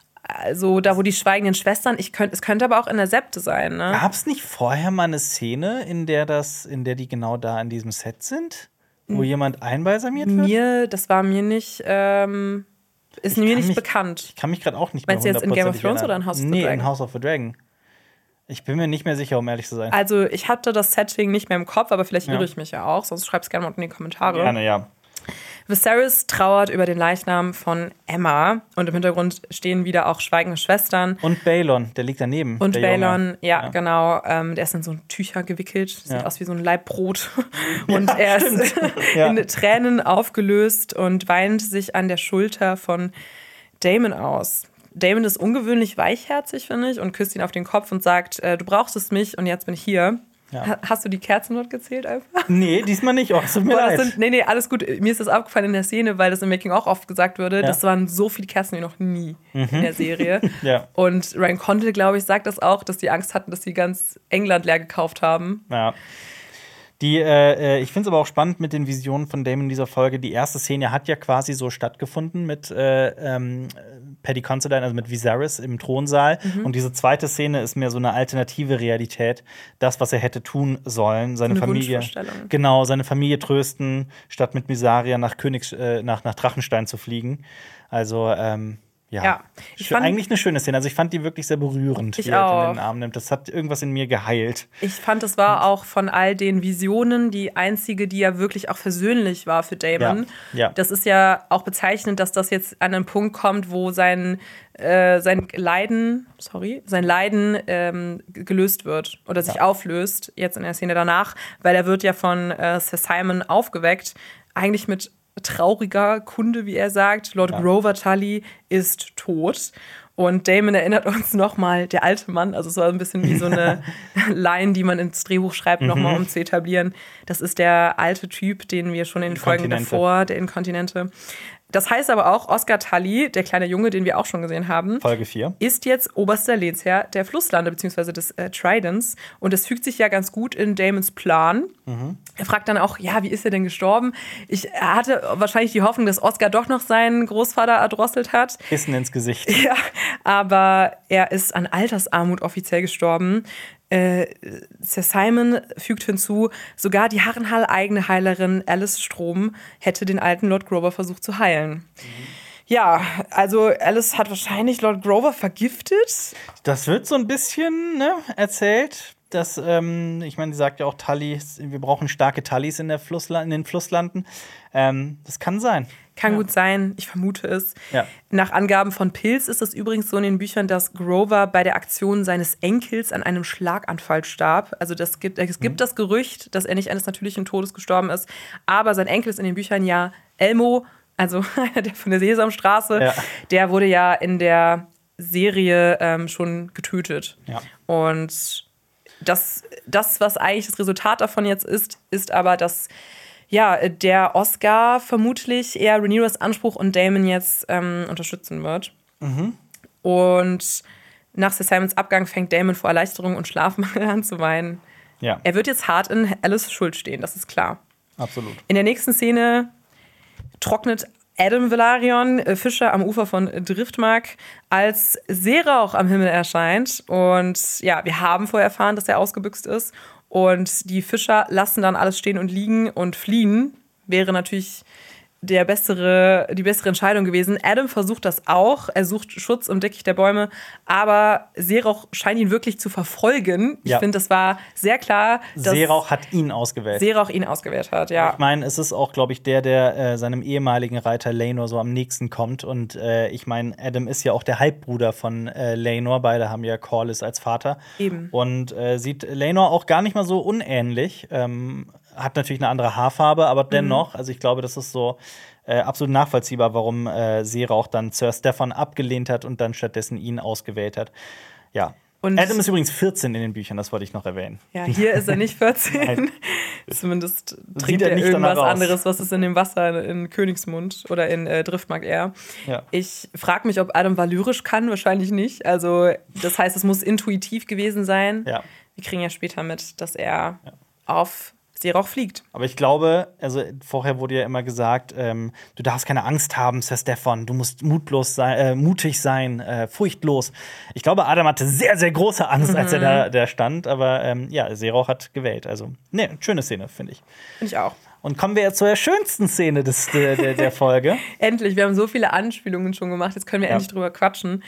[SPEAKER 2] also da wo die schweigenden Schwestern, ich könnt, es könnte aber auch in der Septe sein. Ne?
[SPEAKER 1] Gab es nicht vorher mal eine Szene, in der das, in der die genau da in diesem Set sind? Wo hm. jemand einbalsamiert wird?
[SPEAKER 2] Mir, das war mir nicht, ähm, ist mir nicht
[SPEAKER 1] mich,
[SPEAKER 2] bekannt.
[SPEAKER 1] Ich kann mich gerade auch nicht
[SPEAKER 2] mehr Meinst du jetzt in Game of Thrones oder in House of the
[SPEAKER 1] nee,
[SPEAKER 2] Dragon?
[SPEAKER 1] Nee, in House of the Dragon. Ich bin mir nicht mehr sicher, um ehrlich zu sein.
[SPEAKER 2] Also, ich hatte das Setting nicht mehr im Kopf, aber vielleicht
[SPEAKER 1] ja.
[SPEAKER 2] irre ich mich ja auch. Sonst schreib es gerne mal unten in die Kommentare.
[SPEAKER 1] Gerne, ja.
[SPEAKER 2] Viserys trauert über den Leichnam von Emma. Und im Hintergrund stehen wieder auch schweigende Schwestern.
[SPEAKER 1] Und Balon, der liegt daneben.
[SPEAKER 2] Und
[SPEAKER 1] der
[SPEAKER 2] Balon, ja, ja, genau. Ähm, der ist in so ein Tücher gewickelt. Sieht
[SPEAKER 1] ja.
[SPEAKER 2] aus wie so ein Laibbrot. Und
[SPEAKER 1] ja,
[SPEAKER 2] er ist
[SPEAKER 1] ja.
[SPEAKER 2] in Tränen aufgelöst und weint sich an der Schulter von Daemon aus. Daemon ist ungewöhnlich weichherzig, finde ich, und küsst ihn auf den Kopf und sagt, äh, du brauchtest mich und jetzt bin ich hier.
[SPEAKER 1] Ja.
[SPEAKER 2] Ha- hast du die Kerzen dort gezählt einfach?
[SPEAKER 1] Nee, diesmal nicht. Oh, es tut mir
[SPEAKER 2] Boah, das
[SPEAKER 1] leid.
[SPEAKER 2] sind, nee, nee, alles gut. Mir ist das aufgefallen in der Szene, weil das im Making auch oft gesagt wurde.
[SPEAKER 1] Ja.
[SPEAKER 2] Das waren so viele Kerzen wie noch nie
[SPEAKER 1] mhm.
[SPEAKER 2] in der Serie.
[SPEAKER 1] ja.
[SPEAKER 2] Und Ryan Condal, glaube ich, sagt das auch, dass die Angst hatten, dass sie ganz England leer gekauft haben.
[SPEAKER 1] Ja. Die, äh, ich finde es aber auch spannend mit den Visionen von Daemon in dieser Folge. Die erste Szene hat ja quasi so stattgefunden mit äh, ähm, Paddy Considine, also mit Viserys im Thronsaal. Mhm. Und diese zweite Szene ist mehr so eine alternative Realität. Das, was er hätte tun sollen, seine
[SPEAKER 2] eine
[SPEAKER 1] Familie, genau, seine Familie trösten, statt mit Mysaria nach Königs, äh, nach, nach Drachenstein zu fliegen. Also ähm, Ja,
[SPEAKER 2] Ja, ich
[SPEAKER 1] Schön,
[SPEAKER 2] fand-
[SPEAKER 1] eigentlich eine schöne Szene. Also ich fand die wirklich sehr berührend,
[SPEAKER 2] Ich
[SPEAKER 1] wie er
[SPEAKER 2] auch.
[SPEAKER 1] in den Arm nimmt. Das hat irgendwas in mir geheilt.
[SPEAKER 2] Ich fand, es war auch von all den Visionen die einzige, die ja wirklich auch versöhnlich war für Damon.
[SPEAKER 1] Ja, ja.
[SPEAKER 2] Das ist ja auch bezeichnend, dass das jetzt an einen Punkt kommt, wo sein, äh, sein Leiden, sorry, sein Leiden ähm, gelöst wird oder sich
[SPEAKER 1] Ja.
[SPEAKER 2] auflöst, jetzt in der Szene danach, weil er wird ja von äh, Sir Simon aufgeweckt, eigentlich mit trauriger Kunde, wie er sagt. Lord
[SPEAKER 1] Ja.
[SPEAKER 2] Grover Tully ist tot. Und Damon erinnert uns nochmal, der alte Mann, also es war ein bisschen wie so eine Line, die man ins Drehbuch schreibt, nochmal um zu etablieren. Das ist der alte Typ, den wir schon in den Folgen
[SPEAKER 1] Inkontinente.
[SPEAKER 2] davor, der Inkontinente. Das heißt aber auch, Oscar Tully, der kleine Junge, den wir auch schon gesehen haben,
[SPEAKER 1] Folge vier.
[SPEAKER 2] ist jetzt oberster Lehnsherr der Flusslande bzw. des äh, Tridents. Und das fügt sich ja ganz gut in Damons Plan. Er fragt dann auch, ja, wie ist er denn gestorben? Ich hatte wahrscheinlich die Hoffnung, dass Oscar doch noch seinen Großvater erdrosselt hat.
[SPEAKER 1] Bissen ins Gesicht.
[SPEAKER 2] Ja, aber er ist an Altersarmut offiziell gestorben. Äh, Sir Simon fügt hinzu, sogar die Harrenhall-eigene Heilerin Alice Strom hätte den alten Lord Grover versucht zu heilen. Ja, also Alice hat wahrscheinlich Lord Grover vergiftet.
[SPEAKER 1] Das wird so ein bisschen ne, erzählt. Dass, ähm, ich meine, sie sagt ja auch Tully, wir brauchen starke Tullys in, der Flussla- in den Flusslanden. Ähm, das kann sein.
[SPEAKER 2] Kann
[SPEAKER 1] Ja.
[SPEAKER 2] gut sein, ich vermute es.
[SPEAKER 1] Ja.
[SPEAKER 2] Nach Angaben von Pilz ist es übrigens so in den Büchern, dass Grover bei der Aktion seines Enkels an einem Schlaganfall starb. Also das gibt, es gibt das Gerücht, dass er nicht eines natürlichen Todes gestorben ist. Aber sein Enkel ist in den Büchern ja Elmo, also einer der von der Sesamstraße.
[SPEAKER 1] Ja.
[SPEAKER 2] Der wurde ja in der Serie ähm, schon getötet.
[SPEAKER 1] Ja.
[SPEAKER 2] Und das, das, was eigentlich das Resultat davon jetzt ist, ist aber, dass ja, der Oscar vermutlich eher Rhaenyras Anspruch und Daemon jetzt ähm, unterstützen wird. Und nach Sir Simons Abgang fängt Daemon vor Erleichterung und Schlafmangel an zu weinen.
[SPEAKER 1] Ja,
[SPEAKER 2] Er wird jetzt hart in Alice Schuld stehen, das ist klar.
[SPEAKER 1] absolut.
[SPEAKER 2] In der nächsten Szene trocknet Adam Velaryon äh, Fische am Ufer von Driftmark, als Seerauch am Himmel erscheint. Und ja, wir haben vorher erfahren, dass er ausgebüxt ist. Und die Fischer lassen dann alles stehen und liegen und fliehen. Wäre natürlich der bessere, die bessere Entscheidung gewesen. Adam versucht das auch. Er sucht Schutz im Dickicht der Bäume. Aber Seerauch scheint ihn wirklich zu verfolgen. Ich
[SPEAKER 1] Ja.
[SPEAKER 2] finde, das war sehr klar, dass
[SPEAKER 1] Seerauch hat ihn ausgewählt.
[SPEAKER 2] Seerauch ihn ausgewählt hat. Ja.
[SPEAKER 1] Ich meine, es ist auch, glaube ich, der, der äh, seinem ehemaligen Reiter Laenor so am nächsten kommt. Und äh, ich meine, Adam ist ja auch der Halbbruder von äh, Laenor. Beide haben ja Corlys als Vater.
[SPEAKER 2] Eben.
[SPEAKER 1] Und äh, sieht Laenor auch gar nicht mal so unähnlich. Ähm, hat natürlich eine andere Haarfarbe, aber dennoch, also ich glaube, das ist so äh, absolut nachvollziehbar, warum äh, Seerauch dann Sir Stefan abgelehnt hat und dann stattdessen ihn ausgewählt hat. Ja.
[SPEAKER 2] Und-
[SPEAKER 1] Adam ist übrigens vierzehn in den Büchern, das wollte ich noch erwähnen.
[SPEAKER 2] Ja, hier ist er nicht vierzehn.
[SPEAKER 1] Nein.
[SPEAKER 2] Zumindest
[SPEAKER 1] Sieht
[SPEAKER 2] trinkt
[SPEAKER 1] er
[SPEAKER 2] er
[SPEAKER 1] nicht
[SPEAKER 2] irgendwas
[SPEAKER 1] danach aus.
[SPEAKER 2] anderes, was ist in dem Wasser in Königsmund oder in äh, Driftmark eher.
[SPEAKER 1] Ja.
[SPEAKER 2] Ich frage mich, ob Adam valyrisch kann. Wahrscheinlich nicht. Also, das heißt, es muss intuitiv gewesen sein.
[SPEAKER 1] Ja.
[SPEAKER 2] Wir kriegen ja später mit, dass er auf Seerauch fliegt.
[SPEAKER 1] Aber ich glaube, also vorher wurde ja immer gesagt, ähm, du darfst keine Angst haben, Sir Stefan, du musst mutlos sein, äh, mutig sein, äh, furchtlos. Ich glaube, Adam hatte sehr, sehr große Angst, als er da, da stand. Aber ähm, ja, Seerauch hat gewählt. Also, ne, schöne Szene, finde ich.
[SPEAKER 2] Finde ich auch.
[SPEAKER 1] Und kommen wir jetzt zur schönsten Szene des, der, der, der Folge.
[SPEAKER 2] Endlich, wir haben so viele Anspielungen schon gemacht, jetzt können wir
[SPEAKER 1] Ja.
[SPEAKER 2] endlich drüber quatschen.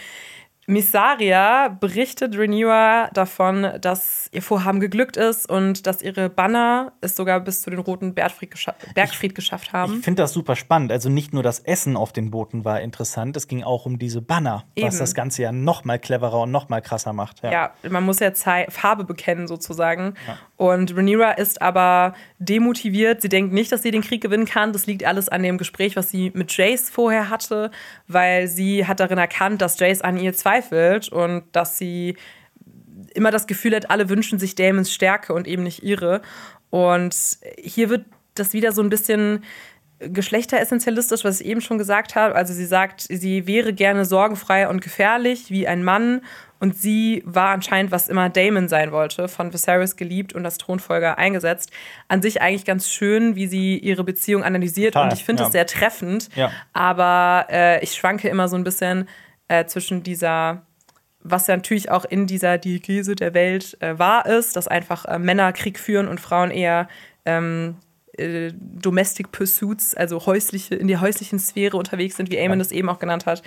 [SPEAKER 2] Mysaria berichtet Rhaenyra davon, dass ihr Vorhaben geglückt ist und dass ihre Banner es sogar bis zu den Roten Bergfried, gescha Bergfried geschafft haben.
[SPEAKER 1] Ich finde das super spannend. Also nicht nur das Essen auf den Booten war interessant, es ging auch um diese Banner, was
[SPEAKER 2] Eben.
[SPEAKER 1] das Ganze ja noch mal cleverer und noch mal krasser macht.
[SPEAKER 2] Ja, man muss ja Zei- Farbe bekennen sozusagen. Und Rhaenyra ist aber demotiviert. Sie denkt nicht, dass sie den Krieg gewinnen kann. Das liegt alles an dem Gespräch, was sie mit Jace vorher hatte, weil sie hat darin erkannt, dass Jace an ihr zweifelt und dass sie immer das Gefühl hat, alle wünschen sich Daemons Stärke und eben nicht ihre. Und hier wird das wieder so ein bisschen geschlechteressentialistisch, was ich eben schon gesagt habe. Also sie sagt, sie wäre gerne sorgenfrei und gefährlich wie ein Mann. Und sie war anscheinend, was immer Daemon sein wollte, von Viserys geliebt und als Thronfolger eingesetzt. An sich eigentlich ganz schön, wie sie ihre Beziehung analysiert.
[SPEAKER 1] Total,
[SPEAKER 2] und ich finde
[SPEAKER 1] ja.
[SPEAKER 2] es sehr treffend.
[SPEAKER 1] Ja.
[SPEAKER 2] Aber äh, ich schwanke immer so ein bisschen äh, zwischen dieser, was ja natürlich auch in dieser Diegese der Welt äh, wahr ist, dass einfach äh, Männer Krieg führen und Frauen eher ähm, äh, Domestic Pursuits, also häusliche, in der häuslichen Sphäre unterwegs sind, wie Aemon das eben auch genannt hat.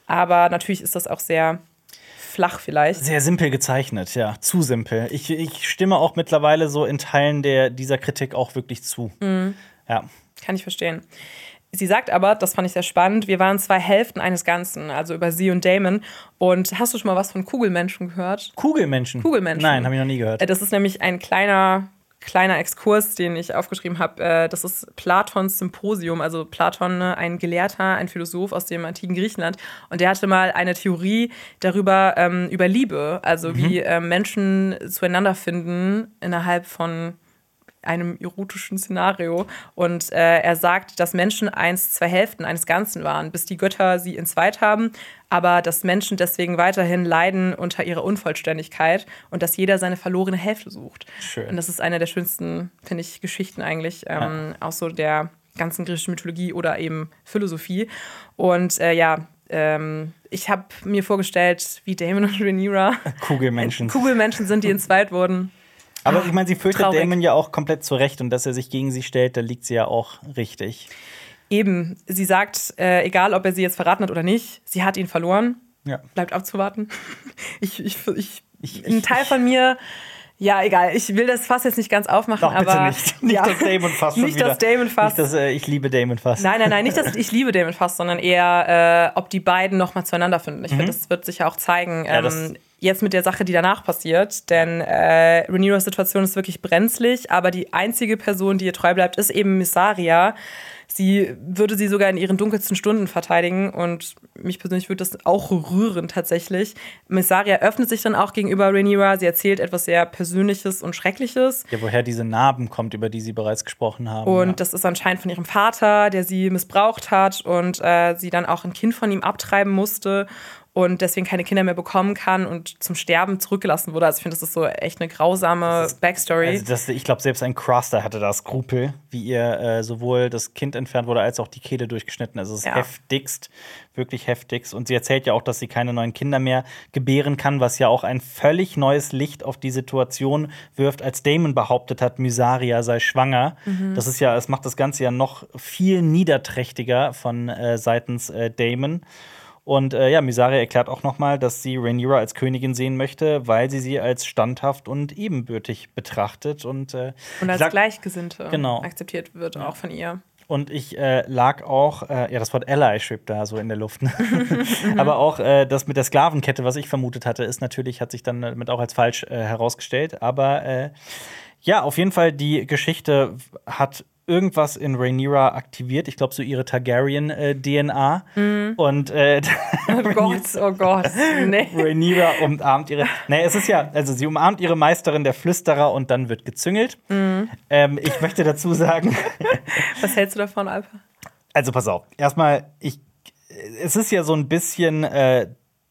[SPEAKER 2] Aber natürlich ist das auch sehr flach vielleicht.
[SPEAKER 1] Sehr simpel gezeichnet, ja. Zu simpel. Ich, ich stimme auch mittlerweile so in Teilen der, dieser Kritik auch wirklich zu.
[SPEAKER 2] Mhm.
[SPEAKER 1] Ja.
[SPEAKER 2] Kann ich verstehen. Sie sagt aber, das fand ich sehr spannend, wir waren zwei Hälften eines Ganzen, also über sie und Damon. Und hast du schon mal was von Kugelmenschen gehört?
[SPEAKER 1] Kugelmenschen?
[SPEAKER 2] Kugelmenschen.
[SPEAKER 1] Nein, habe ich noch nie gehört.
[SPEAKER 2] Das ist nämlich ein kleiner, kleiner Exkurs, den ich aufgeschrieben habe. Das ist Platons Symposium. Also Platon, ein Gelehrter, ein Philosoph aus dem antiken Griechenland. Und der hatte mal eine Theorie darüber, ähm, über Liebe. Also mhm. wie äh, Menschen zueinander finden innerhalb von einem erotischen Szenario. Und äh, er sagt, dass Menschen eins, zwei Hälften eines Ganzen waren, bis die Götter sie entzweit haben, aber dass Menschen deswegen weiterhin leiden unter ihrer Unvollständigkeit und dass jeder seine verlorene Hälfte sucht.
[SPEAKER 1] Schön.
[SPEAKER 2] Und das ist eine der schönsten, finde ich, Geschichten eigentlich ähm, ja. aus so der ganzen griechischen Mythologie oder eben Philosophie. Und äh, ja, ähm, ich habe mir vorgestellt, wie Damon und Rhaenyra
[SPEAKER 1] Kugelmenschen.
[SPEAKER 2] Kugelmenschen sind, die entzweit wurden.
[SPEAKER 1] Aber ich meine, sie fürchtet
[SPEAKER 2] Traurig.
[SPEAKER 1] Damon ja auch komplett zurecht und dass er sich gegen sie stellt, da liegt sie ja auch richtig.
[SPEAKER 2] Eben, sie sagt, äh, egal ob er sie jetzt verraten hat oder nicht, sie hat ihn verloren.
[SPEAKER 1] Ja.
[SPEAKER 2] Bleibt abzuwarten. Ich, ich, ich,
[SPEAKER 1] ich,
[SPEAKER 2] ein Teil von mir, ja, egal, ich will das Fass jetzt nicht ganz aufmachen,
[SPEAKER 1] Doch, bitte
[SPEAKER 2] aber.
[SPEAKER 1] nicht. Nicht
[SPEAKER 2] ja,
[SPEAKER 1] das Damon-Fass schon
[SPEAKER 2] Nicht
[SPEAKER 1] wieder.
[SPEAKER 2] das Damon-Fass.
[SPEAKER 1] Nicht das, äh, ich liebe Damon-Fass.
[SPEAKER 2] Nein, nein, nein, nicht das ich liebe Damon-Fass, sondern eher, äh, ob die beiden noch mal zueinander finden. Ich mhm. finde, das wird sich ja auch zeigen.
[SPEAKER 1] Ja,
[SPEAKER 2] ähm, Jetzt mit der Sache, die danach passiert, denn äh, Rhaenyras Situation ist wirklich brenzlig, aber die einzige Person, die ihr treu bleibt, ist eben Mysaria. Sie würde sie sogar in ihren dunkelsten Stunden verteidigen und mich persönlich würde das auch rühren tatsächlich. Mysaria öffnet sich dann auch gegenüber Rhaenyra. Sie erzählt etwas sehr Persönliches und Schreckliches.
[SPEAKER 1] Ja, woher diese Narben kommt, über die sie bereits gesprochen haben.
[SPEAKER 2] Und
[SPEAKER 1] ja.
[SPEAKER 2] das ist anscheinend von ihrem Vater, der sie missbraucht hat und äh, sie dann auch ein Kind von ihm abtreiben musste. Und deswegen keine Kinder mehr bekommen kann und zum Sterben zurückgelassen wurde. Also ich finde, das ist so echt eine grausame
[SPEAKER 1] ist,
[SPEAKER 2] Backstory.
[SPEAKER 1] Also das, ich glaube, selbst ein Cruster hatte da Skrupel, wie ihr äh, sowohl das Kind entfernt wurde, als auch die Kehle durchgeschnitten. Also es ist
[SPEAKER 2] ja.
[SPEAKER 1] heftigst, wirklich heftigst. Und sie erzählt ja auch, dass sie keine neuen Kinder mehr gebären kann, was ja auch ein völlig neues Licht auf die Situation wirft, als Damon behauptet hat, Mysaria sei schwanger. Mhm. Das ist ja, es macht das Ganze ja noch viel niederträchtiger von äh, seitens äh, Damon. Und äh, ja, Mysaria erklärt auch noch mal, dass sie Rhaenyra als Königin sehen möchte, weil sie sie als standhaft und ebenbürtig betrachtet. Und, äh,
[SPEAKER 2] und als
[SPEAKER 1] lag,
[SPEAKER 2] Gleichgesinnte
[SPEAKER 1] genau.
[SPEAKER 2] akzeptiert wird, ja. auch von ihr.
[SPEAKER 1] Und ich äh, lag auch, äh, ja, das Wort Ally schwebt da so in der Luft. Aber auch äh, das mit der Sklavenkette, was ich vermutet hatte, ist natürlich, hat sich dann damit auch als falsch äh, herausgestellt. Aber äh, ja, auf jeden Fall, die Geschichte hat irgendwas in Rhaenyra aktiviert. Ich glaube, so ihre Targaryen-D N A.
[SPEAKER 2] Mm.
[SPEAKER 1] Und äh,
[SPEAKER 2] oh Gott, oh Gott. Nee.
[SPEAKER 1] Rhaenyra umarmt ihre. Nee, es ist ja, also sie umarmt ihre Meisterin, der Flüsterer, und dann wird gezüngelt. Mm. Ähm, ich möchte dazu sagen.
[SPEAKER 2] Was hältst du davon, Alper?
[SPEAKER 1] Also, pass auf. Erstmal, ich. Es ist ja so ein bisschen äh,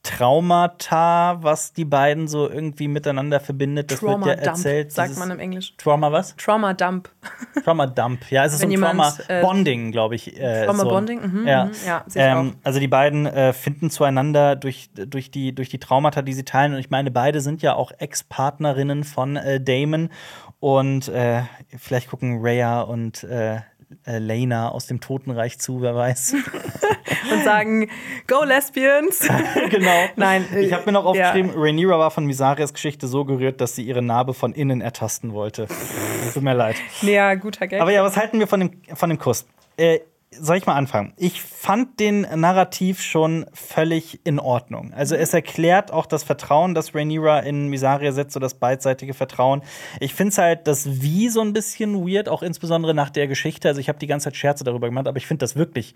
[SPEAKER 1] Traumata, was die beiden so irgendwie miteinander verbindet. Das
[SPEAKER 2] Trauma
[SPEAKER 1] wird ja erzählt.
[SPEAKER 2] Dump, sagt man im Englisch.
[SPEAKER 1] Trauma was?
[SPEAKER 2] Trauma Dump.
[SPEAKER 1] Trauma Dump. Ja, es ist
[SPEAKER 2] Wenn
[SPEAKER 1] so ein
[SPEAKER 2] jemand,
[SPEAKER 1] Trauma Bonding, glaube ich. Äh,
[SPEAKER 2] Trauma
[SPEAKER 1] so.
[SPEAKER 2] Bonding? Mhm,
[SPEAKER 1] ja,
[SPEAKER 2] mhm. ja sehe ich
[SPEAKER 1] ähm,
[SPEAKER 2] auch.
[SPEAKER 1] Also die beiden äh, finden zueinander durch, durch, die, durch die Traumata, die sie teilen. Und ich meine, beide sind ja auch Ex-Partnerinnen von äh, Damon. Und äh, vielleicht gucken Rhea und äh, Äh, Laena aus dem Totenreich zu, wer weiß.
[SPEAKER 2] Und sagen, go Lesbians!
[SPEAKER 1] Genau.
[SPEAKER 2] Nein, äh,
[SPEAKER 1] ich habe mir noch aufgeschrieben,
[SPEAKER 2] ja.
[SPEAKER 1] Rhaenyra war von Mysarias Geschichte so gerührt, dass sie ihre Narbe von innen ertasten wollte. Tut mir leid.
[SPEAKER 2] Ja, guter Gag.
[SPEAKER 1] Aber ja, was halten wir von dem, von dem Kuss? Äh, soll ich mal anfangen? Ich fand den Narrativ schon völlig in Ordnung. Also es erklärt auch das Vertrauen, das Rhaenyra in Mysaria setzt, so das beidseitige Vertrauen. Ich finde es halt das Wie so ein bisschen weird, auch insbesondere nach der Geschichte. Also ich habe die ganze Zeit Scherze darüber gemacht, aber ich finde das wirklich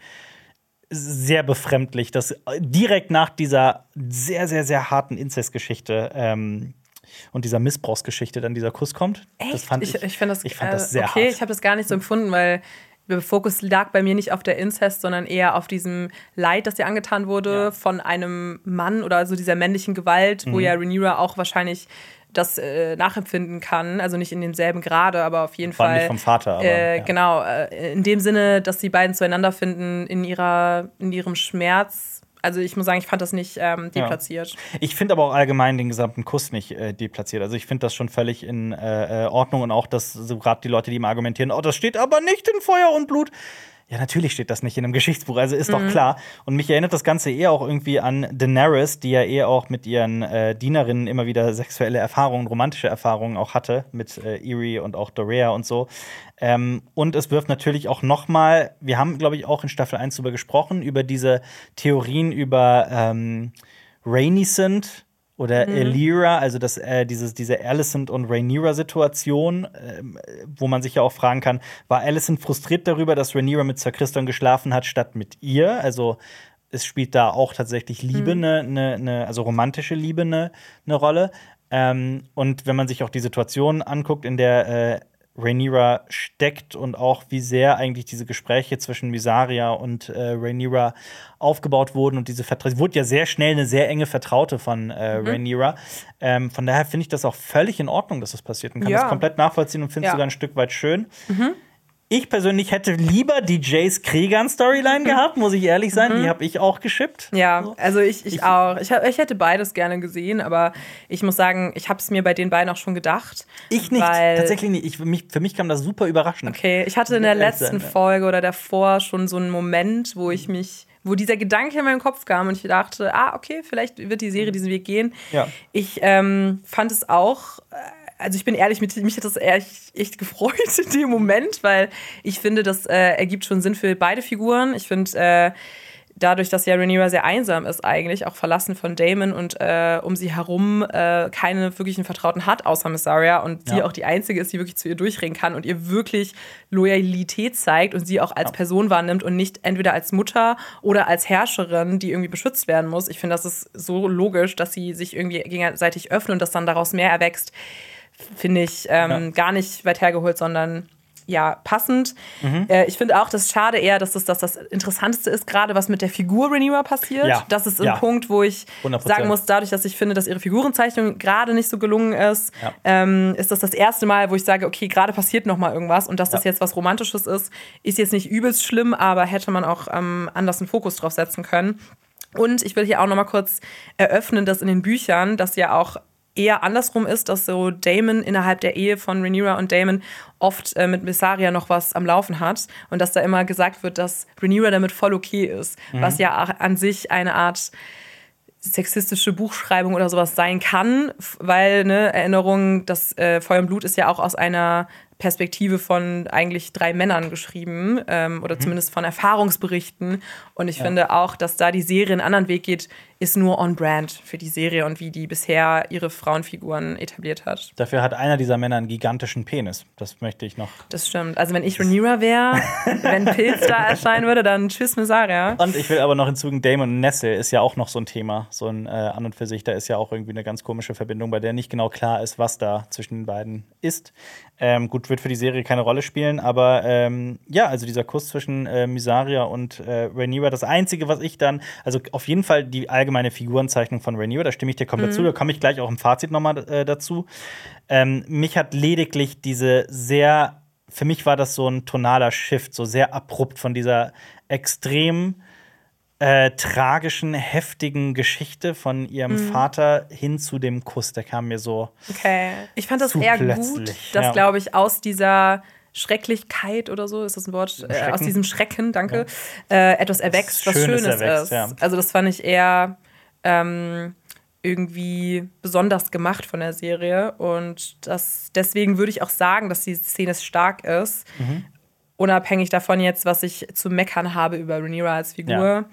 [SPEAKER 1] sehr befremdlich, dass direkt nach dieser sehr, sehr, sehr harten Inzestgeschichte ähm, und dieser Missbrauchsgeschichte dann dieser Kuss kommt.
[SPEAKER 2] Echt?
[SPEAKER 1] Das fand ich,
[SPEAKER 2] ich, ich, find das,
[SPEAKER 1] ich fand
[SPEAKER 2] äh,
[SPEAKER 1] das sehr
[SPEAKER 2] okay,
[SPEAKER 1] hart.
[SPEAKER 2] Ich habe das gar nicht so empfunden, weil der Fokus lag bei mir nicht auf der Inzest, sondern eher auf diesem Leid, das ihr angetan wurde
[SPEAKER 1] ja.
[SPEAKER 2] von einem Mann oder so dieser männlichen Gewalt, mhm. wo ja Rhaenyra auch wahrscheinlich das äh, nachempfinden kann, also nicht in demselben Grade, aber auf jeden
[SPEAKER 1] War
[SPEAKER 2] Fall.
[SPEAKER 1] Nicht vom Vater, aber,
[SPEAKER 2] äh,
[SPEAKER 1] ja.
[SPEAKER 2] Genau, äh, in dem Sinne, dass die beiden zueinander finden in ihrer, in ihrem Schmerz. Also ich muss sagen, ich fand das nicht ähm, deplatziert.
[SPEAKER 1] Ja. Ich finde aber auch allgemein den gesamten Kuss nicht äh, deplatziert. Also ich finde das schon völlig in äh, Ordnung und auch, dass so gerade die Leute, die immer argumentieren, oh, das steht aber nicht in Feuer und Blut. Ja, natürlich steht das nicht in einem Geschichtsbuch, also ist mhm. doch klar. Und mich erinnert das Ganze eher auch irgendwie an Daenerys, die ja eher auch mit ihren äh, Dienerinnen immer wieder sexuelle Erfahrungen, romantische Erfahrungen auch hatte, mit äh, Irri und auch Dorea und so. Ähm, und es wirft natürlich auch noch mal, wir haben, glaube ich, auch in Staffel eins darüber gesprochen, über diese Theorien über ähm, Rhaenysant oder mhm. Elira, also das, äh, dieses, diese Alicent und Rhaenyra-Situation, äh, wo man sich ja auch fragen kann, war Alicent frustriert darüber, dass Rhaenyra mit Sir Criston geschlafen hat, statt mit ihr? Also es spielt da auch tatsächlich Liebe, ne, mhm. ne, ne, also romantische Liebe eine ne Rolle. Ähm, und wenn man sich auch die Situation anguckt, in der äh, Rhaenyra steckt und auch wie sehr eigentlich diese Gespräche zwischen Mysaria und äh, Rhaenyra aufgebaut wurden und diese Vertra- wurde ja sehr schnell eine sehr enge Vertraute von äh, mhm. Rhaenyra. Ähm, von daher finde ich das auch völlig in Ordnung, dass das passiert und kann
[SPEAKER 2] ja.
[SPEAKER 1] das komplett nachvollziehen und finde es
[SPEAKER 2] ja.
[SPEAKER 1] sogar ein Stück weit schön.
[SPEAKER 2] Mhm.
[SPEAKER 1] Ich persönlich hätte lieber die Jace Kriegern-Storyline gehabt, muss ich ehrlich sein.
[SPEAKER 2] Mhm.
[SPEAKER 1] Die habe ich auch geschippt.
[SPEAKER 2] Ja,
[SPEAKER 1] so.
[SPEAKER 2] also ich, ich,
[SPEAKER 1] ich
[SPEAKER 2] auch. Ich, ich hätte beides gerne gesehen, aber ich muss sagen, ich habe es mir bei den beiden auch schon gedacht.
[SPEAKER 1] Ich nicht,
[SPEAKER 2] weil,
[SPEAKER 1] tatsächlich nicht. Ich, für, mich, für mich kam das super überraschend.
[SPEAKER 2] Okay, ich hatte in der letzten Folge oder davor schon so einen Moment, wo ich mich wo dieser Gedanke in meinen Kopf kam und ich dachte, ah, okay, vielleicht wird die Serie diesen Weg gehen.
[SPEAKER 1] Ja.
[SPEAKER 2] Ich ähm, fand es auch Also ich bin ehrlich, mit, mich hat das echt, echt gefreut in dem Moment, weil ich finde, das äh, ergibt schon Sinn für beide Figuren. Ich finde, äh, dadurch, dass ja Rhaenyra sehr einsam ist eigentlich, auch verlassen von Daemon und äh, um sie herum äh, keine wirklichen Vertrauten hat, außer Mysaria und sie
[SPEAKER 1] ja.
[SPEAKER 2] auch die Einzige ist, die wirklich zu ihr durchreden kann und ihr wirklich Loyalität zeigt und sie auch als ja. Person wahrnimmt und nicht entweder als Mutter oder als Herrscherin, die irgendwie beschützt werden muss. Ich finde, das ist so logisch, dass sie sich irgendwie gegenseitig öffnen und dass dann daraus mehr erwächst. Finde ich ähm, ja. gar nicht weit hergeholt, sondern ja, passend. Mhm. Äh, ich finde auch, das ist schade eher, dass das, dass das Interessanteste ist, gerade was mit der Figur Rhaenyra passiert.
[SPEAKER 1] Ja.
[SPEAKER 2] Das ist ein
[SPEAKER 1] ja.
[SPEAKER 2] Punkt, wo ich
[SPEAKER 1] hundert Prozent
[SPEAKER 2] sagen muss, dadurch, dass ich finde, dass ihre Figurenzeichnung gerade nicht so gelungen ist,
[SPEAKER 1] ja.
[SPEAKER 2] ähm, ist das das erste Mal, wo ich sage, okay, gerade passiert noch mal irgendwas und dass
[SPEAKER 1] ja.
[SPEAKER 2] das jetzt was Romantisches ist, ist jetzt nicht übelst schlimm, aber hätte man auch ähm, anders einen Fokus drauf setzen können. Und ich will hier auch noch mal kurz eröffnen, dass in den Büchern, das ja auch eher andersrum ist, dass so Daemon innerhalb der Ehe von Rhaenyra und Daemon oft äh, mit Mysaria noch was am Laufen hat und dass da immer gesagt wird, dass Rhaenyra damit voll okay ist, mhm. was ja auch an sich eine Art sexistische Buchschreibung oder sowas sein kann, weil, ne, Erinnerung, das äh, Feuer und Blut ist ja auch aus einer Perspektive von eigentlich drei Männern geschrieben ähm, oder mhm. zumindest von Erfahrungsberichten. Und ich ja. finde auch, dass da die Serie einen anderen Weg geht, ist nur on brand für die Serie und wie die bisher ihre Frauenfiguren etabliert hat.
[SPEAKER 1] Dafür hat einer dieser Männer einen gigantischen Penis. Das möchte ich noch.
[SPEAKER 2] Das stimmt. Also wenn ich Rhaenyra wäre, wenn Pilz da erscheinen würde, dann tschüss Mysaria.
[SPEAKER 1] Und ich will aber noch hinzufügen, Daemon und Nestle ist ja auch noch so ein Thema. So ein äh, an und für sich, da ist ja auch irgendwie eine ganz komische Verbindung, bei der nicht genau klar ist, was da zwischen den beiden ist. Ähm, gut, wird für die Serie keine Rolle spielen, aber ähm, ja, also dieser Kuss zwischen äh, Mysaria und äh, Rhaenyra, das Einzige, was ich dann, also auf jeden Fall die allgemeine Figurenzeichnung von Rhaenyra, da stimme ich dir komplett mhm. zu, da komme ich gleich auch im Fazit nochmal äh, dazu. Ähm, mich hat lediglich diese sehr, für mich war das so ein tonaler Shift, so sehr abrupt von dieser extrem Äh, tragischen, heftigen Geschichte von ihrem mhm. Vater hin zu dem Kuss. Der kam mir so.
[SPEAKER 2] Okay. Ich fand das eher gut, dass,
[SPEAKER 1] ja.
[SPEAKER 2] glaube ich, aus dieser Schrecklichkeit oder so, ist das ein Wort? Äh, aus diesem Schrecken, danke, ja. äh, etwas erwächst, was Schönes, Schönes erwächst, ist. Ja. Also, das fand ich eher ähm, irgendwie besonders gemacht von der Serie. Und das, deswegen würde ich auch sagen, dass die Szene stark ist. Mhm. Unabhängig davon jetzt, was ich zu meckern habe über Rhaenyra als Figur.
[SPEAKER 1] Ja.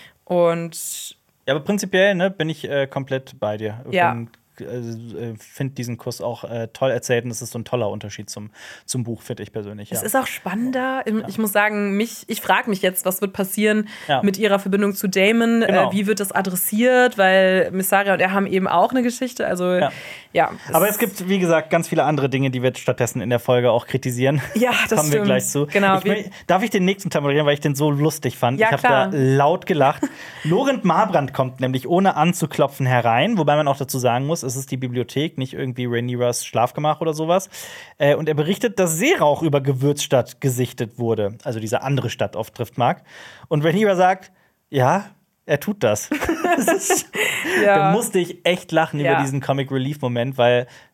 [SPEAKER 2] Und
[SPEAKER 1] ja, aber prinzipiell ne, bin ich äh, komplett bei dir.
[SPEAKER 2] Ja.
[SPEAKER 1] Und äh, finde diesen Kuss auch äh, toll erzählt und das ist so ein toller Unterschied zum, zum Buch, finde ich persönlich. Ja.
[SPEAKER 2] Es ist auch spannender. Ich
[SPEAKER 1] ja.
[SPEAKER 2] muss sagen, mich, ich frage mich jetzt, was wird passieren
[SPEAKER 1] ja.
[SPEAKER 2] mit ihrer Verbindung zu Daemon?
[SPEAKER 1] Genau.
[SPEAKER 2] Äh, wie wird das adressiert? Weil Mysaria und er haben eben auch eine Geschichte. Also, ja. ja es
[SPEAKER 1] aber es gibt, wie gesagt, ganz viele andere Dinge, die wir stattdessen in der Folge auch kritisieren.
[SPEAKER 2] Ja, das
[SPEAKER 1] kommen wir
[SPEAKER 2] stimmt.
[SPEAKER 1] gleich zu.
[SPEAKER 2] Genau.
[SPEAKER 1] Ich will, darf ich den nächsten Teil moderieren, weil ich den so lustig fand?
[SPEAKER 2] Ja,
[SPEAKER 1] ich habe da laut gelacht. Lorent Marbrand kommt nämlich ohne anzuklopfen herein, wobei man auch dazu sagen muss, es ist die Bibliothek, nicht irgendwie Rhaenyras Schlafgemach oder sowas. Äh, und er berichtet, dass Seerauch über Gewürzstadt gesichtet wurde. Also diese andere Stadt auf Driftmark. Und Rhaenyra sagt, ja, er tut das. das ist,
[SPEAKER 2] ja.
[SPEAKER 1] Da musste ich echt lachen
[SPEAKER 2] ja.
[SPEAKER 1] über diesen Comic-Relief-Moment, weil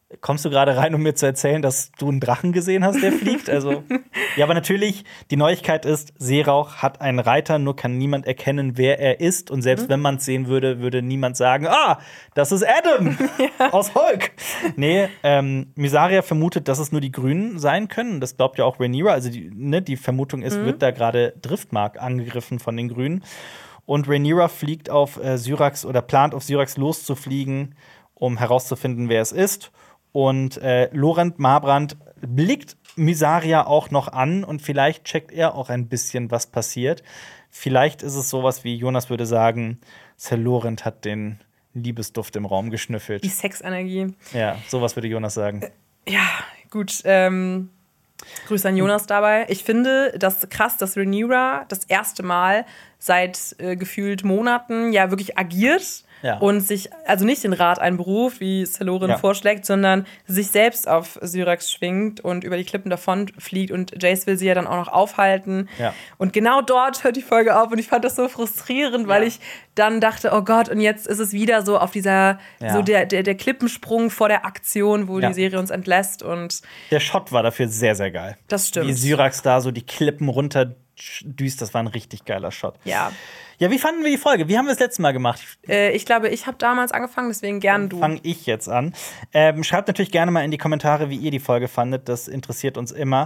[SPEAKER 1] Kommst du gerade rein, um mir zu erzählen, dass du einen Drachen gesehen hast, der fliegt? Also, ja, aber natürlich, die Neuigkeit ist, Seerauch hat einen Reiter, nur kann niemand erkennen, wer er ist. Und selbst mhm. wenn man es sehen würde, würde niemand sagen, ah, das ist Adam ja. aus Hulk. Nee, ähm, Mysaria vermutet, dass es nur die Grünen sein können. Das glaubt ja auch Rhaenyra. Also die, ne, die Vermutung ist, mhm. wird da gerade Driftmark angegriffen von den Grünen. Und Rhaenyra fliegt auf äh, Syrax oder plant auf Syrax loszufliegen, um herauszufinden, wer es ist. Und äh, Lorent Marbrand blickt Mysaria auch noch an und vielleicht checkt er auch ein bisschen, was passiert. Vielleicht ist es sowas wie Jonas würde sagen, Sir Lorent hat den Liebesduft im Raum geschnüffelt.
[SPEAKER 2] Die Sexenergie.
[SPEAKER 1] Ja, sowas würde Jonas sagen.
[SPEAKER 2] Äh, ja, gut. Ähm, Grüße an Jonas dabei. Ich finde das krass, dass Rhaenyra das erste Mal seit äh, gefühlt Monaten ja wirklich agiert. Ja. Und sich also nicht den Rat einberuft, wie Sir Lorent ja. vorschlägt, sondern sich selbst auf Syrax schwingt und über die Klippen davon fliegt. Und Jace will sie ja dann auch noch aufhalten. Ja. Und genau dort hört die Folge auf. Und ich fand das so frustrierend, ja. weil ich dann dachte, oh Gott, und jetzt ist es wieder so auf dieser, ja. so der, der, der Klippensprung vor der Aktion, wo ja. die Serie uns entlässt. Und
[SPEAKER 1] der Shot war dafür sehr, sehr geil.
[SPEAKER 2] Das stimmt.
[SPEAKER 1] Wie Syrax da so die Klippen runterdüst, das war ein richtig geiler Shot.
[SPEAKER 2] Ja.
[SPEAKER 1] Ja, wie fanden wir die Folge? Wie haben wir das letzte Mal gemacht?
[SPEAKER 2] Äh, ich glaube, ich habe damals angefangen, deswegen gern du.
[SPEAKER 1] Fange ich jetzt an. Ähm, schreibt natürlich gerne mal in die Kommentare, wie ihr die Folge fandet. Das interessiert uns immer.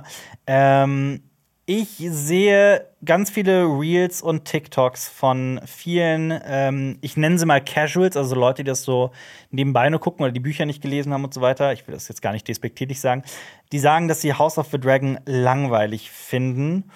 [SPEAKER 1] Ähm, ich sehe ganz viele Reels und TikToks von vielen, ähm, ich nenne sie mal Casuals, also Leute, die das so nebenbei nur gucken oder die Bücher nicht gelesen haben und so weiter. Ich will das jetzt gar nicht despektierlich sagen. Die sagen, dass sie House of the Dragon langweilig finden.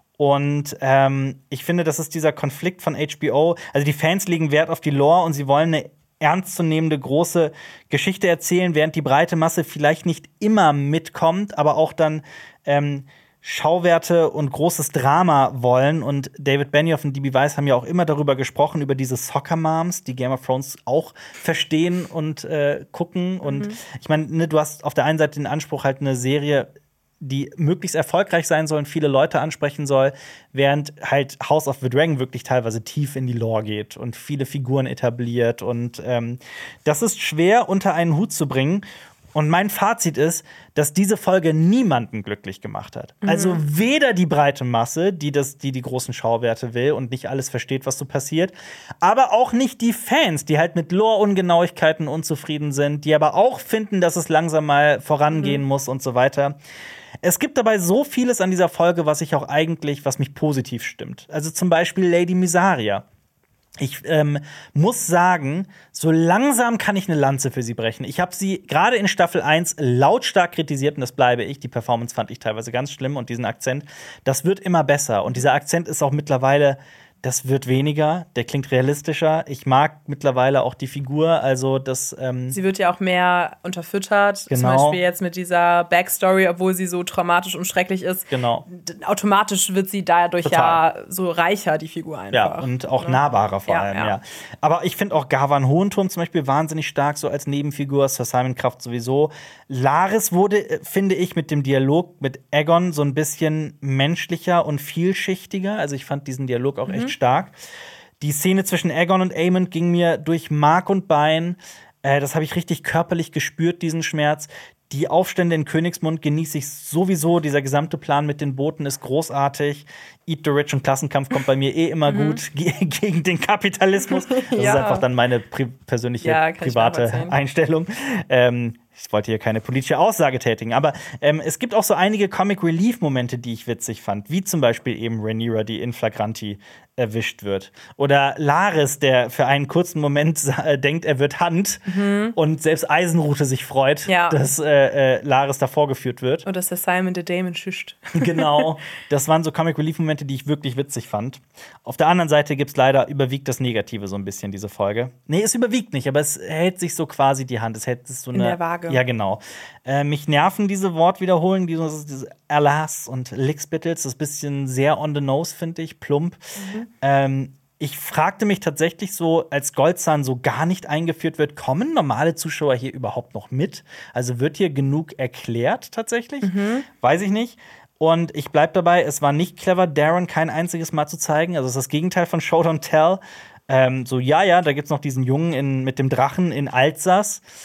[SPEAKER 1] Und ähm, ich finde, das ist dieser Konflikt von H B O. Also die Fans legen Wert auf die Lore und sie wollen eine ernstzunehmende große Geschichte erzählen, während die breite Masse vielleicht nicht immer mitkommt, aber auch dann ähm, Schauwerte und großes Drama wollen. Und David Benioff und D B Weiss haben ja auch immer darüber gesprochen, über diese Soccer Moms, die Game of Thrones auch verstehen und äh, gucken. Mhm. Und ich meine, ne, du hast auf der einen Seite den Anspruch, halt eine Serie, die möglichst erfolgreich sein soll und viele Leute ansprechen soll, während halt House of the Dragon wirklich teilweise tief in die Lore geht und viele Figuren etabliert. Und ähm, das ist schwer unter einen Hut zu bringen. Und mein Fazit ist, dass diese Folge niemanden glücklich gemacht hat. Mhm. Also weder die breite Masse, die, das, die die großen Schauwerte will und nicht alles versteht, was so passiert, aber auch nicht die Fans, die halt mit Lore-Ungenauigkeiten unzufrieden sind, die aber auch finden, dass es langsam mal vorangehen mhm. muss und so weiter. Es gibt dabei so vieles an dieser Folge, was ich auch eigentlich, was mich positiv stimmt. Also zum Beispiel Lady Mysaria. Ich ähm, muss sagen, so langsam kann ich eine Lanze für sie brechen. Ich habe sie gerade in Staffel eins lautstark kritisiert und das bleibe ich. Die Performance fand ich teilweise ganz schlimm und diesen Akzent, das wird immer besser. Und dieser Akzent ist auch mittlerweile, das wird weniger, der klingt realistischer. Ich mag mittlerweile auch die Figur, also das ähm
[SPEAKER 2] Sie wird ja auch mehr unterfüttert,
[SPEAKER 1] genau.
[SPEAKER 2] Zum Beispiel jetzt mit dieser Backstory, obwohl sie so traumatisch und schrecklich ist.
[SPEAKER 1] Genau.
[SPEAKER 2] Automatisch wird sie dadurch Total. ja so reicher, die Figur einfach.
[SPEAKER 1] Ja, und auch nahbarer vor
[SPEAKER 2] ja,
[SPEAKER 1] allem,
[SPEAKER 2] ja.
[SPEAKER 1] ja. Aber ich finde auch Gavan Hohenturm zum Beispiel wahnsinnig stark, so als Nebenfigur, Sir Simon Kraft sowieso. Laris wurde, finde ich, mit dem Dialog mit Aegon so ein bisschen menschlicher und vielschichtiger. Also ich fand diesen Dialog auch mhm. echt stark. Die Szene zwischen Aegon und Aemond ging mir durch Mark und Bein. Äh, das habe ich richtig körperlich gespürt, diesen Schmerz. Die Aufstände in Königsmund genieße ich sowieso. Dieser gesamte Plan mit den Booten ist großartig. Eat the Rich und Klassenkampf kommt bei mir eh immer mhm. gut ge- gegen den Kapitalismus. Das ja. ist einfach dann meine pri- persönliche ja, private Einstellung. Ähm, ich wollte hier keine politische Aussage tätigen, aber ähm, es gibt auch so einige Comic-Relief-Momente, die ich witzig fand, wie zum Beispiel eben Rhaenyra, die in Flagranti erwischt wird. Oder Laris, der für einen kurzen Moment äh, denkt, er wird Hand mhm. und selbst Eisenrute sich freut, ja. dass äh, äh, Laris da vorgeführt wird.
[SPEAKER 2] Oder dass der Simon der Damon schüscht.
[SPEAKER 1] Genau, das waren so Comic-Relief-Momente, die ich wirklich witzig fand. Auf der anderen Seite gibt's leider, überwiegt das Negative so ein bisschen, diese Folge. Nee, es überwiegt nicht, aber es hält sich so quasi die Hand. Es hält so eine,
[SPEAKER 2] in der Waage.
[SPEAKER 1] Ja, genau. Äh, mich nerven diese Wortwiederholungen, diese, diese Alas und Lickspittles. Das ist ein bisschen sehr on the nose, finde ich, plump. Mhm. Ähm, ich fragte mich tatsächlich so, als Goldzahn so gar nicht eingeführt wird, kommen normale Zuschauer hier überhaupt noch mit? Also wird hier genug erklärt tatsächlich? Mhm. Weiß ich nicht. Und ich bleib dabei, es war nicht clever, Darren kein einziges Mal zu zeigen. Also es ist das Gegenteil von Show Don't Tell. Ähm, so, ja, ja, da gibt's noch diesen Jungen in, mit dem Drachen in Alsace.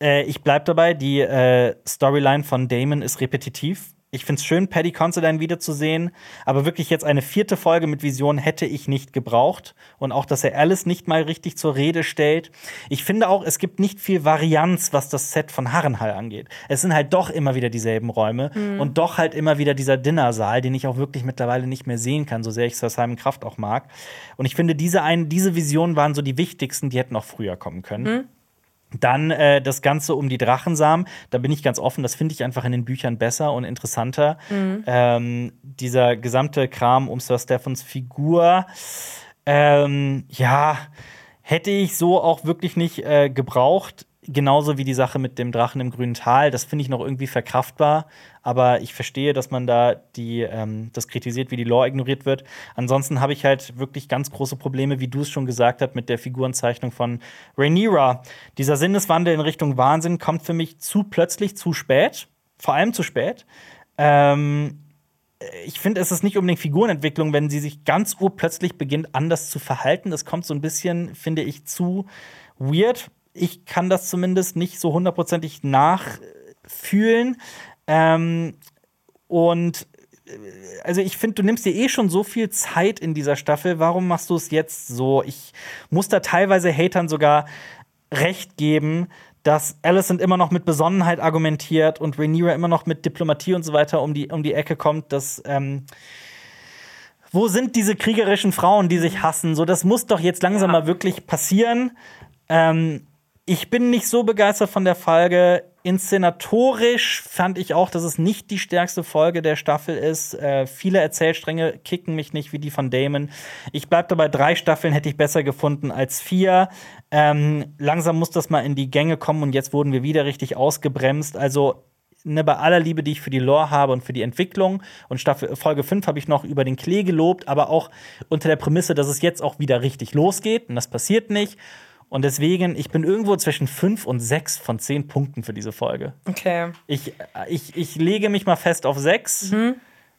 [SPEAKER 1] Äh, ich bleib dabei, die äh, Storyline von Damon ist repetitiv. Ich find's schön, Paddy Considine wiederzusehen, aber wirklich jetzt eine vierte Folge mit Vision hätte ich nicht gebraucht. Und auch, dass er Alice nicht mal richtig zur Rede stellt. Ich finde auch, es gibt nicht viel Varianz, was das Set von Harrenhal angeht. Es sind halt doch immer wieder dieselben Räume mhm. und doch halt immer wieder dieser Dinnersaal, den ich auch wirklich mittlerweile nicht mehr sehen kann, so sehr ich Sir Simon Kraft auch mag. Und ich finde, diese, ein, diese Visionen waren so die wichtigsten, die hätten auch früher kommen können. Mhm. Dann äh, das Ganze um die Drachensamen. Da bin ich ganz offen. Das finde ich einfach in den Büchern besser und interessanter. Mhm. Ähm, dieser gesamte Kram um Sir Stephens Figur, ähm, ja, hätte ich so auch wirklich nicht äh, gebraucht. Genauso wie die Sache mit dem Drachen im grünen Tal. Das finde ich noch irgendwie verkraftbar. Aber ich verstehe, dass man da die, ähm, das kritisiert, wie die Lore ignoriert wird. Ansonsten habe ich halt wirklich ganz große Probleme, wie du es schon gesagt hast, mit der Figurenzeichnung von Rhaenyra. Dieser Sinneswandel in Richtung Wahnsinn kommt für mich zu plötzlich, zu spät. Vor allem zu spät. Ähm, ich finde, es ist nicht unbedingt Figurenentwicklung, wenn sie sich ganz urplötzlich beginnt, anders zu verhalten. Das kommt so ein bisschen, finde ich, zu weird. Ich kann das zumindest nicht so hundertprozentig nachfühlen. Ähm, und also ich finde, du nimmst dir eh schon so viel Zeit in dieser Staffel. Warum machst du es jetzt so? Ich muss da teilweise Hatern sogar recht geben, dass Alicent immer noch mit Besonnenheit argumentiert und Rhaenyra immer noch mit Diplomatie und so weiter um die, um die Ecke kommt. Dass ähm wo sind diese kriegerischen Frauen, die sich hassen? So, das muss doch jetzt langsam ja. mal wirklich passieren. Ähm, Ich bin nicht so begeistert von der Folge. Inszenatorisch fand ich auch, dass es nicht die stärkste Folge der Staffel ist. Äh, viele Erzählstränge kicken mich nicht wie die von Damon. Ich bleib dabei, drei Staffeln hätte ich besser gefunden als vier. Ähm, langsam muss das mal in die Gänge kommen und jetzt wurden wir wieder richtig ausgebremst. Also ne, bei aller Liebe, die ich für die Lore habe und für die Entwicklung. Und Staffel, Folge fünf habe ich noch über den Klee gelobt, aber auch unter der Prämisse, dass es jetzt auch wieder richtig losgeht. Und das passiert nicht. Und deswegen, ich bin irgendwo zwischen fünf und sechs von zehn Punkten für diese Folge.
[SPEAKER 2] Okay.
[SPEAKER 1] Ich, ich, ich lege mich mal fest auf sechs.
[SPEAKER 2] Mhm.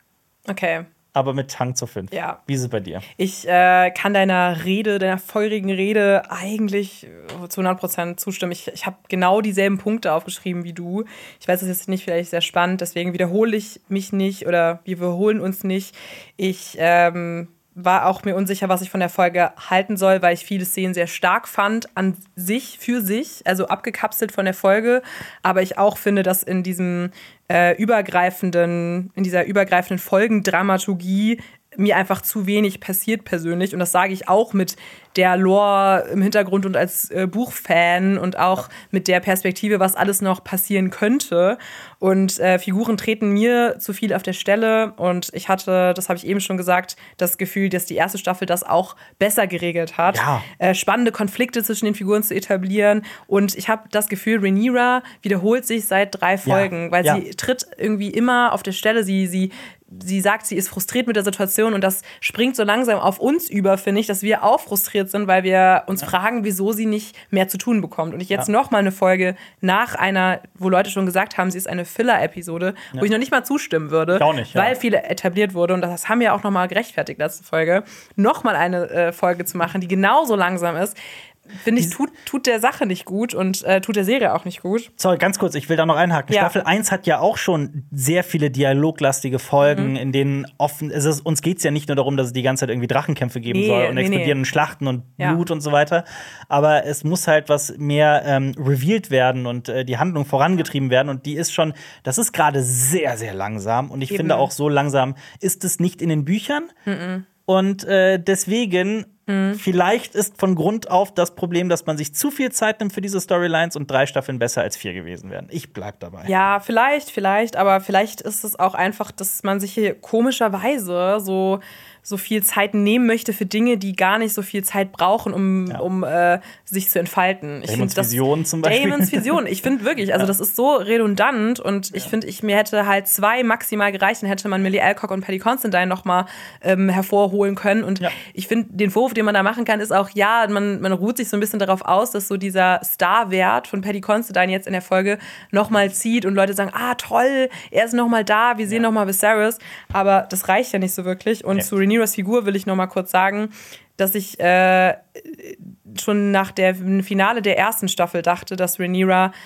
[SPEAKER 2] Okay.
[SPEAKER 1] Aber mit Hang zu fünf.
[SPEAKER 2] Ja.
[SPEAKER 1] Wie ist es bei dir?
[SPEAKER 2] Ich äh, kann deiner Rede, deiner feurigen Rede eigentlich zu hundert Prozent zustimmen. Ich, ich habe genau dieselben Punkte aufgeschrieben wie du. Ich weiß, das ist jetzt nicht vielleicht sehr spannend, deswegen wiederhole ich mich nicht oder wir wiederholen uns nicht. Ich ähm war auch mir unsicher, was ich von der Folge halten soll, weil ich viele Szenen sehr stark fand, an sich, für sich, also abgekapselt von der Folge. Aber ich auch finde, dass in diesem äh, übergreifenden, in dieser übergreifenden Folgendramaturgie mir einfach zu wenig passiert persönlich. Und das sage ich auch mit der Lore im Hintergrund und als äh, Buchfan und auch mit der Perspektive, was alles noch passieren könnte. Und äh, Figuren treten mir zu viel auf der Stelle. Und ich hatte, das habe ich eben schon gesagt, das Gefühl, dass die erste Staffel das auch besser geregelt hat.
[SPEAKER 1] Ja.
[SPEAKER 2] Äh, spannende Konflikte zwischen den Figuren zu etablieren. Und ich habe das Gefühl, Rhaenyra wiederholt sich seit drei Folgen, ja. weil
[SPEAKER 1] ja.
[SPEAKER 2] sie tritt irgendwie immer auf der Stelle. Sie, sie Sie sagt, sie ist frustriert mit der Situation und das springt so langsam auf uns über, finde ich, dass wir auch frustriert sind, weil wir uns ja. fragen, wieso sie nicht mehr zu tun bekommt. Und ich jetzt ja. noch mal eine Folge nach einer, wo Leute schon gesagt haben, sie ist eine Filler-Episode, ja. wo ich noch nicht mal zustimmen würde,
[SPEAKER 1] ich auch nicht, ja.
[SPEAKER 2] weil viele etabliert wurde. Und das haben wir auch noch mal gerechtfertigt, letzte Folge, noch mal eine äh, Folge zu machen, die genauso langsam ist. Finde ich, tut, tut der Sache nicht gut und äh, tut der Serie auch nicht gut.
[SPEAKER 1] Sorry, ganz kurz, ich will da noch einhaken.
[SPEAKER 2] Ja.
[SPEAKER 1] Staffel eins hat ja auch schon sehr viele dialoglastige Folgen, mhm. in denen offen, es ist, uns geht es ja nicht nur darum, dass es die ganze Zeit irgendwie Drachenkämpfe geben nee, soll und
[SPEAKER 2] nee,
[SPEAKER 1] explodierende
[SPEAKER 2] nee.
[SPEAKER 1] Schlachten und
[SPEAKER 2] ja.
[SPEAKER 1] Blut und so weiter. Aber es muss halt was mehr ähm, revealed werden und äh, die Handlung vorangetrieben werden. Und die ist schon, das ist gerade sehr, sehr langsam. Und ich
[SPEAKER 2] Eben.
[SPEAKER 1] finde auch, so langsam ist es nicht in den Büchern.
[SPEAKER 2] Mhm.
[SPEAKER 1] Und äh, deswegen
[SPEAKER 2] Mhm.
[SPEAKER 1] vielleicht ist von Grund auf das Problem, dass man sich zu viel Zeit nimmt für diese Storylines und drei Staffeln besser als vier gewesen wären. Ich bleib dabei.
[SPEAKER 2] Ja, vielleicht, vielleicht, aber vielleicht ist es auch einfach, dass man sich hier komischerweise so so viel Zeit nehmen möchte für Dinge, die gar nicht so viel Zeit brauchen, um, ja. um äh, sich zu entfalten. Ich
[SPEAKER 1] Damons
[SPEAKER 2] find, das,
[SPEAKER 1] Vision zum Beispiel.
[SPEAKER 2] Damons Vision, ich finde wirklich, also
[SPEAKER 1] ja.
[SPEAKER 2] das ist so redundant und
[SPEAKER 1] ja.
[SPEAKER 2] ich finde, ich, mir hätte halt zwei maximal gereicht, dann hätte man Millie Alcock und Paddy Considine noch mal ähm, hervorholen können und ja. ich finde, den Vorwurf, den man da machen kann, ist auch, ja, man, man ruht sich so ein bisschen darauf aus, dass so dieser Star-Wert von Paddy Considine jetzt in der Folge noch mal zieht und Leute sagen, ah, toll, er ist noch mal da, wir sehen ja. noch mal Viserys, aber das reicht ja nicht so wirklich und ja. zu Rhaenyras Figur will ich noch mal kurz sagen, dass ich äh, schon nach dem Finale der ersten Staffel dachte, dass Rhaenyra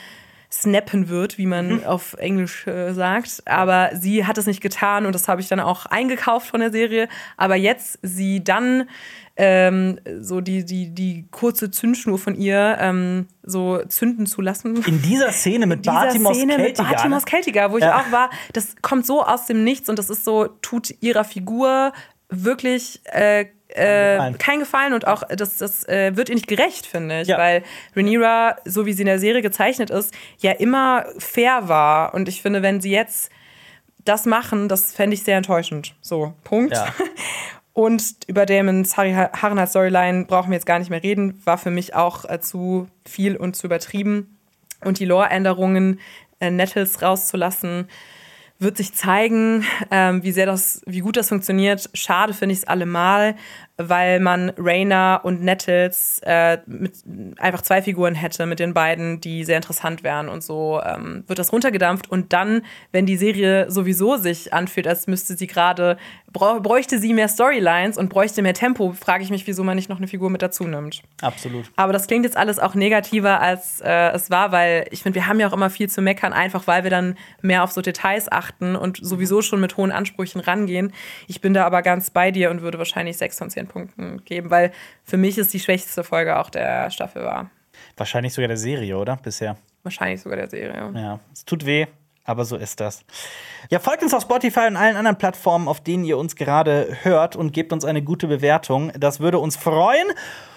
[SPEAKER 2] snappen wird, wie man mhm. auf Englisch äh, sagt. Aber sie hat es nicht getan und das habe ich dann auch eingekauft von der Serie. Aber jetzt sie dann ähm, so die, die, die kurze Zündschnur von ihr ähm, so zünden zu lassen.
[SPEAKER 1] In dieser Szene mit Barty Moss-Keltiger.
[SPEAKER 2] Barty Moss-Keltiger, wo ich ja. auch war, das kommt so aus dem Nichts und das ist so, tut ihrer Figur wirklich äh, äh, kein Gefallen und auch das, das äh, wird ihr nicht gerecht, finde ich, ja. weil Rhaenyra, so wie sie in der Serie gezeichnet ist, ja immer fair war und ich finde, wenn sie jetzt das machen, das fände ich sehr enttäuschend. So, Punkt. Ja. Und über Daemons Harrenhal Storyline brauchen wir jetzt gar nicht mehr reden, war für mich auch äh, zu viel und zu übertrieben. Und die Lore-Änderungen, äh, Nettles rauszulassen, wird sich zeigen, ähm, wie sehr das, wie gut das funktioniert. Schade finde ich es allemal, weil man Rhaena und Nettles äh, mit einfach zwei Figuren hätte mit den beiden, die sehr interessant wären und so ähm, wird das runtergedampft und dann, wenn die Serie sowieso sich anfühlt, als müsste sie gerade, bräuchte sie mehr Storylines und bräuchte mehr Tempo, frage ich mich, wieso man nicht noch eine Figur mit dazu nimmt.
[SPEAKER 1] Absolut.
[SPEAKER 2] Aber das klingt jetzt alles auch negativer, als äh, es war, weil ich finde, wir haben ja auch immer viel zu meckern, einfach weil wir dann mehr auf so Details achten und sowieso schon mit hohen Ansprüchen rangehen. Ich bin da aber ganz bei dir und würde wahrscheinlich sechs von zehn Punkten geben, weil für mich ist die schwächste Folge auch der Staffel war.
[SPEAKER 1] Wahrscheinlich sogar der Serie, oder? Bisher.
[SPEAKER 2] Wahrscheinlich sogar der Serie.
[SPEAKER 1] Ja, es tut weh, aber so ist das. Ja, folgt uns auf Spotify und allen anderen Plattformen, auf denen ihr uns gerade hört und gebt uns eine gute Bewertung. Das würde uns freuen.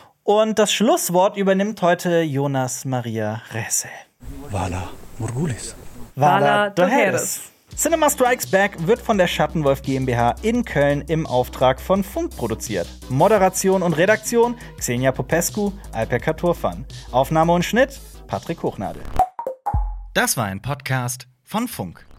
[SPEAKER 1] Und das Schlusswort übernimmt heute Jonas Maria Ressel.
[SPEAKER 4] Vala Morgulis.
[SPEAKER 2] Vala Doheres.
[SPEAKER 1] Cinema Strikes Back wird von der Schattenwolf GmbH in Köln im Auftrag von Funk produziert. Moderation und Redaktion Xenia Popescu, Alper Turfan. Aufnahme und Schnitt Patrick Hochnadel. Das war ein Podcast von Funk.